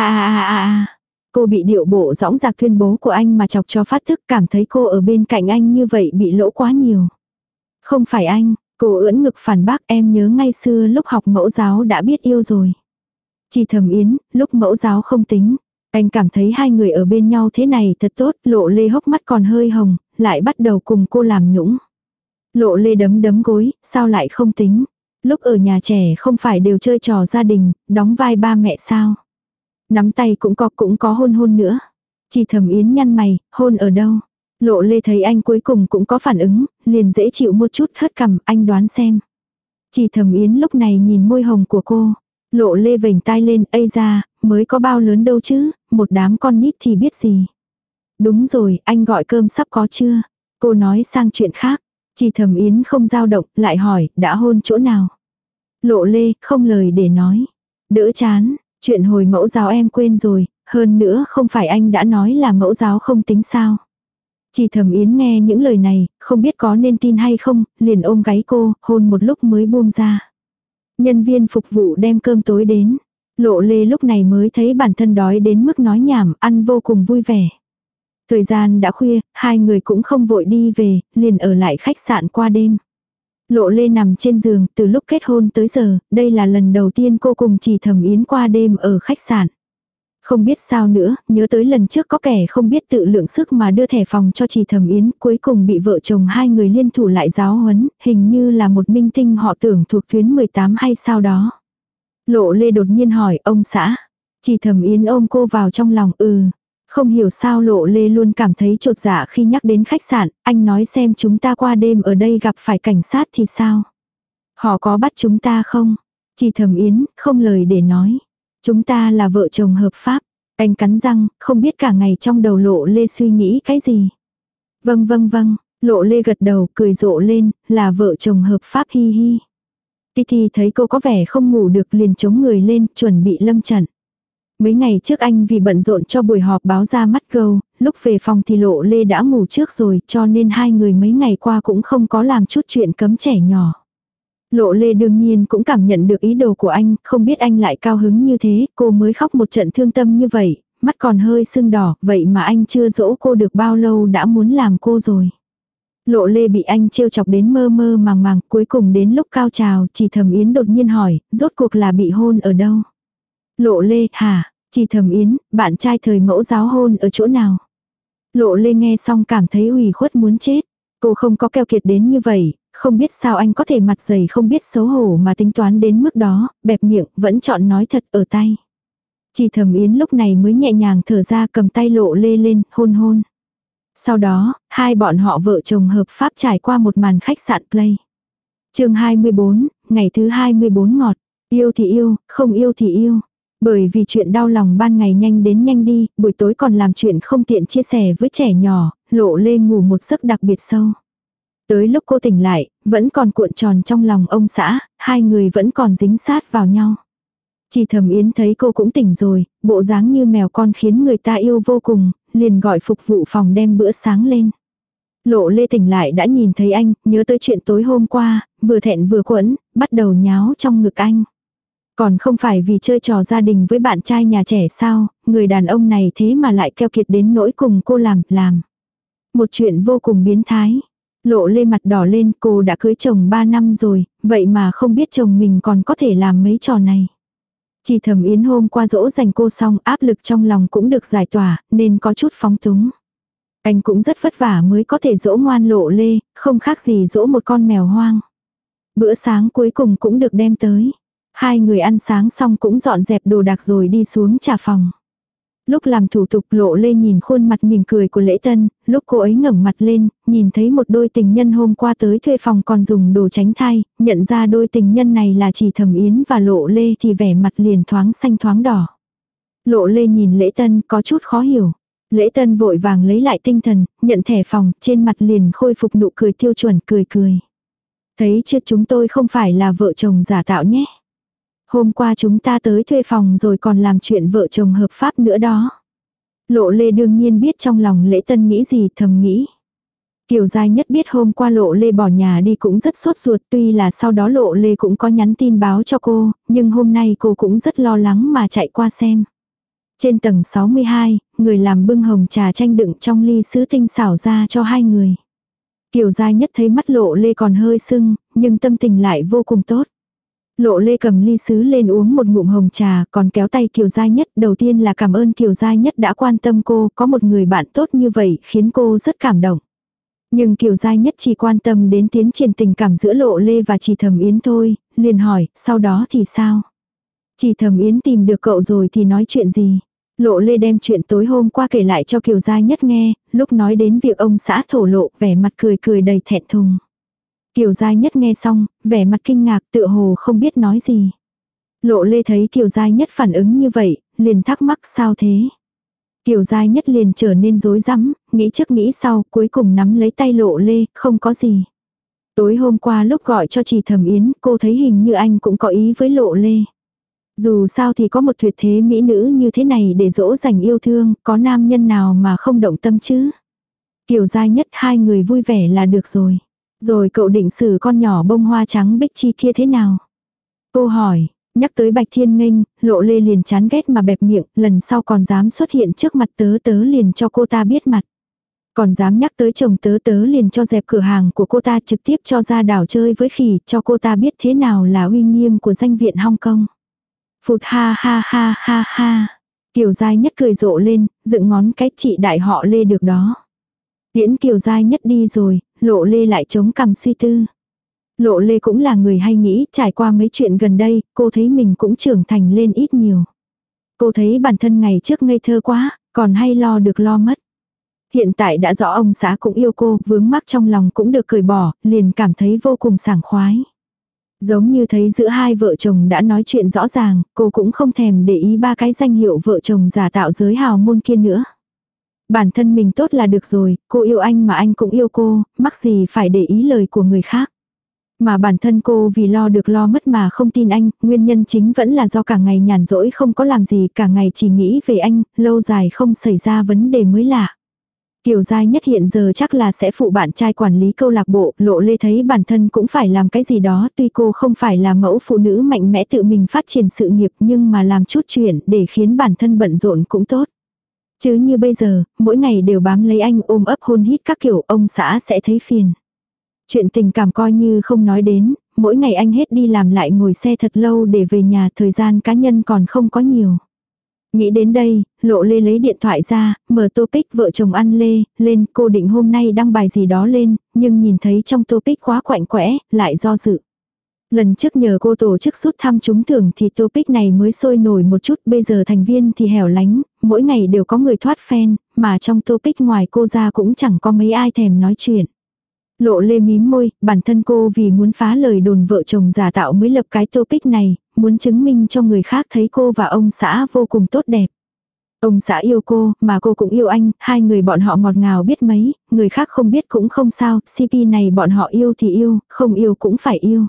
cô bị điệu bộ dõng dạc tuyên bố của anh mà chọc cho phát thức, cảm thấy cô ở bên cạnh anh như vậy bị lỗ quá nhiều. Không phải anh, cô ưỡn ngực phản bác, em nhớ ngay xưa lúc học mẫu giáo đã biết yêu rồi. Chỉ Thẩm Yến, lúc mẫu giáo không tính. Anh cảm thấy hai người ở bên nhau thế này thật tốt, Lộ Lê hốc mắt còn hơi hồng, lại bắt đầu cùng cô làm nũng. Lộ Lê đấm đấm gối, sao lại không tính. Lúc ở nhà trẻ không phải đều chơi trò gia đình, đóng vai ba mẹ sao. Nắm tay cũng có hôn hôn nữa. Chỉ Thẩm Yến nhăn mày, hôn ở đâu? Lộ Lê thấy anh cuối cùng cũng có phản ứng, liền dễ chịu một chút hất cằm, anh đoán xem. Chỉ Thẩm Yến lúc này nhìn môi hồng của cô. Lộ Lê vểnh tai lên, ây ra, mới có bao lớn đâu chứ, một đám con nít thì biết gì. Đúng rồi, anh gọi cơm sắp có chưa? Cô nói sang chuyện khác. Chỉ Thẩm Yến không dao động, lại hỏi, đã hôn chỗ nào? Lộ Lê, không lời để nói. Đỡ chán, chuyện hồi mẫu giáo em quên rồi, hơn nữa không phải anh đã nói là mẫu giáo không tính sao. Chỉ Thẩm Yến nghe những lời này, không biết có nên tin hay không, liền ôm gáy cô, hôn một lúc mới buông ra. Nhân viên phục vụ đem cơm tối đến. Lộ Lê lúc này mới thấy bản thân đói đến mức nói nhảm, ăn vô cùng vui vẻ. Thời gian đã khuya, hai người cũng không vội đi về, liền ở lại khách sạn qua đêm. Lộ Lê nằm trên giường, từ lúc kết hôn tới giờ, đây là lần đầu tiên cô cùng Chỉ Thẩm Yến qua đêm ở khách sạn. Không biết sao nữa, nhớ tới lần trước có kẻ không biết tự lượng sức mà đưa thẻ phòng cho Chỉ Thẩm Yến, cuối cùng bị vợ chồng hai người liên thủ lại giáo huấn, hình như là một minh tinh họ Tưởng thuộc tuyến 18 hay sao đó. Lộ Lê đột nhiên hỏi, ông xã. Chỉ Thẩm Yến ôm cô vào trong lòng, Không hiểu sao Lộ Lê luôn cảm thấy chột dạ khi nhắc đến khách sạn, anh nói xem chúng ta qua đêm ở đây gặp phải cảnh sát thì sao? Họ có bắt chúng ta không? Chỉ Thẩm Yến, không lời để nói. Chúng ta là vợ chồng hợp pháp. Anh cắn răng, không biết cả ngày trong đầu Lộ Lê suy nghĩ cái gì. Vâng, Lộ Lê gật đầu, cười rộ lên, là vợ chồng hợp pháp hi hi. Titi thấy cô có vẻ không ngủ được liền chống người lên, chuẩn bị lâm trận. Mấy ngày trước anh vì bận rộn cho buổi họp báo ra mắt câu, lúc về phòng thì Lộ Lê đã ngủ trước rồi, cho nên hai người mấy ngày qua cũng không có làm chút chuyện cấm trẻ nhỏ. Lộ Lê đương nhiên cũng cảm nhận được ý đồ của anh, không biết anh lại cao hứng như thế, cô mới khóc một trận thương tâm như vậy, mắt còn hơi sưng đỏ, vậy mà anh chưa dỗ cô được bao lâu đã muốn làm cô rồi. Lộ Lê bị anh trêu chọc đến mơ mơ màng màng, cuối cùng đến lúc cao trào, Chỉ Thẩm Yến đột nhiên hỏi, rốt cuộc là bị hôn ở đâu? Lộ Lê, hả? Chỉ Thẩm Yến, bạn trai thời mẫu giáo hôn ở chỗ nào? Lộ Lê nghe xong cảm thấy ủy khuất muốn chết. Cô không có keo kiệt đến như vậy, không biết sao anh có thể mặt dày không biết xấu hổ mà tính toán đến mức đó, bẹp miệng, vẫn chọn nói thật ở tay. Chỉ Thẩm Yến lúc này mới nhẹ nhàng thở ra cầm tay Lộ Lê lên, hôn. Sau đó, hai bọn họ vợ chồng hợp pháp trải qua một màn khách sạn play. Chương 24, ngày thứ 24 ngọt. Yêu thì yêu, không yêu thì yêu. Bởi vì chuyện đau lòng ban ngày nhanh đến nhanh đi, buổi tối còn làm chuyện không tiện chia sẻ với trẻ nhỏ, Lộ Lê ngủ một giấc đặc biệt sâu. Tới lúc cô tỉnh lại, vẫn còn cuộn tròn trong lòng ông xã, hai người vẫn còn dính sát vào nhau. Chỉ Thẩm Yến thấy cô cũng tỉnh rồi, bộ dáng như mèo con khiến người ta yêu vô cùng, liền gọi phục vụ phòng đem bữa sáng lên. Lộ Lê tỉnh lại đã nhìn thấy anh, nhớ tới chuyện tối hôm qua, vừa thẹn vừa quẫn, bắt đầu nháo trong ngực anh. Còn không phải vì chơi trò gia đình với bạn trai nhà trẻ sao, người đàn ông này thế mà lại keo kiệt đến nỗi cùng cô làm. Một chuyện vô cùng biến thái. Lộ Lê mặt đỏ lên, cô đã cưới chồng 3 năm rồi, vậy mà không biết chồng mình còn có thể làm mấy trò này. Chỉ Thẩm Yến hôm qua dỗ dành cô xong, áp lực trong lòng cũng được giải tỏa, nên có chút phóng túng. Anh cũng rất vất vả mới có thể dỗ ngoan Lộ Lê, không khác gì dỗ một con mèo hoang. Bữa sáng cuối cùng cũng được đem tới. Hai người ăn sáng xong cũng dọn dẹp đồ đạc rồi đi xuống trà phòng. Lúc làm thủ tục Lộ Lê nhìn khuôn mặt mỉm cười của Lễ Tân, lúc cô ấy ngẩng mặt lên, nhìn thấy một đôi tình nhân hôm qua tới thuê phòng còn dùng đồ tránh thai, nhận ra đôi tình nhân này là Chỉ Thẩm Yến và Lộ Lê thì vẻ mặt liền thoáng xanh thoáng đỏ. Lộ Lê nhìn Lễ Tân có chút khó hiểu. Lễ Tân vội vàng lấy lại tinh thần, nhận thẻ phòng, trên mặt liền khôi phục nụ cười tiêu chuẩn cười. Thấy chưa, chúng tôi không phải là vợ chồng giả tạo nhé. Hôm qua chúng ta tới thuê phòng rồi còn làm chuyện vợ chồng hợp pháp nữa đó. Lộ Lê đương nhiên biết trong lòng Lễ Tân nghĩ gì, thầm nghĩ. Kiều Giai Nhất biết hôm qua Lộ Lê bỏ nhà đi cũng rất sốt ruột, tuy là sau đó Lộ Lê cũng có nhắn tin báo cho cô, nhưng hôm nay cô cũng rất lo lắng mà chạy qua xem. Trên tầng 62, người làm bưng hồng trà chanh đựng trong ly sứ tinh xảo ra cho hai người. Kiều Giai Nhất thấy mắt Lộ Lê còn hơi sưng, nhưng tâm tình lại vô cùng tốt. Lộ Lê cầm ly sứ lên uống một ngụm hồng trà, còn kéo tay Kiều Giai Nhất. Đầu tiên là cảm ơn Kiều Giai Nhất đã quan tâm cô, có một người bạn tốt như vậy khiến cô rất cảm động. Nhưng Kiều Giai Nhất chỉ quan tâm đến tiến triển tình cảm giữa Lộ Lê và Chỉ Thẩm Yến thôi, liền hỏi, sau đó thì sao? Chỉ Thẩm Yến tìm được cậu rồi thì nói chuyện gì? Lộ Lê đem chuyện tối hôm qua kể lại cho Kiều Giai Nhất nghe, lúc nói đến việc ông xã thổ lộ, vẻ mặt cười cười đầy thẹn thùng. Kiều Giai Nhất nghe xong, vẻ mặt kinh ngạc tựa hồ không biết nói gì. Lộ Lê thấy Kiều Giai Nhất phản ứng như vậy, liền thắc mắc sao thế. Kiều Giai Nhất liền trở nên rối rắm, nghĩ trước nghĩ sau, cuối cùng nắm lấy tay Lộ Lê, không có gì. Tối hôm qua lúc gọi cho chị Thẩm Yến, cô thấy hình như anh cũng có ý với Lộ Lê. Dù sao thì có một tuyệt thế mỹ nữ như thế này để dỗ dành yêu thương, có nam nhân nào mà không động tâm chứ. Kiều Giai Nhất hai người vui vẻ là được rồi. Rồi cậu định xử con nhỏ bông hoa trắng Bích Chi kia thế nào? Cô hỏi, nhắc tới Bạch Thiên Nghênh, Lộ Lê liền chán ghét mà bẹp miệng, lần sau còn dám xuất hiện trước mặt tớ liền cho cô ta biết mặt. Còn dám nhắc tới chồng tớ liền cho dẹp cửa hàng của cô ta, trực tiếp cho ra đảo chơi với khỉ, cho cô ta biết thế nào là uy nghiêm của danh viện Hong Kong. Phụt ha ha ha ha ha. Kiều Giai Nhất cười rộ lên, dựng ngón cái chị đại họ Lê được đó. Tiễn Kiều Giai Nhất đi rồi, Lộ Lê lại chống cằm suy tư. Lộ Lê cũng là người hay nghĩ, trải qua mấy chuyện gần đây, cô thấy mình cũng trưởng thành lên ít nhiều. Cô thấy bản thân ngày trước ngây thơ quá, còn hay lo được lo mất. Hiện tại đã rõ ông xã cũng yêu cô, vướng mắc trong lòng cũng được cởi bỏ, liền cảm thấy vô cùng sảng khoái. Giống như thấy giữa hai vợ chồng đã nói chuyện rõ ràng, cô cũng không thèm để ý ba cái danh hiệu vợ chồng giả tạo giới hào môn kia nữa. Bản thân mình tốt là được rồi, cô yêu anh mà anh cũng yêu cô, mắc gì phải để ý lời của người khác. Mà bản thân cô vì lo được lo mất mà không tin anh, nguyên nhân chính vẫn là do cả ngày nhàn rỗi không có làm gì, cả ngày chỉ nghĩ về anh, lâu dài không xảy ra vấn đề mới lạ. Kiều Giai Nhất hiện giờ chắc là sẽ phụ bạn trai quản lý câu lạc bộ, Lộ Lê thấy bản thân cũng phải làm cái gì đó, tuy cô không phải là mẫu phụ nữ mạnh mẽ tự mình phát triển sự nghiệp nhưng mà làm chút chuyện để khiến bản thân bận rộn cũng tốt. Chứ như bây giờ, mỗi ngày đều bám lấy anh ôm ấp hôn hít các kiểu, ông xã sẽ thấy phiền. Chuyện tình cảm coi như không nói đến, mỗi ngày anh hết đi làm lại ngồi xe thật lâu để về nhà, thời gian cá nhân còn không có nhiều. Nghĩ đến đây, Lộ Lê lấy điện thoại ra, mở topic vợ chồng ăn lê, lên, cô định hôm nay đăng bài gì đó lên, nhưng nhìn thấy trong topic quá quạnh quẽ, lại do dự. Lần trước nhờ cô tổ chức rút thăm trúng thưởng thì topic này mới sôi nổi một chút, bây giờ thành viên thì hẻo lánh, mỗi ngày đều có người thoát fan, mà trong topic ngoài cô ra cũng chẳng có mấy ai thèm nói chuyện. Lộ Lê mím môi, bản thân cô vì muốn phá lời đồn vợ chồng giả tạo mới lập cái topic này, muốn chứng minh cho người khác thấy cô và ông xã vô cùng tốt đẹp. Ông xã yêu cô, mà cô cũng yêu anh, hai người bọn họ ngọt ngào biết mấy, người khác không biết cũng không sao, CP này bọn họ yêu thì yêu, không yêu cũng phải yêu.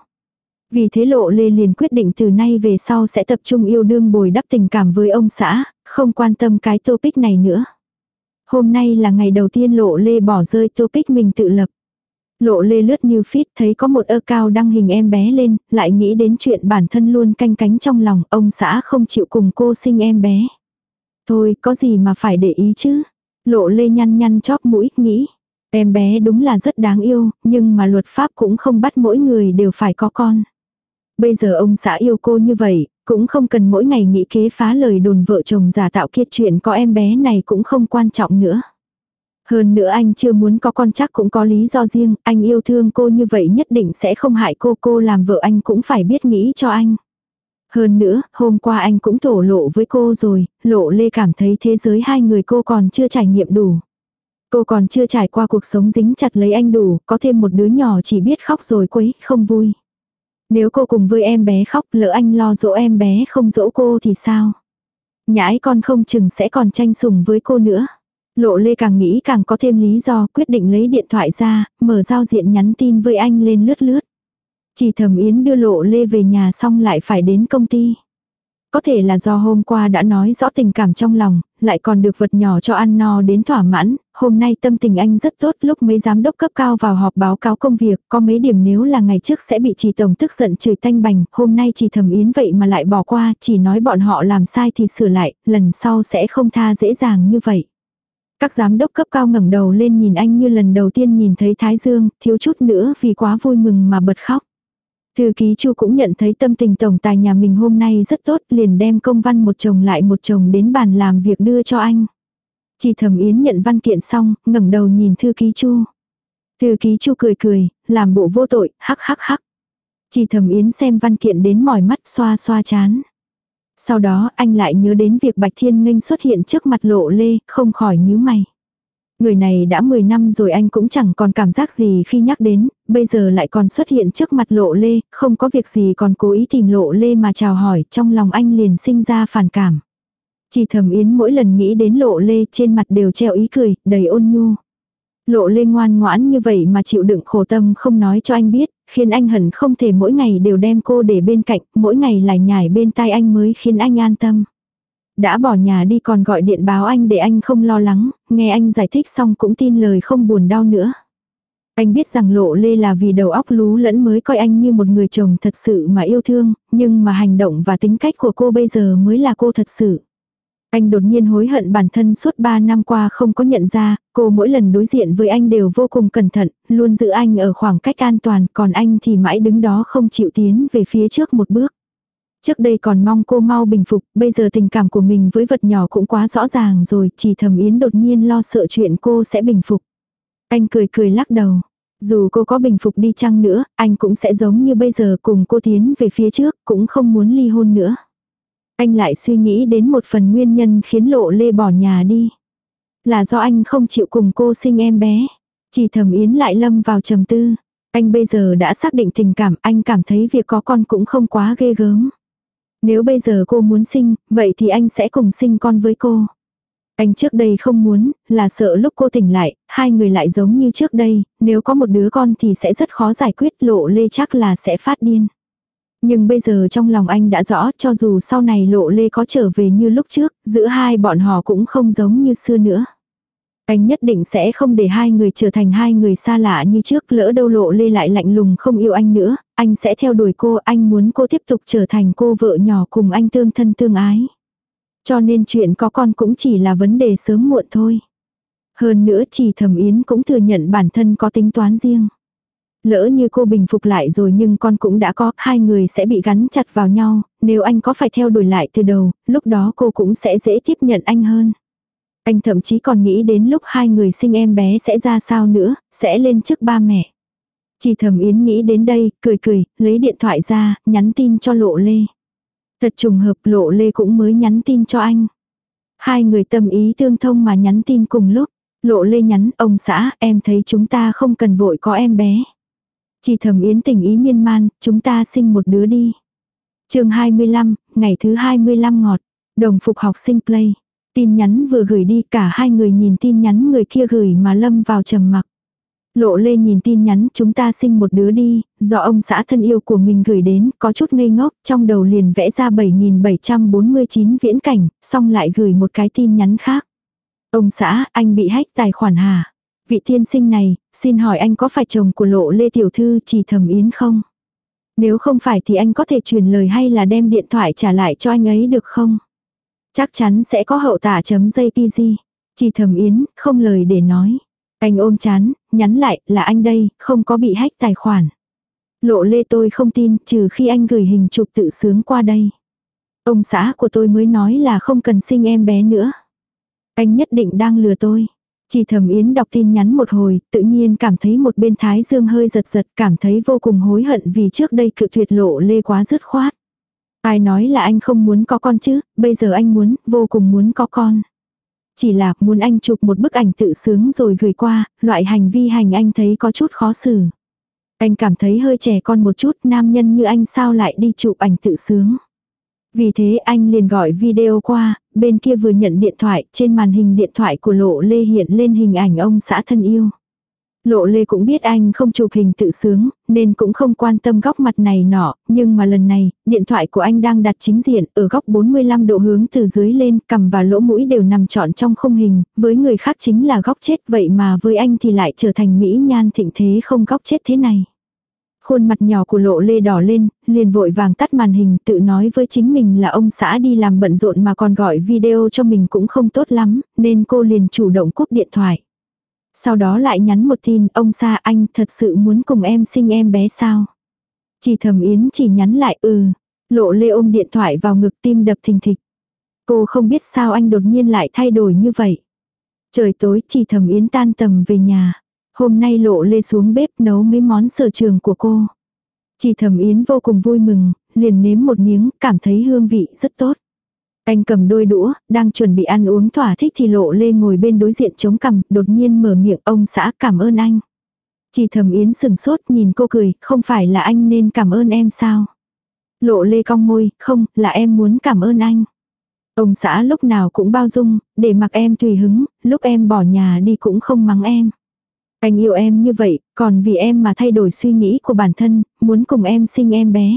Vì thế Lộ Lê liền quyết định từ nay về sau sẽ tập trung yêu đương bồi đắp tình cảm với ông xã, không quan tâm cái topic này nữa. Hôm nay là ngày đầu tiên Lộ Lê bỏ rơi topic mình tự lập. Lộ Lê lướt new feed thấy có một account đăng hình em bé lên, lại nghĩ đến chuyện bản thân luôn canh cánh trong lòng, ông xã không chịu cùng cô sinh em bé. Thôi, có gì mà phải để ý chứ. Lộ Lê nhăn nhăn chóp mũi, nghĩ. Em bé đúng là rất đáng yêu, nhưng mà luật pháp cũng không bắt mỗi người đều phải có con. Bây giờ ông xã yêu cô như vậy, cũng không cần mỗi ngày nghĩ kế phá lời đồn vợ chồng giả tạo kia, chuyện có em bé này cũng không quan trọng nữa. Hơn nữa anh chưa muốn có con chắc cũng có lý do riêng, anh yêu thương cô như vậy nhất định sẽ không hại cô làm vợ anh cũng phải biết nghĩ cho anh. Hơn nữa, hôm qua anh cũng thổ lộ với cô rồi, Lộ Lê cảm thấy thế giới hai người cô còn chưa trải nghiệm đủ. Cô còn chưa trải qua cuộc sống dính chặt lấy anh đủ, có thêm một đứa nhỏ chỉ biết khóc rồi quấy, không vui. Nếu cô cùng với em bé khóc, lỡ anh lo dỗ em bé không dỗ cô thì sao? Nhãi con không chừng sẽ còn tranh sủng với cô nữa. Lộ Lê càng nghĩ càng có thêm lý do, quyết định lấy điện thoại ra, mở giao diện nhắn tin với anh lên lướt lướt. Chỉ Thẩm Yến đưa Lộ Lê về nhà xong lại phải đến công ty. Có thể là do hôm qua đã nói rõ tình cảm trong lòng, lại còn được vật nhỏ cho ăn no đến thỏa mãn, hôm nay tâm tình anh rất tốt, lúc mấy giám đốc cấp cao vào họp báo cáo công việc, có mấy điểm nếu là ngày trước sẽ bị Chỉ Tổng tức giận chửi tanh bành, hôm nay Chỉ Thẩm Yến vậy mà lại bỏ qua, chỉ nói bọn họ làm sai thì sửa lại, lần sau sẽ không tha dễ dàng như vậy. Các giám đốc cấp cao ngẩng đầu lên nhìn anh như lần đầu tiên nhìn thấy Thái Dương, thiếu chút nữa vì quá vui mừng mà bật khóc. Thư ký Chu cũng nhận thấy tâm tình tổng tài nhà mình hôm nay rất tốt, liền đem công văn một chồng lại một chồng đến bàn làm việc đưa cho anh. Chỉ Thẩm Yến nhận văn kiện xong, ngẩng đầu nhìn thư ký Chu. Thư ký Chu cười cười, làm bộ vô tội, hắc hắc hắc. Chỉ Thẩm Yến xem văn kiện đến mỏi mắt xoa xoa chán. Sau đó anh lại nhớ đến việc Bạch Thiên Nghênh xuất hiện trước mặt Lộ Lê, không khỏi nhíu mày. Người này đã 10 năm rồi anh cũng chẳng còn cảm giác gì khi nhắc đến, bây giờ lại còn xuất hiện trước mặt Lộ Lê, không có việc gì còn cố ý tìm Lộ Lê mà chào hỏi, trong lòng anh liền sinh ra phản cảm. Chỉ Thẩm Yến mỗi lần nghĩ đến Lộ Lê trên mặt đều treo ý cười, đầy ôn nhu. Lộ Lê ngoan ngoãn như vậy mà chịu đựng khổ tâm không nói cho anh biết, khiến anh hận không thể mỗi ngày đều đem cô để bên cạnh, mỗi ngày lải nhải bên tai anh mới khiến anh an tâm. Đã bỏ nhà đi còn gọi điện báo anh để anh không lo lắng, nghe anh giải thích xong cũng tin lời không buồn đau nữa. Anh biết rằng Lộ Lê là vì đầu óc lú lẫn mới coi anh như một người chồng thật sự mà yêu thương, nhưng mà hành động và tính cách của cô bây giờ mới là cô thật sự. Anh đột nhiên hối hận bản thân suốt 3 năm qua không có nhận ra, cô mỗi lần đối diện với anh đều vô cùng cẩn thận, luôn giữ anh ở khoảng cách an toàn, còn anh thì mãi đứng đó không chịu tiến về phía trước một bước. Trước đây còn mong cô mau bình phục, bây giờ tình cảm của mình với vật nhỏ cũng quá rõ ràng rồi, chỉ Thẩm Yến đột nhiên lo sợ chuyện cô sẽ bình phục. Anh cười cười lắc đầu. Dù cô có bình phục đi chăng nữa, anh cũng sẽ giống như bây giờ cùng cô tiến về phía trước, cũng không muốn ly hôn nữa. Anh lại suy nghĩ đến một phần nguyên nhân khiến Lộ Lê bỏ nhà đi. Là do anh không chịu cùng cô sinh em bé. Chỉ Thẩm Yến lại lâm vào trầm tư. Anh bây giờ đã xác định tình cảm, anh cảm thấy việc có con cũng không quá ghê gớm. Nếu bây giờ cô muốn sinh, vậy thì anh sẽ cùng sinh con với cô. Anh trước đây không muốn, là sợ lúc cô tỉnh lại, hai người lại giống như trước đây, nếu có một đứa con thì sẽ rất khó giải quyết, Lộ Lê chắc là sẽ phát điên. Nhưng bây giờ trong lòng anh đã rõ, cho dù sau này Lộ Lê có trở về như lúc trước, giữa hai bọn họ cũng không giống như xưa nữa. Anh nhất định sẽ không để hai người trở thành hai người xa lạ như trước, lỡ đâu Lộ Lê lại lạnh lùng không yêu anh nữa, anh sẽ theo đuổi cô, anh muốn cô tiếp tục trở thành cô vợ nhỏ cùng anh tương thân tương ái. Cho nên chuyện có con cũng chỉ là vấn đề sớm muộn thôi. Hơn nữa Chỉ Thẩm Yến cũng thừa nhận bản thân có tính toán riêng. Lỡ như cô bình phục lại rồi nhưng con cũng đã có, hai người sẽ bị gắn chặt vào nhau, nếu anh có phải theo đuổi lại từ đầu, lúc đó cô cũng sẽ dễ tiếp nhận anh hơn. Anh thậm chí còn nghĩ đến lúc hai người sinh em bé sẽ ra sao nữa, sẽ lên trước ba mẹ. Chỉ Thẩm Yến nghĩ đến đây, cười cười, lấy điện thoại ra, nhắn tin cho Lộ Lê. Thật trùng hợp Lộ Lê cũng mới nhắn tin cho anh. Hai người tâm ý tương thông mà nhắn tin cùng lúc. Lộ Lê nhắn, ông xã, em thấy chúng ta không cần vội có em bé. Chỉ Thẩm Yến tình ý miên man, chúng ta sinh một đứa đi. Chương 25, ngày thứ 25 ngọt. Đồng phục học sinh play. Tin nhắn vừa gửi đi, cả hai người nhìn tin nhắn người kia gửi mà lâm vào trầm mặc. Lộ Lê nhìn tin nhắn chúng ta sinh một đứa đi, do ông xã thân yêu của mình gửi đến, có chút ngây ngốc, trong đầu liền vẽ ra 7749 viễn cảnh, xong lại gửi một cái tin nhắn khác. Ông xã, anh bị hack tài khoản hả? Vị tiên sinh này, xin hỏi anh có phải chồng của Lộ Lê tiểu thư Chỉ Thẩm Yến không? Nếu không phải thì anh có thể truyền lời hay là đem điện thoại trả lại cho anh ấy được không? Chắc chắn sẽ có hậu tả.jpg. Chỉ Thẩm Yến, không lời để nói. Anh ôm chán, nhắn lại, là anh đây, không có bị hack tài khoản. Lộ Lê tôi không tin, trừ khi anh gửi hình chụp tự sướng qua đây. Ông xã của tôi mới nói là không cần sinh em bé nữa. Anh nhất định đang lừa tôi. Chỉ Thẩm Yến đọc tin nhắn một hồi, tự nhiên cảm thấy một bên thái dương hơi giật giật, cảm thấy vô cùng hối hận vì trước đây cự tuyệt Lộ Lê quá dứt khoát. Ai nói là anh không muốn có con chứ, bây giờ anh muốn, vô cùng muốn có con. Chỉ là muốn anh chụp một bức ảnh tự sướng rồi gửi qua, loại hành vi hành anh thấy có chút khó xử. Anh cảm thấy hơi trẻ con một chút, nam nhân như anh sao lại đi chụp ảnh tự sướng. Vì thế anh liền gọi video qua, bên kia vừa nhận điện thoại, trên màn hình điện thoại của Lộ Lê hiện lên hình ảnh ông xã thân yêu. Lộ Lê cũng biết anh không chụp hình tự sướng, nên cũng không quan tâm góc mặt này nọ, nhưng mà lần này, điện thoại của anh đang đặt chính diện, ở góc 45 độ hướng từ dưới lên, cằm và lỗ mũi đều nằm trọn trong khung hình, với người khác chính là góc chết, vậy mà với anh thì lại trở thành mỹ nhan thịnh thế không góc chết thế này. Khuôn mặt nhỏ của Lộ Lê đỏ lên, liền vội vàng tắt màn hình, tự nói với chính mình là ông xã đi làm bận rộn mà còn gọi video cho mình cũng không tốt lắm, nên cô liền chủ động cúp điện thoại. Sau đó lại nhắn một tin, ông xã anh thật sự muốn cùng em sinh em bé sao? Chỉ Thẩm Yến chỉ nhắn lại Lộ Lê ôm điện thoại vào ngực, tim đập thình thịch. Cô không biết sao anh đột nhiên lại thay đổi như vậy. Trời tối, Chỉ Thẩm Yến tan tầm về nhà. Hôm nay Lộ Lê xuống bếp nấu mấy món sở trường của cô. Chỉ Thẩm Yến vô cùng vui mừng, liền nếm một miếng, cảm thấy hương vị rất tốt. Anh cầm đôi đũa, đang chuẩn bị ăn uống thỏa thích thì Lộ Lê ngồi bên đối diện chống cằm, đột nhiên mở miệng, ông xã cảm ơn anh. Chỉ Thẩm Yến sừng sốt nhìn cô cười, không phải là anh nên cảm ơn em sao? Lộ Lê cong môi, không, là em muốn cảm ơn anh. Ông xã lúc nào cũng bao dung, để mặc em tùy hứng, lúc em bỏ nhà đi cũng không mắng em. Anh yêu em như vậy, còn vì em mà thay đổi suy nghĩ của bản thân, muốn cùng em sinh em bé.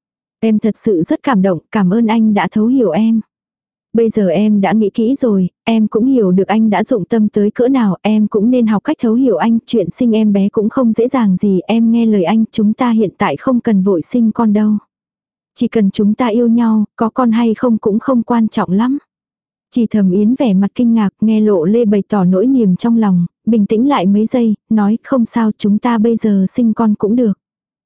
Em thật sự rất cảm động, cảm ơn anh đã thấu hiểu em. Bây giờ em đã nghĩ kỹ rồi, em cũng hiểu được anh đã dụng tâm tới cỡ nào, em cũng nên học cách thấu hiểu anh, chuyện sinh em bé cũng không dễ dàng gì, em nghe lời anh, chúng ta hiện tại không cần vội sinh con đâu. Chỉ cần chúng ta yêu nhau, có con hay không cũng không quan trọng lắm. Chỉ Thẩm Yến vẻ mặt kinh ngạc nghe Lộ Lê bày tỏ nỗi niềm trong lòng, bình tĩnh lại mấy giây, nói không sao chúng ta bây giờ sinh con cũng được.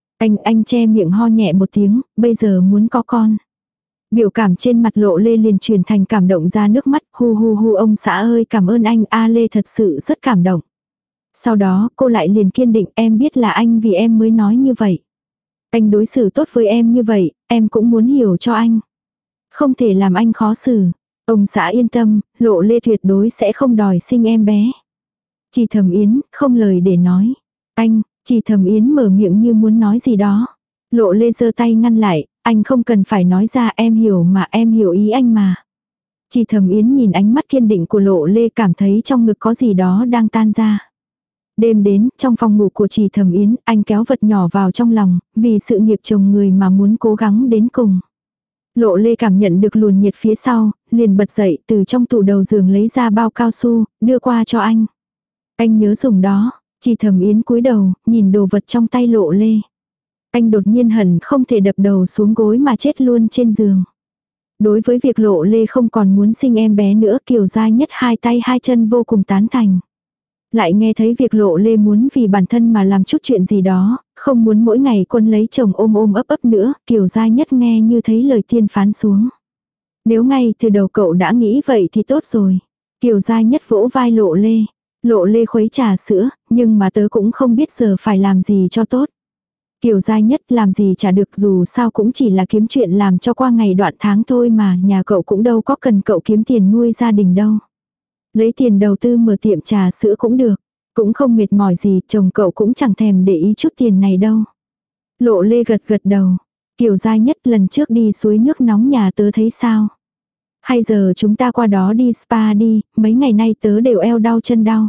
Anh che miệng ho nhẹ một tiếng, bây giờ muốn có con. Biểu cảm trên mặt Lộ Lê liền chuyển thành cảm động ra nước mắt, hu hu hu ông xã ơi cảm ơn anh, A Lê thật sự rất cảm động. Sau đó cô lại liền kiên định em biết là anh vì em mới nói như vậy. Anh đối xử tốt với em như vậy, em cũng muốn hiểu cho anh. Không thể làm anh khó xử. Ông xã yên tâm, Lộ Lê tuyệt đối sẽ không đòi sinh em bé. Chỉ Thẩm Yến, không lời để nói. Anh, Chỉ Thẩm Yến mở miệng như muốn nói gì đó. Lộ Lê giơ tay ngăn lại, anh không cần phải nói ra em hiểu mà em hiểu ý anh mà. Chỉ Thẩm Yến nhìn ánh mắt kiên định của Lộ Lê cảm thấy trong ngực có gì đó đang tan ra. Đêm đến, trong phòng ngủ của Chỉ Thẩm Yến, anh kéo vật nhỏ vào trong lòng, vì sự nghiệp chồng người mà muốn cố gắng đến cùng. Lộ Lê cảm nhận được luồn nhiệt phía sau, liền bật dậy từ trong tủ đầu giường lấy ra bao cao su, đưa qua cho anh. Anh nhớ dùng đó, Chỉ Thẩm Yến cúi đầu, nhìn đồ vật trong tay Lộ Lê. Anh đột nhiên hận không thể đập đầu xuống gối mà chết luôn trên giường. Đối với việc Lộ Lê không còn muốn sinh em bé nữa Kiều Giai Nhất hai tay hai chân vô cùng tán thành. Lại nghe thấy việc Lộ Lê muốn vì bản thân mà làm chút chuyện gì đó, không muốn mỗi ngày Quân lấy chồng ôm ôm ấp ấp nữa, Kiều Giai Nhất nghe như thấy lời tiên phán xuống. Nếu ngay từ đầu cậu đã nghĩ vậy thì tốt rồi. Kiều Giai Nhất vỗ vai Lộ Lê. Lộ Lê khuấy trà sữa, nhưng mà tớ cũng không biết giờ phải làm gì cho tốt. Kiều Giai Nhất làm gì chả được dù sao cũng chỉ là kiếm chuyện làm cho qua ngày đoạn tháng thôi mà nhà cậu cũng đâu có cần cậu kiếm tiền nuôi gia đình đâu. Lấy tiền đầu tư mở tiệm trà sữa cũng được, cũng không mệt mỏi gì, chồng cậu cũng chẳng thèm để ý chút tiền này đâu. Lộ Lê gật gật đầu, Kiều Giai Nhất lần trước đi suối nước nóng nhà tớ thấy sao? Hay giờ chúng ta qua đó đi spa đi, mấy ngày nay tớ đều eo đau chân đau.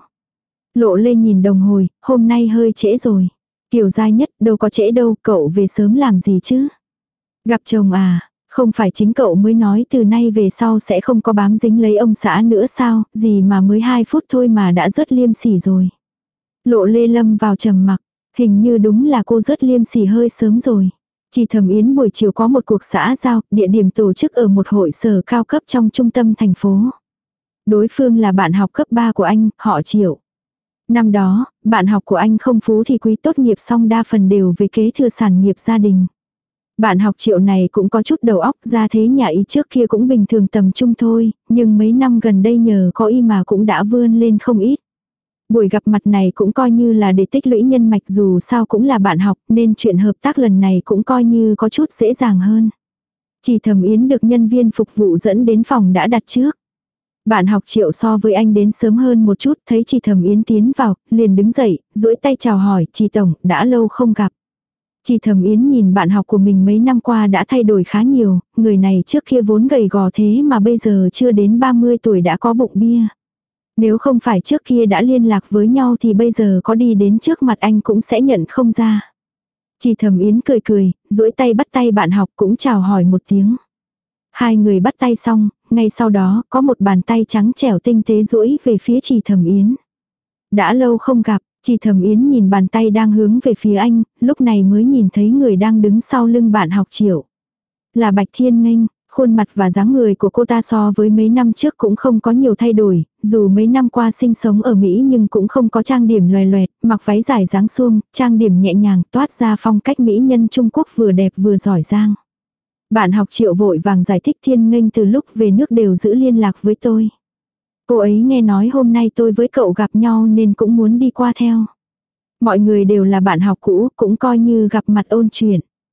Lộ Lê nhìn đồng hồ, hôm nay hơi trễ rồi. Kiều Giai Nhất đâu có trễ đâu, cậu về sớm làm gì chứ? Gặp chồng à? Không phải chính cậu mới nói từ nay về sau sẽ không có bám dính lấy ông xã nữa sao, gì mà mới 2 phút thôi mà đã rớt liêm sỉ rồi. Lộ Lê lâm vào trầm mặc, hình như đúng là cô rớt liêm sỉ hơi sớm rồi. Chỉ Thẩm Yến buổi chiều có một cuộc xã giao, địa điểm tổ chức ở một hội sở cao cấp trong trung tâm thành phố. Đối phương là bạn học cấp 3 của anh, họ Triệu. Năm đó, bạn học của anh không phú thì quý tốt nghiệp xong đa phần đều về kế thừa sản nghiệp gia đình. Bạn học Triệu này cũng có chút đầu óc ra thế nhà y trước kia cũng bình thường tầm trung thôi, nhưng mấy năm gần đây nhờ có y mà cũng đã vươn lên không ít. Buổi gặp mặt này cũng coi như là để tích lũy nhân mạch dù sao cũng là bạn học nên chuyện hợp tác lần này cũng coi như có chút dễ dàng hơn. Chỉ Thẩm Yến được nhân viên phục vụ dẫn đến phòng đã đặt trước. Bạn học Triệu so với anh đến sớm hơn một chút thấy Chỉ Thẩm Yến tiến vào, liền đứng dậy, duỗi tay chào hỏi, Chỉ Tổng, đã lâu không gặp. Chỉ Thẩm Yến nhìn bạn học của mình mấy năm qua đã thay đổi khá nhiều, người này trước kia vốn gầy gò thế mà bây giờ chưa đến 30 tuổi đã có bụng bia. Nếu không phải trước kia đã liên lạc với nhau thì bây giờ có đi đến trước mặt anh cũng sẽ nhận không ra. Chỉ Thẩm Yến cười cười, duỗi tay bắt tay bạn học cũng chào hỏi một tiếng. Hai người bắt tay xong, ngay sau đó có một bàn tay trắng trẻo tinh tế duỗi về phía Chỉ Thẩm Yến. Đã lâu không gặp, Chỉ Thẩm Yến nhìn bàn tay đang hướng về phía anh, lúc này mới nhìn thấy người đang đứng sau lưng bạn học Triệu. Là Bạch Thiên Nghênh, khuôn mặt và dáng người của cô ta so với mấy năm trước cũng không có nhiều thay đổi, dù mấy năm qua sinh sống ở Mỹ nhưng cũng không có trang điểm loè loẹt, mặc váy dài dáng suông, trang điểm nhẹ nhàng toát ra phong cách mỹ nhân Trung Quốc vừa đẹp vừa giỏi giang. Bạn học Triệu vội vàng giải thích Thiên Nghênh từ lúc về nước đều giữ liên lạc với tôi. Cô ấy nghe nói hôm nay tôi với cậu gặp nhau nên cũng muốn đi qua theo. Mọi người đều là bạn học cũ, cũng coi như gặp mặt ôn chuyện.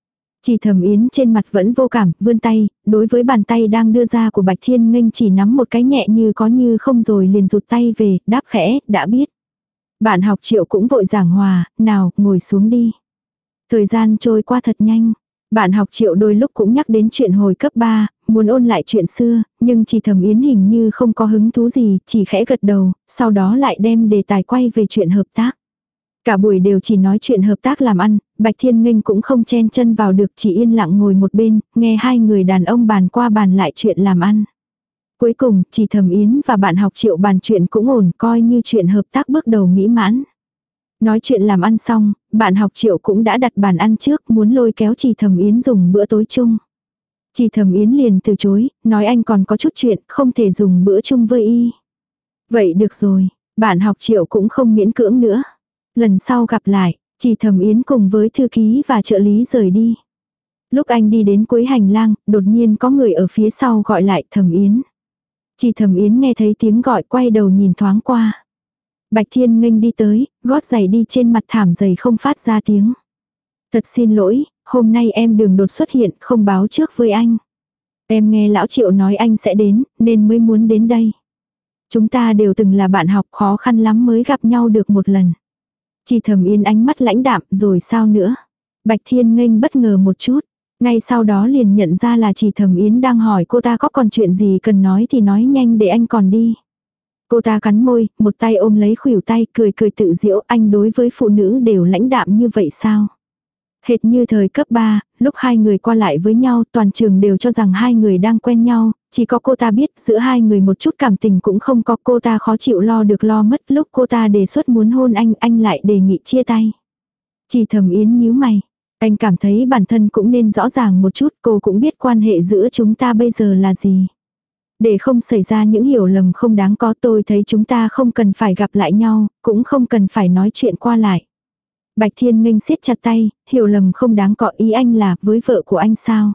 Chỉ Thẩm Yến trên mặt vẫn vô cảm, vươn tay, đối với bàn tay đang đưa ra của Bạch Thiên Nghênh chỉ nắm một cái nhẹ như có như không rồi liền rụt tay về, đáp khẽ, đã biết. Bạn học Triệu cũng vội giảng hòa, nào, ngồi xuống đi. Thời gian trôi qua thật nhanh. Bạn học Triệu đôi lúc cũng nhắc đến chuyện hồi cấp 3, muốn ôn lại chuyện xưa, nhưng Chỉ Thẩm Yến hình như không có hứng thú gì, chỉ khẽ gật đầu, sau đó lại đem đề tài quay về chuyện hợp tác. Cả buổi đều chỉ nói chuyện hợp tác làm ăn, Bạch Thiên Nghênh cũng không chen chân vào được, chỉ yên lặng ngồi một bên, nghe hai người đàn ông bàn qua bàn lại chuyện làm ăn. Cuối cùng, Chỉ Thẩm Yến và bạn học Triệu bàn chuyện cũng ổn, coi như chuyện hợp tác bước đầu mỹ mãn. Nói chuyện làm ăn xong, bạn học Triệu cũng đã đặt bàn ăn trước, muốn lôi kéo Chỉ Thẩm Yến dùng bữa tối chung. Chỉ Thẩm Yến liền từ chối, nói anh còn có chút chuyện, không thể dùng bữa chung với y. Vậy được rồi, bạn học Triệu cũng không miễn cưỡng nữa. Lần sau gặp lại, Chỉ Thẩm Yến cùng với thư ký và trợ lý rời đi. Lúc anh đi đến cuối hành lang, đột nhiên có người ở phía sau gọi lại Thẩm Yến. Chỉ Thẩm Yến nghe thấy tiếng gọi, quay đầu nhìn thoáng qua. Bạch Thiên Nghênh đi tới, gót giày đi trên mặt thảm dày không phát ra tiếng. Thật xin lỗi, hôm nay em đường đột xuất hiện, không báo trước với anh. Em nghe lão Triệu nói anh sẽ đến, nên mới muốn đến đây. Chúng ta đều từng là bạn học, khó khăn lắm mới gặp nhau được một lần. Chỉ Thẩm Yến ánh mắt lãnh đạm, rồi sao nữa? Bạch Thiên Nghênh bất ngờ một chút. Ngay sau đó liền nhận ra là Chỉ Thẩm Yến đang hỏi cô ta có còn chuyện gì cần nói thì nói nhanh để anh còn đi. Cô ta cắn môi, một tay ôm lấy khuỷu tay, cười cười tự giễu, anh đối với phụ nữ đều lãnh đạm như vậy sao? Hệt như thời cấp 3, lúc hai người qua lại với nhau, toàn trường đều cho rằng hai người đang quen nhau, chỉ có cô ta biết giữa hai người một chút cảm tình cũng không có. Cô ta khó chịu lo được lo mất, lúc cô ta đề xuất muốn hôn anh lại đề nghị chia tay. Chỉ Thẩm Yến nhíu mày. Anh cảm thấy bản thân cũng nên rõ ràng một chút, cô cũng biết quan hệ giữa chúng ta bây giờ là gì. Để không xảy ra những hiểu lầm không đáng có, tôi thấy chúng ta không cần phải gặp lại nhau, cũng không cần phải nói chuyện qua lại. Bạch Thiên Nghênh siết chặt tay, hiểu lầm không đáng có, ý anh là với vợ của anh sao?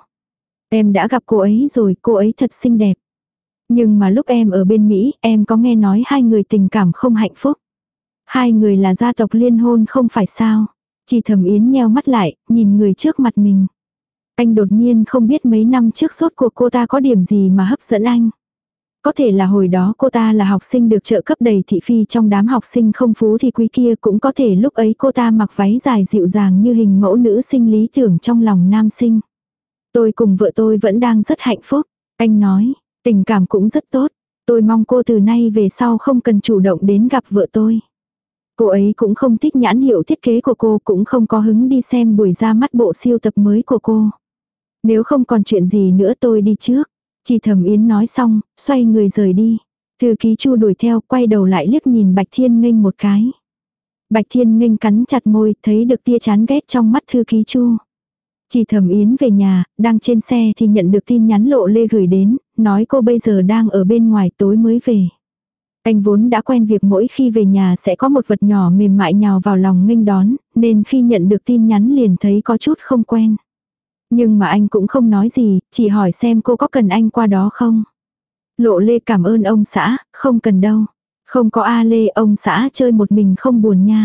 Em đã gặp cô ấy rồi, cô ấy thật xinh đẹp. Nhưng mà lúc em ở bên Mỹ, em có nghe nói hai người tình cảm không hạnh phúc. Hai người là gia tộc liên hôn không phải sao? Chỉ Thẩm Yến nheo mắt lại, nhìn người trước mặt mình. Anh đột nhiên không biết mấy năm trước rốt cuộc cô ta có điểm gì mà hấp dẫn anh. Có thể là hồi đó cô ta là học sinh được trợ cấp đầy thị phi trong đám học sinh không phú thì quý kia, cũng có thể lúc ấy cô ta mặc váy dài dịu dàng như hình mẫu nữ sinh lý tưởng trong lòng nam sinh. Tôi cùng vợ tôi vẫn đang rất hạnh phúc, anh nói, tình cảm cũng rất tốt. Tôi mong cô từ nay về sau không cần chủ động đến gặp vợ tôi. Cô ấy cũng không thích nhãn hiệu thiết kế của cô, cũng không có hứng đi xem buổi ra mắt bộ siêu tập mới của cô. Nếu không còn chuyện gì nữa tôi đi trước. Chỉ Thẩm Yến nói xong, xoay người rời đi. Thư ký Chu đuổi theo, quay đầu lại liếc nhìn Bạch Thiên Nghênh một cái. Bạch Thiên Nghênh cắn chặt môi, thấy được tia chán ghét trong mắt thư ký Chu. Chỉ Thẩm Yến về nhà, đang trên xe thì nhận được tin nhắn Lộ Lê gửi đến, nói cô bây giờ đang ở bên ngoài, tối mới về. Anh vốn đã quen việc mỗi khi về nhà sẽ có một vật nhỏ mềm mại nhào vào lòng nghênh đón, nên khi nhận được tin nhắn liền thấy có chút không quen. Nhưng mà anh cũng không nói gì, chỉ hỏi xem cô có cần anh qua đó không. Lộ Lê cảm ơn ông xã, không cần đâu. Không có A Lê, ông xã chơi một mình không buồn nha.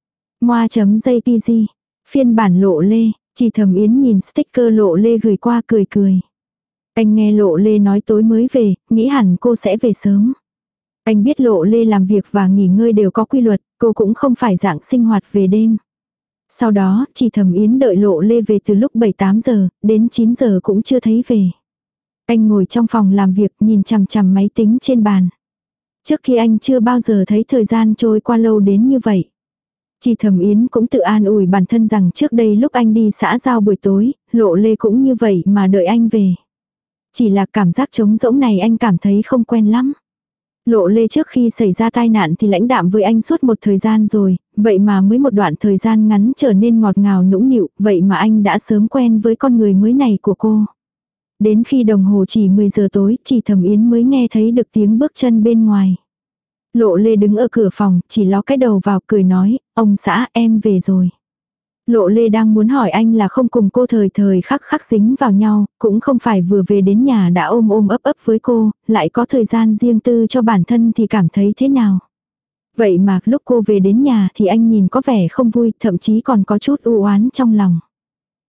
Moa.jpg, phiên bản Lộ Lê, Chỉ Thẩm Yến nhìn sticker Lộ Lê gửi qua cười cười. Anh nghe Lộ Lê nói tối mới về, nghĩ hẳn cô sẽ về sớm. Anh biết Lộ Lê làm việc và nghỉ ngơi đều có quy luật, cô cũng không phải dạng sinh hoạt về đêm. Sau đó, Chỉ Thẩm Yến đợi Lộ Lê về từ lúc 7-8 giờ, đến 9 giờ cũng chưa thấy về. Anh ngồi trong phòng làm việc nhìn chằm chằm máy tính trên bàn. Trước khi anh chưa bao giờ thấy thời gian trôi qua lâu đến như vậy. Chỉ Thẩm Yến cũng tự an ủi bản thân rằng trước đây lúc anh đi xã giao buổi tối, Lộ Lê cũng như vậy mà đợi anh về. Chỉ là cảm giác trống rỗng này anh cảm thấy không quen lắm. Lộ Lê trước khi xảy ra tai nạn thì lãnh đạm với anh suốt một thời gian rồi, vậy mà mới một đoạn thời gian ngắn trở nên ngọt ngào nũng nịu, vậy mà anh đã sớm quen với con người mới này của cô. Đến khi đồng hồ chỉ 10 giờ tối, Chỉ Thẩm Yến mới nghe thấy được tiếng bước chân bên ngoài. Lộ Lê đứng ở cửa phòng, chỉ ló cái đầu vào cười nói, ông xã em về rồi. Lộ Lê đang muốn hỏi anh là không cùng cô thời thời khắc khắc dính vào nhau, cũng không phải vừa về đến nhà đã ôm ôm ấp ấp với cô, lại có thời gian riêng tư cho bản thân thì cảm thấy thế nào. Vậy mà lúc cô về đến nhà thì anh nhìn có vẻ không vui, thậm chí còn có chút u oán trong lòng.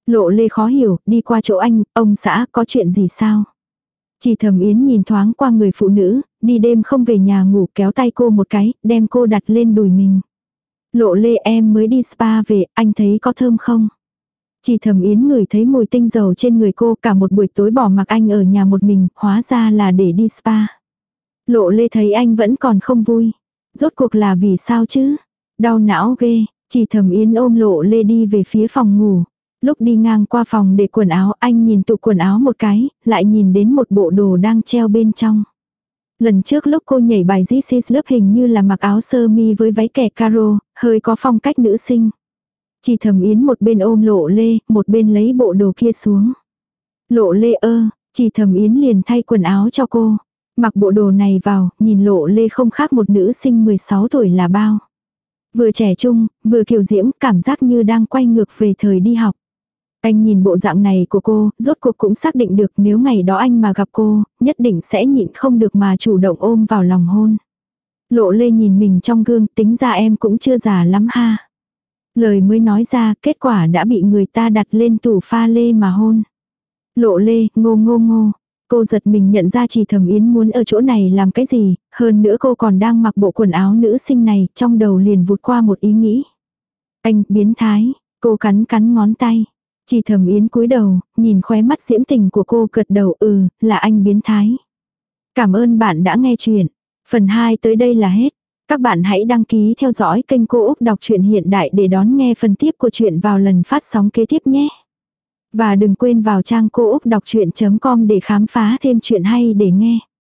Lộ Lê khó hiểu, đi qua chỗ anh, ông xã có chuyện gì sao? Chỉ Thẩm Yến nhìn thoáng qua người phụ nữ, đi đêm không về nhà ngủ, kéo tay cô một cái, đem cô đặt lên đùi mình. Lộ Lê, em mới đi spa về, anh thấy có thơm không? Chỉ Thẩm Yến ngửi thấy mùi tinh dầu trên người cô, cả một buổi tối bỏ mặc anh ở nhà một mình, hóa ra là để đi spa. Lộ Lê thấy anh vẫn còn không vui. Rốt cuộc là vì sao chứ? Đau não ghê. Chỉ Thẩm Yến ôm Lộ Lê đi về phía phòng ngủ. Lúc đi ngang qua phòng để quần áo, anh nhìn tủ quần áo một cái, lại nhìn đến một bộ đồ đang treo bên trong. Lần trước lúc cô nhảy bài This is Love hình như là mặc áo sơ mi với váy kẻ caro, hơi có phong cách nữ sinh. Chỉ Thẩm Yến một bên ôm Lộ Lê, một bên lấy bộ đồ kia xuống. Lộ Lê Chỉ Thẩm Yến liền thay quần áo cho cô. Mặc bộ đồ này vào, nhìn Lộ Lê không khác một nữ sinh 16 tuổi là bao. Vừa trẻ trung, vừa kiều diễm, cảm giác như đang quay ngược về thời đi học. Anh nhìn bộ dạng này của cô, rốt cuộc cũng xác định được nếu ngày đó anh mà gặp cô, nhất định sẽ nhịn không được mà chủ động ôm vào lòng hôn. Lộ Lê nhìn mình trong gương, tính ra em cũng chưa già lắm ha. Lời mới nói ra, kết quả đã bị người ta đặt lên tủ pha lê mà hôn. Lộ Lê, ngô. Cô giật mình nhận ra Chỉ Thẩm Yến muốn ở chỗ này làm cái gì, hơn nữa cô còn đang mặc bộ quần áo nữ sinh này, trong đầu liền vụt qua một ý nghĩ. Anh, biến thái, cô cắn ngón tay. Chỉ Thẩm Yến cúi đầu, nhìn khóe mắt diễm tình của cô, gật đầu, là anh biến thái. Cảm ơn bạn đã nghe chuyện. Phần 2 tới đây là hết. Các bạn hãy đăng ký theo dõi kênh Cô Úc Đọc truyện Hiện Đại để đón nghe phần tiếp của chuyện vào lần phát sóng kế tiếp nhé. Và đừng quên vào trang cô úc đọc chuyện.com để khám phá thêm chuyện hay để nghe.